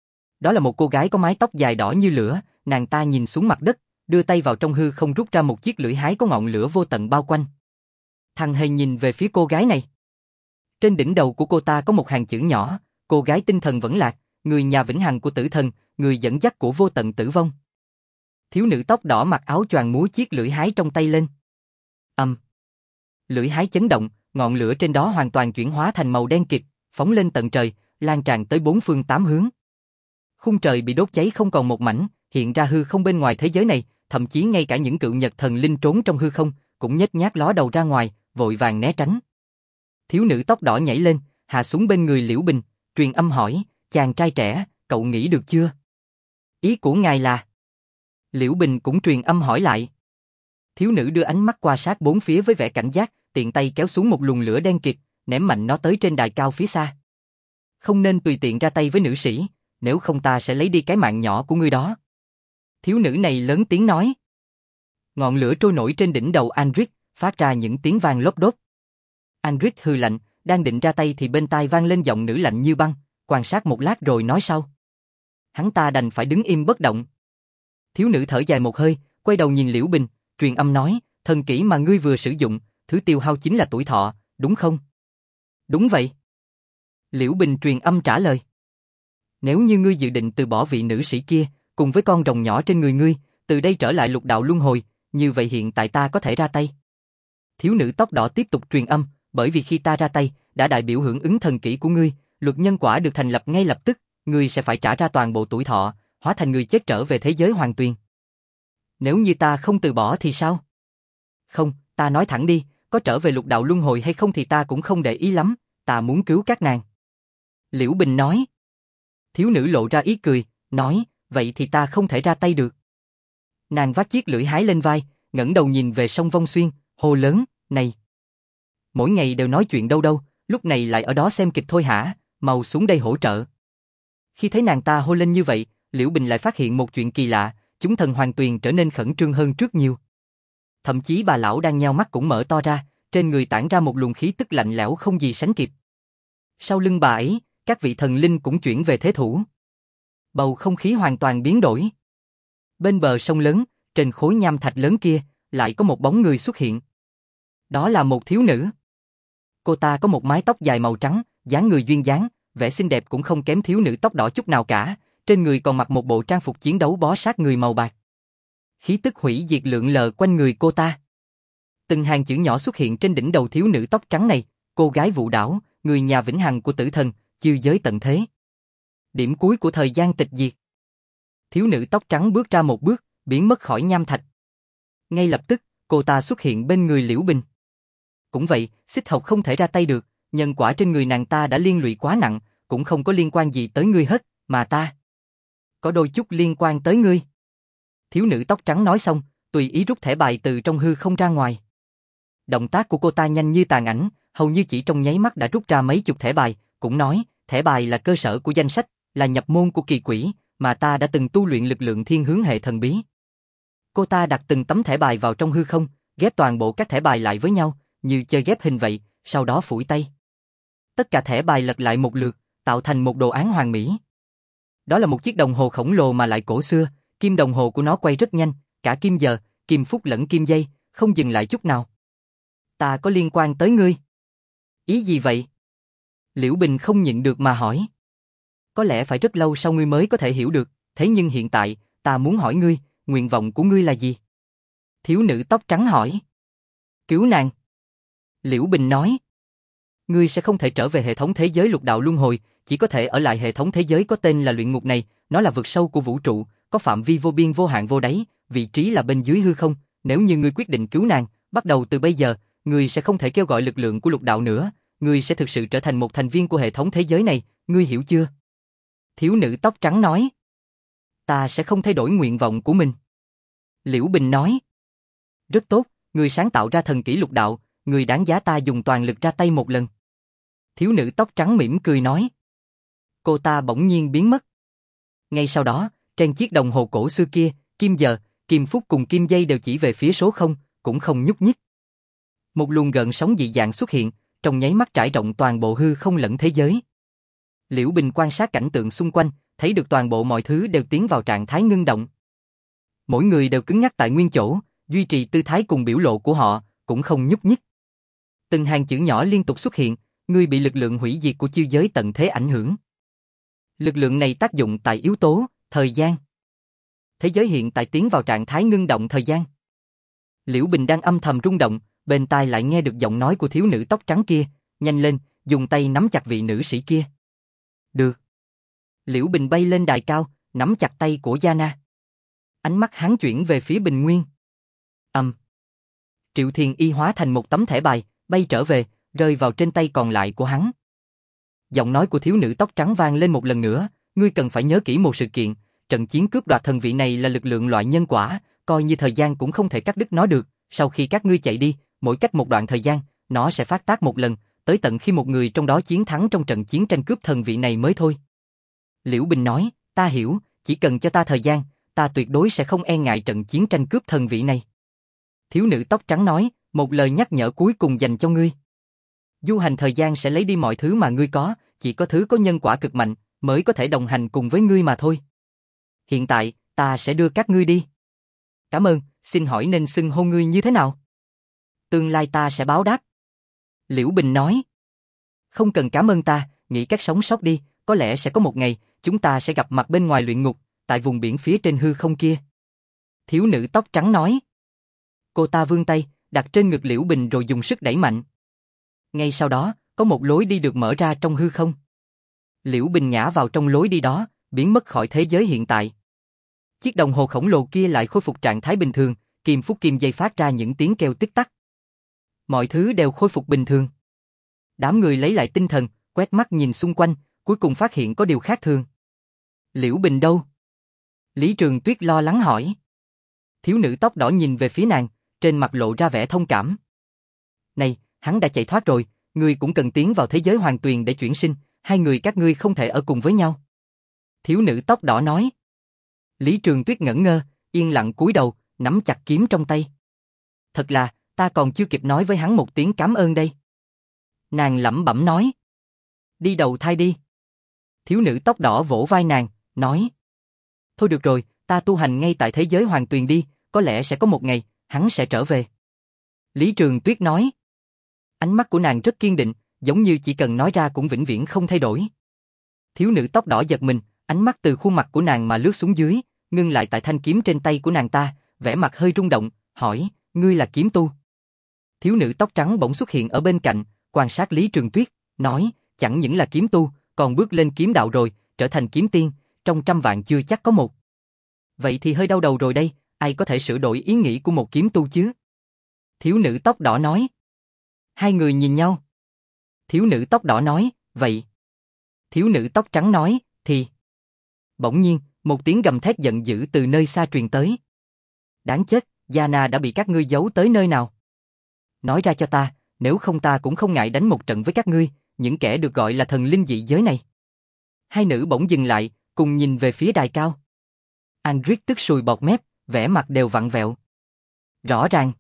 Đó là một cô gái có mái tóc dài đỏ như lửa, nàng ta nhìn xuống mặt đất, đưa tay vào trong hư không rút ra một chiếc lưỡi hái có ngọn lửa vô tận bao quanh. Thằng Hề nhìn về phía cô gái này. Trên đỉnh đầu của cô ta có một hàng chữ nhỏ, cô gái tinh thần vẫn lạc, người nhà vĩnh hằng của tử thần, người dẫn dắt của vô tận tử vong. Thiếu nữ tóc đỏ mặc áo choàng múa chiếc lưỡi hái trong tay lên. Lưỡi hái chấn động, ngọn lửa trên đó hoàn toàn chuyển hóa thành màu đen kịt, phóng lên tận trời, lan tràn tới bốn phương tám hướng. Khung trời bị đốt cháy không còn một mảnh, hiện ra hư không bên ngoài thế giới này, thậm chí ngay cả những cự nhật thần linh trốn trong hư không, cũng nhếch nhác ló đầu ra ngoài, vội vàng né tránh. Thiếu nữ tóc đỏ nhảy lên, hạ xuống bên người Liễu Bình, truyền âm hỏi, chàng trai trẻ, cậu nghĩ được chưa? Ý của ngài là? Liễu Bình cũng truyền âm hỏi lại. Thiếu nữ đưa ánh mắt qua sát bốn phía với vẻ cảnh giác, tiện tay kéo xuống một luồng lửa đen kịt, ném mạnh nó tới trên đài cao phía xa. Không nên tùy tiện ra tay với nữ sĩ, nếu không ta sẽ lấy đi cái mạng nhỏ của ngươi đó. Thiếu nữ này lớn tiếng nói. Ngọn lửa trôi nổi trên đỉnh đầu Andric, phát ra những tiếng vang lốp đốp. Andric hừ lạnh, đang định ra tay thì bên tai vang lên giọng nữ lạnh như băng, quan sát một lát rồi nói sau. Hắn ta đành phải đứng im bất động. Thiếu nữ thở dài một hơi, quay đầu nhìn Liễu Bình, truyền âm nói, thần kỹ mà ngươi vừa sử dụng, thứ tiêu hao chính là tuổi thọ, đúng không? Đúng vậy. Liễu Bình truyền âm trả lời. Nếu như ngươi dự định từ bỏ vị nữ sĩ kia, cùng với con rồng nhỏ trên người ngươi, từ đây trở lại lục đạo luân hồi, như vậy hiện tại ta có thể ra tay. Thiếu nữ tóc đỏ tiếp tục truyền âm, bởi vì khi ta ra tay, đã đại biểu hưởng ứng thần kỹ của ngươi, luật nhân quả được thành lập ngay lập tức, ngươi sẽ phải trả ra toàn bộ tuổi thọ, hóa thành người chết trở về thế giới hoàng tuyền. Nếu như ta không từ bỏ thì sao? Không, ta nói thẳng đi, có trở về lục đạo luân hồi hay không thì ta cũng không để ý lắm, ta muốn cứu các nàng. Liễu Bình nói. Thiếu nữ lộ ra ý cười, nói, vậy thì ta không thể ra tay được. Nàng vác chiếc lưỡi hái lên vai, ngẩng đầu nhìn về sông Vong Xuyên, hô lớn, này. Mỗi ngày đều nói chuyện đâu đâu, lúc này lại ở đó xem kịch thôi hả, mau xuống đây hỗ trợ. Khi thấy nàng ta hô lên như vậy, Liễu Bình lại phát hiện một chuyện kỳ lạ, chúng thần hoàng tuyền trở nên khẩn trương hơn trước nhiều. Thậm chí bà lão đang nheo mắt cũng mở to ra, trên người tản ra một luồng khí tức lạnh lẽo không gì sánh kịp. Sau lưng bà ấy, các vị thần linh cũng chuyển về thế thủ. Bầu không khí hoàn toàn biến đổi. Bên bờ sông lớn, trên khối nham thạch lớn kia, lại có một bóng người xuất hiện. Đó là một thiếu nữ. Cô ta có một mái tóc dài màu trắng, dáng người duyên dáng, vẻ xinh đẹp cũng không kém thiếu nữ tóc đỏ chút nào cả, trên người còn mặc một bộ trang phục chiến đấu bó sát người màu bạc. Khí tức hủy diệt lượn lờ quanh người cô ta. Từng hàng chữ nhỏ xuất hiện trên đỉnh đầu thiếu nữ tóc trắng này, cô gái Vũ Đảo, người nhà vĩnh hằng của tử thần, chư giới tận thế. Điểm cuối của thời gian tịch diệt. Thiếu nữ tóc trắng bước ra một bước, biến mất khỏi nham thạch. Ngay lập tức, cô ta xuất hiện bên người Liễu Bình. Cũng vậy, xích hộc không thể ra tay được, nhân quả trên người nàng ta đã liên lụy quá nặng, cũng không có liên quan gì tới ngươi hết, mà ta có đôi chút liên quan tới ngươi. Thiếu nữ tóc trắng nói xong, tùy ý rút thẻ bài từ trong hư không ra ngoài. Động tác của cô ta nhanh như tàn ảnh, hầu như chỉ trong nháy mắt đã rút ra mấy chục thẻ bài, cũng nói, thẻ bài là cơ sở của danh sách, là nhập môn của kỳ quỷ, mà ta đã từng tu luyện lực lượng thiên hướng hệ thần bí. Cô ta đặt từng tấm thẻ bài vào trong hư không, ghép toàn bộ các thẻ bài lại với nhau, như chơi ghép hình vậy, sau đó phủi tay. Tất cả thẻ bài lật lại một lượt, tạo thành một đồ án hoàn mỹ. Đó là một chiếc đồng hồ khổng lồ mà lại cổ xưa, kim đồng hồ của nó quay rất nhanh, cả kim giờ, kim phút lẫn kim giây, không dừng lại chút nào. Ta có liên quan tới ngươi. Ý gì vậy? Liễu Bình không nhịn được mà hỏi. Có lẽ phải rất lâu sau ngươi mới có thể hiểu được, thế nhưng hiện tại, ta muốn hỏi ngươi, nguyện vọng của ngươi là gì? Thiếu nữ tóc trắng hỏi. Cứu nàng. Liễu Bình nói. Ngươi sẽ không thể trở về hệ thống thế giới lục đạo luân hồi, chỉ có thể ở lại hệ thống thế giới có tên là luyện ngục này, nó là vực sâu của vũ trụ, có phạm vi vô biên vô hạn vô đáy, vị trí là bên dưới hư không, nếu như ngươi quyết định cứu nàng, bắt đầu từ bây giờ, ngươi sẽ không thể kêu gọi lực lượng của lục đạo nữa, ngươi sẽ thực sự trở thành một thành viên của hệ thống thế giới này, ngươi hiểu chưa? Thiếu nữ tóc trắng nói. Ta sẽ không thay đổi nguyện vọng của mình. Liễu Bình nói. Rất tốt, ngươi sáng tạo ra thần kỹ lục đạo, ngươi đáng giá ta dùng toàn lực ra tay một lần. Thiếu nữ tóc trắng mỉm cười nói. Cô ta bỗng nhiên biến mất. Ngay sau đó, trên chiếc đồng hồ cổ xưa kia, kim giờ, kim phút cùng kim giây đều chỉ về phía số 0, cũng không nhúc nhích. Một luồng gợn sóng dị dạng xuất hiện, trong nháy mắt trải rộng toàn bộ hư không lẫn thế giới. Liễu Bình quan sát cảnh tượng xung quanh, thấy được toàn bộ mọi thứ đều tiến vào trạng thái ngưng động. Mỗi người đều cứng nhắc tại nguyên chỗ, duy trì tư thái cùng biểu lộ của họ, cũng không nhúc nhích. Từng hàng chữ nhỏ liên tục xuất hiện, ngươi bị lực lượng hủy diệt của chư giới tận thế ảnh hưởng. Lực lượng này tác dụng tại yếu tố, thời gian. Thế giới hiện tại tiến vào trạng thái ngưng động thời gian. Liễu Bình đang âm thầm rung động, bên tai lại nghe được giọng nói của thiếu nữ tóc trắng kia, nhanh lên, dùng tay nắm chặt vị nữ sĩ kia. Được. Liễu Bình bay lên đài cao, nắm chặt tay của Yana. Ánh mắt hắn chuyển về phía Bình Nguyên. Triệu Thiền Y hóa thành một tấm thẻ bài, bay trở về, rơi vào trên tay còn lại của hắn. Giọng nói của thiếu nữ tóc trắng vang lên một lần nữa, ngươi cần phải nhớ kỹ một sự kiện, trận chiến cướp đoạt thần vị này là lực lượng loại nhân quả, coi như thời gian cũng không thể cắt đứt nó được, sau khi các ngươi chạy đi, mỗi cách một đoạn thời gian, nó sẽ phát tác một lần, tới tận khi một người trong đó chiến thắng trong trận chiến tranh cướp thần vị này mới thôi. Liễu Bình nói, ta hiểu, chỉ cần cho ta thời gian, ta tuyệt đối sẽ không e ngại trận chiến tranh cướp thần vị này. Thiếu nữ tóc trắng nói, một lời nhắc nhở cuối cùng dành cho ngươi. Du hành thời gian sẽ lấy đi mọi thứ mà ngươi có, chỉ có thứ có nhân quả cực mạnh, mới có thể đồng hành cùng với ngươi mà thôi. Hiện tại, ta sẽ đưa các ngươi đi. Cảm ơn, xin hỏi nên xưng hô ngươi như thế nào? Tương lai ta sẽ báo đáp. Liễu Bình nói. Không cần cảm ơn ta, nghĩ cách sống sót đi, có lẽ sẽ có một ngày, chúng ta sẽ gặp mặt bên ngoài luyện ngục, tại vùng biển phía trên hư không kia. Thiếu nữ tóc trắng nói. Cô ta vươn tay, đặt trên ngực Liễu Bình rồi dùng sức đẩy mạnh. Ngay sau đó, có một lối đi được mở ra trong hư không. Liễu Bình ngã vào trong lối đi đó, biến mất khỏi thế giới hiện tại. Chiếc đồng hồ khổng lồ kia lại khôi phục trạng thái bình thường, kim phút kim giây phát ra những tiếng kêu tích tắc. Mọi thứ đều khôi phục bình thường. Đám người lấy lại tinh thần, quét mắt nhìn xung quanh, cuối cùng phát hiện có điều khác thường. Liễu Bình đâu? Lý Trường Tuyết lo lắng hỏi. Thiếu nữ tóc đỏ nhìn về phía nàng, trên mặt lộ ra vẻ thông cảm. Này, hắn đã chạy thoát rồi, ngươi cũng cần tiến vào thế giới hoàng tuyền để chuyển sinh, hai người các ngươi không thể ở cùng với nhau. Thiếu nữ tóc đỏ nói. Lý Trường Tuyết ngẩn ngơ, yên lặng cúi đầu, nắm chặt kiếm trong tay. Thật là, ta còn chưa kịp nói với hắn một tiếng cảm ơn đây. Nàng lẩm bẩm nói. Đi đầu thai đi. Thiếu nữ tóc đỏ vỗ vai nàng, nói. Thôi được rồi, ta tu hành ngay tại thế giới hoàng tuyền đi, có lẽ sẽ có một ngày, hắn sẽ trở về. Lý Trường Tuyết nói. Ánh mắt của nàng rất kiên định, giống như chỉ cần nói ra cũng vĩnh viễn không thay đổi. Thiếu nữ tóc đỏ giật mình, ánh mắt từ khuôn mặt của nàng mà lướt xuống dưới, ngưng lại tại thanh kiếm trên tay của nàng ta, vẻ mặt hơi rung động, hỏi, ngươi là kiếm tu? Thiếu nữ tóc trắng bỗng xuất hiện ở bên cạnh, quan sát Lý Trường Tuyết, nói, chẳng những là kiếm tu, còn bước lên kiếm đạo rồi, trở thành kiếm tiên, trong trăm vạn chưa chắc có một. Vậy thì hơi đau đầu rồi đây, ai có thể sửa đổi ý nghĩ của một kiếm tu chứ? Thiếu nữ tóc đỏ nói. Hai người nhìn nhau. Thiếu nữ tóc đỏ nói, vậy. Thiếu nữ tóc trắng nói, thì. Bỗng nhiên, một tiếng gầm thét giận dữ từ nơi xa truyền tới. Đáng chết, Yana đã bị các ngươi giấu tới nơi nào? Nói ra cho ta, nếu không ta cũng không ngại đánh một trận với các ngươi, những kẻ được gọi là thần linh dị giới này. Hai nữ bỗng dừng lại, cùng nhìn về phía đài cao. Andric tức sùi bọt mép, vẻ mặt đều vặn vẹo. Rõ ràng,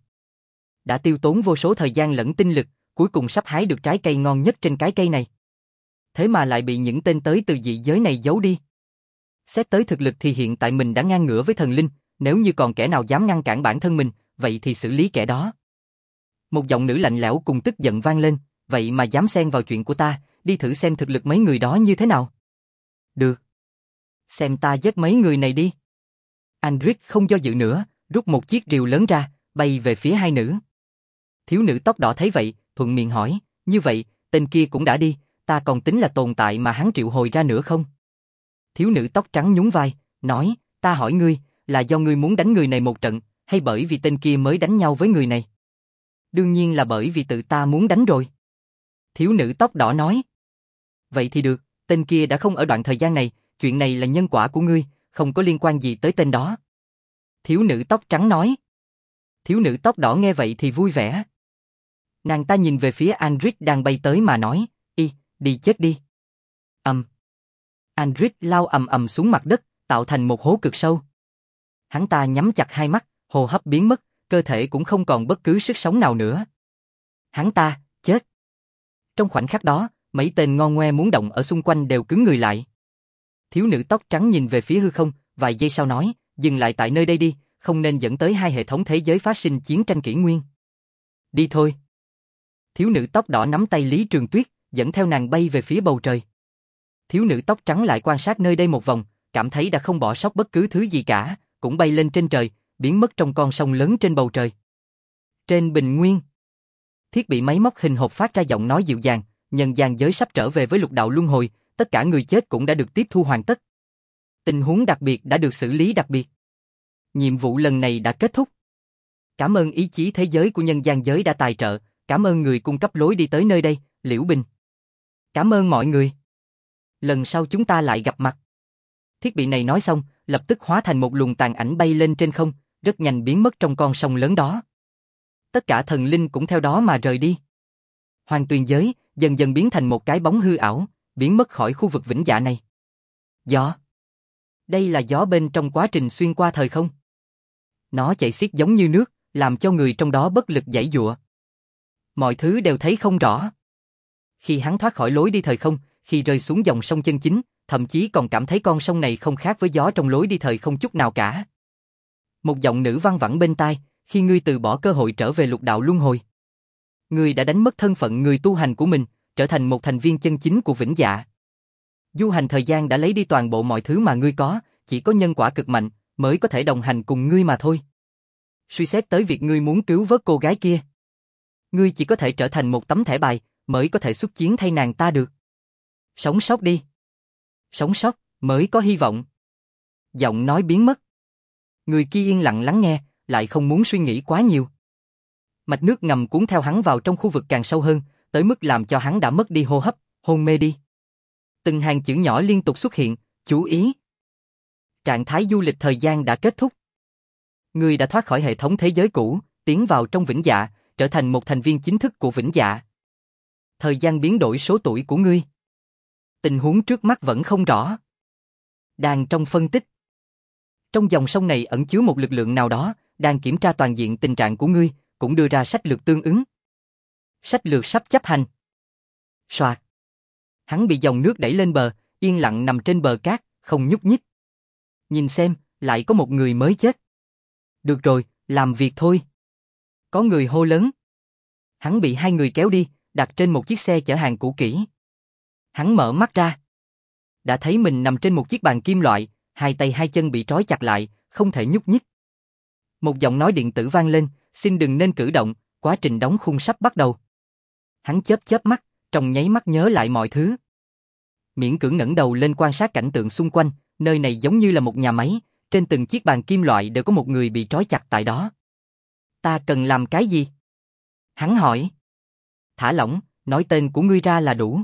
đã tiêu tốn vô số thời gian lẫn tinh lực, cuối cùng sắp hái được trái cây ngon nhất trên cái cây này. Thế mà lại bị những tên tới từ dị giới này giấu đi. Xét tới thực lực thì hiện tại mình đã ngang ngửa với thần linh, nếu như còn kẻ nào dám ngăn cản bản thân mình, vậy thì xử lý kẻ đó. Một giọng nữ lạnh lẽo cùng tức giận vang lên, vậy mà dám xen vào chuyện của ta, đi thử xem thực lực mấy người đó như thế nào. Được. Xem ta giết mấy người này đi. Andric không do dự nữa, rút một chiếc rìu lớn ra, bay về phía hai nữ. Thiếu nữ tóc đỏ thấy vậy, thuận miệng hỏi, như vậy, tên kia cũng đã đi, ta còn tính là tồn tại mà hắn triệu hồi ra nữa không? Thiếu nữ tóc trắng nhún vai, nói, ta hỏi ngươi, là do ngươi muốn đánh người này một trận, hay bởi vì tên kia mới đánh nhau với người này? Đương nhiên là bởi vì tự ta muốn đánh rồi. Thiếu nữ tóc đỏ nói. Vậy thì được, tên kia đã không ở đoạn thời gian này, chuyện này là nhân quả của ngươi, không có liên quan gì tới tên đó. Thiếu nữ tóc trắng nói. Thiếu nữ tóc đỏ nghe vậy thì vui vẻ. Nàng ta nhìn về phía Andric đang bay tới mà nói, đi chết đi. Andric lao ầm ầm xuống mặt đất, tạo thành một hố cực sâu. Hắn ta nhắm chặt hai mắt, hô hấp biến mất, cơ thể cũng không còn bất cứ sức sống nào nữa. Hắn ta, chết. Trong khoảnh khắc đó, mấy tên ngon ngoe muốn động ở xung quanh đều cứng người lại. Thiếu nữ tóc trắng nhìn về phía hư không, vài giây sau nói, dừng lại tại nơi đây đi, không nên dẫn tới hai hệ thống thế giới phát sinh chiến tranh kỷ nguyên. Đi thôi. Thiếu nữ tóc đỏ nắm tay Lý Trường Tuyết, dẫn theo nàng bay về phía bầu trời. Thiếu nữ tóc trắng lại quan sát nơi đây một vòng, cảm thấy đã không bỏ sót bất cứ thứ gì cả, cũng bay lên trên trời, biến mất trong con sông lớn trên bầu trời. Trên bình nguyên. Thiết bị máy móc hình hộp phát ra giọng nói dịu dàng, nhân gian giới sắp trở về với lục đạo luân hồi, tất cả người chết cũng đã được tiếp thu hoàn tất. Tình huống đặc biệt đã được xử lý đặc biệt. Nhiệm vụ lần này đã kết thúc. Cảm ơn ý chí thế giới của nhân gian giới đã tài trợ, cảm ơn người cung cấp lối đi tới nơi đây, Liễu Bình. Cảm ơn mọi người. Lần sau chúng ta lại gặp mặt. Thiết bị này nói xong, lập tức hóa thành một luồng tàn ảnh bay lên trên không, rất nhanh biến mất trong con sông lớn đó. Tất cả thần linh cũng theo đó mà rời đi. Hoàng Tuyền giới dần dần biến thành một cái bóng hư ảo, biến mất khỏi khu vực vĩnh dạ này. Gió. Đây là gió bên trong quá trình xuyên qua thời không. Nó chảy xiết giống như nước, làm cho người trong đó bất lực giãy giụa. Mọi thứ đều thấy không rõ. Khi hắn thoát khỏi lối đi thời không, khi rơi xuống dòng sông chân chính, thậm chí còn cảm thấy con sông này không khác với gió trong lối đi thời không chút nào cả. Một giọng nữ văng vẳng bên tai, khi ngươi từ bỏ cơ hội trở về lục đạo luân hồi. Ngươi đã đánh mất thân phận người tu hành của mình, trở thành một thành viên chân chính của vĩnh dạ. Du hành thời gian đã lấy đi toàn bộ mọi thứ mà ngươi có, chỉ có nhân quả cực mạnh mới có thể đồng hành cùng ngươi mà thôi. Suy xét tới việc ngươi muốn cứu vớt cô gái kia, ngươi chỉ có thể trở thành một tấm thẻ bài mới có thể xuất chiến thay nàng ta được. Sống sót đi. Sống sót mới có hy vọng. Giọng nói biến mất. Người kia yên lặng lắng nghe, lại không muốn suy nghĩ quá nhiều. Mạch nước ngầm cuốn theo hắn vào trong khu vực càng sâu hơn, tới mức làm cho hắn đã mất đi hô hấp, hôn mê đi. Từng hàng chữ nhỏ liên tục xuất hiện, chú ý. Trạng thái du lịch thời gian đã kết thúc. Ngươi đã thoát khỏi hệ thống thế giới cũ, tiến vào trong vĩnh dạ, trở thành một thành viên chính thức của vĩnh dạ. Thời gian biến đổi số tuổi của ngươi. Tình huống trước mắt vẫn không rõ. Đang trong phân tích. Trong dòng sông này ẩn chứa một lực lượng nào đó, đang kiểm tra toàn diện tình trạng của ngươi, cũng đưa ra sách lược tương ứng. Sách lược sắp chấp hành. Soạt. Hắn bị dòng nước đẩy lên bờ, yên lặng nằm trên bờ cát, không nhúc nhích. Nhìn xem, lại có một người mới chết. Được rồi, làm việc thôi. Có người hô lớn. Hắn bị hai người kéo đi, đặt trên một chiếc xe chở hàng cũ kỹ. Hắn mở mắt ra. Đã thấy mình nằm trên một chiếc bàn kim loại, hai tay hai chân bị trói chặt lại, không thể nhúc nhích. Một giọng nói điện tử vang lên, xin đừng nên cử động, quá trình đóng khung sắp bắt đầu. Hắn chớp chớp mắt, trong nháy mắt nhớ lại mọi thứ. Miễn cưỡng ngẩng đầu lên quan sát cảnh tượng xung quanh, nơi này giống như là một nhà máy, trên từng chiếc bàn kim loại đều có một người bị trói chặt tại đó. Ta cần làm cái gì? Hắn hỏi. Thả lỏng, nói tên của ngươi ra là đủ.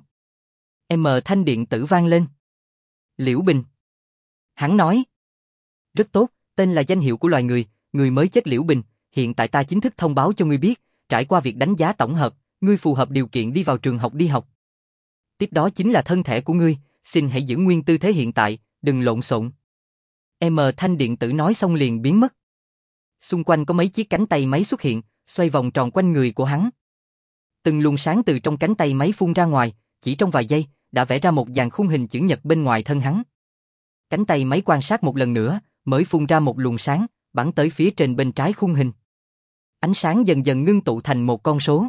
Thanh điện tử vang lên. Liễu Bình. Hắn nói. Rất tốt, tên là danh hiệu của loài người, người mới chết Liễu Bình, hiện tại ta chính thức thông báo cho ngươi biết, trải qua việc đánh giá tổng hợp, ngươi phù hợp điều kiện đi vào trường học đi học. Tiếp đó chính là thân thể của ngươi, xin hãy giữ nguyên tư thế hiện tại, đừng lộn xộn. Thanh điện tử nói xong liền biến mất. Xung quanh có mấy chiếc cánh tay máy xuất hiện, xoay vòng tròn quanh người của hắn. Từng luồng sáng từ trong cánh tay máy phun ra ngoài, chỉ trong vài giây, đã vẽ ra một dàn khung hình chữ nhật bên ngoài thân hắn. Cánh tay máy quan sát một lần nữa, mới phun ra một luồng sáng, bắn tới phía trên bên trái khung hình. Ánh sáng dần dần ngưng tụ thành một con số.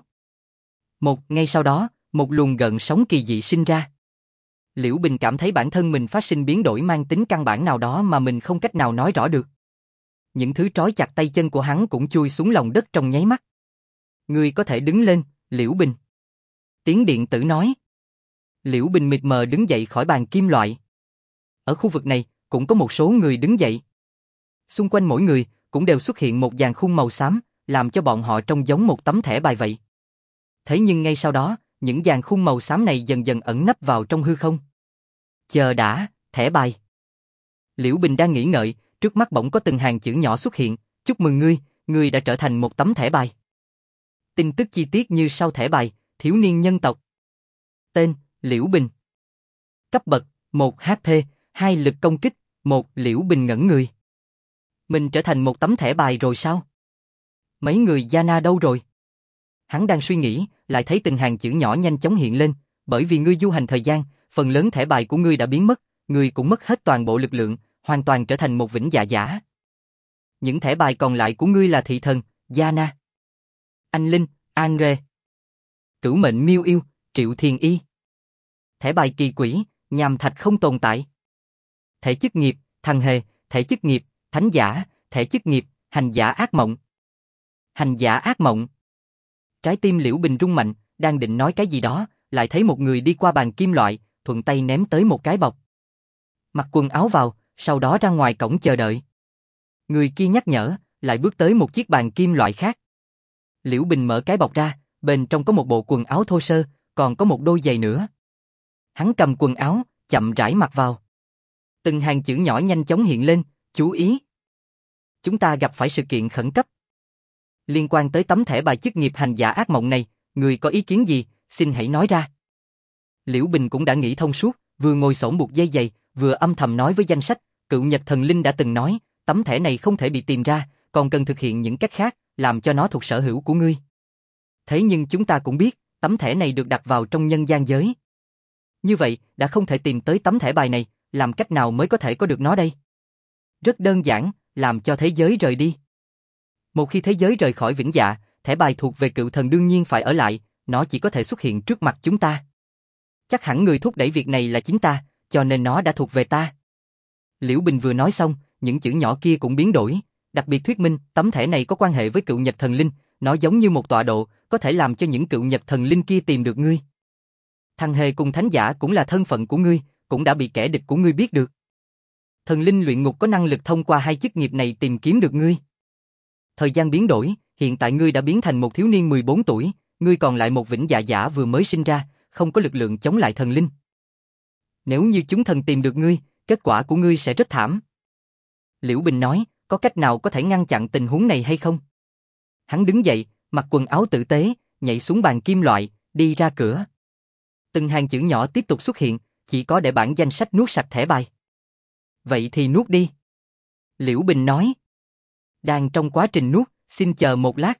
Ngay sau đó, một luồng gợn sóng kỳ dị sinh ra. Liễu Bình cảm thấy bản thân mình phát sinh biến đổi mang tính căn bản nào đó mà mình không cách nào nói rõ được. Những thứ trói chặt tay chân của hắn cũng chui xuống lòng đất trong nháy mắt. Ngươi có thể đứng lên, Liễu Bình. Tiếng điện tử nói. Liễu Bình mịt mờ đứng dậy khỏi bàn kim loại. Ở khu vực này, cũng có một số người đứng dậy. Xung quanh mỗi người, cũng đều xuất hiện một dàn khung màu xám, làm cho bọn họ trông giống một tấm thẻ bài vậy. Thế nhưng ngay sau đó, những dàn khung màu xám này dần dần ẩn nấp vào trong hư không. Chờ đã, thẻ bài. Liễu Bình đang nghĩ ngợi, trước mắt bỗng có từng hàng chữ nhỏ xuất hiện, chúc mừng ngươi, ngươi đã trở thành một tấm thẻ bài. Tin tức chi tiết như sau thẻ bài, thiếu niên nhân tộc. Tên, Liễu Bình. Cấp bậc, 1 HP, 2 lực công kích, 1 Liễu Bình ngẩn người. Mình trở thành một tấm thẻ bài rồi sao? Mấy người Yana đâu rồi? Hắn đang suy nghĩ, lại thấy từng hàng chữ nhỏ nhanh chóng hiện lên, bởi vì ngươi du hành thời gian, phần lớn thẻ bài của ngươi đã biến mất, ngươi cũng mất hết toàn bộ lực lượng, hoàn toàn trở thành một vĩnh dạ giả. Những thẻ bài còn lại của ngươi là thị thần, Yana, anh Linh, Andre, cửu mệnh Miêu Yêu, Triệu Thiền Y. Thẻ bài kỳ quỷ, nhàm thạch không tồn tại. Thẻ chức nghiệp, thần hề, thẻ chức nghiệp, thánh giả, thẻ chức nghiệp, hành giả ác mộng. Hành giả ác mộng. Trái tim Liễu Bình rung mạnh, đang định nói cái gì đó, lại thấy một người đi qua bàn kim loại, thuận tay ném tới một cái bọc. Mặc quần áo vào, sau đó ra ngoài cổng chờ đợi. Người kia nhắc nhở, lại bước tới một chiếc bàn kim loại khác. Liễu Bình mở cái bọc ra, bên trong có một bộ quần áo thô sơ, còn có một đôi giày nữa. Hắn cầm quần áo, chậm rãi mặc vào. Từng hàng chữ nhỏ nhanh chóng hiện lên, chú ý. Chúng ta gặp phải sự kiện khẩn cấp. Liên quan tới tấm thẻ bài chức nghiệp hành giả ác mộng này, người có ý kiến gì, xin hãy nói ra. Liễu Bình cũng đã nghĩ thông suốt, vừa ngồi xổm buộc dây giày, vừa âm thầm nói với danh sách, cựu Nhật Thần Linh đã từng nói, tấm thẻ này không thể bị tìm ra, còn cần thực hiện những cách khác, làm cho nó thuộc sở hữu của ngươi. Thế nhưng chúng ta cũng biết, tấm thẻ này được đặt vào trong nhân gian giới. Như vậy, đã không thể tìm tới tấm thẻ bài này, làm cách nào mới có thể có được nó đây? Rất đơn giản, làm cho thế giới rời đi. Một khi thế giới rời khỏi vĩnh dạ, thẻ bài thuộc về cựu thần đương nhiên phải ở lại, nó chỉ có thể xuất hiện trước mặt chúng ta. Chắc hẳn người thúc đẩy việc này là chính ta, cho nên nó đã thuộc về ta. Liễu Bình vừa nói xong, những chữ nhỏ kia cũng biến đổi, đặc biệt thuyết minh tấm thẻ này có quan hệ với cựu Nhật Thần Linh, nó giống như một tọa độ, có thể làm cho những cựu Nhật Thần Linh kia tìm được ngươi. Thằng Hề cùng Thánh Giả cũng là thân phận của ngươi, cũng đã bị kẻ địch của ngươi biết được. Thần Linh luyện ngục có năng lực thông qua hai chức nghiệp này tìm kiếm được ngươi. Thời gian biến đổi, hiện tại ngươi đã biến thành một thiếu niên 14 tuổi, ngươi còn lại một vĩnh dạ giả vừa mới sinh ra, không có lực lượng chống lại thần linh. Nếu như chúng thần tìm được ngươi, kết quả của ngươi sẽ rất thảm. Liễu Bình nói, có cách nào có thể ngăn chặn tình huống này hay không? Hắn đứng dậy, mặc quần áo tử tế, nhảy xuống bàn kim loại, đi ra cửa. Từng hàng chữ nhỏ tiếp tục xuất hiện, chỉ có để bản danh sách nuốt sạch thẻ bài. Vậy thì nuốt đi. Liễu Bình nói. Đang trong quá trình nuốt, xin chờ một lát.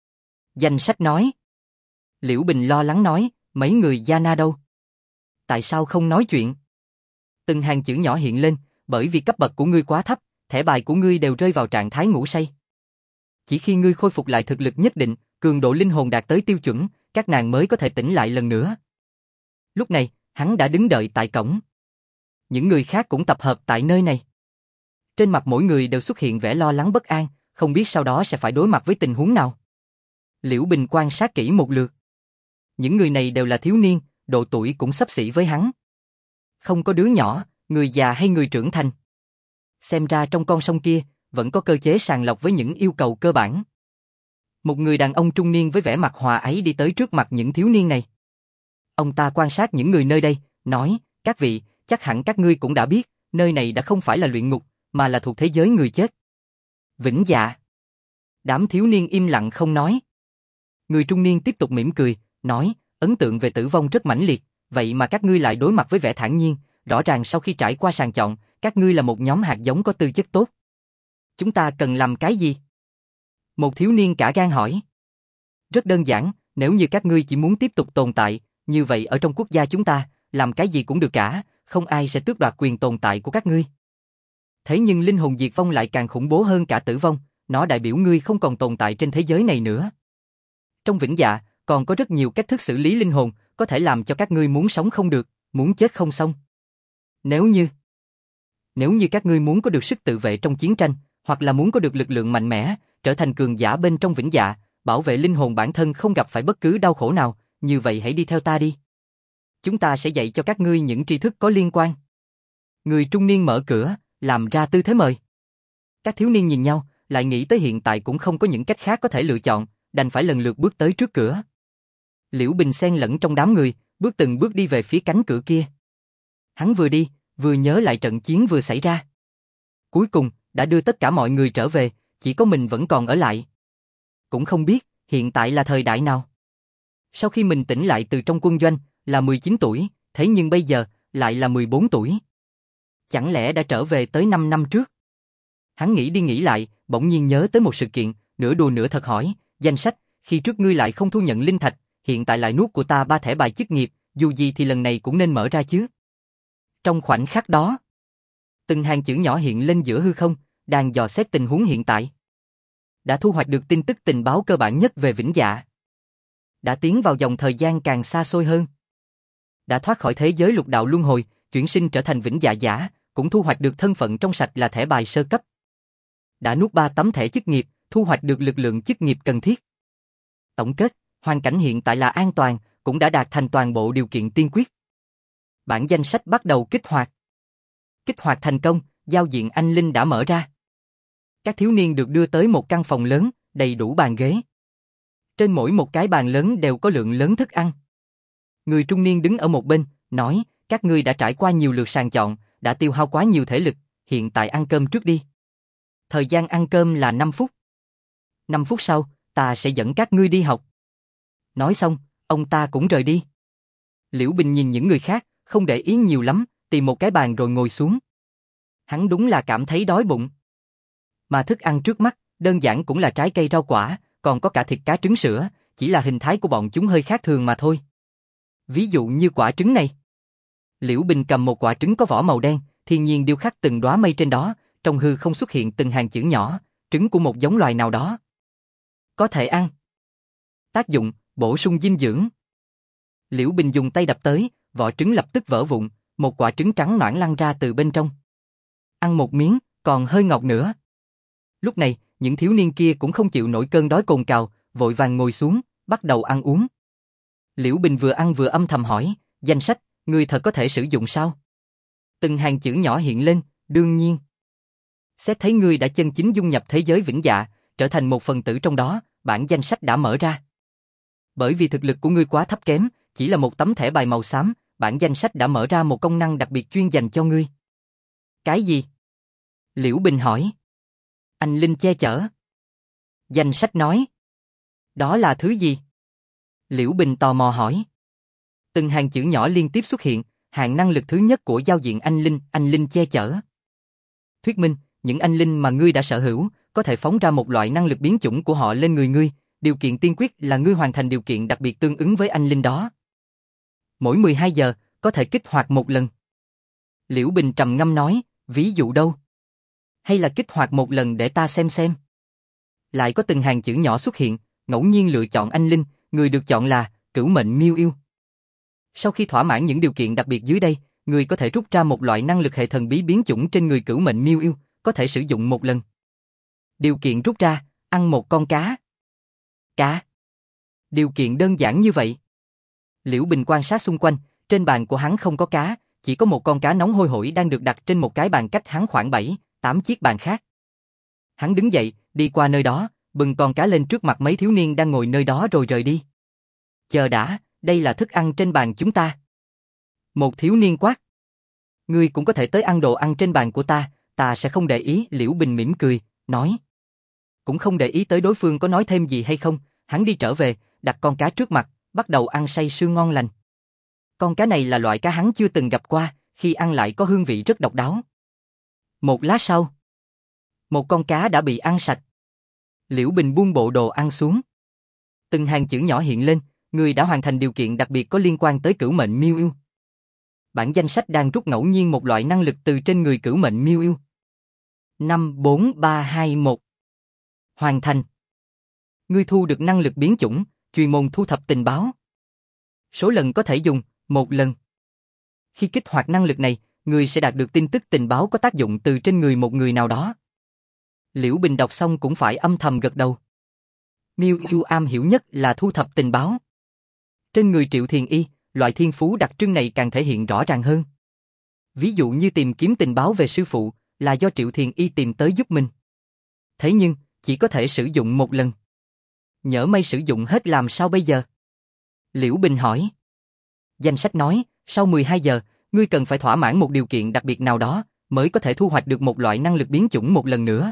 Danh sách nói. Liễu Bình lo lắng nói, mấy người Yana đâu? Tại sao không nói chuyện? Từng hàng chữ nhỏ hiện lên, bởi vì cấp bậc của ngươi quá thấp, thẻ bài của ngươi đều rơi vào trạng thái ngủ say. Chỉ khi ngươi khôi phục lại thực lực nhất định, cường độ linh hồn đạt tới tiêu chuẩn, các nàng mới có thể tỉnh lại lần nữa. Lúc này, hắn đã đứng đợi tại cổng. Những người khác cũng tập hợp tại nơi này. Trên mặt mỗi người đều xuất hiện vẻ lo lắng bất an, không biết sau đó sẽ phải đối mặt với tình huống nào. Liễu Bình quan sát kỹ một lượt. Những người này đều là thiếu niên, độ tuổi cũng xấp xỉ với hắn. Không có đứa nhỏ, người già hay người trưởng thành. Xem ra trong con sông kia, vẫn có cơ chế sàng lọc với những yêu cầu cơ bản. Một người đàn ông trung niên với vẻ mặt hòa ái đi tới trước mặt những thiếu niên này. Ông ta quan sát những người nơi đây, nói, các vị, chắc hẳn các ngươi cũng đã biết, nơi này đã không phải là luyện ngục, mà là thuộc thế giới người chết. Vĩnh dạ. Đám thiếu niên im lặng không nói. Người trung niên tiếp tục mỉm cười, nói, ấn tượng về tử vong rất mãnh liệt, vậy mà các ngươi lại đối mặt với vẻ thản nhiên, rõ ràng sau khi trải qua sàng chọn, các ngươi là một nhóm hạt giống có tư chất tốt. Chúng ta cần làm cái gì? Một thiếu niên cả gan hỏi. Rất đơn giản, nếu như các ngươi chỉ muốn tiếp tục tồn tại, như vậy ở trong quốc gia chúng ta, làm cái gì cũng được cả, không ai sẽ tước đoạt quyền tồn tại của các ngươi. Thế nhưng linh hồn diệt vong lại càng khủng bố hơn cả tử vong, nó đại biểu ngươi không còn tồn tại trên thế giới này nữa. Trong vĩnh dạ, còn có rất nhiều cách thức xử lý linh hồn, có thể làm cho các ngươi muốn sống không được, muốn chết không xong. Nếu như các ngươi muốn có được sức tự vệ trong chiến tranh, hoặc là muốn có được lực lượng mạnh mẽ, trở thành cường giả bên trong vĩnh dạ, bảo vệ linh hồn bản thân không gặp phải bất cứ đau khổ nào, như vậy hãy đi theo ta đi. Chúng ta sẽ dạy cho các ngươi những tri thức có liên quan. Người trung niên mở cửa, làm ra tư thế mời. Các thiếu niên nhìn nhau, lại nghĩ tới hiện tại cũng không có những cách khác có thể lựa chọn, đành phải lần lượt bước tới trước cửa. Liễu Bình xen lẫn trong đám người, bước từng bước đi về phía cánh cửa kia. Hắn vừa đi, vừa nhớ lại trận chiến vừa xảy ra. Cuối cùng, đã đưa tất cả mọi người trở về, chỉ có mình vẫn còn ở lại. Cũng không biết, hiện tại là thời đại nào. Sau khi mình tỉnh lại từ trong quân doanh, là 19 tuổi, thế nhưng bây giờ, lại là 14 tuổi. Chẳng lẽ đã trở về tới 5 năm trước? Hắn nghĩ đi nghĩ lại, bỗng nhiên nhớ tới một sự kiện, nửa đùa nửa thật hỏi, danh sách, khi trước ngươi lại không thu nhận linh thạch, hiện tại lại nuốt của ta 3 thẻ bài chức nghiệp, dù gì thì lần này cũng nên mở ra chứ. Trong khoảnh khắc đó, từng hàng chữ nhỏ hiện lên giữa hư không, đang dò xét tình huống hiện tại. Đã thu hoạch được tin tức tình báo cơ bản nhất về vĩnh dạ. Đã tiến vào dòng thời gian càng xa xôi hơn. Đã thoát khỏi thế giới lục đạo luân hồi, chuyển sinh trở thành vĩnh dạ giả, cũng thu hoạch được thân phận trong sạch là thẻ bài sơ cấp. Đã nuốt 3 tấm thẻ chức nghiệp, thu hoạch được lực lượng chức nghiệp cần thiết. Tổng kết, Hoàn cảnh hiện tại là an toàn, cũng đã đạt thành toàn bộ điều kiện tiên quyết. Bảng danh sách bắt đầu kích hoạt. Kích hoạt thành công, giao diện anh linh đã mở ra. Các thiếu niên được đưa tới một căn phòng lớn, đầy đủ bàn ghế. Trên mỗi một cái bàn lớn đều có lượng lớn thức ăn. Người trung niên đứng ở một bên, nói, các ngươi đã trải qua nhiều lượt sàng chọn, đã tiêu hao quá nhiều thể lực, hiện tại ăn cơm trước đi. Thời gian ăn cơm là 5 phút. 5 phút sau, ta sẽ dẫn các ngươi đi học. Nói xong, ông ta cũng rời đi. Liễu Bình nhìn những người khác, không để ý nhiều lắm, tìm một cái bàn rồi ngồi xuống. Hắn đúng là cảm thấy đói bụng. Mà thức ăn trước mắt, đơn giản cũng là trái cây rau quả, còn có cả thịt cá trứng sữa, chỉ là hình thái của bọn chúng hơi khác thường mà thôi. Ví dụ như quả trứng này. Liễu Bình cầm một quả trứng có vỏ màu đen, thiên nhiên điêu khắc từng đóa mây trên đó, trong hư không xuất hiện từng hàng chữ nhỏ, trứng của một giống loài nào đó. Có thể ăn. Tác dụng, bổ sung dinh dưỡng. Liễu Bình dùng tay đập tới, vỏ trứng lập tức vỡ vụn, một quả trứng trắng nõn lăn ra từ bên trong. Ăn một miếng, còn hơi ngọt nữa. Lúc này, những thiếu niên kia cũng không chịu nổi cơn đói cồn cào, vội vàng ngồi xuống, bắt đầu ăn uống. Liễu Bình vừa ăn vừa âm thầm hỏi, danh sách, ngươi thật có thể sử dụng sao? Từng hàng chữ nhỏ hiện lên, đương nhiên. Xét thấy ngươi đã chân chính dung nhập thế giới vĩnh dạ, trở thành một phần tử trong đó, bản danh sách đã mở ra. Bởi vì thực lực của ngươi quá thấp kém, chỉ là một tấm thẻ bài màu xám, bản danh sách đã mở ra một công năng đặc biệt chuyên dành cho ngươi. Cái gì? Liễu Bình hỏi. Anh linh che chở. Danh sách nói. Đó là thứ gì? Liễu Bình tò mò hỏi. Từng hàng chữ nhỏ liên tiếp xuất hiện, hạng năng lực thứ nhất của giao diện anh linh che chở. Thuyết minh, những anh linh mà ngươi đã sở hữu, có thể phóng ra một loại năng lực biến chủng của họ lên người ngươi, điều kiện tiên quyết là ngươi hoàn thành điều kiện đặc biệt tương ứng với anh linh đó. Mỗi 12 giờ, có thể kích hoạt một lần. Liễu Bình trầm ngâm nói, ví dụ đâu? Hay là kích hoạt một lần để ta xem. Lại có từng hàng chữ nhỏ xuất hiện, ngẫu nhiên lựa chọn anh linh, người được chọn là Cửu Mệnh Miêu Yêu. Sau khi thỏa mãn những điều kiện đặc biệt dưới đây, người có thể rút ra một loại năng lực hệ thần bí biến chủng trên người Cửu Mệnh Miêu Yêu, có thể sử dụng một lần. Điều kiện rút ra, ăn một con cá. Cá? Điều kiện đơn giản như vậy. Liễu Bình quan sát xung quanh, trên bàn của hắn không có cá, chỉ có một con cá nóng hôi hổi đang được đặt trên một cái bàn cách hắn khoảng 7-8 chiếc bàn khác. Hắn đứng dậy, đi qua nơi đó, bưng con cá lên trước mặt mấy thiếu niên đang ngồi nơi đó rồi rời đi. Chờ đã, đây là thức ăn trên bàn chúng ta. Một thiếu niên quát. Ngươi cũng có thể tới ăn đồ ăn trên bàn của ta sẽ không để ý. Liễu Bình mỉm cười, nói. Cũng không để ý tới đối phương có nói thêm gì hay không, hắn đi trở về, đặt con cá trước mặt, bắt đầu ăn say sưa ngon lành. Con cá này là loại cá hắn chưa từng gặp qua, khi ăn lại có hương vị rất độc đáo. Một lát sau, một con cá đã bị ăn sạch. Liễu Bình buông bộ đồ ăn xuống. Từng hàng chữ nhỏ hiện lên, người đã hoàn thành điều kiện đặc biệt có liên quan tới Cửu Mệnh Miêu Yêu. Bản danh sách đang rút ngẫu nhiên một loại năng lực từ trên người Cửu Mệnh Miêu Yêu. 5, 4, 3, 2, 1. Hoàn thành. Ngươi thu được năng lực biến chủng, chuyên môn thu thập tình báo. Số lần có thể dùng, 1 lần. Khi kích hoạt năng lực này, ngươi sẽ đạt được tin tức tình báo có tác dụng từ trên người một người nào đó. Liễu Bình đọc xong cũng phải âm thầm gật đầu. Miêu Yêu am hiểu nhất là thu thập tình báo. Trên người Triệu Thiền Y, loại thiên phú đặc trưng này càng thể hiện rõ ràng hơn. Ví dụ như tìm kiếm tình báo về sư phụ, là do Triệu Thiền Y tìm tới giúp mình. Thế nhưng, chỉ có thể sử dụng 1 lần. Nhỡ may sử dụng hết làm sao bây giờ? Liễu Bình hỏi. Danh sách nói, sau 12 giờ, ngươi cần phải thỏa mãn một điều kiện đặc biệt nào đó, mới có thể thu hoạch được một loại năng lực biến chủng một lần nữa.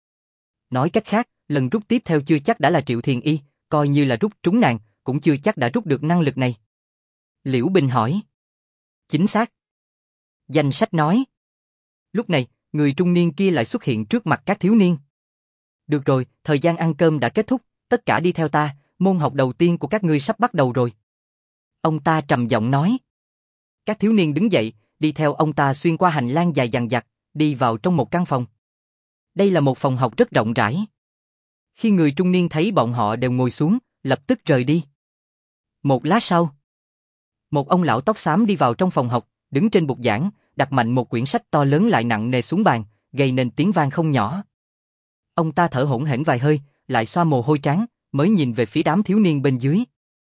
Nói cách khác, lần rút tiếp theo chưa chắc đã là Triệu Thiền Y, coi như là rút trúng nàng, cũng chưa chắc đã rút được năng lực này. Liễu Bình hỏi. Chính xác. Danh sách nói. Lúc này, người trung niên kia lại xuất hiện trước mặt các thiếu niên. Được rồi, thời gian ăn cơm đã kết thúc, tất cả đi theo ta, môn học đầu tiên của các ngươi sắp bắt đầu rồi. Ông ta trầm giọng nói. Các thiếu niên đứng dậy, đi theo ông ta xuyên qua hành lang dài dằng dặc, đi vào trong một căn phòng. Đây là một phòng học rất rộng rãi. Khi người trung niên thấy bọn họ đều ngồi xuống, lập tức rời đi. Một lát sau, một ông lão tóc xám đi vào trong phòng học, đứng trên bục giảng, đặt mạnh một quyển sách to lớn lại nặng nề xuống bàn, gây nên tiếng vang không nhỏ. Ông ta thở hổn hển vài hơi, lại xoa mồ hôi trán, mới nhìn về phía đám thiếu niên bên dưới.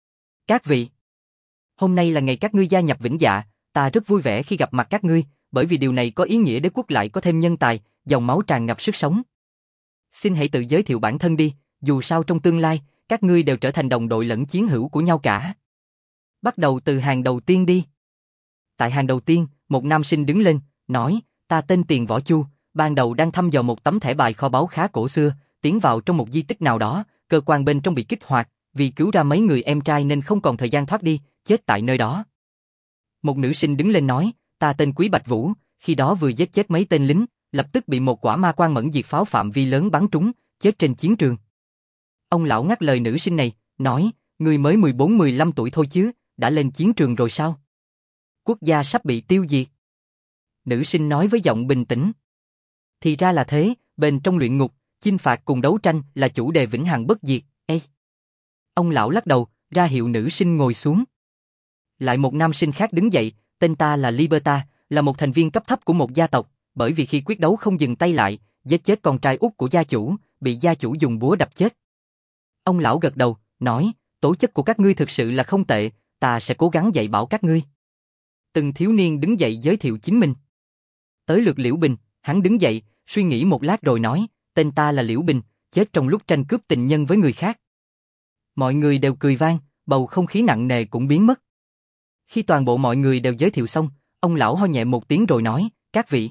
Các vị, hôm nay là ngày các ngươi gia nhập Vĩnh Dạ, ta rất vui vẻ khi gặp mặt các ngươi, bởi vì điều này có ý nghĩa đế quốc lại có thêm nhân tài, dòng máu tràn ngập sức sống. Xin hãy tự giới thiệu bản thân đi, dù sao trong tương lai, các ngươi đều trở thành đồng đội lẫn chiến hữu của nhau cả. Bắt đầu từ hàng đầu tiên đi. Tại hàng đầu tiên, một nam sinh đứng lên, nói, ta tên Tiền Võ Chu, ban đầu đang thăm dò một tấm thẻ bài kho báu khá cổ xưa, tiến vào trong một di tích nào đó, cơ quan bên trong bị kích hoạt, vì cứu ra mấy người em trai nên không còn thời gian thoát đi, chết tại nơi đó. Một nữ sinh đứng lên nói, ta tên Quý Bạch Vũ, khi đó vừa giết chết mấy tên lính, lập tức bị một quả ma quang mẫn diệt pháo phạm vi lớn bắn trúng, chết trên chiến trường. Ông lão ngắt lời nữ sinh này, nói, người mới 14-15 tuổi thôi chứ, đã lên chiến trường rồi sao? Quốc gia sắp bị tiêu diệt. Nữ sinh nói với giọng bình tĩnh. Thì ra là thế, bên trong luyện ngục, chinh phạt cùng đấu tranh là chủ đề vĩnh hằng bất diệt. Ê! Ông lão lắc đầu, ra hiệu nữ sinh ngồi xuống. Lại một nam sinh khác đứng dậy, tên ta là Liberta, là một thành viên cấp thấp của một gia tộc, bởi vì khi quyết đấu không dừng tay lại, giết chết con trai út của gia chủ, bị gia chủ dùng búa đập chết. Ông lão gật đầu, nói, tố chất của các ngươi thực sự là không tệ, ta sẽ cố gắng dạy bảo các ngươi. Từng thiếu niên đứng dậy giới thiệu chính mình. Tới lượt Liễu Bình, hắn đứng dậy, suy nghĩ một lát rồi nói, tên ta là Liễu Bình, chết trong lúc tranh cướp tình nhân với người khác. Mọi người đều cười vang, bầu không khí nặng nề cũng biến mất. Khi toàn bộ mọi người đều giới thiệu xong, ông lão ho nhẹ một tiếng rồi nói, các vị.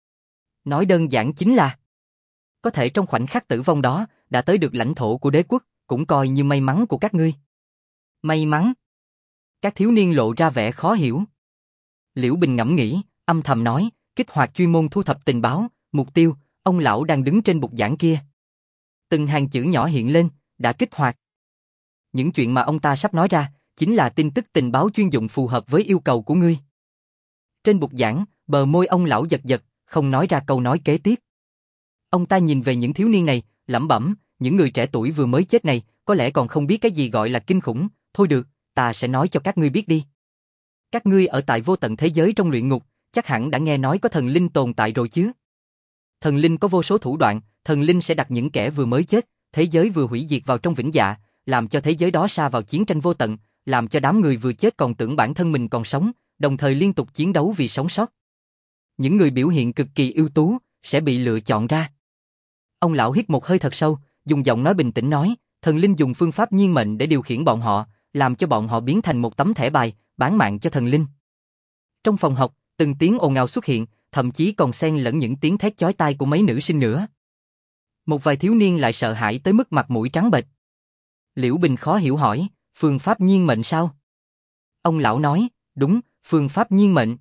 Nói đơn giản chính là, có thể trong khoảnh khắc tử vong đó, đã tới được lãnh thổ của đế quốc, cũng coi như may mắn của các ngươi. May mắn? Các thiếu niên lộ ra vẻ khó hiểu. Liễu Bình ngẫm nghĩ, âm thầm nói, kích hoạt chuyên môn thu thập tình báo, mục tiêu, ông lão đang đứng trên bục giảng kia. Từng hàng chữ nhỏ hiện lên, đã kích hoạt. Những chuyện mà ông ta sắp nói ra, chính là tin tức tình báo chuyên dụng phù hợp với yêu cầu của ngươi. Trên bục giảng, bờ môi ông lão giật giật, không nói ra câu nói kế tiếp. Ông ta nhìn về những thiếu niên này, lẩm bẩm, những người trẻ tuổi vừa mới chết này, có lẽ còn không biết cái gì gọi là kinh khủng, thôi được, ta sẽ nói cho các ngươi biết đi. Các ngươi ở tại vô tận thế giới trong luyện ngục, chắc hẳn đã nghe nói có thần linh tồn tại rồi chứ. Thần linh có vô số thủ đoạn, thần linh sẽ đặt những kẻ vừa mới chết, thế giới vừa hủy diệt vào trong vĩnh dạ, làm cho thế giới đó sa vào chiến tranh vô tận, làm cho đám người vừa chết còn tưởng bản thân mình còn sống, đồng thời liên tục chiến đấu vì sống sót. Những người biểu hiện cực kỳ ưu tú sẽ bị lựa chọn ra. Ông lão hít một hơi thật sâu, dùng giọng nói bình tĩnh nói, thần linh dùng phương pháp nhiên mệnh để điều khiển bọn họ, làm cho bọn họ biến thành một tấm thẻ bài, bán mạng cho thần linh. Trong phòng học, từng tiếng ồn ào xuất hiện, thậm chí còn xen lẫn những tiếng thét chói tai của mấy nữ sinh nữa. Một vài thiếu niên lại sợ hãi tới mức mặt mũi trắng bệch. Liễu Bình khó hiểu hỏi, phương pháp nhiên mệnh sao? Ông lão nói, đúng, phương pháp nhiên mệnh.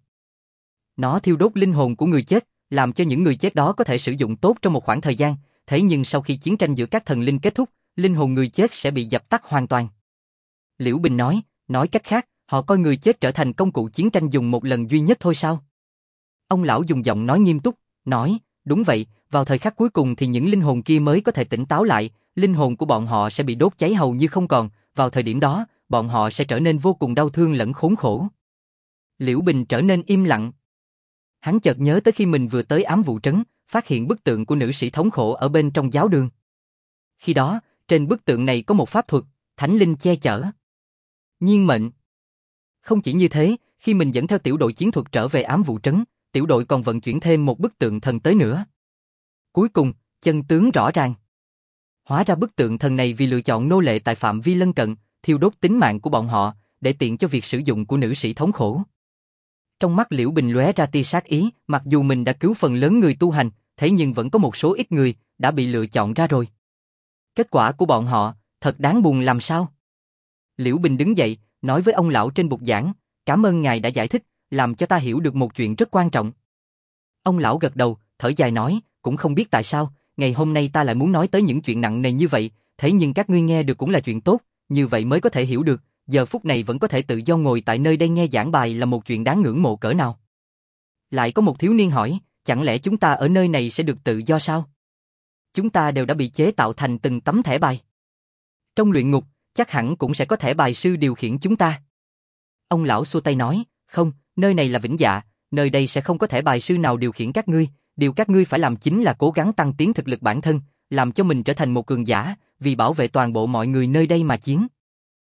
Nó thiêu đốt linh hồn của người chết, làm cho những người chết đó có thể sử dụng tốt trong một khoảng thời gian, thế nhưng sau khi chiến tranh giữa các thần linh kết thúc, linh hồn người chết sẽ bị dập tắt hoàn toàn. Liễu Bình nói cách khác, họ coi người chết trở thành công cụ chiến tranh dùng một lần duy nhất thôi sao? Ông lão dùng giọng nói nghiêm túc, nói, đúng vậy, vào thời khắc cuối cùng thì những linh hồn kia mới có thể tỉnh táo lại, linh hồn của bọn họ sẽ bị đốt cháy hầu như không còn, vào thời điểm đó, bọn họ sẽ trở nên vô cùng đau thương lẫn khốn khổ. Liễu Bình trở nên im lặng. Hắn chợt nhớ tới khi mình vừa tới ám vụ trấn, phát hiện bức tượng của nữ sĩ thống khổ ở bên trong giáo đường. Khi đó, trên bức tượng này có một pháp thuật, thánh linh che chở. Nhiên mệnh. Không chỉ như thế, khi mình dẫn theo tiểu đội chiến thuật trở về ám vụ trấn, tiểu đội còn vận chuyển thêm một bức tượng thần tới nữa. Cuối cùng, chân tướng rõ ràng. Hóa ra bức tượng thần này vì lựa chọn nô lệ tại phạm vi lân cận, thiêu đốt tính mạng của bọn họ, để tiện cho việc sử dụng của nữ sĩ thống khổ. Trong mắt Liễu Bình lóe ra tia sát ý, mặc dù mình đã cứu phần lớn người tu hành, thế nhưng vẫn có một số ít người đã bị lựa chọn ra rồi. Kết quả của bọn họ, thật đáng buồn làm sao? Liễu Bình đứng dậy, nói với ông lão trên bục giảng, cảm ơn ngài đã giải thích, làm cho ta hiểu được một chuyện rất quan trọng. Ông lão gật đầu, thở dài nói, cũng không biết tại sao, ngày hôm nay ta lại muốn nói tới những chuyện nặng nề như vậy, thế nhưng các ngươi nghe được cũng là chuyện tốt, như vậy mới có thể hiểu được, giờ phút này vẫn có thể tự do ngồi tại nơi đây nghe giảng bài là một chuyện đáng ngưỡng mộ cỡ nào. Lại có một thiếu niên hỏi, chẳng lẽ chúng ta ở nơi này sẽ được tự do sao? Chúng ta đều đã bị chế tạo thành từng tấm thẻ bài. Trong luyện ngục, chắc hẳn cũng sẽ có thẻ bài sư điều khiển chúng ta. Ông lão xua tay nói, không, nơi này là Vĩnh Dạ, nơi đây sẽ không có thẻ bài sư nào điều khiển các ngươi, điều các ngươi phải làm chính là cố gắng tăng tiến thực lực bản thân, làm cho mình trở thành một cường giả, vì bảo vệ toàn bộ mọi người nơi đây mà chiến.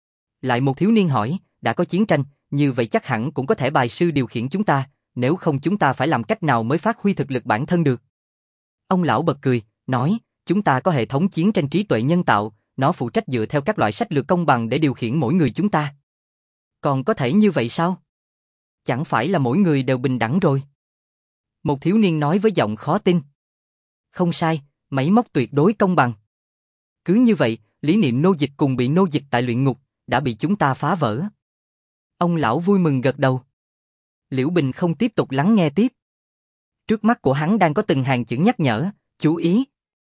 Lại một thiếu niên hỏi, đã có chiến tranh, như vậy chắc hẳn cũng có thẻ bài sư điều khiển chúng ta, nếu không chúng ta phải làm cách nào mới phát huy thực lực bản thân được. Ông lão bật cười, nói, chúng ta có hệ thống chiến tranh trí tuệ nhân tạo, nó phụ trách dựa theo các loại sách lược công bằng để điều khiển mỗi người chúng ta. Còn có thể như vậy sao? Chẳng phải là mỗi người đều bình đẳng rồi? Một thiếu niên nói với giọng khó tin. Không sai, máy móc tuyệt đối công bằng. Cứ như vậy, lý niệm nô dịch cùng bị nô dịch tại luyện ngục, đã bị chúng ta phá vỡ. Ông lão vui mừng gật đầu. Liễu Bình không tiếp tục lắng nghe tiếp. Trước mắt của hắn đang có từng hàng chữ nhắc nhở, chú ý.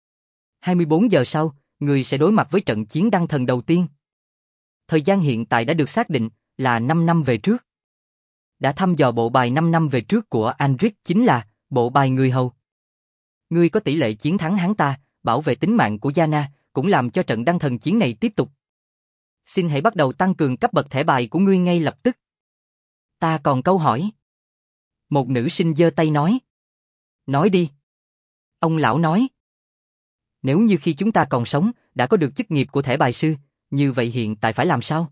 24 giờ sau, người sẽ đối mặt với trận chiến đăng thần đầu tiên. Thời gian hiện tại đã được xác định là 5 năm về trước. Đã thăm dò bộ bài 5 năm về trước của Anric chính là bộ bài người hầu. Ngươi có tỷ lệ chiến thắng hắn ta, bảo vệ tính mạng của Yana, cũng làm cho trận đăng thần chiến này tiếp tục. Xin hãy bắt đầu tăng cường cấp bậc thẻ bài của ngươi ngay lập tức. Ta còn câu hỏi. Một nữ sinh giơ tay nói. Nói đi. Ông lão nói. Nếu như khi chúng ta còn sống, đã có được chức nghiệp của thẻ bài sư, như vậy hiện tại phải làm sao?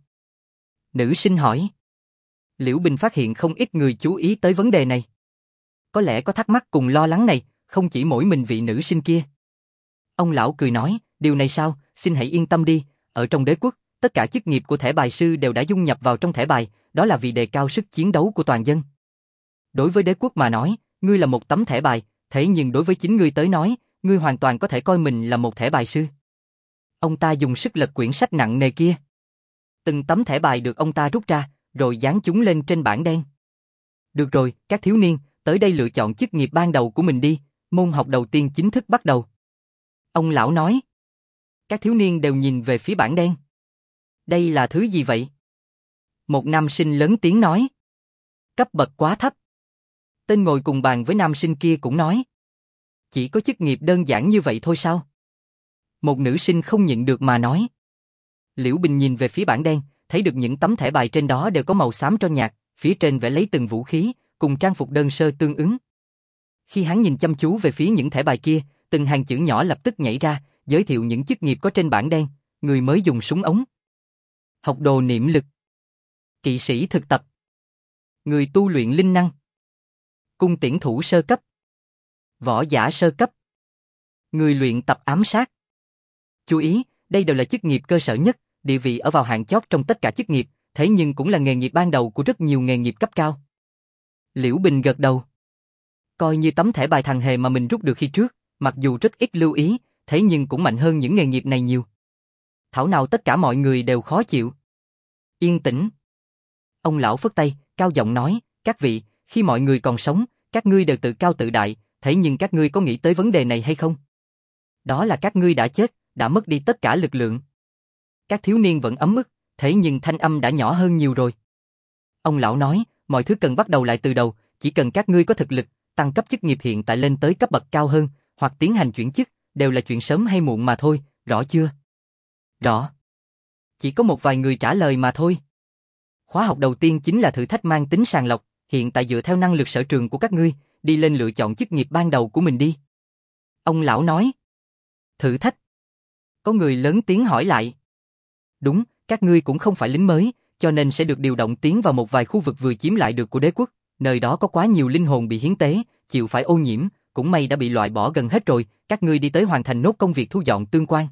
Nữ sinh hỏi. Liễu Bình phát hiện không ít người chú ý tới vấn đề này. Có lẽ có thắc mắc cùng lo lắng này, không chỉ mỗi mình vị nữ sinh kia. Ông lão cười nói, điều này sao, xin hãy yên tâm đi, ở trong đế quốc, tất cả chức nghiệp của thẻ bài sư đều đã dung nhập vào trong thẻ bài, đó là vì đề cao sức chiến đấu của toàn dân. Đối với đế quốc mà nói, ngươi là một tấm thẻ bài, thế nhưng đối với chính ngươi tới nói, ngươi hoàn toàn có thể coi mình là một thẻ bài sư. Ông ta dùng sức lật quyển sách nặng nề kia. Từng tấm thẻ bài được ông ta rút ra, rồi dán chúng lên trên bảng đen. Được rồi, các thiếu niên, tới đây lựa chọn chức nghiệp ban đầu của mình đi, môn học đầu tiên chính thức bắt đầu. Ông lão nói. Các thiếu niên đều nhìn về phía bảng đen. Đây là thứ gì vậy? Một nam sinh lớn tiếng nói. Cấp bậc quá thấp. Tên ngồi cùng bàn với nam sinh kia cũng nói. Chỉ có chức nghiệp đơn giản như vậy thôi sao? Một nữ sinh không nhịn được mà nói. Liễu Bình nhìn về phía bảng đen, thấy được những tấm thẻ bài trên đó đều có màu xám tro nhạt, phía trên vẽ lấy từng vũ khí, cùng trang phục đơn sơ tương ứng. Khi hắn nhìn chăm chú về phía những thẻ bài kia, từng hàng chữ nhỏ lập tức nhảy ra, giới thiệu những chức nghiệp có trên bảng đen, người mới dùng súng ống. Học đồ niệm lực. Kỵ sĩ thực tập. Người tu luyện linh năng. Cung tiễn thủ sơ cấp. Võ giả sơ cấp. Người luyện tập ám sát. Chú ý, đây đều là chức nghiệp cơ sở nhất, địa vị ở vào hạng chót trong tất cả chức nghiệp, thế nhưng cũng là nghề nghiệp ban đầu của rất nhiều nghề nghiệp cấp cao. Liễu Bình gật đầu. Coi như tấm thẻ bài thằng hề mà mình rút được khi trước, mặc dù rất ít lưu ý, thế nhưng cũng mạnh hơn những nghề nghiệp này nhiều. Thảo nào tất cả mọi người đều khó chịu. Yên tĩnh. Ông lão phất tay, cao giọng nói, các vị, khi mọi người còn sống, các ngươi đều tự cao tự đại, thế nhưng các ngươi có nghĩ tới vấn đề này hay không? Đó là các ngươi đã chết, đã mất đi tất cả lực lượng. Các thiếu niên vẫn ấm ức, thế nhưng thanh âm đã nhỏ hơn nhiều rồi. Ông lão nói, mọi thứ cần bắt đầu lại từ đầu, chỉ cần các ngươi có thực lực, tăng cấp chức nghiệp hiện tại lên tới cấp bậc cao hơn, hoặc tiến hành chuyển chức, đều là chuyện sớm hay muộn mà thôi, rõ chưa? Rõ. Chỉ có một vài người trả lời mà thôi. Khóa học đầu tiên chính là thử thách mang tính sàng lọc, hiện tại dựa theo năng lực sở trường của các ngươi, đi lên lựa chọn chức nghiệp ban đầu của mình đi. Ông lão nói. Thử thách. Có người lớn tiếng hỏi lại. Đúng, các ngươi cũng không phải lính mới, cho nên sẽ được điều động tiến vào một vài khu vực vừa chiếm lại được của đế quốc, nơi đó có quá nhiều linh hồn bị hiến tế, chịu phải ô nhiễm, cũng may đã bị loại bỏ gần hết rồi, các ngươi đi tới hoàn thành nốt công việc thu dọn tương quan.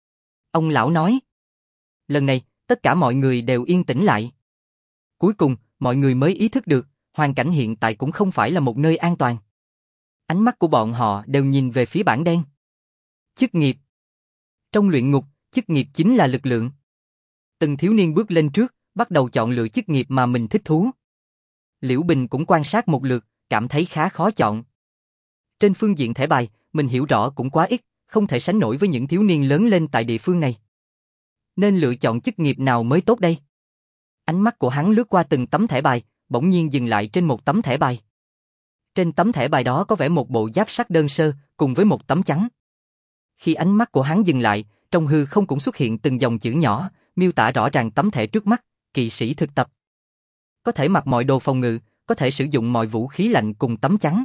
Ông lão nói. Lần này, tất cả mọi người đều yên tĩnh lại. Cuối cùng, mọi người mới ý thức được, hoàn cảnh hiện tại cũng không phải là một nơi an toàn. Ánh mắt của bọn họ đều nhìn về phía bảng đen. Chức nghiệp. Trong luyện ngục, chức nghiệp chính là lực lượng. Từng thiếu niên bước lên trước, bắt đầu chọn lựa chức nghiệp mà mình thích thú. Liễu Bình cũng quan sát một lượt, cảm thấy khá khó chọn. Trên phương diện thẻ bài, mình hiểu rõ cũng quá ít, không thể sánh nổi với những thiếu niên lớn lên tại địa phương này. Nên lựa chọn chức nghiệp nào mới tốt đây? Ánh mắt của hắn lướt qua từng tấm thẻ bài, bỗng nhiên dừng lại trên một tấm thẻ bài. Trên tấm thẻ bài đó có vẽ một bộ giáp sắt đơn sơ, cùng với một tấm chắn. Khi ánh mắt của hắn dừng lại, trong hư không cũng xuất hiện từng dòng chữ nhỏ, miêu tả rõ ràng tấm thẻ trước mắt, kỵ sĩ thực tập. Có thể mặc mọi đồ phòng ngự, có thể sử dụng mọi vũ khí lạnh cùng tấm chắn.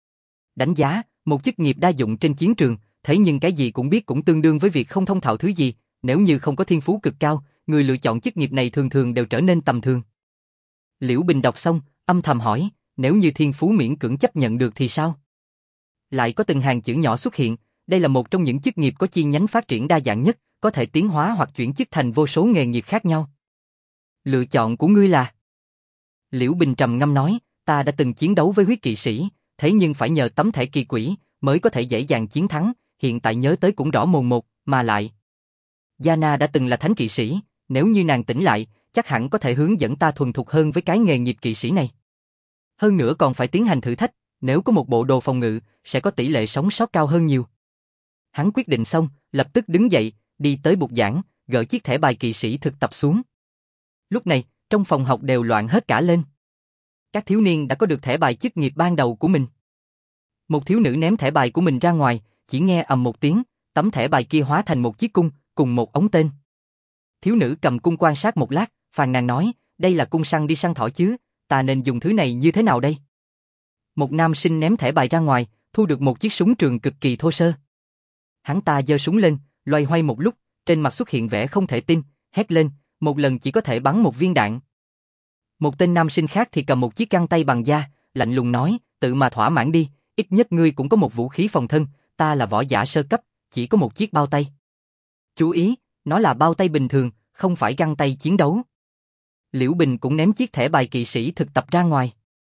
Đánh giá, một chức nghiệp đa dụng trên chiến trường, thế nhưng cái gì cũng biết cũng tương đương với việc không thông thạo thứ gì, nếu như không có thiên phú cực cao, người lựa chọn chức nghiệp này thường thường đều trở nên tầm thường. Liễu Bình đọc xong, âm thầm hỏi, nếu như thiên phú miễn cưỡng chấp nhận được thì sao? Lại có từng hàng chữ nhỏ xuất hiện, đây là một trong những chức nghiệp có chi nhánh phát triển đa dạng nhất, có thể tiến hóa hoặc chuyển chức thành vô số nghề nghiệp khác nhau. Lựa chọn của ngươi là? Liễu Bình trầm ngâm nói, ta đã từng chiến đấu với huyết kỵ sĩ, thế nhưng phải nhờ tấm thẻ kỳ quỷ mới có thể dễ dàng chiến thắng, hiện tại nhớ tới cũng rõ mồn một, mà lại. Yana đã từng là thánh kỵ sĩ, nếu như nàng tỉnh lại, chắc hẳn có thể hướng dẫn ta thuần thục hơn với cái nghề nghiệp kỵ sĩ này. Hơn nữa còn phải tiến hành thử thách, nếu có một bộ đồ phòng ngự, sẽ có tỷ lệ sống sót cao hơn nhiều. Hắn quyết định xong, lập tức đứng dậy, đi tới bục giảng, gỡ chiếc thẻ bài kỵ sĩ thực tập xuống. Lúc này, trong phòng học đều loạn hết cả lên. Các thiếu niên đã có được thẻ bài chức nghiệp ban đầu của mình. Một thiếu nữ ném thẻ bài của mình ra ngoài, chỉ nghe ầm một tiếng, tấm thẻ bài kia hóa thành một chiếc cung, cùng một ống tên. Thiếu nữ cầm cung quan sát một lát, phàn nàn nói, đây là cung săn đi săn thỏ chứ, ta nên dùng thứ này như thế nào đây? Một nam sinh ném thẻ bài ra ngoài, thu được một chiếc súng trường cực kỳ thô sơ. Hắn ta giơ súng lên, loay hoay một lúc, trên mặt xuất hiện vẻ không thể tin, hét lên, một lần chỉ có thể bắn một viên đạn. Một tên nam sinh khác thì cầm một chiếc găng tay bằng da, lạnh lùng nói, tự mà thỏa mãn đi, ít nhất ngươi cũng có một vũ khí phòng thân, ta là võ giả sơ cấp, chỉ có một chiếc bao tay. Chú ý, nó là bao tay bình thường, không phải găng tay chiến đấu. Liễu Bình cũng ném chiếc thẻ bài kỵ sĩ thực tập ra ngoài.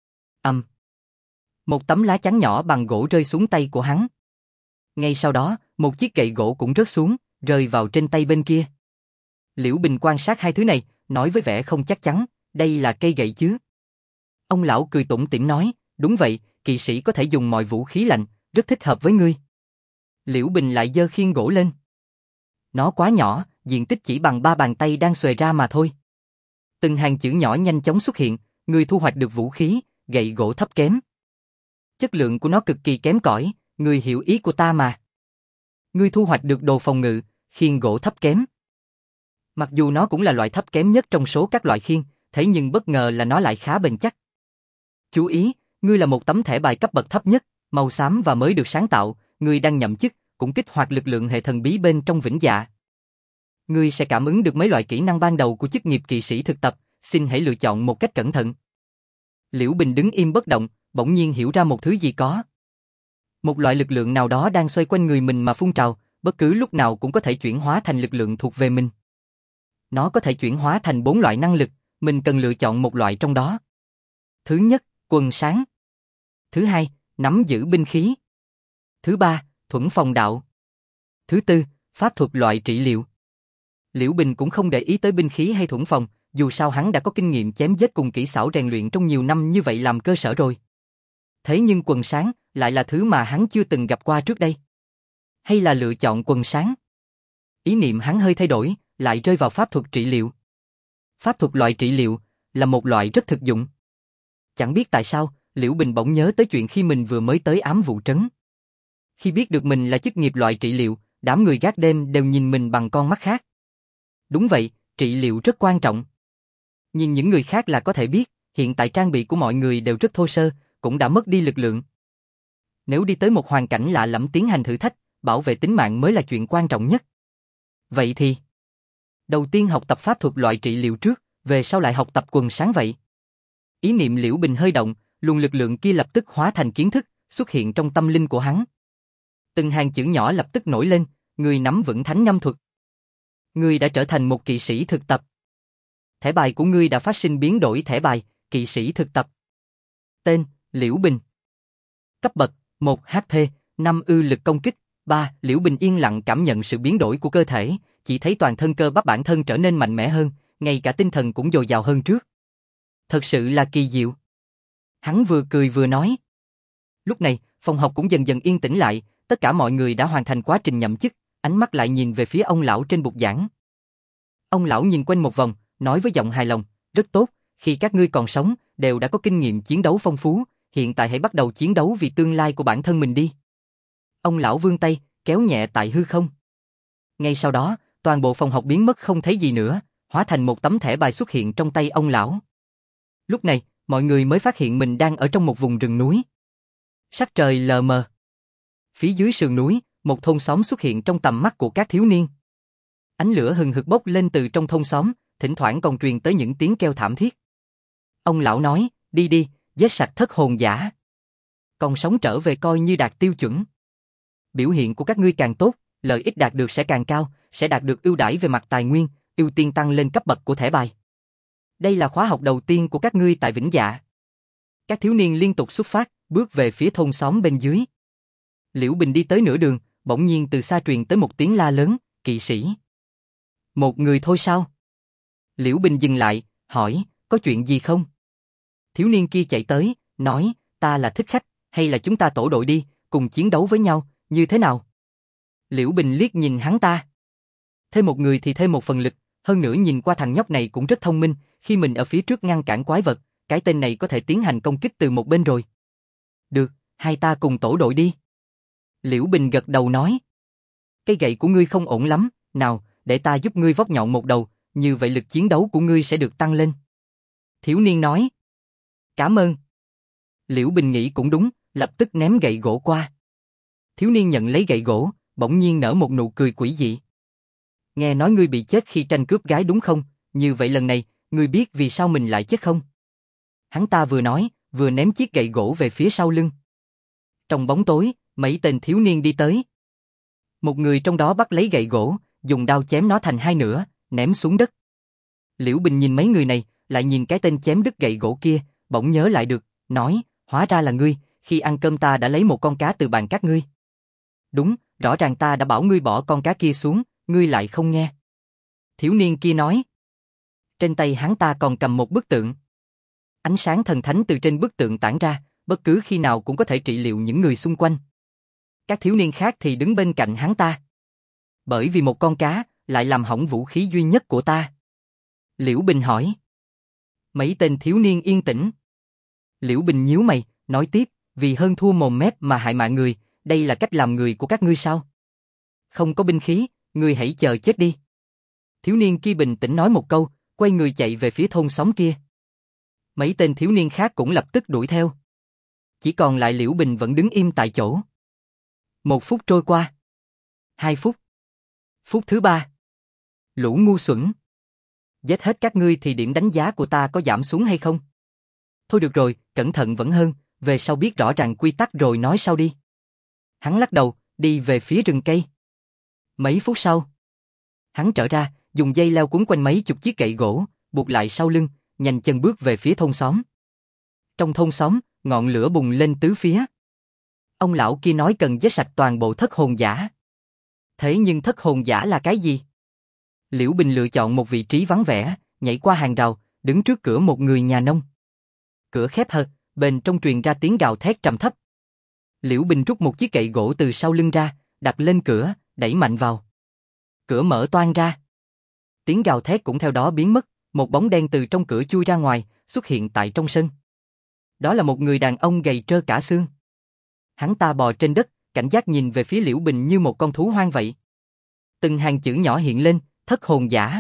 Một tấm lá chắn nhỏ bằng gỗ rơi xuống tay của hắn. Ngay sau đó, một chiếc gậy gỗ cũng rớt xuống, rơi vào trên tay bên kia. Liễu Bình quan sát hai thứ này, nói với vẻ không chắc chắn, đây là cây gậy chứ? Ông lão cười tủm tỉm nói, đúng vậy, kỵ sĩ có thể dùng mọi vũ khí lạnh, rất thích hợp với ngươi. Liễu Bình lại giơ khiên gỗ lên. Nó quá nhỏ, diện tích chỉ bằng 3 bàn tay đang xuề ra mà thôi. Từng hàng chữ nhỏ nhanh chóng xuất hiện, ngươi thu hoạch được vũ khí, gậy gỗ thấp kém. Chất lượng của nó cực kỳ kém cỏi, ngươi hiểu ý của ta mà. Ngươi thu hoạch được đồ phòng ngự, khiên gỗ thấp kém. Mặc dù nó cũng là loại thấp kém nhất trong số các loại khiên, thế nhưng bất ngờ là nó lại khá bền chắc. Chú ý, ngươi là một tấm thẻ bài cấp bậc thấp nhất, màu xám và mới được sáng tạo, ngươi đang nhậm chức, cũng kích hoạt lực lượng hệ thần bí bên trong vĩnh dạ. Ngươi sẽ cảm ứng được mấy loại kỹ năng ban đầu của chức nghiệp kỵ sĩ thực tập, xin hãy lựa chọn một cách cẩn thận. Liễu Bình đứng im bất động, bỗng nhiên hiểu ra một thứ gì có. Một loại lực lượng nào đó đang xoay quanh người mình mà phun trào, bất cứ lúc nào cũng có thể chuyển hóa thành lực lượng thuộc về mình. Nó có thể chuyển hóa thành 4 loại năng lực, mình cần lựa chọn một loại trong đó. Thứ nhất, quần sáng. Thứ hai, nắm giữ binh khí. Thứ ba, thuẫn phòng đạo. Thứ tư, pháp thuật loại trị liệu. Liễu Bình cũng không để ý tới binh khí hay thuẫn phòng, dù sao hắn đã có kinh nghiệm chém giết cùng kỹ xảo rèn luyện trong nhiều năm như vậy làm cơ sở rồi. Thế nhưng quần sáng lại là thứ mà hắn chưa từng gặp qua trước đây. Hay là lựa chọn quần sáng? Ý niệm hắn hơi thay đổi, lại rơi vào pháp thuật trị liệu. Pháp thuật loại trị liệu là một loại rất thực dụng. Chẳng biết tại sao, Liễu Bình bỗng nhớ tới chuyện khi mình vừa mới tới ám vụ trấn. Khi biết được mình là chức nghiệp loại trị liệu, đám người gác đêm đều nhìn mình bằng con mắt khác. Đúng vậy, trị liệu rất quan trọng. Nhìn những người khác là có thể biết, hiện tại trang bị của mọi người đều rất thô sơ, cũng đã mất đi lực lượng. Nếu đi tới một hoàn cảnh lạ lẫm tiến hành thử thách, bảo vệ tính mạng mới là chuyện quan trọng nhất. Vậy thì, đầu tiên học tập pháp thuật loại trị liệu trước, về sau lại học tập quần sáng vậy. Ý niệm Liễu Bình hơi động, luồng lực lượng kia lập tức hóa thành kiến thức, xuất hiện trong tâm linh của hắn. Từng hàng chữ nhỏ lập tức nổi lên, người nắm vững thánh ngâm thuật. Ngươi đã trở thành một kỵ sĩ thực tập. Thẻ bài của ngươi đã phát sinh biến đổi thẻ bài, kỵ sĩ thực tập. Tên, Liễu Bình. Cấp bậc, 1 HP, 5 ư lực công kích, 3. Liễu Bình yên lặng cảm nhận sự biến đổi của cơ thể, chỉ thấy toàn thân cơ bắp bản thân trở nên mạnh mẽ hơn, ngay cả tinh thần cũng dồi dào hơn trước. Thật sự là kỳ diệu. Hắn vừa cười vừa nói. Lúc này, phòng học cũng dần dần yên tĩnh lại, tất cả mọi người đã hoàn thành quá trình nhậm chức, ánh mắt lại nhìn về phía ông lão trên bục giảng. Ông lão nhìn quanh một vòng, nói với giọng hài lòng, rất tốt, khi các ngươi còn sống, đều đã có kinh nghiệm chiến đấu phong phú, hiện tại hãy bắt đầu chiến đấu vì tương lai của bản thân mình đi. Ông lão vươn tay, kéo nhẹ tại hư không. Ngay sau đó, toàn bộ phòng học biến mất không thấy gì nữa, hóa thành một tấm thẻ bài xuất hiện trong tay ông lão. Lúc này, mọi người mới phát hiện mình đang ở trong một vùng rừng núi. Sắc trời lờ mờ. Phía dưới sườn núi, một thôn xóm xuất hiện trong tầm mắt của các thiếu niên. Ánh lửa hừng hực bốc lên từ trong thôn xóm, thỉnh thoảng còn truyền tới những tiếng kêu thảm thiết. Ông lão nói, đi đi, giết sạch thất hồn giả. Còn sống trở về coi như đạt tiêu chuẩn. Biểu hiện của các ngươi càng tốt, lợi ích đạt được sẽ càng cao, sẽ đạt được ưu đãi về mặt tài nguyên, ưu tiên tăng lên cấp bậc của thẻ bài. Đây là khóa học đầu tiên của các ngươi tại Vĩnh Dạ. Các thiếu niên liên tục xuất phát, bước về phía thôn xóm bên dưới. Liễu Bình đi tới nửa đường, bỗng nhiên từ xa truyền tới một tiếng la lớn, kỵ sĩ. Một người thôi sao? Liễu Bình dừng lại, hỏi, có chuyện gì không? Thiếu niên kia chạy tới, nói, ta là thích khách, hay là chúng ta tổ đội đi, cùng chiến đấu với nhau, như thế nào? Liễu Bình liếc nhìn hắn ta. Thêm một người thì thêm một phần lực, hơn nữa nhìn qua thằng nhóc này cũng rất thông minh, khi mình ở phía trước ngăn cản quái vật, cái tên này có thể tiến hành công kích từ một bên rồi. Được, hai ta cùng tổ đội đi. Liễu Bình gật đầu nói. Cây gậy của ngươi không ổn lắm, nào, để ta giúp ngươi vóc nhọn một đầu, như vậy lực chiến đấu của ngươi sẽ được tăng lên. Thiếu niên nói. Cảm ơn. Liễu Bình nghĩ cũng đúng, lập tức ném gậy gỗ qua. Thiếu niên nhận lấy gậy gỗ, bỗng nhiên nở một nụ cười quỷ dị. Nghe nói ngươi bị chết khi tranh cướp gái đúng không? Như vậy lần này, ngươi biết vì sao mình lại chết không? Hắn ta vừa nói, vừa ném chiếc gậy gỗ về phía sau lưng. Trong bóng tối, mấy tên thiếu niên đi tới. Một người trong đó bắt lấy gậy gỗ, dùng đao chém nó thành hai nửa, ném xuống đất. Liễu Bình nhìn mấy người này, lại nhìn cái tên chém đứt gậy gỗ kia, bỗng nhớ lại được, nói, hóa ra là ngươi, khi ăn cơm ta đã lấy một con cá từ bàn các ngươi. Đúng, rõ ràng ta đã bảo ngươi bỏ con cá kia xuống, ngươi lại không nghe. Thiếu niên kia nói. Trên tay hắn ta còn cầm một bức tượng. Ánh sáng thần thánh từ trên bức tượng tản ra, bất cứ khi nào cũng có thể trị liệu những người xung quanh. Các thiếu niên khác thì đứng bên cạnh hắn ta. Bởi vì một con cá lại làm hỏng vũ khí duy nhất của ta. Liễu Bình hỏi. Mấy tên thiếu niên yên tĩnh. Liễu Bình nhíu mày, nói tiếp, vì hơn thua mồm mép mà hại mạng người, đây là cách làm người của các ngươi sao? Không có binh khí, ngươi hãy chờ chết đi. Thiếu niên kia bình tĩnh nói một câu, quay người chạy về phía thôn xóm kia. Mấy tên thiếu niên khác cũng lập tức đuổi theo. Chỉ còn lại Liễu Bình vẫn đứng im tại chỗ. 1 phút trôi qua. 2 phút. Phút thứ 3. Lũ ngu xuẩn. Giết hết các ngươi thì điểm đánh giá của ta có giảm xuống hay không? Thôi được rồi, cẩn thận vẫn hơn, về sau biết rõ ràng quy tắc rồi nói sau đi. Hắn lắc đầu, đi về phía rừng cây. Mấy phút sau, hắn trở ra, dùng dây leo quấn quanh mấy chục chiếc gậy gỗ, buộc lại sau lưng, nhanh chân bước về phía thôn xóm. Trong thôn xóm, ngọn lửa bùng lên tứ phía. Ông lão kia nói cần giết sạch toàn bộ thất hồn giả. Thế nhưng thất hồn giả là cái gì? Liễu Bình lựa chọn một vị trí vắng vẻ, nhảy qua hàng rào, đứng trước cửa một người nhà nông. Cửa khép hờ, bên trong truyền ra tiếng gào thét trầm thấp. Liễu Bình rút một chiếc gậy gỗ từ sau lưng ra, đặt lên cửa, đẩy mạnh vào. Cửa mở toang ra. Tiếng gào thét cũng theo đó biến mất, một bóng đen từ trong cửa chui ra ngoài, xuất hiện tại trong sân. Đó là một người đàn ông gầy trơ cả xương. Hắn ta bò trên đất, cảnh giác nhìn về phía Liễu Bình như một con thú hoang vậy. Từng hàng chữ nhỏ hiện lên, thất hồn giả.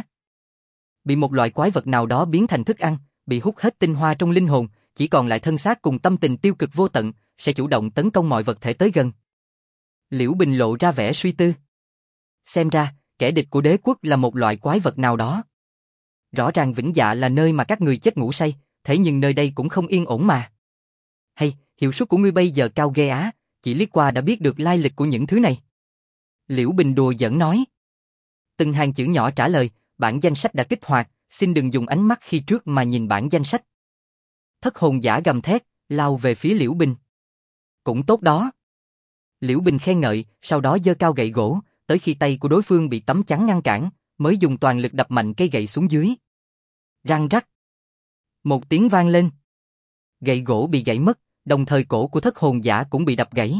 Bị một loại quái vật nào đó biến thành thức ăn, bị hút hết tinh hoa trong linh hồn, chỉ còn lại thân xác cùng tâm tình tiêu cực vô tận, sẽ chủ động tấn công mọi vật thể tới gần. Liễu Bình lộ ra vẻ suy tư. Xem ra, kẻ địch của đế quốc là một loại quái vật nào đó. Rõ ràng Vĩnh Dạ là nơi mà các người chết ngủ say, thế nhưng nơi đây cũng không yên ổn mà. Hay, hiệu suất của ngươi bây giờ cao ghê á, chỉ liếc qua đã biết được lai lịch của những thứ này. Liễu Bình đùa giỡn nói. Từng hàng chữ nhỏ trả lời, bản danh sách đã kích hoạt, xin đừng dùng ánh mắt khi trước mà nhìn bản danh sách. Thất hồn giả gầm thét, lao về phía Liễu Bình. Cũng tốt đó. Liễu Bình khen ngợi, sau đó giơ cao gậy gỗ, tới khi tay của đối phương bị tấm chắn ngăn cản, mới dùng toàn lực đập mạnh cây gậy xuống dưới. Răng rắc. Một tiếng vang lên. Gậy gỗ bị gãy mất, đồng thời cổ của thất hồn giả cũng bị đập gãy.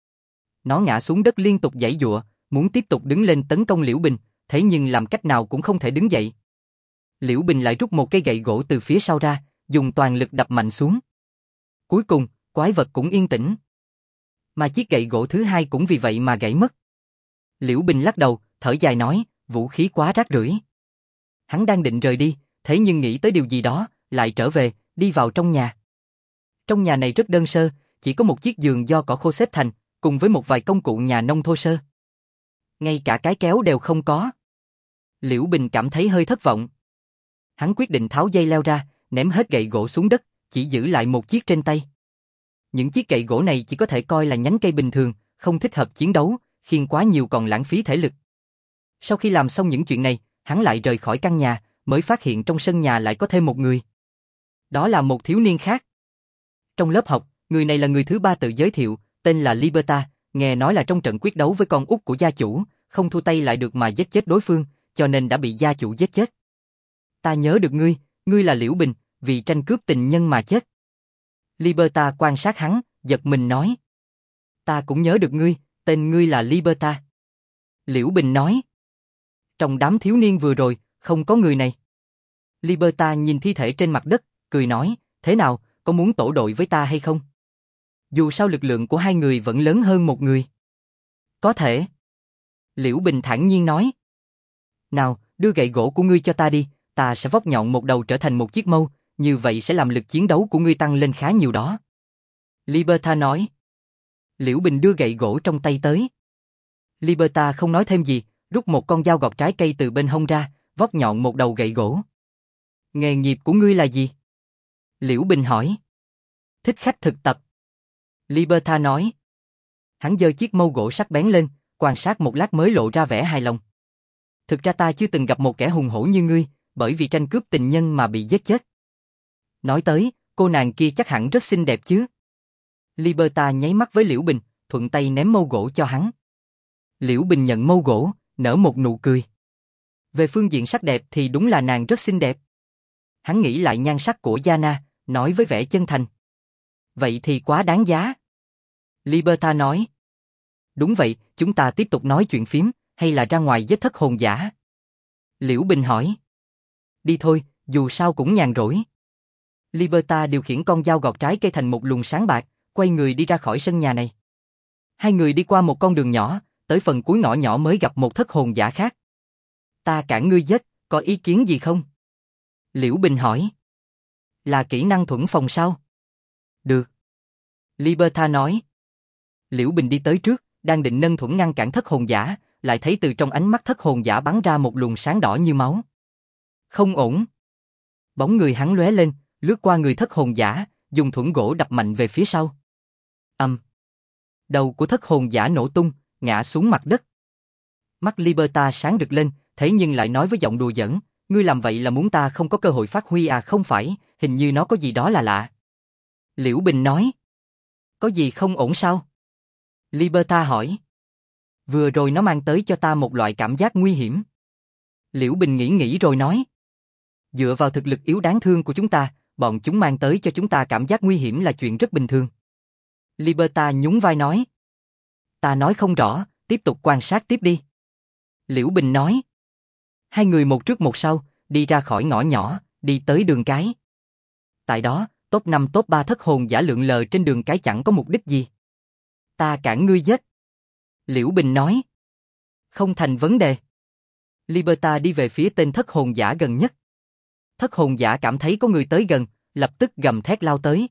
Nó ngã xuống đất liên tục giãy giụa, muốn tiếp tục đứng lên tấn công Liễu Bình, thế nhưng làm cách nào cũng không thể đứng dậy. Liễu Bình lại rút một cây gậy gỗ từ phía sau ra, dùng toàn lực đập mạnh xuống. Cuối cùng, quái vật cũng yên tĩnh. Mà chiếc gậy gỗ thứ hai cũng vì vậy mà gãy mất. Liễu Bình lắc đầu, thở dài nói, vũ khí quá rác rưởi. Hắn đang định rời đi, thế nhưng nghĩ tới điều gì đó, lại trở về, đi vào trong nhà. Trong nhà này rất đơn sơ, chỉ có một chiếc giường do cỏ khô xếp thành, cùng với một vài công cụ nhà nông thô sơ. Ngay cả cái kéo đều không có. Liễu Bình cảm thấy hơi thất vọng. Hắn quyết định tháo dây leo ra, ném hết gậy gỗ xuống đất, chỉ giữ lại một chiếc trên tay. Những chiếc gậy gỗ này chỉ có thể coi là nhánh cây bình thường, không thích hợp chiến đấu, khiêng quá nhiều còn lãng phí thể lực. Sau khi làm xong những chuyện này, hắn lại rời khỏi căn nhà, mới phát hiện trong sân nhà lại có thêm một người. Đó là một thiếu niên khác. Trong lớp học, người này là người thứ ba tự giới thiệu, tên là Liberta, nghe nói là trong trận quyết đấu với con út của gia chủ, không thua tay lại được mà giết chết đối phương, cho nên đã bị gia chủ giết chết. Ta nhớ được ngươi là Liễu Bình, vì tranh cướp tình nhân mà chết. Liberta quan sát hắn, giật mình nói. Ta cũng nhớ được ngươi, tên ngươi là Liberta. Liễu Bình nói. Trong đám thiếu niên vừa rồi, không có người này. Liberta nhìn thi thể trên mặt đất, cười nói, thế nào, có muốn tổ đội với ta hay không? Dù sao lực lượng của hai người vẫn lớn hơn một người. Có thể. Liễu Bình thản nhiên nói. Nào, đưa gậy gỗ của ngươi cho ta đi, ta sẽ vóc nhọn một đầu trở thành một chiếc mâu, như vậy sẽ làm lực chiến đấu của ngươi tăng lên khá nhiều đó. Liberta nói. Liễu Bình đưa gậy gỗ trong tay tới. Liberta không nói thêm gì, rút một con dao gọt trái cây từ bên hông ra, vóc nhọn một đầu gậy gỗ. Nghề nghiệp của ngươi là gì? Liễu Bình hỏi. Thích khách thực tập. Liberta nói. Hắn giơ chiếc mâu gỗ sắc bén lên, quan sát một lát mới lộ ra vẻ hài lòng. Thực ra ta chưa từng gặp một kẻ hùng hổ như ngươi, bởi vì tranh cướp tình nhân mà bị giết chết. Nói tới, cô nàng kia chắc hẳn rất xinh đẹp chứ. Liberta nháy mắt với Liễu Bình, thuận tay ném mâu gỗ cho hắn. Liễu Bình nhận mâu gỗ, nở một nụ cười. Về phương diện sắc đẹp thì đúng là nàng rất xinh đẹp. Hắn nghĩ lại nhan sắc của Yana, nói với vẻ chân thành. Vậy thì quá đáng giá. Liberta nói. Đúng vậy, chúng ta tiếp tục nói chuyện phiếm, hay là ra ngoài giết thất hồn giả? Liễu Bình hỏi. Đi thôi, dù sao cũng nhàn rỗi. Liberta điều khiển con dao gọt trái cây thành một luồng sáng bạc, quay người đi ra khỏi sân nhà này. Hai người đi qua một con đường nhỏ, tới phần cuối ngõ nhỏ mới gặp một thất hồn giả khác. Ta cản ngươi giết, có ý kiến gì không? Liễu Bình hỏi. Là kỹ năng thuẫn phòng sao? Được. Liberta nói. Liễu Bình đi tới trước, đang định nâng thuẫn ngăn cản thất hồn giả, lại thấy từ trong ánh mắt thất hồn giả bắn ra một luồng sáng đỏ như máu. Không ổn. Bóng người hắn lóe lên, lướt qua người thất hồn giả, dùng thuẫn gỗ đập mạnh về phía sau. Đầu của thất hồn giả nổ tung, ngã xuống mặt đất. Mắt Liberta sáng rực lên, thế nhưng lại nói với giọng đùa giỡn, ngươi làm vậy là muốn ta không có cơ hội phát huy à? Không phải, hình như nó có gì đó là lạ. Liễu Bình nói. Có gì không ổn sao? Liberta hỏi. Vừa rồi nó mang tới cho ta một loại cảm giác nguy hiểm. Liễu Bình nghĩ rồi nói. Dựa vào thực lực yếu đáng thương của chúng ta, bọn chúng mang tới cho chúng ta cảm giác nguy hiểm là chuyện rất bình thường. Liberta nhún vai nói. Ta nói không rõ, tiếp tục quan sát tiếp đi. Liễu Bình nói. Hai người một trước một sau, đi ra khỏi ngõ nhỏ, đi tới đường cái. Tại đó, top 5 top 3 thất hồn giả lượn lờ trên đường cái chẳng có mục đích gì. Ta cản ngươi giết. Liễu Bình nói. Không thành vấn đề. Liberta đi về phía tên thất hồn giả gần nhất. Thất hồn giả cảm thấy có người tới gần, lập tức gầm thét lao tới.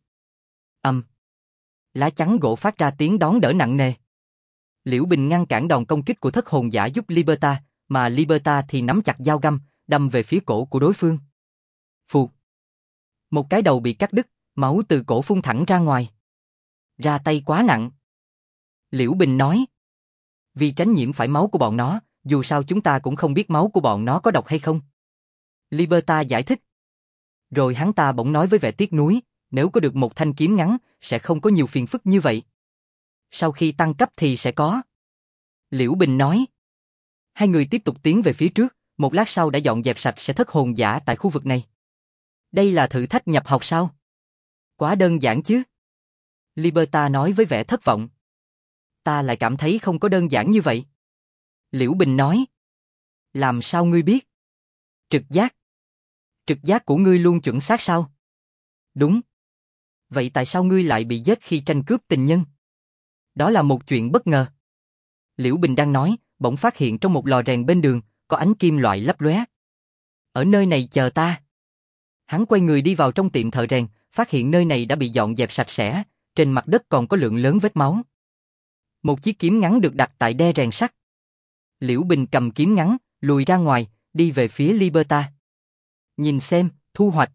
Lá chắn gỗ phát ra tiếng đón đỡ nặng nề. Liễu Bình ngăn cản đòn công kích của thất hồn giả giúp Liberta, mà Liberta thì nắm chặt dao găm, đâm về phía cổ của đối phương. Phụt. Một cái đầu bị cắt đứt, máu từ cổ phun thẳng ra ngoài. Ra tay quá nặng. Liễu Bình nói. Vì tránh nhiễm phải máu của bọn nó, dù sao chúng ta cũng không biết máu của bọn nó có độc hay không. Liberta giải thích. Rồi hắn ta bỗng nói với vẻ tiếc nuối, nếu có được một thanh kiếm ngắn, sẽ không có nhiều phiền phức như vậy. Sau khi tăng cấp thì sẽ có. Liễu Bình nói. Hai người tiếp tục tiến về phía trước, một lát sau đã dọn dẹp sạch sẽ thất hồn giả tại khu vực này. Đây là thử thách nhập học sao? Quá đơn giản chứ. Liberta nói với vẻ thất vọng. Ta lại cảm thấy không có đơn giản như vậy. Liễu Bình nói. Làm sao ngươi biết? Trực giác. Trực giác của ngươi luôn chuẩn xác sao? Đúng. Vậy tại sao ngươi lại bị giết khi tranh cướp tình nhân? Đó là một chuyện bất ngờ. Liễu Bình đang nói, bỗng phát hiện trong một lò rèn bên đường, có ánh kim loại lấp lóe. Ở nơi này chờ ta. Hắn quay người đi vào trong tiệm thợ rèn, phát hiện nơi này đã bị dọn dẹp sạch sẽ, trên mặt đất còn có lượng lớn vết máu. Một chiếc kiếm ngắn được đặt tại đe rèn sắt. Liễu Bình cầm kiếm ngắn, lùi ra ngoài, đi về phía Liberta. Nhìn xem, thu hoạch.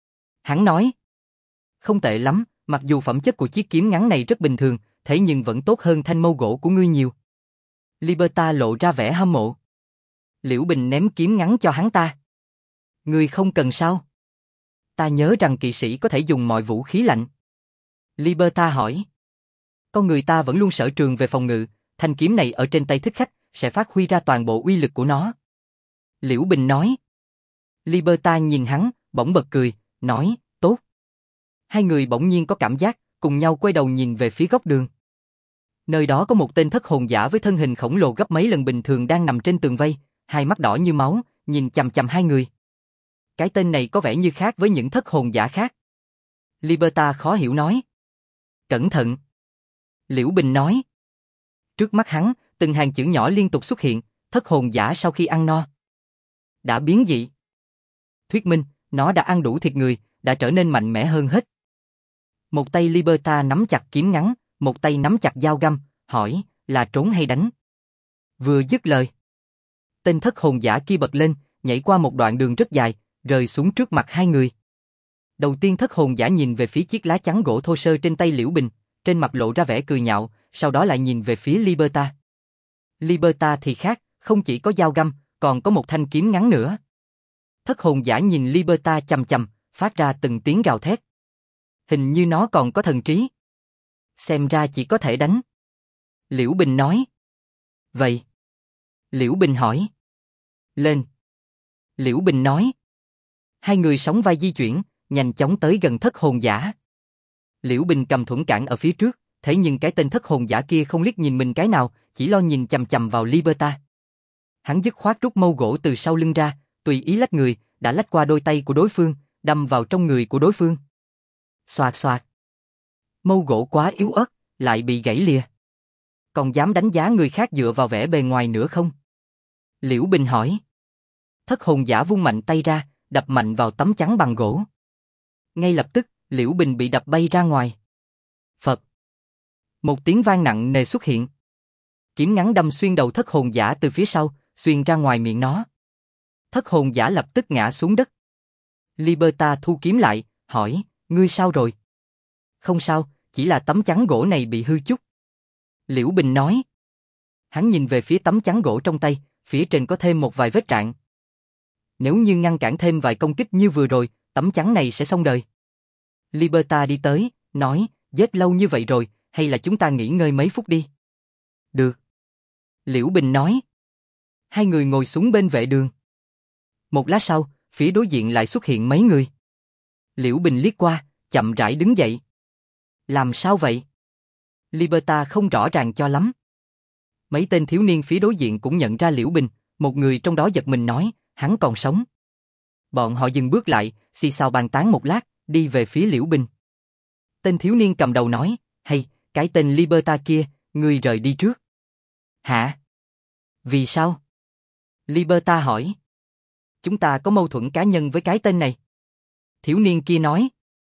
Hắn nói. Không tệ lắm, mặc dù phẩm chất của chiếc kiếm ngắn này rất bình thường, thế nhưng vẫn tốt hơn thanh mâu gỗ của ngươi nhiều. Liberta lộ ra vẻ hâm mộ. Liễu Bình ném kiếm ngắn cho hắn ta. Ngươi không cần sao? Ta nhớ rằng kỵ sĩ có thể dùng mọi vũ khí lạnh. Liberta hỏi. Con người ta vẫn luôn sở trường về phòng ngự, thanh kiếm này ở trên tay thích khách, sẽ phát huy ra toàn bộ uy lực của nó. Liễu Bình nói. Liberta nhìn hắn, bỗng bật cười, nói, tốt. Hai người bỗng nhiên có cảm giác, cùng nhau quay đầu nhìn về phía góc đường. Nơi đó có một tên thất hồn giả với thân hình khổng lồ gấp mấy lần bình thường đang nằm trên tường vây, hai mắt đỏ như máu, nhìn chằm chằm hai người. Cái tên này có vẻ như khác với những thất hồn giả khác. Liberta khó hiểu nói. Cẩn thận. Liễu Bình nói. Trước mắt hắn, từng hàng chữ nhỏ liên tục xuất hiện, thất hồn giả sau khi ăn no đã biến dị. Thuyết minh, nó đã ăn đủ thịt người, đã trở nên mạnh mẽ hơn hết. Một tay Liberta nắm chặt kiếm ngắn, một tay nắm chặt dao găm, hỏi, là trốn hay đánh? Vừa dứt lời, tên thất hồn giả kia bật lên, nhảy qua một đoạn đường rất dài, rơi xuống trước mặt hai người. Đầu tiên thất hồn giả nhìn về phía chiếc lá chắn gỗ thô sơ trên tay Liễu Bình, trên mặt lộ ra vẻ cười nhạo, sau đó lại nhìn về phía Liberta. Liberta thì khác, không chỉ có dao găm, còn có một thanh kiếm ngắn nữa. Thất hồn giả nhìn Liberta chằm chằm, phát ra từng tiếng gào thét. Hình như nó còn có thần trí. Xem ra chỉ có thể đánh. Liễu Bình nói. Vậy? Liễu Bình hỏi. Lên. Liễu Bình nói. Hai người sóng vai di chuyển, nhanh chóng tới gần thất hồn giả. Liễu Bình cầm thuẫn cản ở phía trước, thế nhưng cái tên thất hồn giả kia không liếc nhìn mình cái nào, chỉ lo nhìn chằm chằm vào Liberta. Hắn dứt khoát rút mâu gỗ từ sau lưng ra, tùy ý lách người, đã lách qua đôi tay của đối phương, đâm vào trong người của đối phương. Xoạt xoạt. Mâu gỗ quá yếu ớt, lại bị gãy lìa. Còn dám đánh giá người khác dựa vào vẻ bề ngoài nữa không? Liễu Bình hỏi. Thất hồn giả vung mạnh tay ra, đập mạnh vào tấm chắn bằng gỗ. Ngay lập tức, Liễu Bình bị đập bay ra ngoài. Phật. Một tiếng vang nặng nề xuất hiện. Kiếm ngắn đâm xuyên đầu thất hồn giả từ phía sau, xuyên ra ngoài miệng nó. Thất hồn giả lập tức ngã xuống đất. Liberta thu kiếm lại, hỏi, ngươi sao rồi? Không sao, chỉ là tấm chắn gỗ này bị hư chút. Liễu Bình nói. Hắn nhìn về phía tấm chắn gỗ trong tay, phía trên có thêm một vài vết rạn. Nếu như ngăn cản thêm vài công kích như vừa rồi, tấm chắn này sẽ xong đời. Liberta đi tới, nói, giết lâu như vậy rồi, hay là chúng ta nghỉ ngơi mấy phút đi? Được. Liễu Bình nói. Hai người ngồi xuống bên vệ đường. Một lát sau, phía đối diện lại xuất hiện mấy người. Liễu Bình liếc qua, chậm rãi đứng dậy. Làm sao vậy? Liberta không rõ ràng cho lắm. Mấy tên thiếu niên phía đối diện cũng nhận ra Liễu Bình, một người trong đó giật mình nói, hắn còn sống. Bọn họ dừng bước lại, xì xào bàn tán một lát, đi về phía Liễu Bình. Tên thiếu niên cầm đầu nói, hay, cái tên Liberta kia, ngươi rời đi trước. Hả? Vì sao? Liberta hỏi. Chúng ta có mâu thuẫn cá nhân với cái tên này. Thiếu niên kia nói.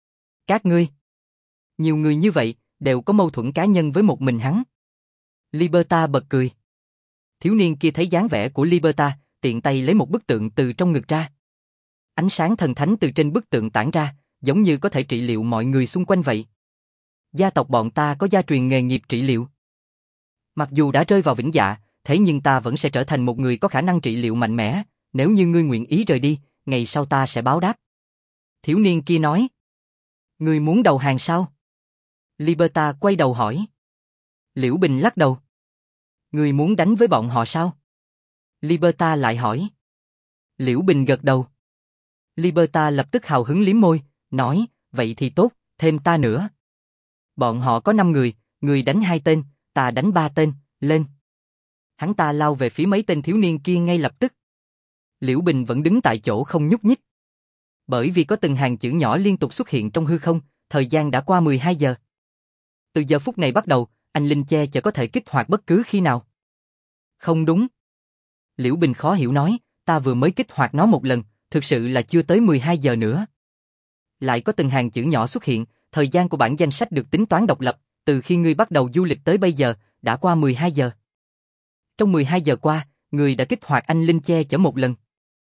Các ngươi. Nhiều người như vậy, đều có mâu thuẫn cá nhân với một mình hắn. Liberta bật cười. Thiếu niên kia thấy dáng vẻ của Liberta, tiện tay lấy một bức tượng từ trong ngực ra. Ánh sáng thần thánh từ trên bức tượng tản ra, giống như có thể trị liệu mọi người xung quanh vậy. Gia tộc bọn ta có gia truyền nghề nghiệp trị liệu. Mặc dù đã rơi vào vĩnh dạ, thế nhưng ta vẫn sẽ trở thành một người có khả năng trị liệu mạnh mẽ, nếu như ngươi nguyện ý rời đi, ngày sau ta sẽ báo đáp. Thiếu niên kia nói. Ngươi muốn đầu hàng sao? Liberta quay đầu hỏi. Liễu Bình lắc đầu. Ngươi muốn đánh với bọn họ sao? Liberta lại hỏi. Liễu Bình gật đầu. Liberta lập tức hào hứng liếm môi, nói, vậy thì tốt, thêm ta nữa. Bọn họ có 5 người, người đánh 2 tên, ta đánh 3 tên, lên. Hắn ta lao về phía mấy tên thiếu niên kia ngay lập tức. Liễu Bình vẫn đứng tại chỗ không nhúc nhích. Bởi vì có từng hàng chữ nhỏ liên tục xuất hiện trong hư không, thời gian đã qua 12 giờ. Từ giờ phút này bắt đầu, anh Linh Che chở có thể kích hoạt bất cứ khi nào. Không đúng. Liễu Bình khó hiểu nói, ta vừa mới kích hoạt nó một lần, thực sự là chưa tới 12 giờ nữa. Lại có từng hàng chữ nhỏ xuất hiện, thời gian của bản danh sách được tính toán độc lập, từ khi ngươi bắt đầu du lịch tới bây giờ, đã qua 12 giờ. Trong 12 giờ qua, ngươi đã kích hoạt anh Linh Che chở một lần.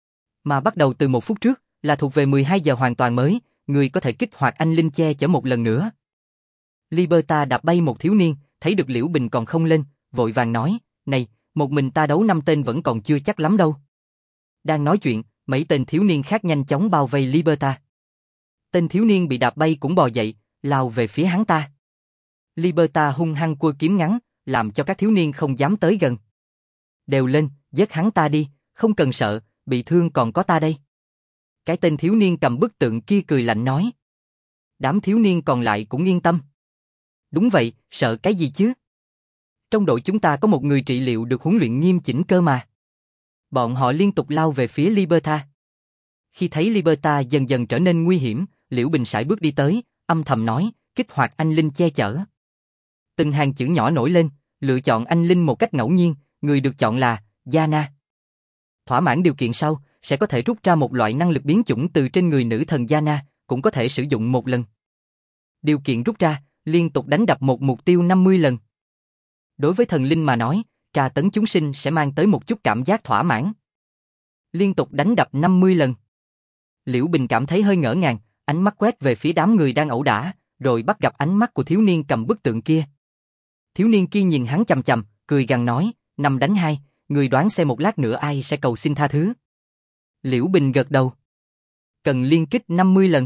Mà bắt đầu từ 1 phút trước, là thuộc về 12 giờ hoàn toàn mới, người có thể kích hoạt anh linh che chở một lần nữa. Liberta đạp bay một thiếu niên, thấy được Liễu Bình còn không lên, vội vàng nói, này, một mình ta đấu 5 tên vẫn còn chưa chắc lắm đâu. Đang nói chuyện, mấy tên thiếu niên khác nhanh chóng bao vây Liberta. Tên thiếu niên bị đạp bay cũng bò dậy, lao về phía hắn ta. Liberta hung hăng cua kiếm ngắn, làm cho các thiếu niên không dám tới gần. Đều lên, giết hắn ta đi, không cần sợ, bị thương còn có ta đây. Cái tên thiếu niên cầm bức tượng kia cười lạnh nói. Đám thiếu niên còn lại cũng yên tâm. Đúng vậy, sợ cái gì chứ? Trong đội chúng ta có một người trị liệu được huấn luyện nghiêm chỉnh cơ mà. Bọn họ liên tục lao về phía Liberta. Khi thấy Liberta dần dần trở nên nguy hiểm, Liễu Bình sải bước đi tới, âm thầm nói, kích hoạt anh linh che chở. Từng hàng chữ nhỏ nổi lên, lựa chọn anh linh một cách ngẫu nhiên, người được chọn là Yana. Thỏa mãn điều kiện sau, sẽ có thể rút ra một loại năng lực biến chủng từ trên người nữ thần Yana, cũng có thể sử dụng một lần. Điều kiện rút ra, liên tục đánh đập một mục tiêu 50 lần. Đối với thần linh mà nói, tra tấn chúng sinh sẽ mang tới một chút cảm giác thỏa mãn. Liên tục đánh đập 50 lần. Liễu Bình cảm thấy hơi ngỡ ngàng, ánh mắt quét về phía đám người đang ẩu đả, rồi bắt gặp ánh mắt của thiếu niên cầm bức tượng kia. Thiếu niên kia nhìn hắn chằm chằm, cười gằn nói, 5 đánh 2, người đoán xem một lát nữa ai sẽ cầu xin tha thứ. Liễu Bình gật đầu. Cần liên kích 50 lần.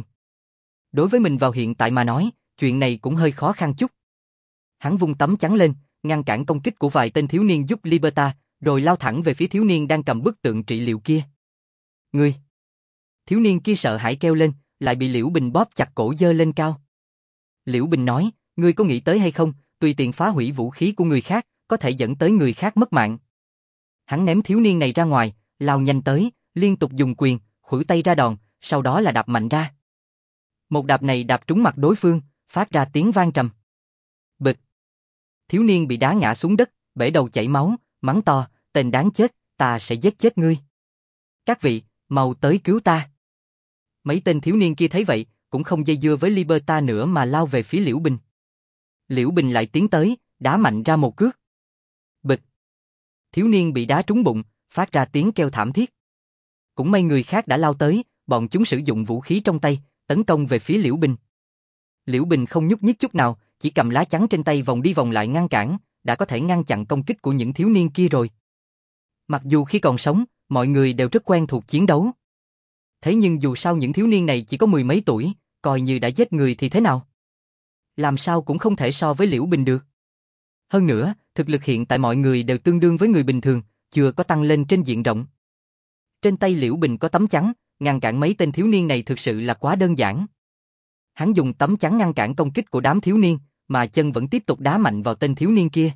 Đối với mình vào hiện tại mà nói, chuyện này cũng hơi khó khăn chút. Hắn vung tấm chắn lên, ngăn cản công kích của vài tên thiếu niên giúp Liberta, rồi lao thẳng về phía thiếu niên đang cầm bức tượng trị liệu kia. Ngươi! Thiếu niên kia sợ hãi kêu lên, lại bị Liễu Bình bóp chặt cổ giơ lên cao. Liễu Bình nói, ngươi có nghĩ tới hay không, tùy tiện phá hủy vũ khí của người khác, có thể dẫn tới người khác mất mạng. Hắn ném thiếu niên này ra ngoài, lao nhanh tới, liên tục dùng quyền, khuỷu tay ra đòn, sau đó là đạp mạnh ra. Một đạp này đạp trúng mặt đối phương, phát ra tiếng vang trầm. Bịch! Thiếu niên bị đá ngã xuống đất, bể đầu chảy máu, mắng to, tên đáng chết, ta sẽ giết chết ngươi. Các vị, mau tới cứu ta. Mấy tên thiếu niên kia thấy vậy, cũng không dây dưa với Liberta nữa mà lao về phía Liễu Bình. Liễu Bình lại tiến tới, đá mạnh ra một cước. Bịch! Thiếu niên bị đá trúng bụng, phát ra tiếng kêu thảm thiết. Cũng may người khác đã lao tới, bọn chúng sử dụng vũ khí trong tay, tấn công về phía Liễu Bình. Liễu Bình không nhúc nhích chút nào, chỉ cầm lá chắn trên tay vòng đi vòng lại ngăn cản, đã có thể ngăn chặn công kích của những thiếu niên kia rồi. Mặc dù khi còn sống, mọi người đều rất quen thuộc chiến đấu. Thế nhưng dù sao những thiếu niên này chỉ có 10 mấy tuổi, coi như đã giết người thì thế nào? Làm sao cũng không thể so với Liễu Bình được. Hơn nữa, thực lực hiện tại mọi người đều tương đương với người bình thường, chưa có tăng lên trên diện rộng. Trên tay Liễu Bình có tấm chắn, ngăn cản mấy tên thiếu niên này thực sự là quá đơn giản. Hắn dùng tấm chắn ngăn cản công kích của đám thiếu niên, mà chân vẫn tiếp tục đá mạnh vào tên thiếu niên kia.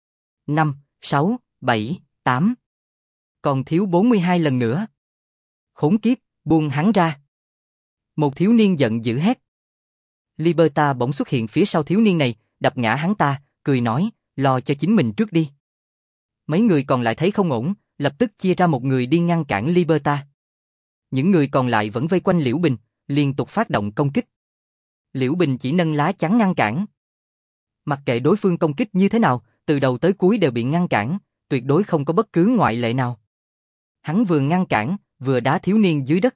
5, 6, 7, 8. Còn thiếu 42 lần nữa. Khốn kiếp, buông hắn ra. Một thiếu niên giận dữ hét. Liberta bỗng xuất hiện phía sau thiếu niên này, đập ngã hắn ta, cười nói, lo cho chính mình trước đi. Mấy người còn lại thấy không ổn, lập tức chia ra một người đi ngăn cản Liberta. Những người còn lại vẫn vây quanh Liễu Bình, liên tục phát động công kích. Liễu Bình chỉ nâng lá chắn ngăn cản. Mặc kệ đối phương công kích như thế nào, từ đầu tới cuối đều bị ngăn cản, tuyệt đối không có bất cứ ngoại lệ nào. Hắn vừa ngăn cản, vừa đá thiếu niên dưới đất.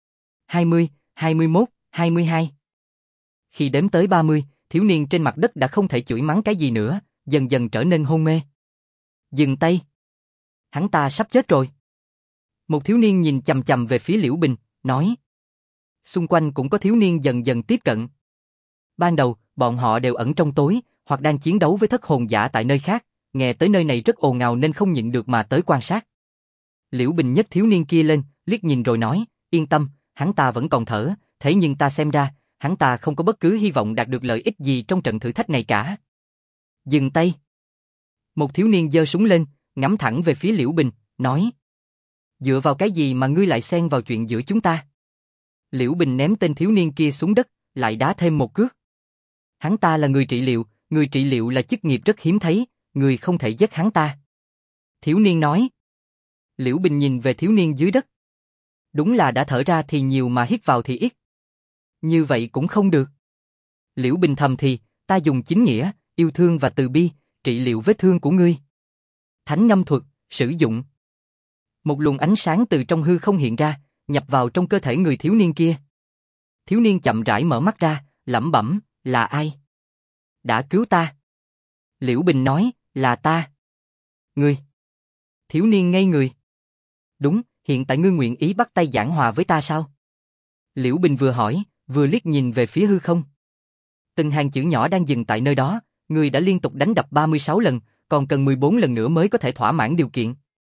20, 21, 22. Khi đếm tới 30, thiếu niên trên mặt đất đã không thể chửi mắng cái gì nữa, dần dần trở nên hôn mê. Dừng tay. Hắn ta sắp chết rồi. Một thiếu niên nhìn chằm chằm về phía Liễu Bình, nói. Xung quanh cũng có thiếu niên dần dần tiếp cận. Ban đầu, bọn họ đều ẩn trong tối, hoặc đang chiến đấu với thất hồn giả tại nơi khác, nghe tới nơi này rất ồn ào nên không nhịn được mà tới quan sát. Liễu Bình nhấc thiếu niên kia lên, liếc nhìn rồi nói, yên tâm, hắn ta vẫn còn thở, thế nhưng ta xem ra, hắn ta không có bất cứ hy vọng đạt được lợi ích gì trong trận thử thách này cả. Dừng tay. Một thiếu niên giơ súng lên, ngắm thẳng về phía Liễu Bình, nói. Dựa vào cái gì mà ngươi lại xen vào chuyện giữa chúng ta? Liễu Bình ném tên thiếu niên kia xuống đất, lại đá thêm một cước. Hắn ta là người trị liệu là chức nghiệp rất hiếm thấy, người không thể giết hắn ta. Thiếu niên nói. Liễu Bình nhìn về thiếu niên dưới đất. Đúng là đã thở ra thì nhiều mà hít vào thì ít. Như vậy cũng không được. Liễu Bình thầm thì, ta dùng chính nghĩa, yêu thương và từ bi, trị liệu vết thương của ngươi. Thánh ngâm thuật, sử dụng. Một luồng ánh sáng từ trong hư không hiện ra, nhập vào trong cơ thể người thiếu niên kia. Thiếu niên chậm rãi mở mắt ra, lẩm bẩm, là ai? Đã cứu ta. Liễu Bình nói, là ta. Ngươi. Thiếu niên ngây người. Đúng, hiện tại ngươi nguyện ý bắt tay giảng hòa với ta sao? Liễu Bình vừa hỏi, vừa liếc nhìn về phía hư không. Từng hàng chữ nhỏ đang dừng tại nơi đó, ngươi đã liên tục đánh đập 36 lần, còn cần 14 lần nữa mới có thể thỏa mãn điều kiện.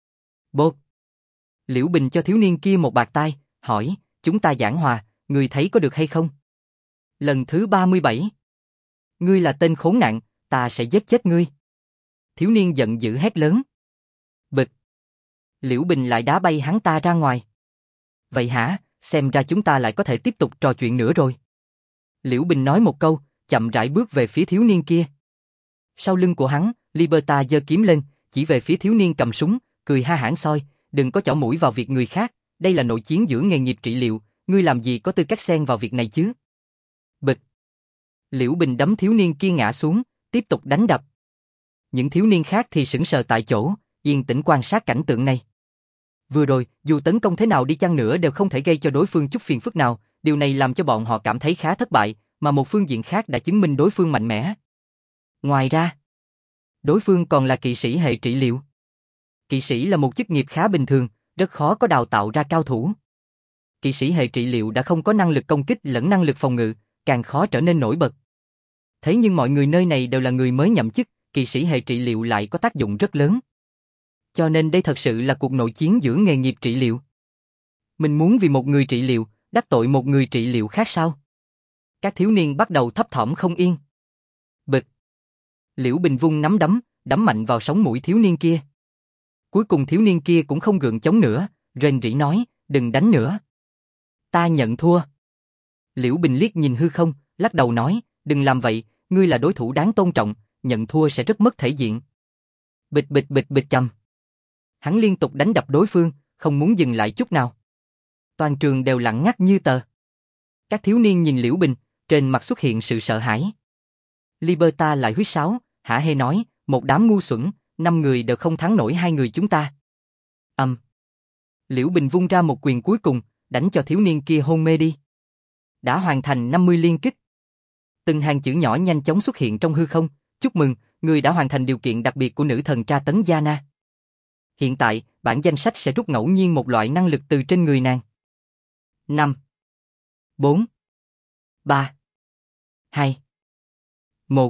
Bột. Liễu Bình cho thiếu niên kia một bạt tai, hỏi, chúng ta giảng hòa, ngươi thấy có được hay không? Lần thứ 37. Ngươi là tên khốn nạn, ta sẽ giết chết ngươi. Thiếu niên giận dữ hét lớn. Bịch. Liễu Bình lại đá bay hắn ta ra ngoài. Vậy hả, xem ra chúng ta lại có thể tiếp tục trò chuyện nữa rồi. Liễu Bình nói một câu, chậm rãi bước về phía thiếu niên kia. Sau lưng của hắn, Liberta giơ kiếm lên, chỉ về phía thiếu niên cầm súng, cười ha hãn soi, đừng có chỏ mũi vào việc người khác, đây là nội chiến giữa nghề nghiệp trị liệu, ngươi làm gì có tư cách xen vào việc này chứ? Bịch. Liễu Bình đấm thiếu niên kia ngã xuống, tiếp tục đánh đập. Những thiếu niên khác thì sững sờ tại chỗ, yên tĩnh quan sát cảnh tượng này. Vừa rồi, dù tấn công thế nào đi chăng nữa đều không thể gây cho đối phương chút phiền phức nào, điều này làm cho bọn họ cảm thấy khá thất bại, mà một phương diện khác đã chứng minh đối phương mạnh mẽ. Ngoài ra, đối phương còn là kỵ sĩ hệ trị liệu. Kỵ sĩ là một chức nghiệp khá bình thường, rất khó có đào tạo ra cao thủ. Kỵ sĩ hệ trị liệu đã không có năng lực công kích lẫn năng lực phòng ngự, càng khó trở nên nổi bật. Thế nhưng mọi người nơi này đều là người mới nhậm chức, kỵ sĩ hệ trị liệu lại có tác dụng rất lớn. Cho nên đây thật sự là cuộc nội chiến giữa nghề nghiệp trị liệu. Mình muốn vì một người trị liệu, đắc tội một người trị liệu khác sao? Các thiếu niên bắt đầu thấp thỏm không yên. Bịch. Liễu Bình vung nắm đấm, đấm mạnh vào sống mũi thiếu niên kia. Cuối cùng thiếu niên kia cũng không gượng chống nữa, rên rỉ nói, đừng đánh nữa. Ta nhận thua. Liễu Bình liếc nhìn hư không, lắc đầu nói, đừng làm vậy, ngươi là đối thủ đáng tôn trọng, nhận thua sẽ rất mất thể diện. Bịch bịch bịch bịch cầm. Hắn liên tục đánh đập đối phương, không muốn dừng lại chút nào. Toàn trường đều lặng ngắt như tờ. Các thiếu niên nhìn Liễu Bình, trên mặt xuất hiện sự sợ hãi. Liberta lại huýt sáo, hả hê nói, một đám ngu xuẩn, 5 người đều không thắng nổi 2 người chúng ta. Liễu Bình vung ra một quyền cuối cùng, đánh cho thiếu niên kia hôn mê đi. Đã hoàn thành 50 liên kích. Từng hàng chữ nhỏ nhanh chóng xuất hiện trong hư không, chúc mừng, người đã hoàn thành điều kiện đặc biệt của nữ thần tra tấn Yana. Hiện tại, bản danh sách sẽ rút ngẫu nhiên một loại năng lực từ trên người nàng. 5 4 3 2 1.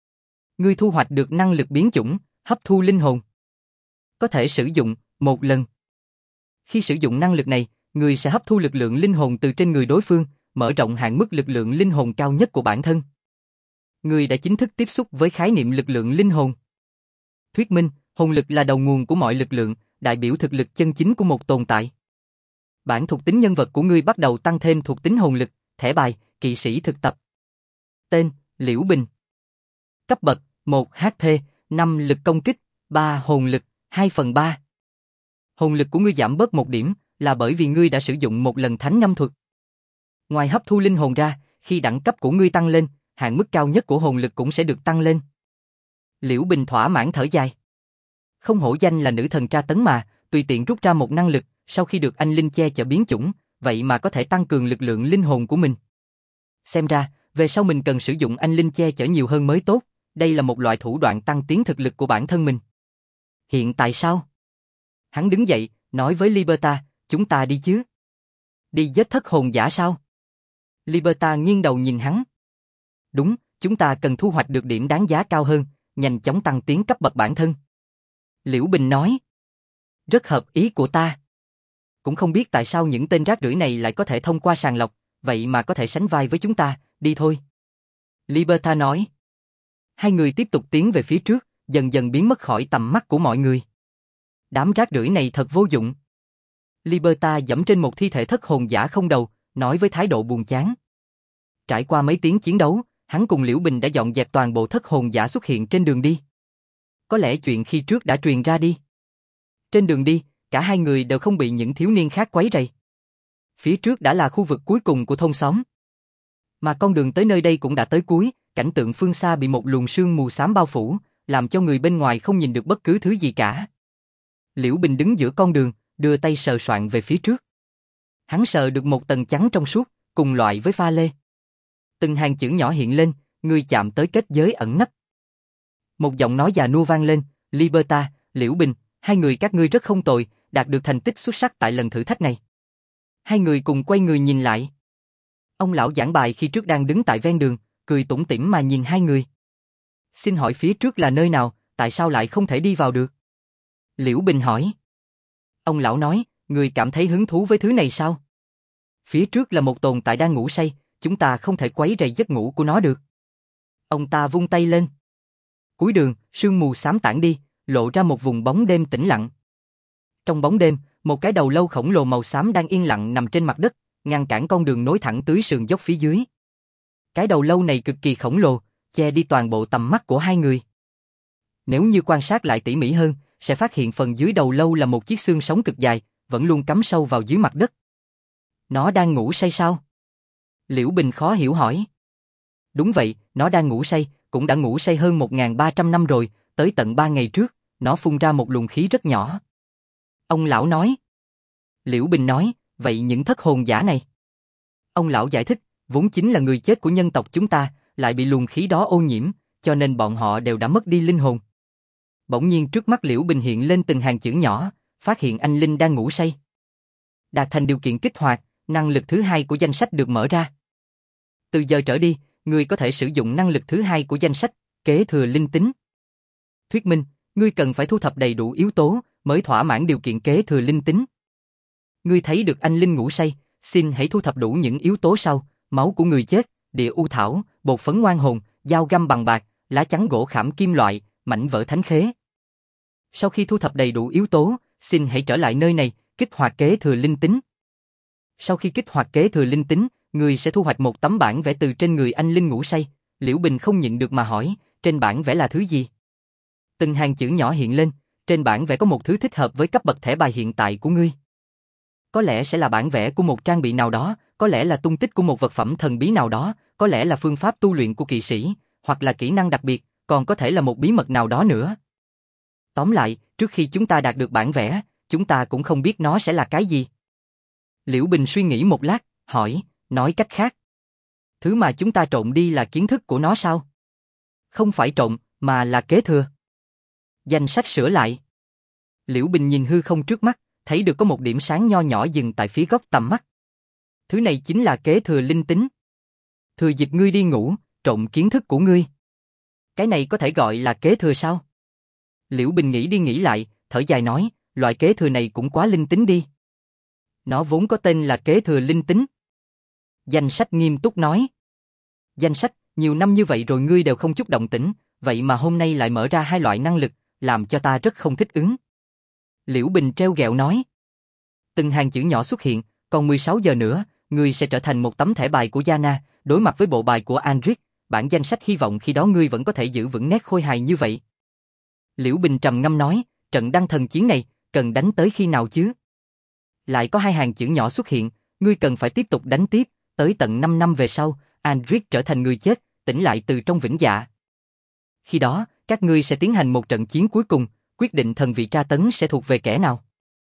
Ngươi thu hoạch được năng lực biến chủng, hấp thu linh hồn. Có thể sử dụng một lần. Khi sử dụng năng lực này, ngươi sẽ hấp thu lực lượng linh hồn từ trên người đối phương, mở rộng hạn mức lực lượng linh hồn cao nhất của bản thân. Ngươi đã chính thức tiếp xúc với khái niệm lực lượng linh hồn. Thuyết minh, hồn lực là đầu nguồn của mọi lực lượng, đại biểu thực lực chân chính của một tồn tại. Bản thuộc tính nhân vật của ngươi bắt đầu tăng thêm thuộc tính hồn lực, thẻ bài, kỵ sĩ thực tập. Tên, Liễu Bình. Cấp bậc, 1 HP, 5 lực công kích, 3 hồn lực, 2/3. Hồn lực của ngươi giảm bớt 1 điểm, là bởi vì ngươi đã sử dụng một lần thánh ngâm thuật. Ngoài hấp thu linh hồn ra, khi đẳng cấp của ngươi tăng lên, hạn mức cao nhất của hồn lực cũng sẽ được tăng lên. Liễu Bình thỏa mãn thở dài. Không hổ danh là nữ thần tra tấn mà, tùy tiện rút ra một năng lực, sau khi được anh linh che chở biến chủng, vậy mà có thể tăng cường lực lượng linh hồn của mình. Xem ra, về sau mình cần sử dụng anh linh che chở nhiều hơn mới tốt, đây là một loại thủ đoạn tăng tiến thực lực của bản thân mình. Hiện tại sao? Hắn đứng dậy, nói với Liberta, chúng ta đi chứ? Đi giết thất hồn giả sao? Liberta nghiêng đầu nhìn hắn. Đúng, chúng ta cần thu hoạch được điểm đáng giá cao hơn, nhanh chóng tăng tiến cấp bậc bản thân. Liễu Bình nói. Rất hợp ý của ta. Cũng không biết tại sao những tên rác rưởi này lại có thể thông qua sàng lọc, vậy mà có thể sánh vai với chúng ta, đi thôi. Liberta nói. Hai người tiếp tục tiến về phía trước, dần dần biến mất khỏi tầm mắt của mọi người. Đám rác rưởi này thật vô dụng. Liberta dẫm trên một thi thể thất hồn giả không đầu, nói với thái độ buồn chán. Trải qua mấy tiếng chiến đấu, hắn cùng Liễu Bình đã dọn dẹp toàn bộ thất hồn giả xuất hiện trên đường đi. Có lẽ chuyện khi trước đã truyền ra đi. Trên đường đi, cả hai người đều không bị những thiếu niên khác quấy rầy. Phía trước đã là khu vực cuối cùng của thôn xóm. Mà con đường tới nơi đây cũng đã tới cuối, cảnh tượng phương xa bị một luồng sương mù xám bao phủ, làm cho người bên ngoài không nhìn được bất cứ thứ gì cả. Liễu Bình đứng giữa con đường, đưa tay sờ soạng về phía trước. Hắn sờ được một tầng trắng trong suốt, cùng loại với pha lê. Từng hàng chữ nhỏ hiện lên, ngươi chạm tới kết giới ẩn nấp. Một giọng nói già nua vang lên, Liberta, Liễu Bình, hai người các ngươi rất không tồi, đạt được thành tích xuất sắc tại lần thử thách này. Hai người cùng quay người nhìn lại. Ông lão giảng bài khi trước đang đứng tại ven đường, cười tủm tỉm mà nhìn hai người. Xin hỏi phía trước là nơi nào, tại sao lại không thể đi vào được? Liễu Bình hỏi. Ông lão nói, người cảm thấy hứng thú với thứ này sao? Phía trước là một tồn tại đang ngủ say, chúng ta không thể quấy rầy giấc ngủ của nó được. Ông ta vung tay lên. Cuối đường, sương mù xám tản đi, lộ ra một vùng bóng đêm tĩnh lặng. Trong bóng đêm, một cái đầu lâu khổng lồ màu xám đang yên lặng nằm trên mặt đất, ngăn cản con đường nối thẳng tới sườn dốc phía dưới. Cái đầu lâu này cực kỳ khổng lồ, che đi toàn bộ tầm mắt của hai người. Nếu như quan sát lại tỉ mỉ hơn, sẽ phát hiện phần dưới đầu lâu là một chiếc xương sống cực dài, vẫn luôn cắm sâu vào dưới mặt đất. Nó đang ngủ say sao? Liễu Bình khó hiểu hỏi. Đúng vậy, nó đang ngủ say, cũng đã ngủ say hơn 1.300 năm rồi, tới tận 3 ngày trước, nó phun ra một luồng khí rất nhỏ. Ông lão nói. Liễu Bình nói, vậy những thất hồn giả này? Ông lão giải thích, vốn chính là người chết của nhân tộc chúng ta, lại bị luồng khí đó ô nhiễm, cho nên bọn họ đều đã mất đi linh hồn. Bỗng nhiên trước mắt Liễu Bình hiện lên từng hàng chữ nhỏ, phát hiện anh Linh đang ngủ say. Đạt thành điều kiện kích hoạt, năng lực thứ hai của danh sách được mở ra. Từ giờ trở đi, ngươi có thể sử dụng năng lực thứ hai của danh sách, kế thừa linh tính. Thuyết minh, ngươi cần phải thu thập đầy đủ yếu tố mới thỏa mãn điều kiện kế thừa linh tính. Ngươi thấy được anh Linh ngủ say, xin hãy thu thập đủ những yếu tố sau: máu của người chết, địa u thảo, bột phấn ngoan hồn, dao găm bằng bạc, lá chắn gỗ khảm kim loại, mảnh vỡ thánh khế. Sau khi thu thập đầy đủ yếu tố, xin hãy trở lại nơi này, kích hoạt kế thừa linh tính. Sau khi kích hoạt kế thừa linh tính, người sẽ thu hoạch một tấm bản vẽ từ trên người anh Linh ngủ say. Liễu Bình không nhịn được mà hỏi, trên bản vẽ là thứ gì? Từng hàng chữ nhỏ hiện lên, trên bản vẽ có một thứ thích hợp với cấp bậc thẻ bài hiện tại của ngươi. Có lẽ sẽ là bản vẽ của một trang bị nào đó, có lẽ là tung tích của một vật phẩm thần bí nào đó, có lẽ là phương pháp tu luyện của kỵ sĩ, hoặc là kỹ năng đặc biệt, còn có thể là một bí mật nào đó nữa. Tóm lại, trước khi chúng ta đạt được bản vẽ, chúng ta cũng không biết nó sẽ là cái gì. Liễu Bình suy nghĩ một lát, hỏi, nói cách khác, thứ mà chúng ta trộn đi là kiến thức của nó sao? Không phải trộn, mà là kế thừa. Danh sách sửa lại. Liễu Bình nhìn hư không trước mắt, thấy được có một điểm sáng nho nhỏ dừng tại phía góc tầm mắt. Thứ này chính là kế thừa linh tính. Thừa dịp ngươi đi ngủ, trộn kiến thức của ngươi. Cái này có thể gọi là kế thừa sao? Liễu Bình nghĩ đi nghĩ lại, thở dài nói, loại kế thừa này cũng quá linh tính đi. Nó vốn có tên là kế thừa linh tính. Danh sách nghiêm túc nói. Danh sách, nhiều năm như vậy rồi ngươi đều không chút động tĩnh, vậy mà hôm nay lại mở ra hai loại năng lực, làm cho ta rất không thích ứng. Liễu Bình treo ghẹo nói. Từng hàng chữ nhỏ xuất hiện, còn 16 giờ nữa, ngươi sẽ trở thành một tấm thẻ bài của Yana, đối mặt với bộ bài của Andric, bản danh sách hy vọng khi đó ngươi vẫn có thể giữ vững nét khôi hài như vậy. Liễu Bình trầm ngâm nói, trận đăng thần chiến này, cần đánh tới khi nào chứ? Lại có hai hàng chữ nhỏ xuất hiện, ngươi cần phải tiếp tục đánh tiếp, tới tận 5 năm về sau, Andric trở thành người chết, tỉnh lại từ trong vĩnh dạ. Khi đó, các ngươi sẽ tiến hành một trận chiến cuối cùng, quyết định thần vị tra tấn sẽ thuộc về kẻ nào.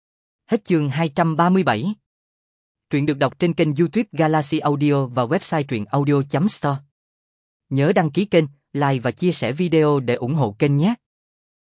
Hết chương 237. Truyện được đọc trên kênh YouTube Galaxy Audio và website truyệnaudio.store. Nhớ đăng ký kênh, like và chia sẻ video để ủng hộ kênh nhé.